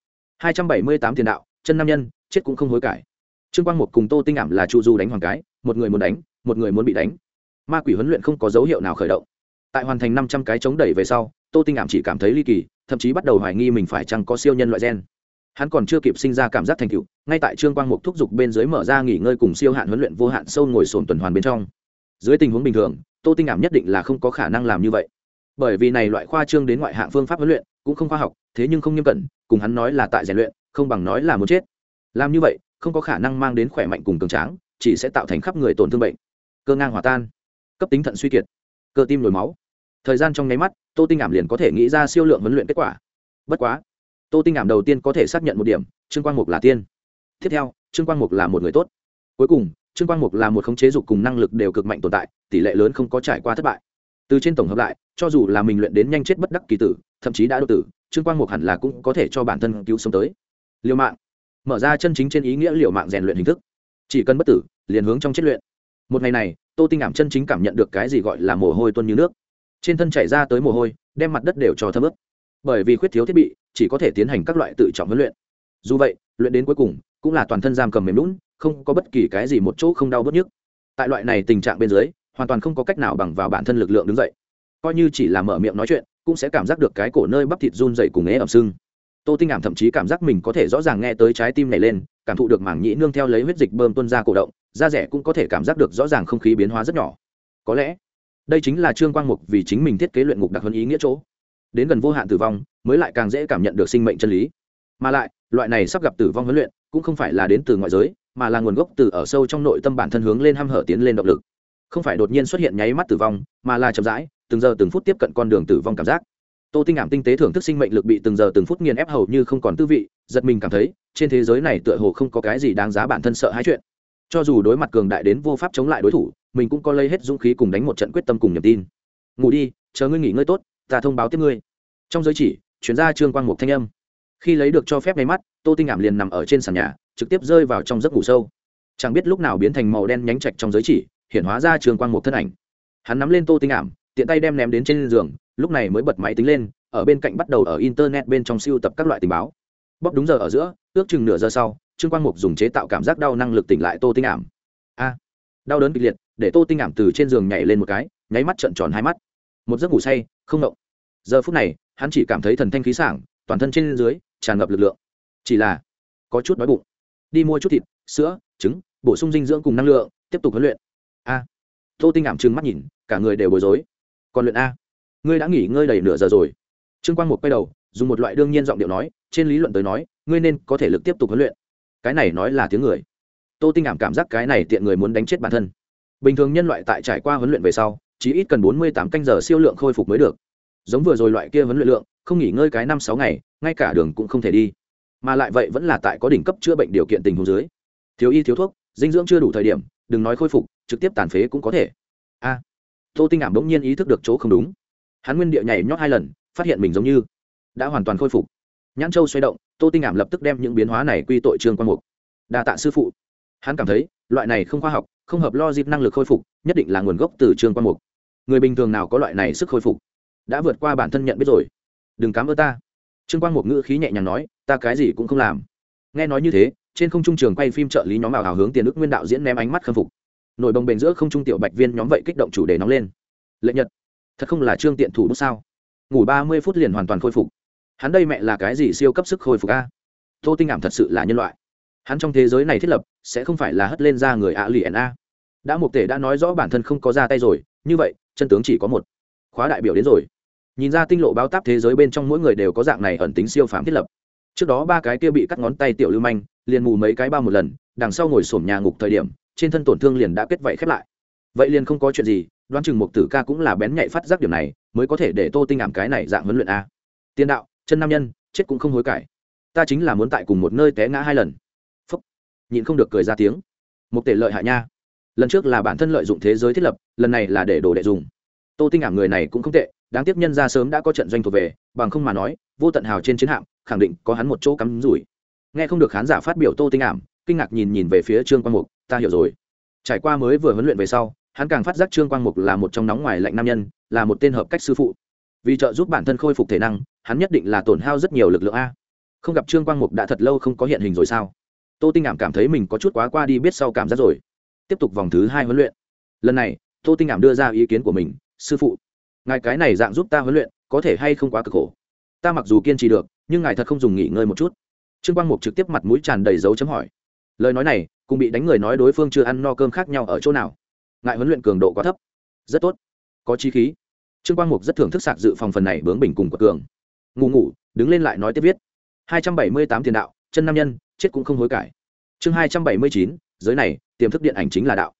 278 tiền đạo chân nam nhân chết cũng không hối cải. Trương Quang Mục cùng Tô Tinh Ảm là chu du đánh hoàng cái, một người muốn đánh, một người muốn bị đánh. Ma quỷ huấn luyện không có dấu hiệu nào khởi động. Tại hoàn thành 500 cái chống đẩy về sau, Tô Tinh Ảm chỉ cảm thấy ly kỳ, thậm chí bắt đầu hoài nghi mình phải chăng có siêu nhân loại gen. Hắn còn chưa kịp sinh ra cảm giác thành tựu, ngay tại Trương Quang Mục thúc giục bên dưới mở ra nghỉ ngơi cùng siêu hạn huấn luyện vô hạn sâu ngồi xổm tuần hoàn bên trong. Dưới tình huống bình thường, Tô Tinh Ảm nhất định là không có khả năng làm như vậy, bởi vì này loại khoa trương đến ngoại hạng phương pháp huấn luyện cũng không khoa học, thế nhưng không nghiêm cẩn, cùng hắn nói là tại rèn luyện, không bằng nói là muốn chết. Làm như vậy, không có khả năng mang đến khỏe mạnh cùng cường tráng, chỉ sẽ tạo thành khắp người tổn thương bệnh, cơ ngang hòa tan, cấp tính thận suy kiệt, cơ tim nhồi máu. Thời gian trong nháy mắt, Tô Tinh Ảm liền có thể nghĩ ra siêu lượng huấn luyện kết quả. Bất quá, Tô Tinh Ảm đầu tiên có thể xác nhận một điểm, Trương Quang Mục là tiên. Tiếp theo, Trương Quang Mục là một người tốt. Cuối cùng, Trương Quang Mục là một khống chế dục cùng năng lực đều cực mạnh tồn tại, tỷ lệ lớn không có trải qua thất bại. Từ trên tổng hợp lại, cho dù là mình luyện đến nhanh chết bất đắc kỳ tử, thậm chí đã đột tử, Trương Quang Mục hẳn là cũng có thể cho bản thân cứu sống tới. Liều mạng, mở ra chân chính trên ý nghĩa liều mạng rèn luyện hình thức. Chỉ cần bất tử, liền hướng trong chết luyện. Một ngày này, Tô Tinh Ảm chân chính cảm nhận được cái gì gọi là mồ hôi tuôn như nước. Trên thân chảy ra tới mồ hôi, đem mặt đất đều cho thấm ướt. Bởi vì khuyết thiếu thiết bị, chỉ có thể tiến hành các loại tự trọng huấn luyện. Dù vậy, luyện đến cuối cùng, cũng là toàn thân giam cầm mềm nhũn, không có bất kỳ cái gì một chỗ không đau bứt nhức. Tại loại này tình trạng bên dưới, hoàn toàn không có cách nào bằng vào bản thân lực lượng đứng dậy. Coi như chỉ là mở miệng nói chuyện, cũng sẽ cảm giác được cái cổ nơi bắp thịt run rẩy cùng ế ẩm sưng. Tô Tinh Ảm thậm chí cảm giác mình có thể rõ ràng nghe tới trái tim này lên, cảm thụ được mảng nhĩ nương theo lấy huyết dịch bơm tuôn ra cổ động, da rẻ cũng có thể cảm giác được rõ ràng không khí biến hóa rất nhỏ. Có lẽ, đây chính là Trương Quang Mục vì chính mình thiết kế luyện ngục đặc huấn ý nghĩa chỗ. Đến gần vô hạn tử vong, mới lại càng dễ cảm nhận được sinh mệnh chân lý. Mà lại, loại này sắp gặp tử vong huấn luyện, cũng không phải là đến từ ngoại giới, mà là nguồn gốc từ ở sâu trong nội tâm bản thân hướng lên hăm hở tiến lên động lực. Không phải đột nhiên xuất hiện nháy mắt tử vong, mà là chậm rãi, từng giờ từng phút tiếp cận con đường tử vong cảm giác. Tô Tinh Ảm tinh tế thưởng thức sinh mệnh lực bị từng giờ từng phút nghiền ép hầu như không còn tư vị, giật mình cảm thấy, trên thế giới này tựa hồ không có cái gì đáng giá bản thân sợ hãi chuyện. Cho dù đối mặt cường đại đến vô pháp chống lại đối thủ, mình cũng có lấy hết dũng khí cùng đánh một trận quyết tâm cùng niềm tin. Ngủ đi, chờ ngươi nghỉ ngơi tốt, ta thông báo tiếp ngươi. Trong giới chỉ, chuyển ra Trương Quang Mục thanh âm. Khi lấy được cho phép ngay mắt, Tô Tinh Ảm liền nằm ở trên sàn nhà, trực tiếp rơi vào trong giấc ngủ sâu. Chẳng biết lúc nào biến thành màu đen nhánh trạch trong giới chỉ, hiện hóa ra Trương Quang Mục thân ảnh. Hắn nắm lên Tô Tinh Ảm, tiện tay đem ném đến trên giường, lúc này mới bật máy tính lên, ở bên cạnh bắt đầu ở internet bên trong siêu tập các loại tình báo. Bóc đúng giờ ở giữa, ước chừng nửa giờ sau, Trương Quang Mục dùng chế tạo cảm giác đau năng lực tỉnh lại Tô Tinh Ảm. Đau đớn kịch liệt, để Tô Tinh Ảm từ trên giường nhảy lên một cái, nháy mắt trợn tròn hai mắt. Một giấc ngủ say, không động. Giờ phút này, hắn chỉ cảm thấy thần thanh khí sảng, toàn thân trên dưới tràn ngập lực lượng. Chỉ là có chút đói bụng. Đi mua chút thịt, sữa, trứng, bổ sung dinh dưỡng cùng năng lượng, tiếp tục huấn luyện. Tô Tinh Ảm trừng mắt nhìn, cả người đều bối rối. Còn luyện ngươi đã nghỉ ngơi đầy nửa giờ rồi. Trương Quang Mục quay đầu, dùng một loại đương nhiên giọng điệu nói, trên lý luận tới nói, ngươi nên có thể lực tiếp tục huấn luyện. Cái này nói là tiếng người. Tô Tinh Ảm cảm giác cái này tiện người muốn đánh chết bản thân. Bình thường nhân loại tại trải qua huấn luyện về sau, chỉ ít cần 48 canh giờ siêu lượng khôi phục mới được. Giống vừa rồi loại kia huấn luyện lượng, không nghỉ ngơi cái 5-6 ngày, ngay cả đường cũng không thể đi. Mà lại vậy vẫn là tại có đỉnh cấp chữa bệnh điều kiện tình huống dưới. Thiếu y thiếu thuốc, dinh dưỡng chưa đủ thời điểm, đừng nói khôi phục, trực tiếp tàn phế cũng có thể. Tô Tinh Ảm bỗng nhiên ý thức được chỗ không đúng. Hắn nguyên địa nhảy nhót 2 lần, phát hiện mình giống như đã hoàn toàn khôi phục. Nhãn châu xoay động, Tô Tinh Ảm lập tức đem những biến hóa này quy tội Trương Quang Mục. Đa tạ sư phụ. Hắn cảm thấy, loại này không khoa học, không hợp logic năng lực khôi phục, nhất định là nguồn gốc từ Trương Quang Mục. Người bình thường nào có loại này sức khôi phục, đã vượt qua bản thân nhận biết rồi. Đừng cám ơn ta. Trương Quang Mục ngữ khí nhẹ nhàng nói, ta cái gì cũng không làm. Nghe nói như thế, trên không trung trường quay phim trợ lý nhóm ảo hào hướng Tiền Đức Nguyên đạo diễn ném ánh mắt khâm phục. Nổi bồng bềnh giữa không trung tiểu bạch viên nhóm vậy kích động chủ đề nóng lên. Lệ Nhật, thật không là Trương tiện thủ bút sao? Ngủ 30 phút liền hoàn toàn khôi phục. Hắn đây mẹ là cái gì siêu cấp sức khôi phục a? Tô Tinh Ảm thật sự là nhân loại. Hắn trong thế giới này thiết lập sẽ không phải là hất lên ra người ạ liền a. Đã Mục Tể đã nói rõ bản thân không có ra tay rồi, như vậy, chân tướng chỉ có một. Khóa đại biểu đến rồi. Nhìn ra tinh lộ báo táp thế giới bên trong mỗi người đều có dạng này ẩn tính siêu phàm thiết lập. Trước đó 3 cái kia bị cắt ngón tay tiểu lưu manh, liền mù mấy cái bao một lần, đằng sau ngồi xổm nhà ngục thời điểm, trên thân tổn thương liền đã kết vảy khép lại. Vậy liền không có chuyện gì, đoán chừng Mục Tử ca cũng là bén nhạy phát giác điểm này, mới có thể để Tô Tinh Ảm cái này dạng huấn luyện a. Tiên đạo, chân nam nhân, chết cũng không hối cải. Ta chính là muốn tại cùng một nơi té ngã 2 lần. Phúc. Nhịn không được cười ra tiếng. Mục Tể lợi hại nha. Lần trước là bản thân lợi dụng thế giới thiết lập, lần này là để đồ đệ dùng. Tô Tinh Ảm người này cũng không tệ, đáng tiếc nhân ra sớm đã có trận doanh thuộc về, bằng không mà nói vô tận hào trên chiến hạm khẳng định có hắn một chỗ cắm rủi. Nghe không được khán giả phát biểu, Tô Tinh Ảm kinh ngạc nhìn về phía Trương Quang Mục. Ta hiểu rồi. Trải qua mới vừa huấn luyện về sau, hắn càng phát giác Trương Quang Mục là một trong nóng ngoài lạnh nam nhân, là một tên hợp cách sư phụ. Vì trợ giúp bản thân khôi phục thể năng, hắn nhất định là tổn hao rất nhiều lực lượng a. Không gặp Trương Quang Mục đã thật lâu không có hiện hình rồi sao? Tô Tinh Ảm cảm thấy mình có chút quá qua đi biết sau cảm giác rồi. Tiếp tục vòng thứ 2 huấn luyện. Lần này Tô Tinh Ảm đưa ra ý kiến của mình. Sư phụ, ngài cái này dạng giúp ta huấn luyện có thể hay không quá cực khổ? Ta mặc dù kiên trì được, nhưng ngài thật không dùng nghỉ ngơi một chút? Trương Quang Mục trực tiếp mặt mũi tràn đầy dấu chấm hỏi. Lời nói này cùng bị đánh người nói đối phương chưa ăn no cơm khác nhau ở chỗ nào? Ngài huấn luyện cường độ quá thấp. Rất tốt, có chí khí. Trương Quang Mục rất thưởng thức sạc dự phòng phần này bướng bỉnh cùng quật cường. Ngủ đứng lên lại nói tiếp viết. 278 tiền đạo, chân nam nhân, chết cũng không hối cải. Chương 279, giới này, tiềm thức điện ảnh chính là đạo.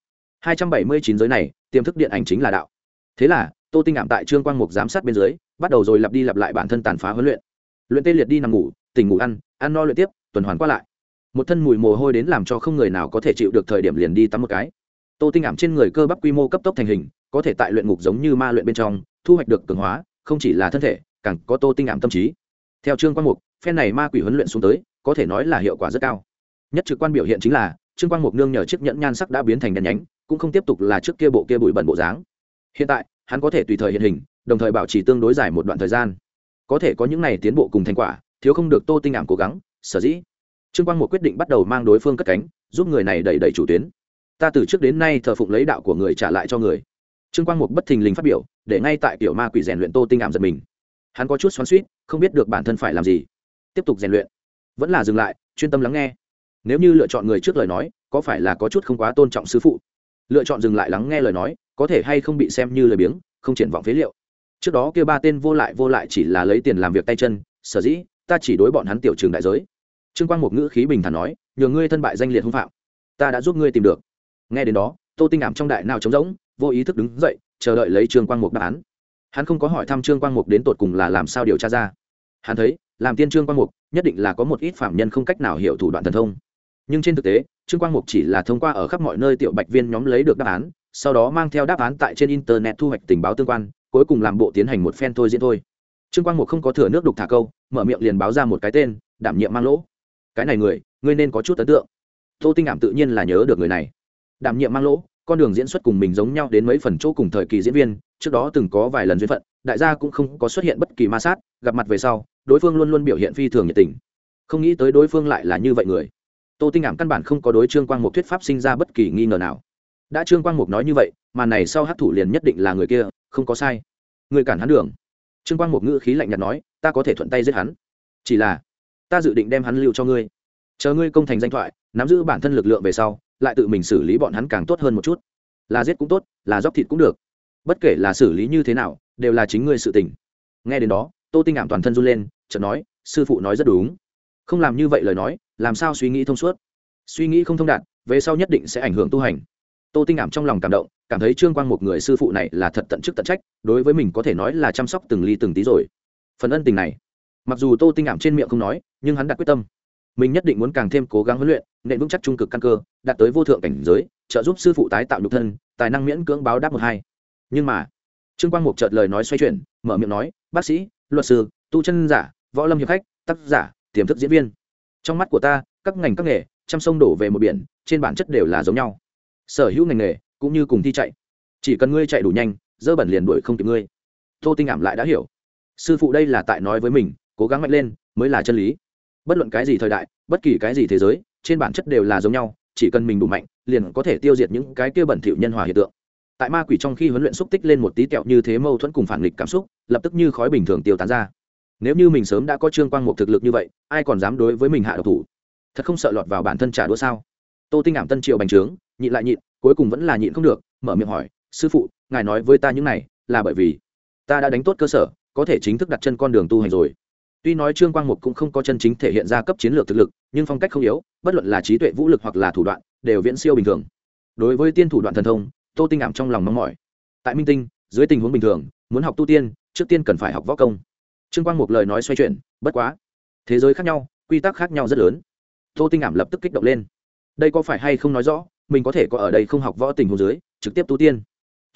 279 giới này, tiềm thức điện ảnh chính là đạo. Thế là, Tô Tinh Ảm tại Trương Quang Mục giám sát bên dưới, bắt đầu rồi lặp đi lặp lại bản thân tàn phá huấn luyện. Luyện tê liệt đi nằm ngủ, tỉnh ngủ ăn, ăn no luyện tiếp, tuần hoàn qua lại. Một thân mùi mồ hôi đến làm cho không người nào có thể chịu được thời điểm liền đi tắm một cái. Tô Tinh Ảm trên người cơ bắp quy mô cấp tốc thành hình, có thể tại luyện ngục giống như ma luyện bên trong, thu hoạch được cường hóa, không chỉ là thân thể, càng có Tô Tinh Ảm tâm trí. Theo Trương Quang Mục, phen này ma quỷ huấn luyện xuống tới, có thể nói là hiệu quả rất cao. Nhất trực quan biểu hiện chính là Trương Quang Mục nương nhờ chiếc nhẫn nhan sắc đã biến thành đen nhánh, cũng không tiếp tục là trước kia bộ kia bụi bẩn bộ dáng. Hiện tại, hắn có thể tùy thời hiện hình, đồng thời bảo trì tương đối dài một đoạn thời gian. Có thể có những này tiến bộ cùng thành quả, thiếu không được Tô Tinh Ảm cố gắng, sở dĩ Trương Quang Mục quyết định bắt đầu mang đối phương cất cánh, giúp người này đẩy chủ tuyến. Ta từ trước đến nay thờ phụng lấy đạo của người trả lại cho người. Trương Quang Mục bất thình lình phát biểu, để ngay tại kiểu ma quỷ rèn luyện Tô Tinh Ảm giật mình. Hắn có chút xoắn xuýt, không biết được bản thân phải làm gì, tiếp tục rèn luyện, vẫn là dừng lại, chuyên tâm lắng nghe. Nếu như lựa chọn người trước lời nói, có phải là có chút không quá tôn trọng sư phụ? Lựa chọn dừng lại lắng nghe lời nói, có thể hay không bị xem như lời biếng, không triển vọng phế liệu. Trước đó kia 3 tên vô lại chỉ là lấy tiền làm việc tay chân, sở dĩ ta chỉ đối bọn hắn tiểu trường đại giới. Trương Quang Mục ngữ khí bình thản nói, nhờ ngươi thân bại danh liệt hung phạm, ta đã giúp ngươi tìm được. Nghe đến đó, Tô Tinh Ảm trong đại nào trống rỗng, vô ý thức đứng dậy, chờ đợi lấy Trương Quang Mục đáp án. Hắn không có hỏi thăm Trương Quang Mục đến tột cùng là làm sao điều tra ra. Hắn thấy, làm tiên Trương Quang Mục, nhất định là có một ít phạm nhân không cách nào hiểu thủ đoạn thần thông. Nhưng trên thực tế, Trương Quang Mục chỉ là thông qua ở khắp mọi nơi tiểu bạch viên nhóm lấy được đáp án, sau đó mang theo đáp án tại trên internet thu hoạch tình báo tương quan, cuối cùng làm bộ tiến hành một phen thôi diễn thôi. Trương Quang Mục không có thừa nước đục thả câu, mở miệng liền báo ra một cái tên, đảm nhiệm mang lỗ. Cái này người, ngươi nên có chút ấn tượng. Tô Tinh Ảm tự nhiên là nhớ được người này. Đảm nhiệm mang lỗ, con đường diễn xuất cùng mình giống nhau đến mấy phần chỗ cùng thời kỳ diễn viên, trước đó từng có vài lần duyên phận, đại gia cũng không có xuất hiện bất kỳ ma sát, gặp mặt về sau, đối phương luôn luôn biểu hiện phi thường nhiệt tình. Không nghĩ tới đối phương lại là như vậy người. Tô Tinh Ảm căn bản không có đối Trương Quang Mục thuyết pháp sinh ra bất kỳ nghi ngờ nào. Đã Trương Quang Mục nói như vậy, màn này sau hắc thủ liền nhất định là người kia, không có sai. Người cản hắn đường. Trương Quang Mục ngữ khí lạnh nhạt nói, ta có thể thuận tay giết hắn, chỉ là ta dự định đem hắn lưu cho ngươi, chờ ngươi công thành danh thoại, nắm giữ bản thân lực lượng về sau, lại tự mình xử lý bọn hắn càng tốt hơn một chút. Là giết cũng tốt, là dóc thịt cũng được, bất kể là xử lý như thế nào, đều là chính ngươi sự tình. Nghe đến đó, Tô Tinh Ảm toàn thân run lên, chợt nói, sư phụ nói rất đúng, không làm như vậy lời nói, làm sao suy nghĩ thông suốt, suy nghĩ không thông đạt, về sau nhất định sẽ ảnh hưởng tu hành. Tô Tinh Ảm trong lòng cảm động, cảm thấy Trương Quang Mục người sư phụ này là thật tận chức tận trách, đối với mình có thể nói là chăm sóc từng ly từng tí rồi. Phần ân tình này, mặc dù Tô Tinh Ảm trên miệng không nói, nhưng hắn đặt quyết tâm, mình nhất định muốn càng thêm cố gắng huấn luyện, nền vững chắc trung cực căn cơ, đạt tới vô thượng cảnh giới, trợ giúp sư phụ tái tạo nhục thân, tài năng miễn cưỡng báo đáp một hai. Nhưng mà, Trương Quang Mục chợt lời nói xoay chuyển, mở miệng nói, bác sĩ, luật sư, tu chân giả, võ lâm hiệp khách, tác giả, tiềm thức diễn viên. Trong mắt của ta, các ngành các nghề, trăm sông đổ về một biển, trên bản chất đều là giống nhau. Sở hữu ngành nghề cũng như cùng thi chạy, chỉ cần ngươi chạy đủ nhanh, dơ bẩn liền đuổi không kịp ngươi. Tô Tinh Ảm lại đã hiểu, sư phụ đây là tại nói với mình, cố gắng mạnh lên mới là chân lý. Bất luận cái gì thời đại, bất kỳ cái gì thế giới, trên bản chất đều là giống nhau, chỉ cần mình đủ mạnh, liền có thể tiêu diệt những cái kia bẩn thỉu nhân hòa hiện tượng. Tại ma quỷ trong khi huấn luyện xúc tích lên một tí tẹo như thế mâu thuẫn cùng phản nghịch cảm xúc, lập tức như khói bình thường tiêu tán ra. Nếu như mình sớm đã có Trương Quang Mục thực lực như vậy, ai còn dám đối với mình hạ độc thủ? Thật không sợ lọt vào bản thân trả đũa sao? Tô Tinh Ảm tân triệu bành trướng, nhịn lại nhịn, cuối cùng vẫn là nhịn không được, mở miệng hỏi, sư phụ, ngài nói với ta những này là bởi vì ta đã đánh tốt cơ sở, có thể chính thức đặt chân con đường tu hành rồi. Tuy nói Trương Quang Mục cũng không có chân chính thể hiện ra cấp chiến lược thực lực, nhưng phong cách không yếu, bất luận là trí tuệ vũ lực hoặc là thủ đoạn, đều viễn siêu bình thường. Đối với tiên thủ đoạn thần thông, Tô Tinh Ảm trong lòng mong mỏi. Tại minh tinh, dưới tình huống bình thường, muốn học tu tiên, trước tiên cần phải học võ công. Trương Quang Mục lời nói xoay chuyển, bất quá, thế giới khác nhau, quy tắc khác nhau rất lớn. Tô Tinh Ảm lập tức kích động lên. Đây có phải hay không nói rõ, mình có thể có ở đây không học võ tình huống dưới, trực tiếp tu tiên.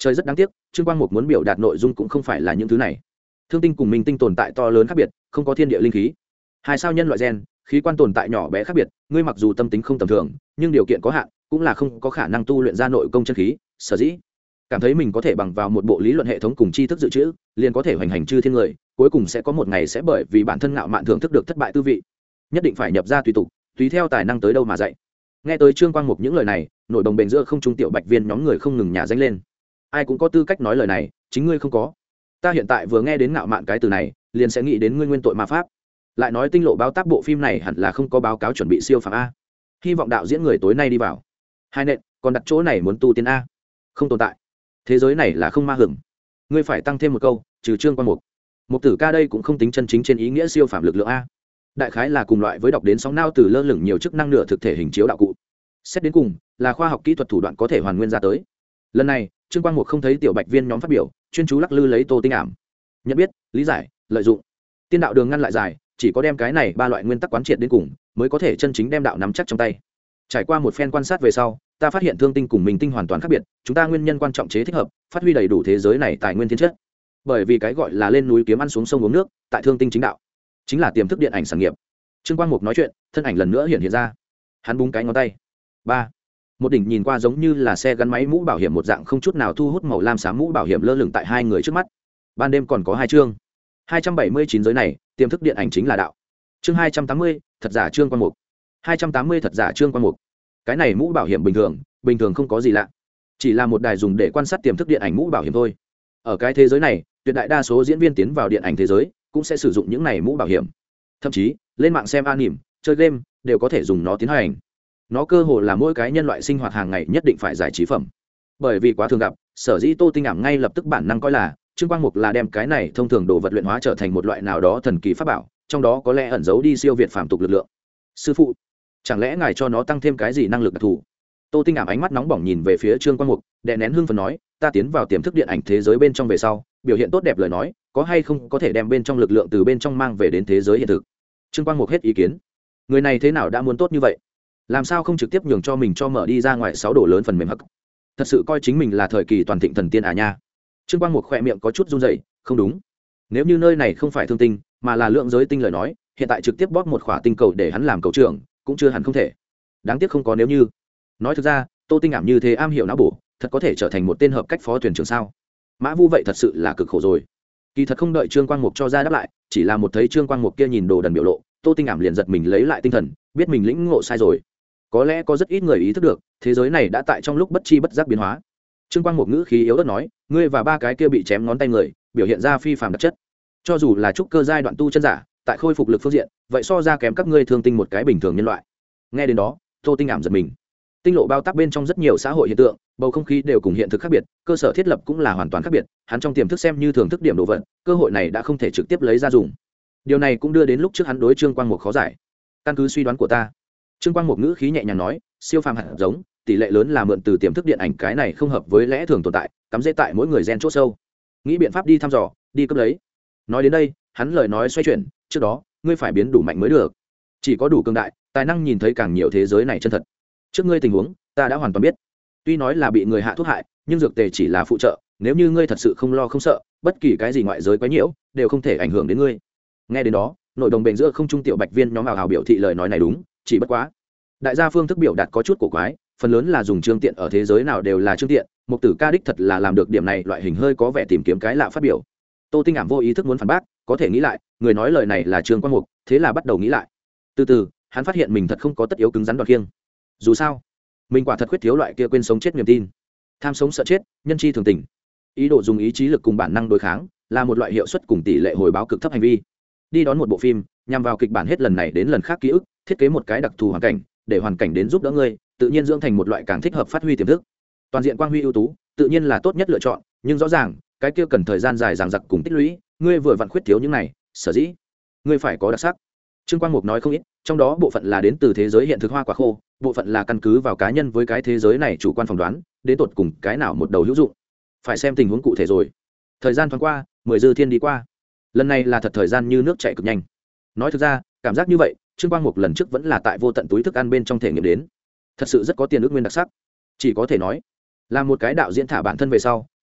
Trời rất đáng tiếc, Trương Quang Mục muốn biểu đạt nội dung cũng không phải là những thứ này. Thương tinh cùng minh tinh tồn tại to lớn khác biệt, không có thiên địa linh khí. Hai sao nhân loại gen, khí quan tồn tại nhỏ bé khác biệt, ngươi mặc dù tâm tính không tầm thường, nhưng điều kiện có hạn, cũng là không có khả năng tu luyện ra nội công chân khí, sở dĩ cảm thấy mình có thể bằng vào một bộ lý luận hệ thống cùng tri thức dự trữ, liền có thể hoành hành chư thiên người, cuối cùng sẽ có một ngày sẽ bởi vì bản thân ngạo mạn thưởng thức được thất bại tư vị. Nhất định phải nhập ra tùy tục, tùy theo tài năng tới đâu mà dạy. Nghe tới Trương Quang Mục những lời này, nổi đồng bền giữa không trung tiểu bạch viên nhóm người không ngừng nhả danh lên. Ai cũng có tư cách nói lời này, chính ngươi không có. Ta hiện tại vừa nghe đến ngạo mạn cái từ này, liền sẽ nghĩ đến ngươi nguyên tội ma pháp. Lại nói tinh lộ báo tác bộ phim này hẳn là không có báo cáo chuẩn bị siêu phàm a. Hy vọng đạo diễn người tối nay đi vào. Hai nện, còn đặt chỗ này muốn tu tiên a. Không tồn tại. Thế giới này là không ma hưởng. Ngươi phải tăng thêm một câu, trừ Trương Quang Mục. Mục tử ca đây cũng không tính chân chính trên ý nghĩa siêu phàm lực lượng a. Đại khái là cùng loại với đọc đến sóng nao từ lơ lửng nhiều chức năng nửa thực thể hình chiếu đạo cụ. Xét đến cùng, là khoa học kỹ thuật thủ đoạn có thể hoàn nguyên ra tới. Lần này, Trương Quang Mục không thấy tiểu bạch viên nhóm phát biểu, chuyên chú lắc lư lấy Tô Tinh Ảm. Nhận biết, lý giải, lợi dụng. Tiên đạo đường ngăn lại dài, chỉ có đem cái này ba loại nguyên tắc quán triệt đến cùng, mới có thể chân chính đem đạo nắm chắc trong tay. Trải qua một phen quan sát về sau, ta phát hiện thương tinh cùng minh tinh hoàn toàn khác biệt, chúng ta nguyên nhân quan trọng chế thích hợp, phát huy đầy đủ thế giới này tài nguyên thiên chất. Bởi vì cái gọi là lên núi kiếm ăn xuống sông uống nước, tại thương tinh chính đạo, chính là tiềm thức điện ảnh sản nghiệp. Trương Quang Mục nói chuyện, thân ảnh lần nữa hiện ra. Hắn búng cái ngón tay. Ba. Một đỉnh nhìn qua giống như là xe gắn máy mũ bảo hiểm một dạng không chút nào thu hút màu lam xám mũ bảo hiểm lơ lửng tại hai người trước mắt. Ban đêm còn có hai chương. 279 giới này, tiềm thức điện ảnh chính là đạo. Chương 280, thật giả Trương Quang Mục. 280 thật giả Trương Quang Mục. Cái này mũ bảo hiểm bình thường không có gì lạ. Chỉ là một đài dùng để quan sát tiềm thức điện ảnh mũ bảo hiểm thôi. Ở cái thế giới này, tuyệt đại đa số diễn viên tiến vào điện ảnh thế giới cũng sẽ sử dụng những này mũ bảo hiểm. Thậm chí, lên mạng xem anime, chơi game đều có thể dùng nó tiến hành. Nó cơ hồ là mỗi cái nhân loại sinh hoạt hàng ngày nhất định phải giải trí phẩm. Bởi vì quá thường gặp, sở dĩ Tô Tinh Ảm ngay lập tức bản năng coi là Trương Quang Mục là đem cái này thông thường đồ vật luyện hóa trở thành một loại nào đó thần kỳ pháp bảo, trong đó có lẽ ẩn giấu đi siêu việt phàm tục lực lượng. Sư phụ, chẳng lẽ ngài cho nó tăng thêm cái gì năng lực đặc thù? Tô Tinh Ảm ánh mắt nóng bỏng nhìn về phía Trương Quang Mục, đè nén hương phấn nói, ta tiến vào tiềm thức điện ảnh thế giới bên trong về sau, biểu hiện tốt đẹp lời nói, có hay không có thể đem bên trong lực lượng từ bên trong mang về đến thế giới hiện thực. Trương Quang Mục hết ý kiến. Người này thế nào đã muốn tốt như vậy? Làm sao không trực tiếp nhường cho mình cho mở đi ra ngoài 6 đồ lớn phần mềm hắc? Thật sự coi chính mình là thời kỳ toàn thịnh thần tiên à nha. Trương Quang Mục khỏe miệng có chút run rẩy, không đúng. Nếu như nơi này không phải thương tinh, mà là lượng giới tinh lời nói, hiện tại trực tiếp bóp một khỏa tinh cầu để hắn làm cầu trưởng, cũng chưa hẳn không thể. Đáng tiếc không có nếu như. Nói thực ra, Tô Tinh Ảm như thế am hiểu não bổ, thật có thể trở thành một tên hợp cách phó thuyền trưởng sao? Mã Vu vậy thật sự là cực khổ rồi. Kỳ thật không đợi Trương Quang Mục cho ra đáp lại, chỉ là một thấy Trương Quang Mục kia nhìn đồ đần biểu lộ, Tô Tinh Ảm liền giật mình lấy lại tinh thần, biết mình lĩnh ngộ sai rồi. Có lẽ có rất ít người ý thức được, thế giới này đã tại trong lúc bất chi bất giác biến hóa. Trương Quang Mục ngữ khí yếu ớt nói, ngươi và ba cái kia bị chém ngón tay người, biểu hiện ra phi phàm đặc chất. Cho dù là trúc cơ giai đoạn tu chân giả, tại khôi phục lực phương diện, vậy so ra kém các ngươi thương tinh một cái bình thường nhân loại. Nghe đến đó, Tô Tinh Ảm giật mình. Tinh lộ bao tác bên trong rất nhiều xã hội hiện tượng, bầu không khí đều cùng hiện thực khác biệt, cơ sở thiết lập cũng là hoàn toàn khác biệt, hắn trong tiềm thức xem như thưởng thức điểm đồ vật, cơ hội này đã không thể trực tiếp lấy ra dùng. Điều này cũng đưa đến lúc trước hắn đối Trương Quang Mục khó giải. Căn cứ suy đoán của ta, Trương Quang Mục ngữ khí nhẹ nhàng nói, siêu phàm hạt giống, tỷ lệ lớn là mượn từ tiềm thức điện ảnh, cái này không hợp với lẽ thường tồn tại, cắm rễ tại mỗi người gen chỗ sâu. Nghĩ biện pháp đi thăm dò, đi cấp lấy. Nói đến đây, hắn lời nói xoay chuyển, trước đó, ngươi phải biến đủ mạnh mới được. Chỉ có đủ cường đại, tài năng nhìn thấy càng nhiều thế giới này chân thật. Trước ngươi tình huống, ta đã hoàn toàn biết. Tuy nói là bị người hạ thuốc hại, nhưng dược tề chỉ là phụ trợ, nếu như ngươi thật sự không lo không sợ, bất kỳ cái gì ngoại giới quấy nhiễu, đều không thể ảnh hưởng đến ngươi. Nghe đến đó, nội đồng bền giữa không trung tiểu bạch viên nhóm ảo biểu thị lời nói này đúng, chỉ bất quá đại gia phương thức biểu đạt có chút cổ quái, phần lớn là dùng trương tiện, ở thế giới nào đều là trương tiện, Mục tử ca đích thật là làm được điểm này, loại hình hơi có vẻ tìm kiếm cái lạ phát biểu. Tô Tinh Ảm vô ý thức muốn phản bác, có thể nghĩ lại, người nói lời này là Trương Quang Mục, thế là bắt đầu nghĩ lại. Từ từ, hắn phát hiện mình thật không có tất yếu cứng rắn đoạt kiêng. Dù sao, mình quả thật khuyết thiếu loại kia quên sống chết niềm tin, tham sống sợ chết, nhân chi thường tình. Ý đồ dùng ý chí lực cùng bản năng đối kháng là một loại hiệu suất cùng tỷ lệ hồi báo cực thấp hành vi. Đi đón một bộ phim, nhằm vào kịch bản hết lần này đến lần khác ký ức, thiết kế một cái đặc thù hoàn cảnh, để hoàn cảnh đến giúp đỡ ngươi, tự nhiên dưỡng thành một loại càng thích hợp phát huy tiềm thức. Toàn diện quang huy ưu tú, tự nhiên là tốt nhất lựa chọn, nhưng rõ ràng, cái kia cần thời gian dài dằng dặc cùng tích lũy, ngươi vừa vặn khuyết thiếu những này, sở dĩ ngươi phải có đặc sắc. Trương Quang Mục nói không ít, trong đó bộ phận là đến từ thế giới hiện thực hoa quả khô, bộ phận là căn cứ vào cá nhân với cái thế giới này chủ quan phỏng đoán, đến tột cùng cái nào một đầu hữu dụng, phải xem tình huống cụ thể rồi. Thời gian thoáng qua, 10 dư thiên đi qua, lần này là thật thời gian như nước chảy cực nhanh. Nói thực ra, cảm giác như vậy, Trương Quang Mục lần trước vẫn là tại vô tận túi thức ăn bên trong thể nghiệm đến, thật sự rất có tiền ước nguyên đặc sắc. Chỉ có thể nói, là một cái đạo diễn thả bản thân về sau,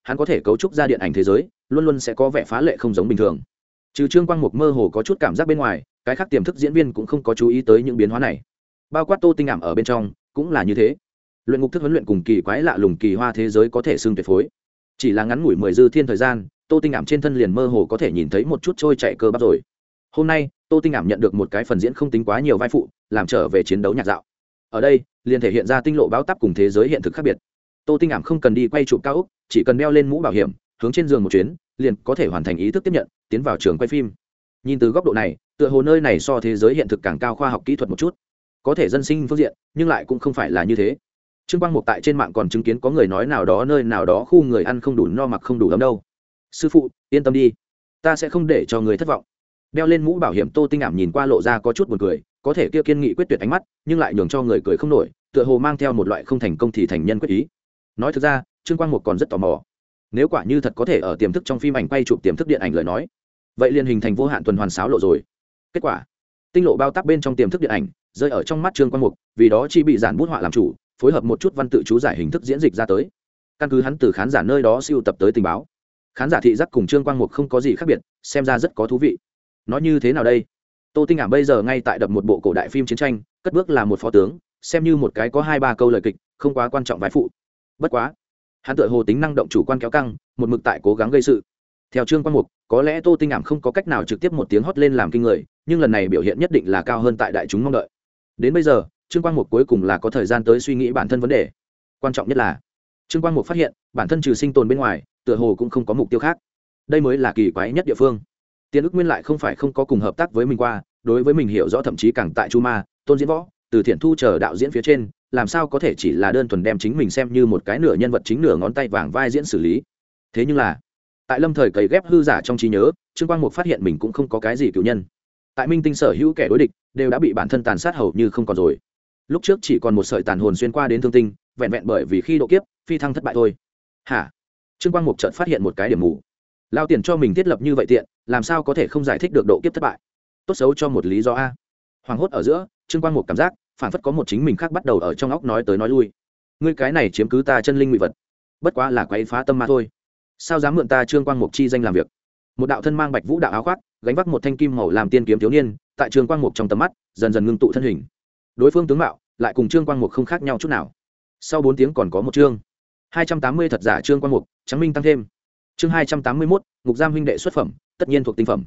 hắn có thể cấu trúc ra điện ảnh thế giới luôn luôn sẽ có vẻ phá lệ không giống bình thường. Trừ Trương Quang Mục mơ hồ có chút cảm giác bên ngoài, cái khác tiềm thức diễn viên cũng không có chú ý tới những biến hóa này, bao quát Tô Tinh Ảm ở bên trong cũng là như thế. Luyện ngục thức huấn luyện cùng kỳ quái lạ lùng kỳ hoa thế giới có thể xưng tuyệt phối, chỉ là ngắn ngủi 10 dư thiên thời gian, Tô Tinh Ảm trên thân liền mơ hồ có thể nhìn thấy một chút trôi chảy cơ bắp rồi. Hôm nay Tô Tinh Ảm nhận được một cái phần diễn không tính quá nhiều vai phụ, làm trở về chiến đấu nhạc dạo. Ở đây liền thể hiện ra tinh lộ báo táp cùng thế giới hiện thực khác biệt. Tô Tinh Ảm không cần đi quay chụp cao ốc, chỉ cần đeo lên mũ bảo hiểm, hướng trên giường một chuyến, liền có thể hoàn thành ý thức tiếp nhận, tiến vào trường quay phim. Nhìn từ góc độ này, tựa hồ nơi này so thế giới hiện thực càng cao khoa học kỹ thuật một chút, có thể dân sinh phương diện, nhưng lại cũng không phải là như thế. Trương Quang Mục tại trên mạng còn chứng kiến có người nói nào đó nơi nào đó khu người ăn không đủ no mặc không đủ ấm đâu. Sư phụ, yên tâm đi, ta sẽ không để cho người thất vọng. Đeo lên mũ bảo hiểm Tô Tinh Ảm nhìn qua lộ ra có chút buồn cười, có thể kia kiên nghị quyết tuyệt ánh mắt, nhưng lại nhường cho người cười không nổi, tựa hồ mang theo một loại không thành công thì thành nhân quyết ý. Nói thực ra, Trương Quang Mục còn rất tò mò, nếu quả như thật có thể ở tiềm thức trong phim ảnh quay chụp tiềm thức điện ảnh lời nói, vậy liền hình thành vô hạn tuần hoàn xáo lộ rồi. Kết quả, tinh lộ bao táp bên trong tiềm thức điện ảnh rơi ở trong mắt Trương Quang Mục, vì đó chỉ bị giản bút họa làm chủ, phối hợp một chút văn tự chú giải hình thức diễn dịch ra tới. Căn cứ hắn từ khán giả nơi đó siêu tập tới tình báo, khán giả thị giác cùng Trương Quang Mục không có gì khác biệt, xem ra rất có thú vị. Nói như thế nào đây? Tô Tinh Ảm bây giờ ngay tại đập một bộ cổ đại phim chiến tranh, cất bước là một phó tướng, xem như một cái có 2-3 câu lời kịch, không quá quan trọng vai phụ. Bất quá, hắn tựa hồ tính năng động chủ quan kéo căng, một mực tại cố gắng gây sự. Theo Trương Quang Mục, có lẽ Tô Tinh Ảm không có cách nào trực tiếp một tiếng hót lên làm kinh người, nhưng lần này biểu hiện nhất định là cao hơn tại đại chúng mong đợi. Đến bây giờ, Trương Quang Mục cuối cùng là có thời gian tới suy nghĩ bản thân vấn đề. Quan trọng nhất là, Trương Quang Mục phát hiện, bản thân trừ sinh tồn bên ngoài, tựa hồ cũng không có mục tiêu khác. Đây mới là kỳ quái nhất địa phương. Tiên ức nguyên lại không phải không có cùng hợp tác với mình qua, đối với mình hiểu rõ thậm chí càng tại Chu Ma, Tôn Diễn Võ, Từ Thiện Thu chờ đạo diễn phía trên, làm sao có thể chỉ là đơn thuần đem chính mình xem như một cái nửa nhân vật chính nửa ngón tay vàng vai diễn xử lý. Thế nhưng là, tại lâm thời cấy ghép hư giả trong trí nhớ, Trương Quang Mục phát hiện mình cũng không có cái gì cựu nhân. Tại Minh Tinh sở hữu kẻ đối địch đều đã bị bản thân tàn sát hầu như không còn rồi. Lúc trước chỉ còn một sợi tàn hồn xuyên qua đến Thương Tinh, vẹn vẹn bởi vì khi độ kiếp, phi thăng thất bại thôi. Hả? Trương Quang Mục chợt phát hiện một cái điểm mù. Lao tiền cho mình thiết lập như vậy tiện, làm sao có thể không giải thích được độ kiếp thất bại? Tốt xấu cho một lý do a. Hoàng hốt ở giữa, Trương Quang Mục cảm giác phản phất có một chính mình khác bắt đầu ở trong óc nói tới nói lui. Ngươi cái này chiếm cứ ta chân linh ngụy vật, bất quá là quấy phá tâm ma thôi. Sao dám mượn ta Trương Quang Mục chi danh làm việc? Một đạo thân mang bạch vũ đạo áo khoác, gánh vác một thanh kim màu làm tiên kiếm thiếu niên, tại Trương Quang Mục trong tầm mắt, dần dần ngưng tụ thân hình. Đối phương tướng mạo lại cùng Trương Quang Mục không khác nhau chút nào. Sau 4 tiếng còn có một chương 280 thật giả Trương Quang Mục, trắng minh tăng thêm. Chương 281, ngục giam huynh đệ xuất phẩm, tất nhiên thuộc tinh phẩm.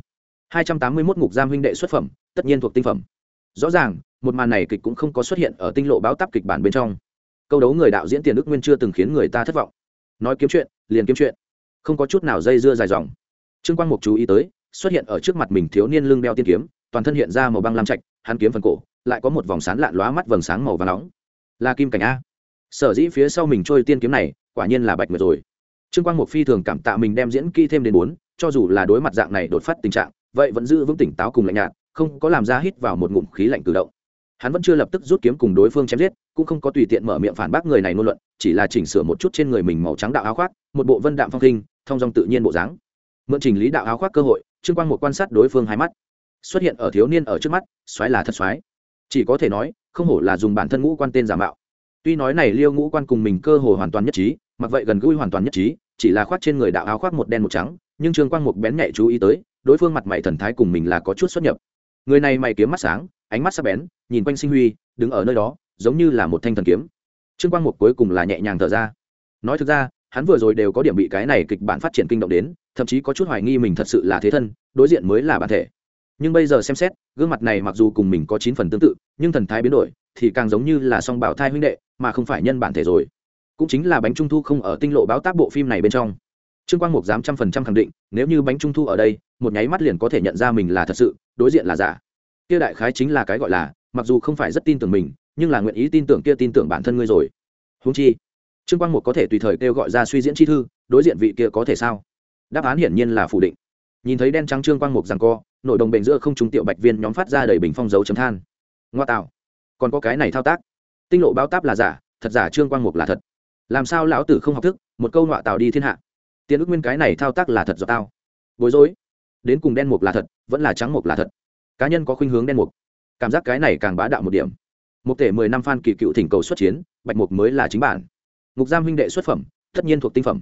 281 ngục giam huynh đệ xuất phẩm, tất nhiên thuộc tinh phẩm. Rõ ràng, một màn này kịch cũng không có xuất hiện ở tinh lộ báo táp kịch bản bên trong. Câu đấu người đạo diễn Tiền Đức Nguyên chưa từng khiến người ta thất vọng. Nói kiếm chuyện, liền kiếm chuyện, không có chút nào dây dưa dài dòng. Trương Quang Mục chú ý tới, xuất hiện ở trước mặt mình thiếu niên lưng đeo tiên kiếm, toàn thân hiện ra màu băng lam trạch, hắn kiếm phần cổ, lại có một vòng sáng lạn lóa mắt vầng sáng màu vàng nóng. Là kim cảnh a. Sở dĩ phía sau mình trôi tiên kiếm này, quả nhiên là Bạch Nguyệt rồi. Trương Quang Mục phi thường cảm tạ mình đem diễn kỹ thêm đến 4, cho dù là đối mặt dạng này đột phát tình trạng, vậy vẫn giữ vững tỉnh táo cùng lạnh nhạt, không có làm ra hít vào một ngụm khí lạnh cử động. Hắn vẫn chưa lập tức rút kiếm cùng đối phương chém giết, cũng không có tùy tiện mở miệng phản bác người này ngôn luận, chỉ là chỉnh sửa một chút trên người mình màu trắng đạo áo khoác, một bộ vân đạm phong khinh, thông dong tự nhiên bộ dáng. Mượn chỉnh lý đạo áo khoác cơ hội, Trương Quang Mục quan sát đối phương hai mắt. Xuất hiện ở thiếu niên ở trước mắt, soái là thật soái. Chỉ có thể nói, không hổ là dùng bản thân ngũ quan tên giả mạo. Tuy nói này Liêu ngũ quan cùng mình cơ hồ hoàn toàn nhất trí, mặc vậy gần gũi hoàn toàn nhất trí, chỉ là khoác trên người đạo áo khoác một đen một trắng, nhưng Trương Quang Mục bén nhạy chú ý tới, đối phương mặt mày thần thái cùng mình là có chút xuất nhập. Người này mày kiếm mắt sáng, ánh mắt sắc bén, nhìn quanh sinh huy, đứng ở nơi đó, giống như là một thanh thần kiếm. Trương Quang Mục cuối cùng là nhẹ nhàng thở ra. Nói thực ra, hắn vừa rồi đều có điểm bị cái này kịch bản phát triển kinh động đến, thậm chí có chút hoài nghi mình thật sự là thế thân, đối diện mới là bản thể. Nhưng bây giờ xem xét, gương mặt này mặc dù cùng mình có 9 phần tương tự, nhưng thần thái biến đổi, thì càng giống như là song bảo thai huynh đệ, mà không phải nhân bản thể rồi. Cũng chính là bánh trung thu không ở tinh lộ báo táp bộ phim này bên trong. Trương Quang Mục dám 100% khẳng định, nếu như bánh trung thu ở đây, một nháy mắt liền có thể nhận ra mình là thật sự, đối diện là giả. Kia đại khái chính là cái gọi là, mặc dù không phải rất tin tưởng mình, nhưng là nguyện ý tin tưởng kia tin tưởng bản thân ngươi rồi. Huống chi, Trương Quang Mục có thể tùy thời kêu gọi ra suy diễn chi thư, đối diện vị kia có thể sao? Đáp án hiển nhiên là phủ định. Nhìn thấy đen trắng Trương Quang Mục giằng co, nội đồng bền giữa không trung tiểu bạch viên nhóm phát ra đầy bình phong dấu chấm than. Ngoa tạo, còn có cái này thao tác. Tinh lộ báo táp là giả, thật giả Trương Quang Mục là thật. Làm sao lão tử không học thức, một câu ngoa tạo đi thiên hạ. Tiền Ức Nguyên cái này thao tác là thật do tao. Bối rối. Đến cùng đen mục là thật, vẫn là trắng mục là thật. Cá nhân có khuynh hướng đen mục. Cảm giác cái này càng bá đạo một điểm. Một thể 10 năm fan kỳ cựu thỉnh cầu xuất chiến, bạch mục mới là chính bản. Ngục giam huynh đệ xuất phẩm, tất nhiên thuộc tinh phẩm.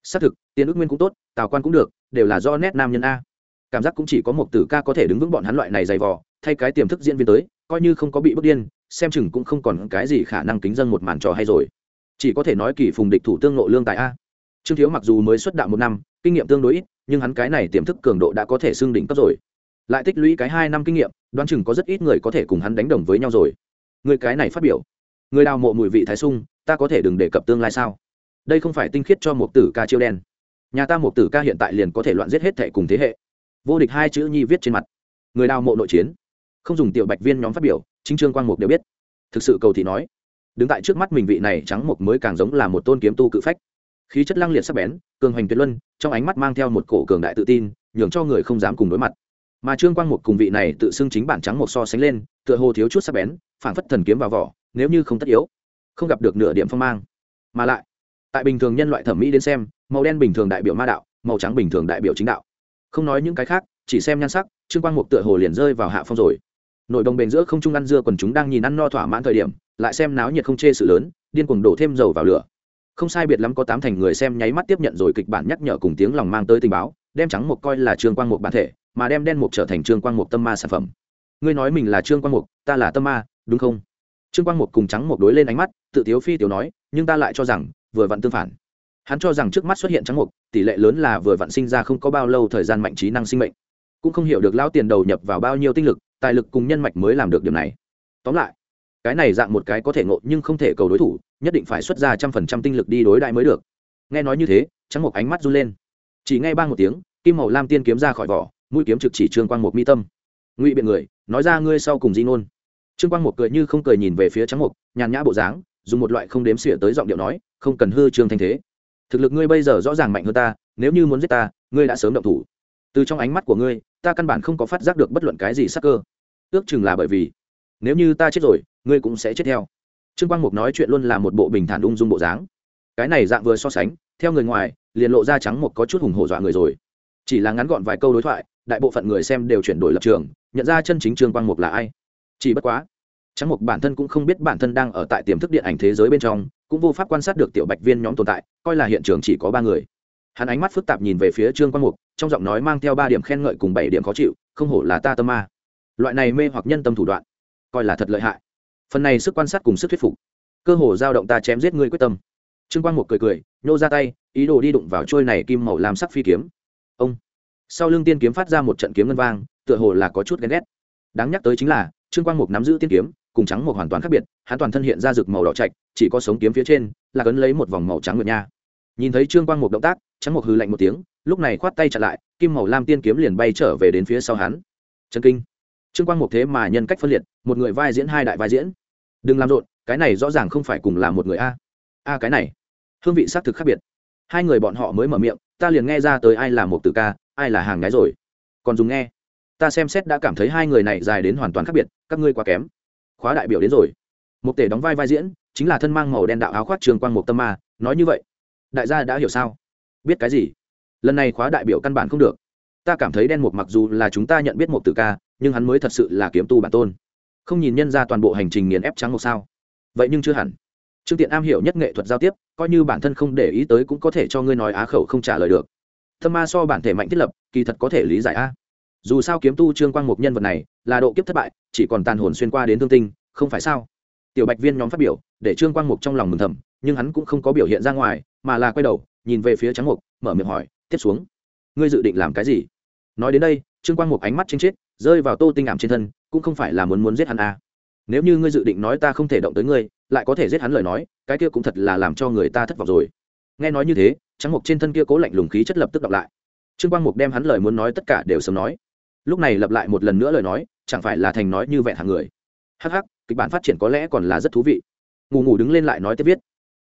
xác thực tiền ước nguyên cũng tốt, tào quan cũng được, đều là do nét nam nhân a. Cảm giác cũng chỉ có một tử ca có thể đứng vững bọn hắn loại này dày vò, thay cái tiềm thức diễn viên tới, coi như không có bị bức điên, xem chừng cũng không còn cái gì khả năng kính dân một màn trò hay rồi. Chỉ có thể nói kỳ phùng địch thủ tương nộ lương tài a. Trương Thiếu mặc dù mới xuất đạo 1 năm, kinh nghiệm tương đối ít, nhưng hắn cái này tiềm thức cường độ đã có thể xưng đỉnh cấp rồi. Lại tích lũy cái 2 năm kinh nghiệm, đoán chừng có rất ít người có thể cùng hắn đánh đồng với nhau rồi. Người cái này phát biểu, người đào mộ mùi vị thái sung, ta có thể đừng đề cập tương lai sao? Đây không phải tinh khiết cho một tử ca chiêu đen. Nhà ta một tử ca hiện tại liền có thể loạn giết hết thệ cùng thế hệ. Vô địch 2 chữ nhi viết trên mặt. Người đào mộ nội chiến, không dùng tiểu bạch viên nhóm phát biểu, chính Trương Quang Mục đều biết. Thực sự cầu thị nói, đứng tại trước mắt mình vị này trắng mục mới càng giống là một tôn kiếm tu cự phách, khí chất lăng liệt sắc bén, cường hoành tuyệt luân, trong ánh mắt mang theo một cổ cường đại tự tin, nhường cho người không dám cùng đối mặt. Mà Trương Quang Mục cùng vị này tự xưng chính bản trắng mục so sánh lên, tựa hồ thiếu chút sắc bén, phảng phất thần kiếm vào vỏ, nếu như không tất yếu, không gặp được nửa điểm phong mang. Mà lại, tại bình thường nhân loại thẩm mỹ đến xem, màu đen bình thường đại biểu ma đạo, màu trắng bình thường đại biểu chính đạo. Không nói những cái khác, chỉ xem nhan sắc, Trương Quang Mục tựa hồ liền rơi vào hạ phong rồi. Nội đồng bền giữa không trung ăn dưa quần chúng đang nhìn ăn no thỏa mãn thời điểm, lại xem náo nhiệt không chê sự lớn, điên cuồng đổ thêm dầu vào lửa. Không sai biệt lắm có 8 thành người xem nháy mắt tiếp nhận rồi kịch bản nhắc nhở cùng tiếng lòng mang tới tình báo, đem trắng mục coi là Trương Quang Mục bản thể, mà đem đen mục trở thành Trương Quang Mục tâm ma sản phẩm. Ngươi nói mình là Trương Quang Mục, ta là tâm ma, đúng không? Trương Quang Mục cùng trắng mục đối lên ánh mắt, tự tiếu phi tiểu nói, nhưng ta lại cho rằng vừa vặn tương phản. Hắn cho rằng trước mắt xuất hiện trắng mục, tỷ lệ lớn là vừa vặn sinh ra không có bao lâu thời gian mạnh trí năng sinh mệnh, cũng không hiểu được lão tiền đầu nhập vào bao nhiêu tinh lực, tài lực cùng nhân mạch mới làm được điểm này. Tóm lại, cái này dạng một cái có thể ngộ nhưng không thể cầu đối thủ, nhất định phải xuất ra 100% tinh lực đi đối đại mới được. Nghe nói như thế, trắng mục ánh mắt run lên, chỉ nghe bang một tiếng, kim màu lam tiên kiếm ra khỏi vỏ, mũi kiếm trực chỉ Trương Quang Mục mi tâm. Ngụy biện người, nói ra ngươi sau cùng di ngôn. Trương Quang Mục cười như không cười nhìn về phía trắng mục, nhàn nhã bộ dáng, dùng một loại không đếm xỉa tới giọng điệu nói, không cần hư trương thanh thế. Thực lực ngươi bây giờ rõ ràng mạnh hơn ta, nếu như muốn giết ta, ngươi đã sớm động thủ. Từ trong ánh mắt của ngươi, ta căn bản không có phát giác được bất luận cái gì sắc cơ. Ước chừng là bởi vì, nếu như ta chết rồi, ngươi cũng sẽ chết theo. Trương Quang Mục nói chuyện luôn là một bộ bình thản ung dung bộ dáng. Cái này dạng vừa so sánh, theo người ngoài, liền lộ ra trắng mục có chút hùng hổ dọa người rồi. Chỉ là ngắn gọn vài câu đối thoại, đại bộ phận người xem đều chuyển đổi lập trường, nhận ra chân chính Trương Quang Mục là ai. Chỉ bất quá, trắng mục bản thân cũng không biết bản thân đang ở tại tiềm thức điện ảnh thế giới bên trong, cũng vô pháp quan sát được tiểu bạch viên nhóm tồn tại, coi là hiện trường chỉ có 3 người. Hắn ánh mắt phức tạp nhìn về phía Trương Quang Mục, trong giọng nói mang theo 3 điểm khen ngợi cùng 7 điểm khó chịu, không hổ là ta tâm ma. Loại này mê hoặc nhân tâm thủ đoạn, coi là thật lợi hại. Phần này sức quan sát cùng sức thuyết phục, cơ hồ dao động ta chém giết ngươi quyết tâm. Trương Quang Mục cười cười, nhô ra tay, ý đồ đi đụng vào trôi này kim màu lam sắc phi kiếm. Ông, sau lưng tiên kiếm phát ra một trận kiếm ngân vang, tựa hồ là có chút ghen ghét. Đáng nhắc tới chính là, Trương Quang Mục nắm giữ tiên kiếm, cùng trắng mục hoàn toàn khác biệt, hắn toàn thân hiện ra rực màu đỏ trạch, chỉ có sống kiếm phía trên là cấn lấy một vòng màu trắng nguyệt nha. Nhìn thấy Trương Quang Mục động tác, trắng mục hừ lạnh một tiếng, lúc này khoát tay chặn lại, kim màu lam tiên kiếm liền bay trở về đến phía sau hắn. Chấn kinh. Trương Quang Mục thế mà nhân cách phân liệt, một người vai diễn 2 đại vai diễn. Đừng làm rộn, cái này rõ ràng không phải cùng là một người a. Cái này, hương vị xác thực khác biệt. 2 người bọn họ mới mở miệng, ta liền nghe ra tới ai là một tử ca, ai là hàng gái rồi. Còn dùng nghe, ta xem xét đã cảm thấy 2 người này dài đến hoàn toàn khác biệt, các ngươi quá kém. Khóa đại biểu đến rồi. Một tể đóng vai diễn, chính là thân mang màu đen đạo áo khoác Trương Quang Mục tâm ma, nói như vậy, đại gia đã hiểu sao? Biết cái gì? Lần này khóa đại biểu căn bản không được. Ta cảm thấy đen mục mặc dù là chúng ta nhận biết một tử ca, nhưng hắn mới thật sự là kiếm tu bản tôn. Không nhìn nhân ra toàn bộ hành trình nghiền ép trắng một sao? Vậy nhưng chưa hẳn. Trương Tiện am hiểu nhất nghệ thuật giao tiếp, coi như bản thân không để ý tới cũng có thể cho ngươi nói á khẩu không trả lời được. Tâm ma so bản thể mạnh thiết lập, kỳ thật có thể lý giải a. Dù sao kiếm tu Trương Quang Mục nhân vật này là độ kiếp thất bại, chỉ còn tàn hồn xuyên qua đến thương tinh, không phải sao? Tiểu bạch viên nhóm phát biểu, để Trương Quang Mục trong lòng mừng thầm, nhưng hắn cũng không có biểu hiện ra ngoài, mà là quay đầu nhìn về phía trắng mục, mở miệng hỏi, tiếp xuống ngươi dự định làm cái gì? Nói đến đây, Trương Quang Mục ánh mắt chênh chết, rơi vào Tô Tinh Ảm trên thân, cũng không phải là muốn giết hắn à. Nếu như ngươi dự định nói ta không thể động tới ngươi, lại có thể giết hắn lời nói, cái kia cũng thật là làm cho người ta thất vọng rồi. Nghe nói như thế, trắng mục trên thân kia cố lạnh lùng khí chất lập tức đọc lại. Trương Quang Mục đem hắn lời muốn nói tất cả đều sớm nói, lúc này lặp lại một lần nữa lời nói, chẳng phải là thành nói như vẹn hàng người. Hắc hắc, kịch bản phát triển có lẽ còn là rất thú vị. Ngủ đứng lên lại nói tiếp viết.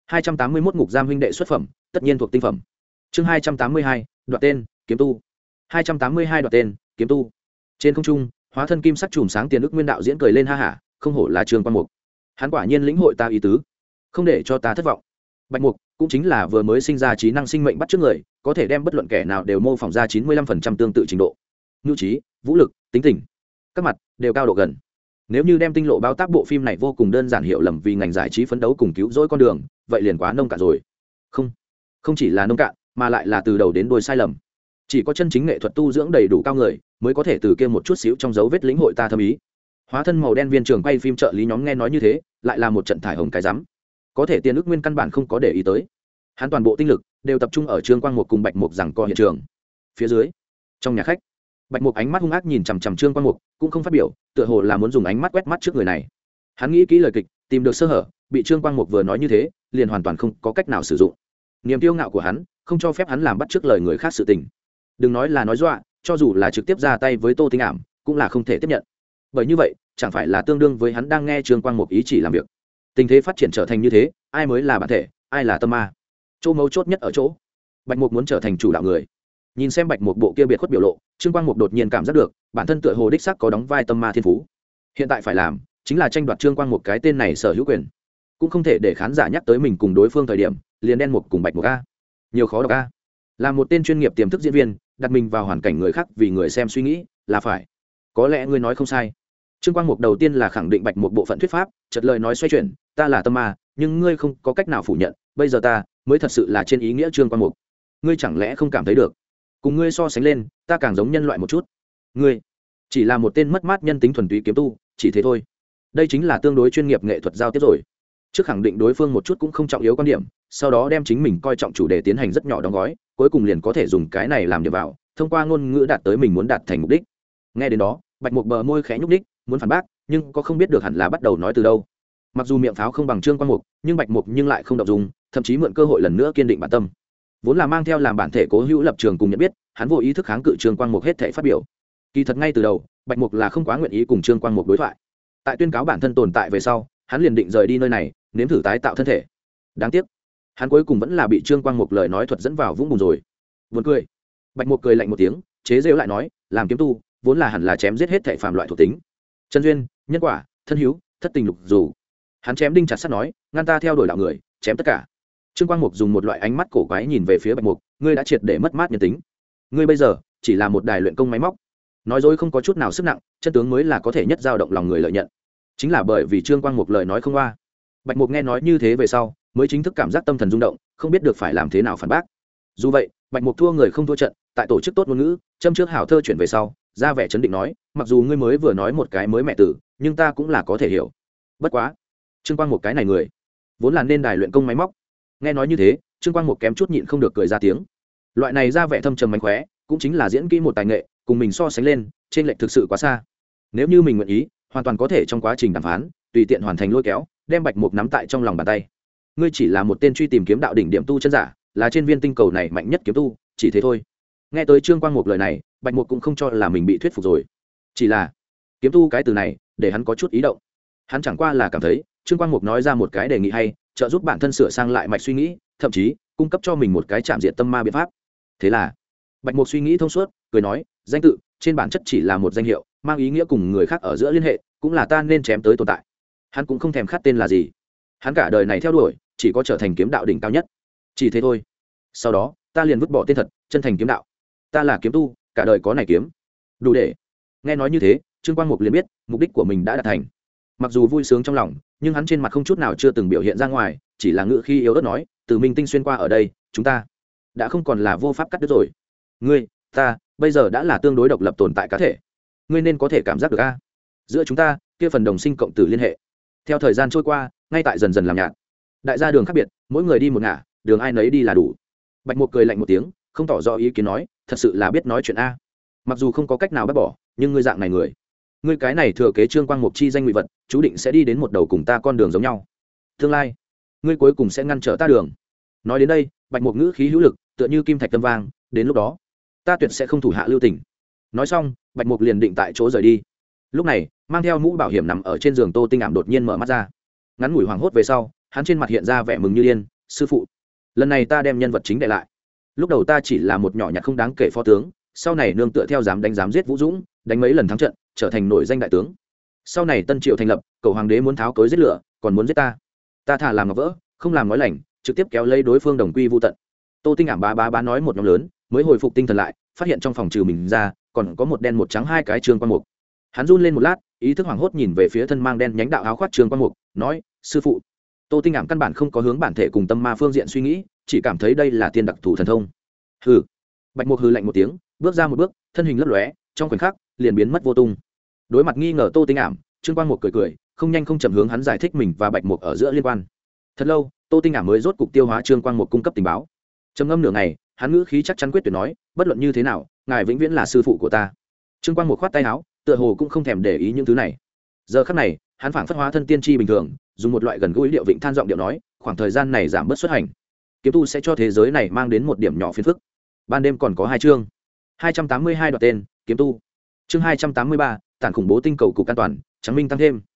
281 ngục giam huynh đệ xuất phẩm, tất nhiên thuộc tinh phẩm. Chương 282, đoạt tên, kiếm tu. 282 đoạt tên, kiếm tu. Trên không trung, hóa thân kim sắc chùm sáng tiền ức nguyên đạo diễn cười lên ha hả, không hổ là Trương Quang Mục. Hắn quả nhiên lĩnh hội ta ý tứ, không để cho ta thất vọng. Bạch Mục cũng chính là vừa mới sinh ra trí năng sinh mệnh bắt trước người, có thể đem bất luận kẻ nào đều mô phỏng ra 95% tương tự trình độ. Nhu trí, vũ lực, tính tình, các mặt đều cao độ gần. Nếu như đem tinh lộ báo tác bộ phim này vô cùng đơn giản hiểu lầm vì ngành giải trí phấn đấu cùng cứu rỗi con đường, vậy liền quá nông cạn rồi. Không chỉ là nông cạn, mà lại là từ đầu đến đuôi sai lầm. Chỉ có chân chính nghệ thuật tu dưỡng đầy đủ cao người mới có thể từ kia một chút xíu trong dấu vết lĩnh hội ta thâm ý. Hóa thân màu đen viên trường quay phim trợ lý nhóm nghe nói như thế, lại là một trận thải hồng cái rắm. Có thể Tiền Ức Nguyên căn bản không có để ý tới. Hắn toàn bộ tinh lực đều tập trung ở Trương Quang Mục cùng Bạch Mục giằng co hiện trường. Phía dưới, trong nhà khách, Bạch Mục ánh mắt hung ác nhìn chằm chằm Trương Quang Mục, cũng không phát biểu, tựa hồ là muốn dùng ánh mắt quét mắt trước người này. Hắn nghĩ kỹ lời kịch, tìm được sơ hở, bị Trương Quang Mục vừa nói như thế, liền hoàn toàn không có cách nào sử dụng. Niềm kiêu ngạo của hắn không cho phép hắn làm bắt trước lời người khác sự tình. Đừng nói là nói dọa, cho dù là trực tiếp ra tay với Tô Tinh Ảm, cũng là không thể tiếp nhận. Bởi như vậy, chẳng phải là tương đương với hắn đang nghe Trương Quang Mục ý chỉ làm việc. Tình thế phát triển trở thành như thế, ai mới là bản thể, ai là tâm ma. Chỗ mấu chốt nhất ở chỗ, Bạch Mục muốn trở thành chủ đạo người. Nhìn xem Bạch Mục bộ kia biệt khuất biểu lộ, Trương Quang Mục đột nhiên cảm giác được, bản thân tựa hồ đích xác có đóng vai tâm ma thiên phú. Hiện tại phải làm, chính là tranh đoạt Trương Quang Mục cái tên này sở hữu quyền. Cũng không thể để khán giả nhắc tới mình cùng đối phương thời điểm, liền đen Mục cùng Bạch Mục a. Nhiều khó đọc a. Là một tên chuyên nghiệp tiềm thức diễn viên, đặt mình vào hoàn cảnh người khác vì người xem suy nghĩ, là phải. Có lẽ ngươi nói không sai. Trương Quang Mục đầu tiên là khẳng định Bạch Mục bộ phận thuyết pháp, chợt lời nói xoay chuyển, ta là tâm ma, nhưng ngươi không có cách nào phủ nhận, bây giờ ta mới thật sự là trên ý nghĩa Trương Quang Mục. Ngươi chẳng lẽ không cảm thấy được? Cùng ngươi so sánh lên, ta càng giống nhân loại một chút. Ngươi chỉ là một tên mất mát nhân tính thuần túy kiếm tu, chỉ thế thôi. Đây chính là tương đối chuyên nghiệp nghệ thuật giao tiếp rồi. Trước khẳng định đối phương một chút cũng không trọng yếu quan điểm, sau đó đem chính mình coi trọng chủ đề tiến hành rất nhỏ đóng gói, cuối cùng liền có thể dùng cái này làm điểm vào, thông qua ngôn ngữ đạt tới mình muốn đạt thành mục đích. Nghe đến đó, Bạch Mục bờ môi khẽ nhúc nhích, muốn phản bác, nhưng có không biết được hẳn là bắt đầu nói từ đâu. Mặc dù miệng pháo không bằng Trương Quang Mục, nhưng Bạch Mục nhưng lại không động dung, thậm chí mượn cơ hội lần nữa kiên định bản tâm. Vốn là mang theo làm bản thể cố hữu lập trường cùng nhận biết, hắn vô ý thức kháng cự Trương Quang Mục hết thảy phát biểu. Kỳ thật ngay từ đầu, Bạch Mục là không quá nguyện ý cùng Trương Quang Mục đối thoại. Tại tuyên cáo bản thân tồn tại về sau, hắn liền định rời đi nơi này, nếm thử tái tạo thân thể. Đáng tiếc, hắn cuối cùng vẫn là bị Trương Quang Mục lời nói thuật dẫn vào vũng bùn rồi. Buồn cười. Bạch Mục cười lạnh một tiếng, chế giễu lại nói, làm kiếm tu, vốn là hẳn là chém giết hết thảy phàm loại thuộc tính. Chân duyên, nhân quả, thân hữu, thất tình lục dù. Hắn chém đinh chặt sắt nói, ngăn ta theo đuổi đạo người, chém tất cả. Trương Quang Mục dùng một loại ánh mắt cổ quái nhìn về phía Bạch Mục, ngươi đã triệt để mất mát nhân tính. Ngươi bây giờ chỉ là một đài luyện công máy móc. Nói dối không có chút nào sức nặng, chân tướng mới là có thể nhất dao động lòng người lợi nhận. Chính là bởi vì Trương Quang Mục lời nói không qua. Bạch Mục nghe nói như thế về sau, mới chính thức cảm giác tâm thần rung động, không biết được phải làm thế nào phản bác. Dù vậy, Bạch Mục thua người không thua trận, tại tổ chức tốt ngôn ngữ, châm trước hảo thơ chuyển về sau, ra vẻ chấn định nói, mặc dù ngươi mới vừa nói một cái mới mẹ tử, nhưng ta cũng là có thể hiểu. Bất quá, Trương Quang Mục cái này người, vốn là nên đài luyện công máy móc. Nghe nói như thế, Trương Quang Mục kém chút nhịn không được cười ra tiếng. Loại này ra vẻ thâm trầm mánh khóe, cũng chính là diễn kỹ một tài nghệ, cùng mình so sánh lên, trên lệch thực sự quá xa. Nếu như mình nguyện ý, hoàn toàn có thể trong quá trình đàm phán, tùy tiện hoàn thành lôi kéo, đem Bạch Mục nắm tại trong lòng bàn tay. Ngươi chỉ là một tên truy tìm kiếm đạo đỉnh điểm tu chân giả, là trên viên tinh cầu này mạnh nhất kiếm tu, chỉ thế thôi. Nghe tới Trương Quang Mục lời này, Bạch Mục cũng không cho là mình bị thuyết phục rồi. Chỉ là kiếm tu cái từ này, để hắn có chút ý động. Hắn chẳng qua là cảm thấy Trương Quang Mục nói ra một cái đề nghị hay, trợ giúp bản thân sửa sang lại mạch suy nghĩ, thậm chí cung cấp cho mình một cái chạm diện tâm ma biện pháp. Thế là Bạch Mục suy nghĩ thông suốt, cười nói, danh tự trên bản chất chỉ là một danh hiệu, mang ý nghĩa cùng người khác ở giữa liên hệ, cũng là ta nên chém tới tồn tại. Hắn cũng không thèm khát tên là gì. Hắn cả đời này theo đuổi, chỉ có trở thành kiếm đạo đỉnh cao nhất. Chỉ thế thôi. Sau đó, ta liền vứt bỏ tên thật, chân thành kiếm đạo. Ta là kiếm tu, cả đời có này kiếm. Đủ để. Nghe nói như thế, Trương Quang Mục liền biết, mục đích của mình đã đạt thành. Mặc dù vui sướng trong lòng, nhưng hắn trên mặt không chút nào chưa từng biểu hiện ra ngoài, chỉ là ngữ khi yếu ớt nói, từ minh tinh xuyên qua ở đây, chúng ta đã không còn là vô pháp cắt đứt rồi. Ngươi, ta, bây giờ đã là tương đối độc lập tồn tại cá thể. Ngươi nên có thể cảm giác được a, giữa chúng ta kia phần đồng sinh cộng tử liên hệ. Theo thời gian trôi qua, ngay tại dần dần làm nhạt. Đại gia đường khác biệt, mỗi người đi một ngả, đường ai nấy đi là đủ. Bạch Mục cười lạnh một tiếng, không tỏ rõ ý kiến nói, thật sự là biết nói chuyện a. Mặc dù không có cách nào bác bỏ, nhưng ngươi dạng này người, ngươi cái này thừa kế Trương Quang Mục chi danh ngụy vật, chú định sẽ đi đến một đầu cùng ta con đường giống nhau. Tương lai, ngươi cuối cùng sẽ ngăn trở ta đường. Nói đến đây, Bạch Mục ngữ khí hữu lực, tựa như kim thạch tâm vang, đến lúc đó, ta tuyệt sẽ không thủ hạ lưu tình. Nói xong, Bạch Mục liền định tại chỗ rời đi. Lúc này, mang theo mũ bảo hiểm nằm ở trên giường Tô Tinh Ảm đột nhiên mở mắt ra. Ngắn ngủi hoảng hốt về sau, hắn trên mặt hiện ra vẻ mừng như điên, sư phụ, lần này ta đem nhân vật chính để lại. Lúc đầu ta chỉ là một nhỏ nhặt không đáng kể phó tướng, sau này nương tựa theo dám đánh dám giết Vũ Dũng, đánh mấy lần thắng trận, trở thành nổi danh đại tướng. Sau này Tân Triệu thành lập, cầu hoàng đế muốn tháo cối giết lửa, còn muốn giết ta. Ta thà làm ngọc vỡ, không làm nói lành, trực tiếp kéo lấy đối phương đồng quy vu tận. Tô Tinh Ảm bá nói một nhóm lớn, mới hồi phục tinh thần lại, phát hiện trong phòng trừ mình ra, còn có một đen một trắng hai cái Trương Quang Mục. Hắn run lên một lát, ý thức hoảng hốt nhìn về phía thân mang đen nhánh đạo áo khoác Trương Quang Mục, nói, sư phụ. Tô Tinh Ảm căn bản không có hướng bản thể cùng tâm ma phương diện suy nghĩ, chỉ cảm thấy đây là tiên đặc thủ thần thông. hừ. Bạch Mục hừ lạnh một tiếng, bước ra một bước, thân hình lấp lóe, trong khoảnh khắc liền biến mất vô tung. Đối mặt nghi ngờ Tô Tinh Ảm, Trương Quang Mục cười cười, không nhanh không chậm hướng hắn giải thích mình và Bạch Mục ở giữa liên quan. Thật lâu, Tô Tinh Ảm mới rốt cục tiêu hóa Trương Quang Mục cung cấp tình báo. Trầm ngâm nửa ngày, hắn ngữ khí chắc chắn quyết tuyệt nói, bất luận như thế nào, ngài vĩnh viễn là sư phụ của ta. Trương Quang Mục khoát tay áo, tựa hồ cũng không thèm để ý những thứ này. Giờ khắc này, hắn phảng phất hóa thân tiên tri bình thường, dùng một loại gần gũi điệu vịnh than giọng điệu nói, khoảng thời gian này giảm bớt xuất hành, kiếm tu sẽ cho thế giới này mang đến một điểm nhỏ phiền phức. Ban đêm còn có 2 chương. 282 đoạt tên, kiếm tu. Chương 283, tản khủng bố tinh cầu cục an toàn, trắng minh tăng thêm.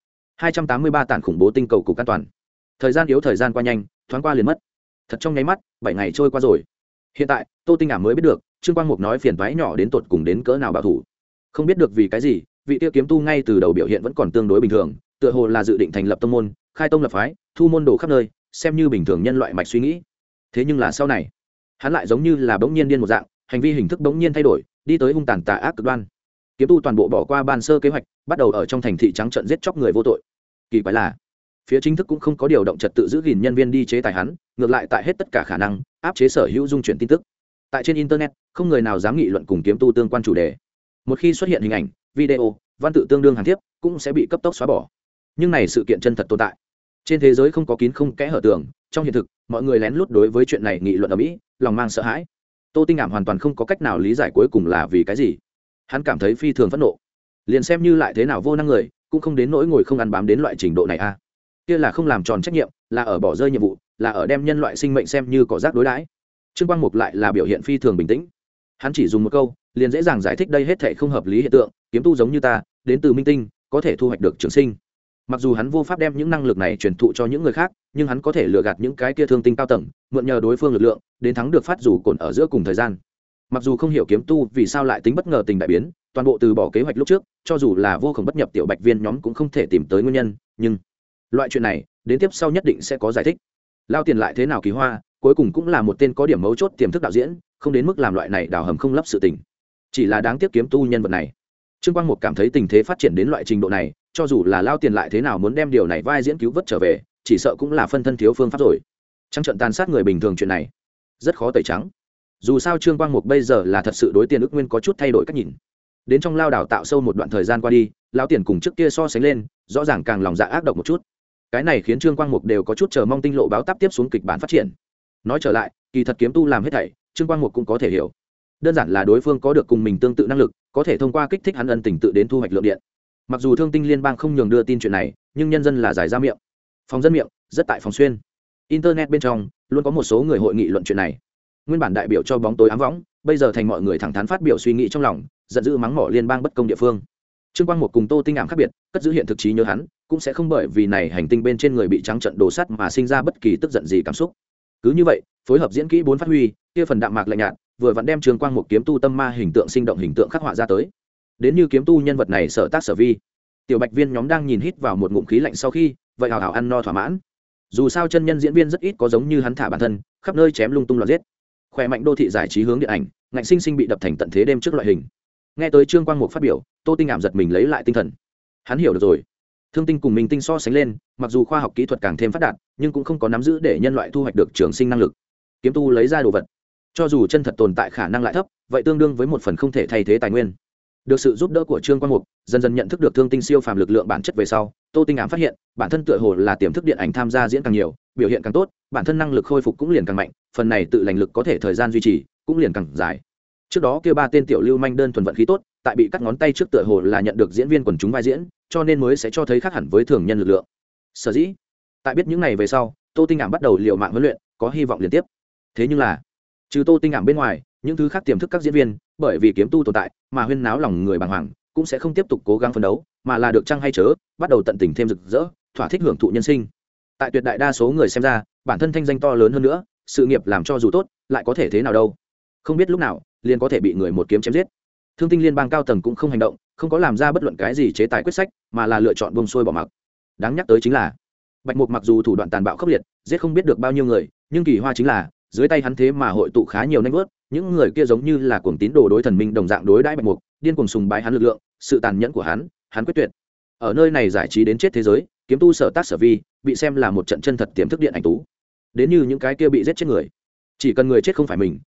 283 tản khủng bố tinh cầu cục an toàn. Thời gian yếu, thời gian qua nhanh, thoáng qua liền mất. Thật trong nháy mắt, 7 ngày trôi qua rồi. Hiện tại, Tô Tinh Ảm mới biết được, Trương Quang Mục nói phiền toái nhỏ đến tột cùng đến cỡ nào bảo thủ. Không biết được vì cái gì, vị tiêu kiếm tu ngay từ đầu biểu hiện vẫn còn tương đối bình thường, tựa hồ là dự định thành lập tông môn, khai tông lập phái, thu môn đồ khắp nơi, xem như bình thường nhân loại mạch suy nghĩ. Thế nhưng là sau này, hắn lại giống như là bỗng nhiên điên một dạng, hành vi hình thức bỗng nhiên thay đổi, đi tới hung tàn tà ác cực đoan. Kiếm tu toàn bộ bỏ qua ban sơ kế hoạch, bắt đầu ở trong thành thị trắng trợn giết chóc người vô tội. Kỳ quái là, phía chính thức cũng không có điều động trật tự giữ gìn nhân viên đi chế tài hắn, ngược lại tại hết tất cả khả năng áp chế sở hữu dung chuyển tin tức. Tại trên internet, không người nào dám nghị luận cùng kiếm tu tương quan chủ đề. Một khi xuất hiện hình ảnh, video, văn tự tương đương hàng tiếp, cũng sẽ bị cấp tốc xóa bỏ. Nhưng này sự kiện chân thật tồn tại. Trên thế giới không có kín không kẽ hở tường, trong hiện thực, mọi người lén lút đối với chuyện này nghị luận ở mỹ, lòng mang sợ hãi. Tô Tinh Ảm hoàn toàn không có cách nào lý giải cuối cùng là vì cái gì. Hắn cảm thấy phi thường phẫn nộ. Liền xem như lại thế nào vô năng người, cũng không đến nỗi ngồi không ăn bám đến loại trình độ này a. Kia là không làm tròn trách nhiệm, là ở bỏ rơi nhiệm vụ, là ở đem nhân loại sinh mệnh xem như cỏ rác đối đãi. Trương Quang Mục lại là biểu hiện phi thường bình tĩnh. Hắn chỉ dùng một câu, liền dễ dàng giải thích đây hết thảy không hợp lý hiện tượng, kiếm tu giống như ta, đến từ minh tinh, có thể thu hoạch được trường sinh. Mặc dù hắn vô pháp đem những năng lực này truyền thụ cho những người khác, nhưng hắn có thể lừa gạt những cái kia thương tinh cao tầng, mượn nhờ đối phương lực lượng, đến thắng được phát rủ cồn ở giữa cùng thời gian. Mặc dù không hiểu kiếm tu vì sao lại tính bất ngờ tình đại biến, toàn bộ từ bỏ kế hoạch lúc trước, cho dù là vô cùng bất nhập tiểu bạch viên nhóm cũng không thể tìm tới nguyên nhân, nhưng loại chuyện này, đến tiếp sau nhất định sẽ có giải thích. Lao tiền lại thế nào kỳ hoa, cuối cùng cũng là một tên có điểm mấu chốt tiềm thức đạo diễn, không đến mức làm loại này đào hầm không lấp sự tình. Chỉ là đáng tiếc kiếm tu nhân vật này. Trương Quang Mục cảm thấy tình thế phát triển đến loại trình độ này, cho dù là Lao tiền lại thế nào muốn đem điều này vai diễn cứu vớt trở về, chỉ sợ cũng là phân thân thiếu phương pháp rồi. Trắng trận tàn sát người bình thường chuyện này, rất khó tẩy trắng. Dù sao Trương Quang Mục bây giờ là thật sự đối tiền ước nguyên có chút thay đổi cách nhìn. Đến trong lao đảo tạo sâu một đoạn thời gian qua đi, lão tiền cùng trước kia so sánh lên, rõ ràng càng lòng dạ ác độc một chút. Cái này khiến Trương Quang Mục đều có chút chờ mong tinh lộ báo táp tiếp xuống kịch bản phát triển. Nói trở lại, kỳ thật kiếm tu làm hết thảy, Trương Quang Mục cũng có thể hiểu. Đơn giản là đối phương có được cùng mình tương tự năng lực, có thể thông qua kích thích hắn ân tình tự đến thu hoạch lượng điện. Mặc dù Thương Tinh Liên bang không nhường đưa tin chuyện này, nhưng nhân dân là giải ra miệng. Phòng dân miệng, rất tại phòng xuyên. Internet bên trong luôn có một số người hội nghị luận chuyện này. Nguyên bản đại biểu cho bóng tối ám võng, bây giờ thành mọi người thẳng thắn phát biểu suy nghĩ trong lòng, giận dữ mắng mỏ liên bang bất công địa phương. Trương Quang Mục cùng Tô Tinh Ảm khác biệt, cất giữ hiện thực trí nhớ hắn, cũng sẽ không bởi vì này hành tinh bên trên người bị trắng trận đổ sắt mà sinh ra bất kỳ tức giận gì cảm xúc. Cứ như vậy, phối hợp diễn kỹ 4 phát huy, kia phần đạm mạc lạnh nhạt, vừa vặn đem Trương Quang Mục kiếm tu tâm ma hình tượng sinh động hình tượng khắc họa ra tới. Đến như kiếm tu nhân vật này sở tác sở vi. Tiểu Bạch Viên nhóm đang nhìn hít vào một ngụm khí lạnh sau khi, vậy hào hào ăn no thỏa mãn. Dù sao chân nhân diễn viên rất ít có giống như hắn thả bản thân, khắp nơi chém lung tung loạn giết. Khỏe mạnh đô thị giải trí hướng điện ảnh, ngạnh sinh sinh bị đập thành tận thế đêm trước loại hình. Nghe tới Trương Quang Mục phát biểu, Tô Tinh Ảm giật mình lấy lại tinh thần. Hắn hiểu được rồi. Thương tinh cùng minh tinh so sánh lên, mặc dù khoa học kỹ thuật càng thêm phát đạt, nhưng cũng không có nắm giữ để nhân loại thu hoạch được trường sinh năng lực. Kiếm tu lấy ra đồ vật, cho dù chân thật tồn tại khả năng lại thấp, vậy tương đương với một phần không thể thay thế tài nguyên. Được sự giúp đỡ của Trương Quang Mục, dần dần nhận thức được thương tinh siêu phàm lực lượng bản chất về sau, Tô Tinh Ảm phát hiện, bản thân tựa hồ là tiềm thức điện ảnh tham gia diễn càng nhiều, biểu hiện càng tốt, bản thân năng lực khôi phục cũng liền càng mạnh, phần này tự lành lực có thể thời gian duy trì, cũng liền càng dài. Trước đó kia 3 tên tiểu lưu manh đơn thuần vận khí tốt, tại bị cắt ngón tay trước tựa hồ là nhận được diễn viên quần chúng vai diễn, cho nên mới sẽ cho thấy khác hẳn với thường nhân lực lượng. Sở dĩ, tại biết những này về sau, Tô Tinh Ảm bắt đầu liều mạng huấn luyện, có hy vọng liên tiếp. Thế nhưng là, trừ Tô Tinh Ảm bên ngoài, những thứ khác tiềm thức các diễn viên, bởi vì kiếm tu tồn tại, mà huyên náo lòng người bàng hoàng, cũng sẽ không tiếp tục cố gắng phấn đấu, mà là được chăng hay chớ, bắt đầu tận tình thêm rực rỡ, thỏa thích hưởng thụ nhân sinh. Tại tuyệt đại đa số người xem ra, bản thân thanh danh to lớn hơn nữa, sự nghiệp làm cho dù tốt, lại có thể thế nào đâu? Không biết lúc nào, liền có thể bị người một kiếm chém giết. Thương tinh liên bang cao tầng cũng không hành động, không có làm ra bất luận cái gì chế tài quyết sách, mà là lựa chọn buông xuôi bỏ mặc. Đáng nhắc tới chính là, Bạch Mục mặc dù thủ đoạn tàn bạo khốc liệt, giết không biết được bao nhiêu người, nhưng kỳ hoa chính là, dưới tay hắn thế mà hội tụ khá nhiều nanh vớt, những người kia giống như là cuồng tín đồ đối thần minh đồng dạng đối đãi Bạch Mục, điên cuồng sùng bái hắn lực lượng, sự tàn nhẫn của hắn quyết tuyệt. Ở nơi này giải trí đến chết thế giới, kiếm tu sở tác sở vi, bị xem là một trận chân thật tiềm thức điện ảnh tú. Đến như những cái kia bị giết chết người, chỉ cần người chết không phải mình,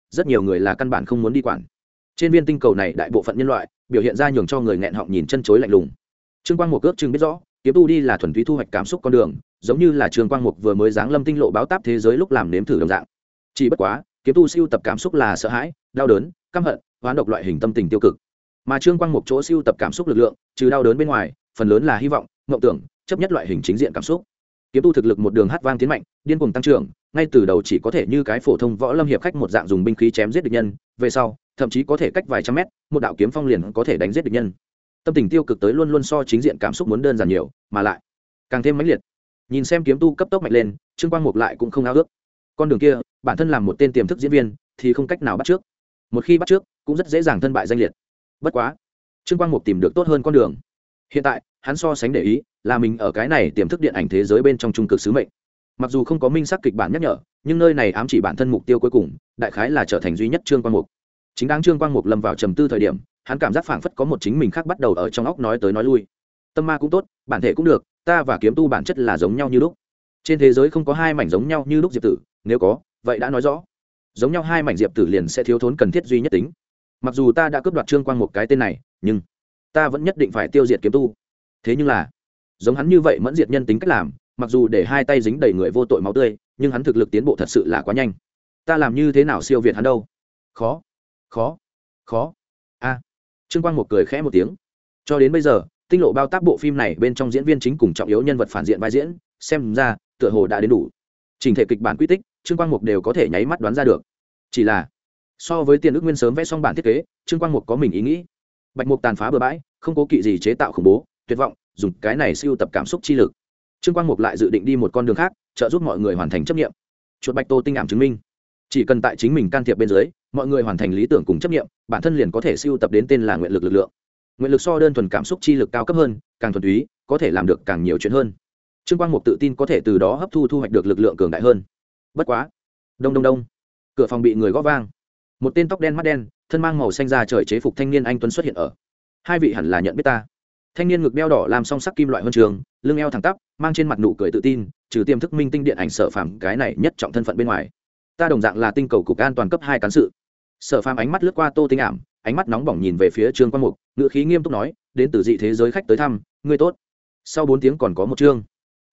rất nhiều người là căn bản không muốn đi quản. Trên viên tinh cầu này đại bộ phận nhân loại biểu hiện ra nhường cho người nghẹn họng nhìn chân chối lạnh lùng. Trương Quang Mục ước chừng biết rõ, kiếm tu đi là thuần túy thu hoạch cảm xúc con đường, giống như là Trương Quang Mục vừa mới giáng lâm tinh lộ báo táp thế giới lúc làm nếm thử đồng dạng. Chỉ bất quá, kiếm tu siêu tập cảm xúc là sợ hãi, đau đớn, căm hận, oán độc loại hình tâm tình tiêu cực. Mà Trương Quang Mục chỗ siêu tập cảm xúc lực lượng, trừ đau đớn bên ngoài, phần lớn là hy vọng, mộng tưởng, chấp nhất loại hình chính diện cảm xúc. Kiếm tu thực lực một đường hát vang tiến mạnh, điên cuồng tăng trưởng, ngay từ đầu chỉ có thể như cái phổ thông võ lâm hiệp khách một dạng dùng binh khí chém giết địch nhân, về sau, thậm chí có thể cách vài trăm mét, một đạo kiếm phong liền có thể đánh giết địch nhân. Tâm tình tiêu cực tới luôn luôn so chính diện cảm xúc muốn đơn giản nhiều, mà lại càng thêm mãnh liệt. Nhìn xem kiếm tu cấp tốc mạnh lên, Trương Quang Mục lại cũng không ao ước. Con đường kia, bản thân làm một tên tiềm thức diễn viên thì không cách nào bắt trước. Một khi bắt trước, cũng rất dễ dàng thân bại danh liệt. Bất quá, Trương Quang Mục tìm được tốt hơn con đường. Hiện tại, hắn so sánh để ý là mình ở cái này tiềm thức điện ảnh thế giới bên trong trung cực sứ mệnh. Mặc dù không có minh xác kịch bản nhắc nhở, nhưng nơi này ám chỉ bản thân mục tiêu cuối cùng, đại khái là trở thành duy nhất Trương Quang Mục. Chính đáng Trương Quang Mục lâm vào trầm tư thời điểm, hắn cảm giác phảng phất có một chính mình khác bắt đầu ở trong óc nói tới nói lui. Tâm ma cũng tốt, bản thể cũng được, ta và kiếm tu bản chất là giống nhau như lúc. Trên thế giới không có hai mảnh giống nhau như lúc diệp tử, nếu có, vậy đã nói rõ, giống nhau hai mảnh diệp tử liền sẽ thiếu thốn cần thiết duy nhất tính. Mặc dù ta đã cướp đoạt Trương Quang Mục cái tên này, nhưng ta vẫn nhất định phải tiêu diệt kiếm tu. Thế nhưng là, giống hắn như vậy mẫn diệt nhân tính cách làm, mặc dù để hai tay dính đầy người vô tội máu tươi, nhưng hắn thực lực tiến bộ thật sự là quá nhanh. Ta làm như thế nào siêu việt hắn đâu? Khó, khó, khó. A. Trương Quang Mục cười khẽ một tiếng. Cho đến bây giờ, tinh lộ bao tác bộ phim này bên trong diễn viên chính cùng trọng yếu nhân vật phản diện vai diễn, xem ra tựa hồ đã đến đủ. Trình thể kịch bản quy tích, Trương Quang Mục đều có thể nháy mắt đoán ra được. Chỉ là, so với Tiền Ức Nguyên sớm vẽ xong bản thiết kế, Trương Quang Mục có mình ý nghĩ. Bạch Mục tàn phá bừa bãi, không cố kỵ gì chế tạo khủng bố, tuyệt vọng, dùng cái này siêu tập cảm xúc chi lực. Trương Quang Mục lại dự định đi một con đường khác, trợ giúp mọi người hoàn thành chấp nghiệm. Chuột bạch Tô Tinh ảm chứng minh, chỉ cần tại chính mình can thiệp bên dưới, mọi người hoàn thành lý tưởng cùng chấp nghiệm, bản thân liền có thể siêu tập đến tên là nguyện lực lực lượng. Nguyện lực so đơn thuần cảm xúc chi lực cao cấp hơn, càng thuần túy, có thể làm được càng nhiều chuyện hơn. Trương Quang Mục tự tin có thể từ đó hấp thu thu hoạch được lực lượng cường đại hơn. Bất quá, đông đông đông, cửa phòng bị người gõ vang. Một tên tóc đen mắt đen, thân mang màu xanh da trời chế phục thanh niên anh tuấn xuất hiện ở. Hai vị hẳn là nhận biết ta. Thanh niên ngực đeo đỏ làm song sắc kim loại huân trường, lưng eo thẳng tắp, mang trên mặt nụ cười tự tin, trừ tiềm thức minh tinh điện ảnh Sở Phàm cái này nhất trọng thân phận bên ngoài. Ta đồng dạng là tinh cầu cục an toàn cấp 2 cán sự. Sở Phàm ánh mắt lướt qua Tô Tinh Ảm, ánh mắt nóng bỏng nhìn về phía Trương Quang Mục, ngữ khí nghiêm túc nói, đến từ dị thế giới khách tới thăm, ngươi tốt. Sau 4 tiếng còn có một chương.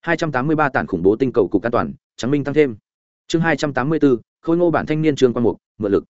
283 tản khủng bố tinh cầu cục an toàn, trắng minh tăng thêm. Chương 284, khôi ngô bản thanh niên Trương Quang Mục, mượn lực.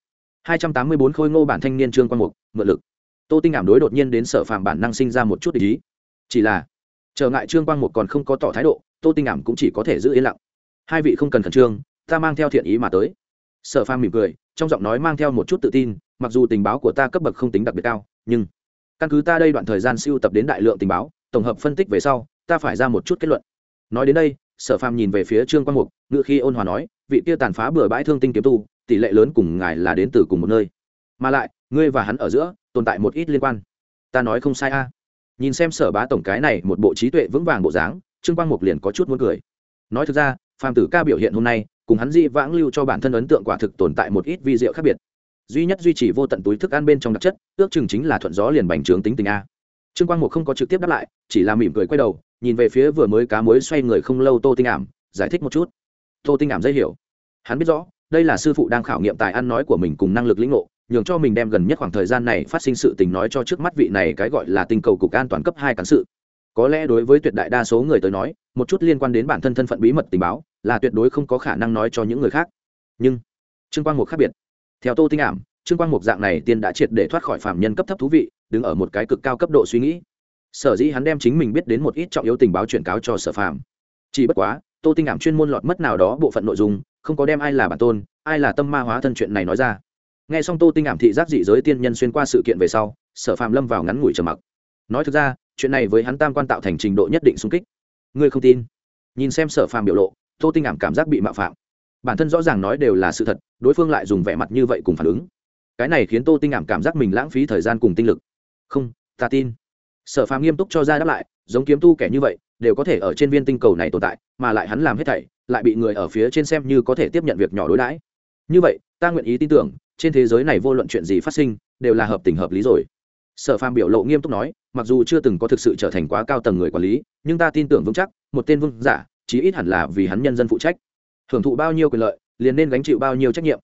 284 khôi ngô bản thanh niên Trương Quang Mục, mượn lực. Tô Tinh Ảm đối đột nhiên đến Sở Phàm bản năng sinh ra một chút ý. Chỉ là, trở ngại Trương Quang Mục còn không có tỏ thái độ, Tô Tinh Ảm cũng chỉ có thể giữ yên lặng. Hai vị không cần khẩn trương, ta mang theo thiện ý mà tới. Sở Phàm mỉm cười, trong giọng nói mang theo một chút tự tin, mặc dù tình báo của ta cấp bậc không tính đặc biệt cao, nhưng căn cứ ta đây đoạn thời gian siêu tập đến đại lượng tình báo, tổng hợp phân tích về sau, ta phải ra một chút kết luận. Nói đến đây, Sở Phàm nhìn về phía Trương Quang Mục, ngữ khí ôn hòa nói, vị kia tàn phá bừa bãi thương tinh kiếm tu, tỷ lệ lớn cùng ngài là đến từ cùng một nơi, mà lại, ngươi và hắn ở giữa tồn tại một ít liên quan. Ta nói không sai a? Nhìn xem Sở bá tổng cái này một bộ trí tuệ vững vàng bộ dáng, Trương Quang Mục liền có chút muốn cười. Nói thực ra, Phàm Tử Ca biểu hiện hôm nay, cùng hắn di vãng lưu cho bản thân ấn tượng quả thực tồn tại một ít vi diệu khác biệt. Duy nhất duy trì vô tận túi thức ăn bên trong đặc chất, ước chừng chính là thuận gió liền bành trướng tính tình a. Trương Quang Mục không có trực tiếp đáp lại, chỉ là mỉm cười quay đầu, nhìn về phía vừa mới cá muối xoay người không lâu Tô Tinh Ảm, giải thích một chút. Tô Tinh Ảm dễ hiểu. Hắn biết rõ, đây là sư phụ đang khảo nghiệm tài ăn nói của mình cùng năng lực lĩnh ngộ, nhường cho mình đem gần nhất khoảng thời gian này phát sinh sự tình nói cho trước mắt vị này cái gọi là tinh cầu cục an toàn cấp 2 cán sự. Có lẽ đối với tuyệt đại đa số người tới nói, một chút liên quan đến bản thân thân phận bí mật tình báo là tuyệt đối không có khả năng nói cho những người khác. Nhưng Trương Quang Mục khác biệt. Theo Tô Tinh Ảm, Trương Quang Mục dạng này tiên đã triệt để thoát khỏi phàm nhân cấp thấp thú vị, đứng ở một cái cực cao cấp độ suy nghĩ. Sở dĩ hắn đem chính mình biết đến một ít trọng yếu tình báo chuyển cáo cho Sở Phàm. Chỉ bất quá, Tô Tinh Ảm chuyên môn lọt mất nào đó bộ phận nội dung, không có đem ai là bản tôn, ai là tâm ma hóa thân chuyện này nói ra. Nghe xong Tô Tinh Ảm thị giác dị giới tiên nhân xuyên qua sự kiện về sau, Sở Phàm lâm vào ngắn ngủi trầm mặc. Nói thực ra, chuyện này với hắn tam quan tạo thành trình độ nhất định xung kích. Ngươi không tin? Nhìn xem Sở Phàm biểu lộ, Tô Tinh Ảm cảm giác bị mạo phạm. Bản thân rõ ràng nói đều là sự thật, đối phương lại dùng vẻ mặt như vậy cùng phản ứng. Cái này khiến Tô Tinh Ảm cảm giác mình lãng phí thời gian cùng tinh lực. Không, ta tin. Sở Phàm nghiêm túc cho ra đáp lại, giống kiếm tu kẻ như vậy, đều có thể ở trên viên tinh cầu này tồn tại, mà lại hắn làm hết thảy, lại bị người ở phía trên xem như có thể tiếp nhận việc nhỏ đối đãi. Như vậy, ta nguyện ý tin tưởng, trên thế giới này vô luận chuyện gì phát sinh, đều là hợp tình hợp lý rồi. Sở Phàm biểu lộ nghiêm túc nói, mặc dù chưa từng có thực sự trở thành quá cao tầng người quản lý, nhưng ta tin tưởng vững chắc, một tên vương giả, chí ít hẳn là vì hắn nhân dân phụ trách. Hưởng thụ bao nhiêu quyền lợi, liền nên gánh chịu bao nhiêu trách nhiệm.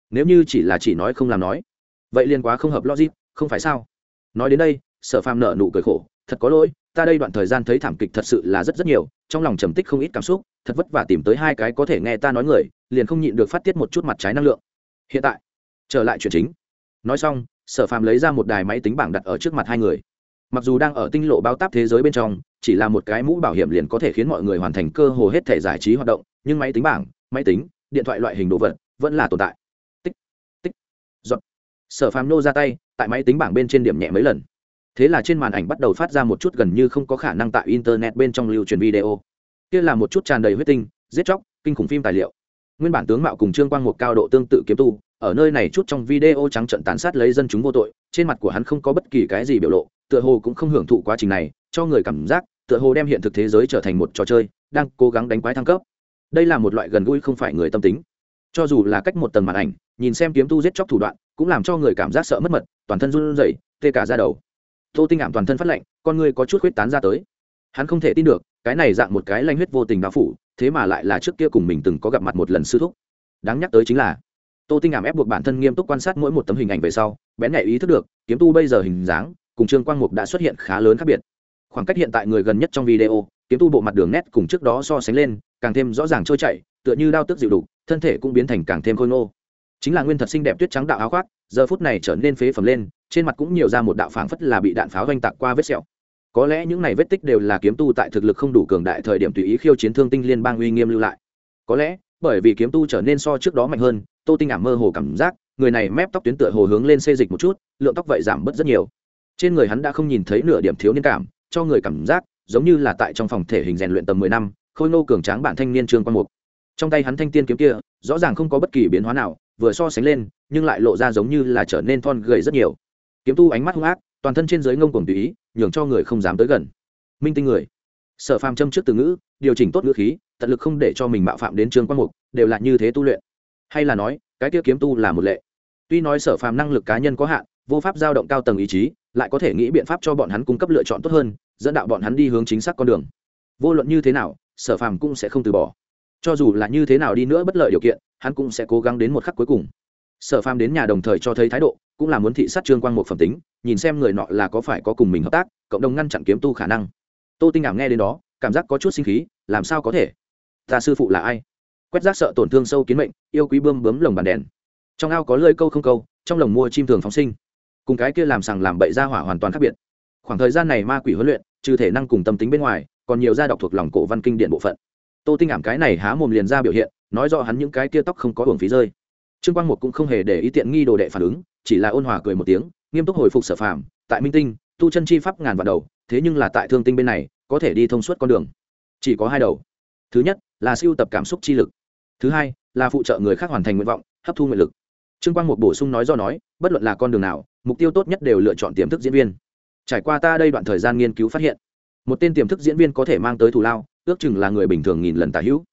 nếu như chỉ nói không làm nói vậy liền quá không hợp logic, không phải sao? Nói đến đây Sở Phàm nở nụ cười khổ, thật có lỗi, ta đây đoạn thời gian thấy thảm kịch thật sự là rất nhiều, trong lòng trầm tích không ít cảm xúc, thật vất vả tìm tới hai cái có thể nghe ta nói người, liền không nhịn được phát tiết một chút mặt trái năng lượng. Hiện tại trở lại chuyện chính. Nói xong Sở Phàm lấy ra một đài máy tính bảng đặt ở trước mặt hai người. Mặc dù đang ở tinh lộ bao táp thế giới bên trong, chỉ là một cái mũ bảo hiểm liền có thể khiến mọi người hoàn thành cơ hồ hết thể giải trí hoạt động, nhưng máy tính bảng, máy tính, điện thoại loại hình đồ vật vẫn là tồn tại. Tích tích giọt. Sở Phàm nô ra tay tại máy tính bảng bên trên điểm nhẹ mấy lần, thế là trên màn ảnh bắt đầu phát ra một chút gần như không có khả năng tại internet bên trong lưu truyền video. Kia là một chút tràn đầy huyết tinh, giết chóc, kinh khủng phim tài liệu. Nguyên bản tướng mạo cùng Trương Quang một cao độ tương tự kiếm tu, ở nơi này chút trong video trắng trợn tàn sát lấy dân chúng vô tội, trên mặt của hắn không có bất kỳ cái gì biểu lộ, tựa hồ cũng không hưởng thụ quá trình này, cho người cảm giác tựa hồ đem hiện thực thế giới trở thành một trò chơi, đang cố gắng đánh quái thăng cấp. Đây là một loại gần gũi không phải người tâm tính. Cho dù là cách một tầng màn ảnh, nhìn xem kiếm tu giết chóc thủ đoạn, cũng làm cho người cảm giác sợ mất mật, toàn thân run rẩy, tê cả da đầu. Tô Tinh Ảm toàn thân phát lạnh, con người có chút huyết tán ra tới. Hắn không thể tin được, cái này dạng một cái lanh huyết vô tình bao phủ, thế mà lại là trước kia cùng mình từng có gặp mặt một lần sư thúc. Đáng nhắc tới chính là, Tô Tinh Ảm ép buộc bản thân nghiêm túc quan sát mỗi một tấm hình ảnh về sau, bén nhạy ý thức được, kiếm tu bây giờ hình dáng cùng Trương Quang Mục đã xuất hiện khá lớn khác biệt. Khoảng cách hiện tại người gần nhất trong video, kiếm tu bộ mặt đường nét cùng trước đó so sánh lên, càng thêm rõ ràng trôi chảy, tựa như đao tức dịu đục, thân thể cũng biến thành càng thêm khôi ngô. Chính là nguyên thật xinh đẹp tuyết trắng đạo áo khoác, giờ phút này trở nên phế phẩm lên, trên mặt cũng nhiều ra một đạo phảng phất là bị đạn pháo vanh tạc qua vết sẹo. Có lẽ những này vết tích đều là kiếm tu tại thực lực không đủ cường đại thời điểm tùy ý khiêu chiến Thương Tinh Liên bang uy nghiêm lưu lại. Có lẽ bởi vì kiếm tu trở nên so trước đó mạnh hơn, Tô Tinh Ảm mơ hồ cảm giác người này mép tóc tuyến tựa hồ hướng lên xê dịch một chút, lượng tóc vậy giảm bớt rất nhiều. Trên người hắn đã không nhìn thấy nửa điểm thiếu niên cảm, cho người cảm giác giống như là tại trong phòng thể hình rèn luyện tầm 10 năm, khôi ngô cường tráng bản thanh niên Trương Quang Mục. Trong tay hắn thanh tiên kiếm kia, rõ ràng không có bất kỳ biến hóa nào, vừa so sánh lên, nhưng lại lộ ra giống như là trở nên thon gầy rất nhiều. Kiếm tu ánh mắt hung ác, toàn thân trên dưới ngông cuồng tùy ý, nhường cho người không dám tới gần. Minh tinh người. Sở Phàm châm trước từ ngữ, điều chỉnh tốt ngữ khí, tận lực không để cho mình mạo phạm đến Trương Quang Mục, đều là như thế tu luyện. Hay là nói, cái kia kiếm tu là một lệ. Tuy nói Sở Phàm năng lực cá nhân có hạn, vô pháp dao động cao tầng ý chí, lại có thể nghĩ biện pháp cho bọn hắn cung cấp lựa chọn tốt hơn, dẫn đạo bọn hắn đi hướng chính xác con đường. Vô luận như thế nào, Sở Phàm cũng sẽ không từ bỏ. Cho dù là như thế nào đi nữa bất lợi điều kiện, hắn cũng sẽ cố gắng đến một khắc cuối cùng. Sở Phàm đến nhà đồng thời cho thấy thái độ, cũng là muốn thị sát Trương Quang Mục phẩm tính, nhìn xem người nọ là có phải có cùng mình hợp tác, cộng đồng ngăn chặn kiếm tu khả năng. Tô Tinh Ảm nghe đến đó, cảm giác có chút sinh khí, làm sao có thể? Ta sư phụ là ai? Quét rác sợ tổn thương sâu kiến mệnh, yêu quý bươm bướm lồng bàn đèn. Trong ao có lơi câu không câu, trong lồng mua chim thường phóng sinh. Cùng cái kia làm sằng làm bậy ra hỏa hoàn toàn khác biệt. Khoảng thời gian này ma quỷ huấn luyện, trừ thể năng cùng tâm tính bên ngoài, còn nhiều gia đọc thuộc lòng cổ văn kinh điển bộ phận. Tô Tinh Ảm cái này há mồm liền ra biểu hiện, nói rõ hắn những cái kia tóc không có uổng phí rơi. Trương Quang Mục cũng không hề để ý tiện nghi đồ đệ phản ứng, chỉ là ôn hòa cười một tiếng, nghiêm túc hồi phục Sở Phàm, tại Minh Tinh, tu chân chi pháp ngàn vạn đầu, thế nhưng là tại Thương Tinh bên này, có thể đi thông suốt con đường. Chỉ có hai đầu. Thứ nhất là siêu tập cảm xúc chi lực, thứ hai là phụ trợ người khác hoàn thành nguyện vọng, hấp thu nguyện lực. Trương Quang Mục bổ sung nói do nói, bất luận là con đường nào, mục tiêu tốt nhất đều lựa chọn tiềm thức diễn viên. Trải qua ta đây đoạn thời gian nghiên cứu phát hiện, một tên tiềm thức diễn viên có thể mang tới thù lao, ước chừng là người bình thường nghìn lần tả hữu.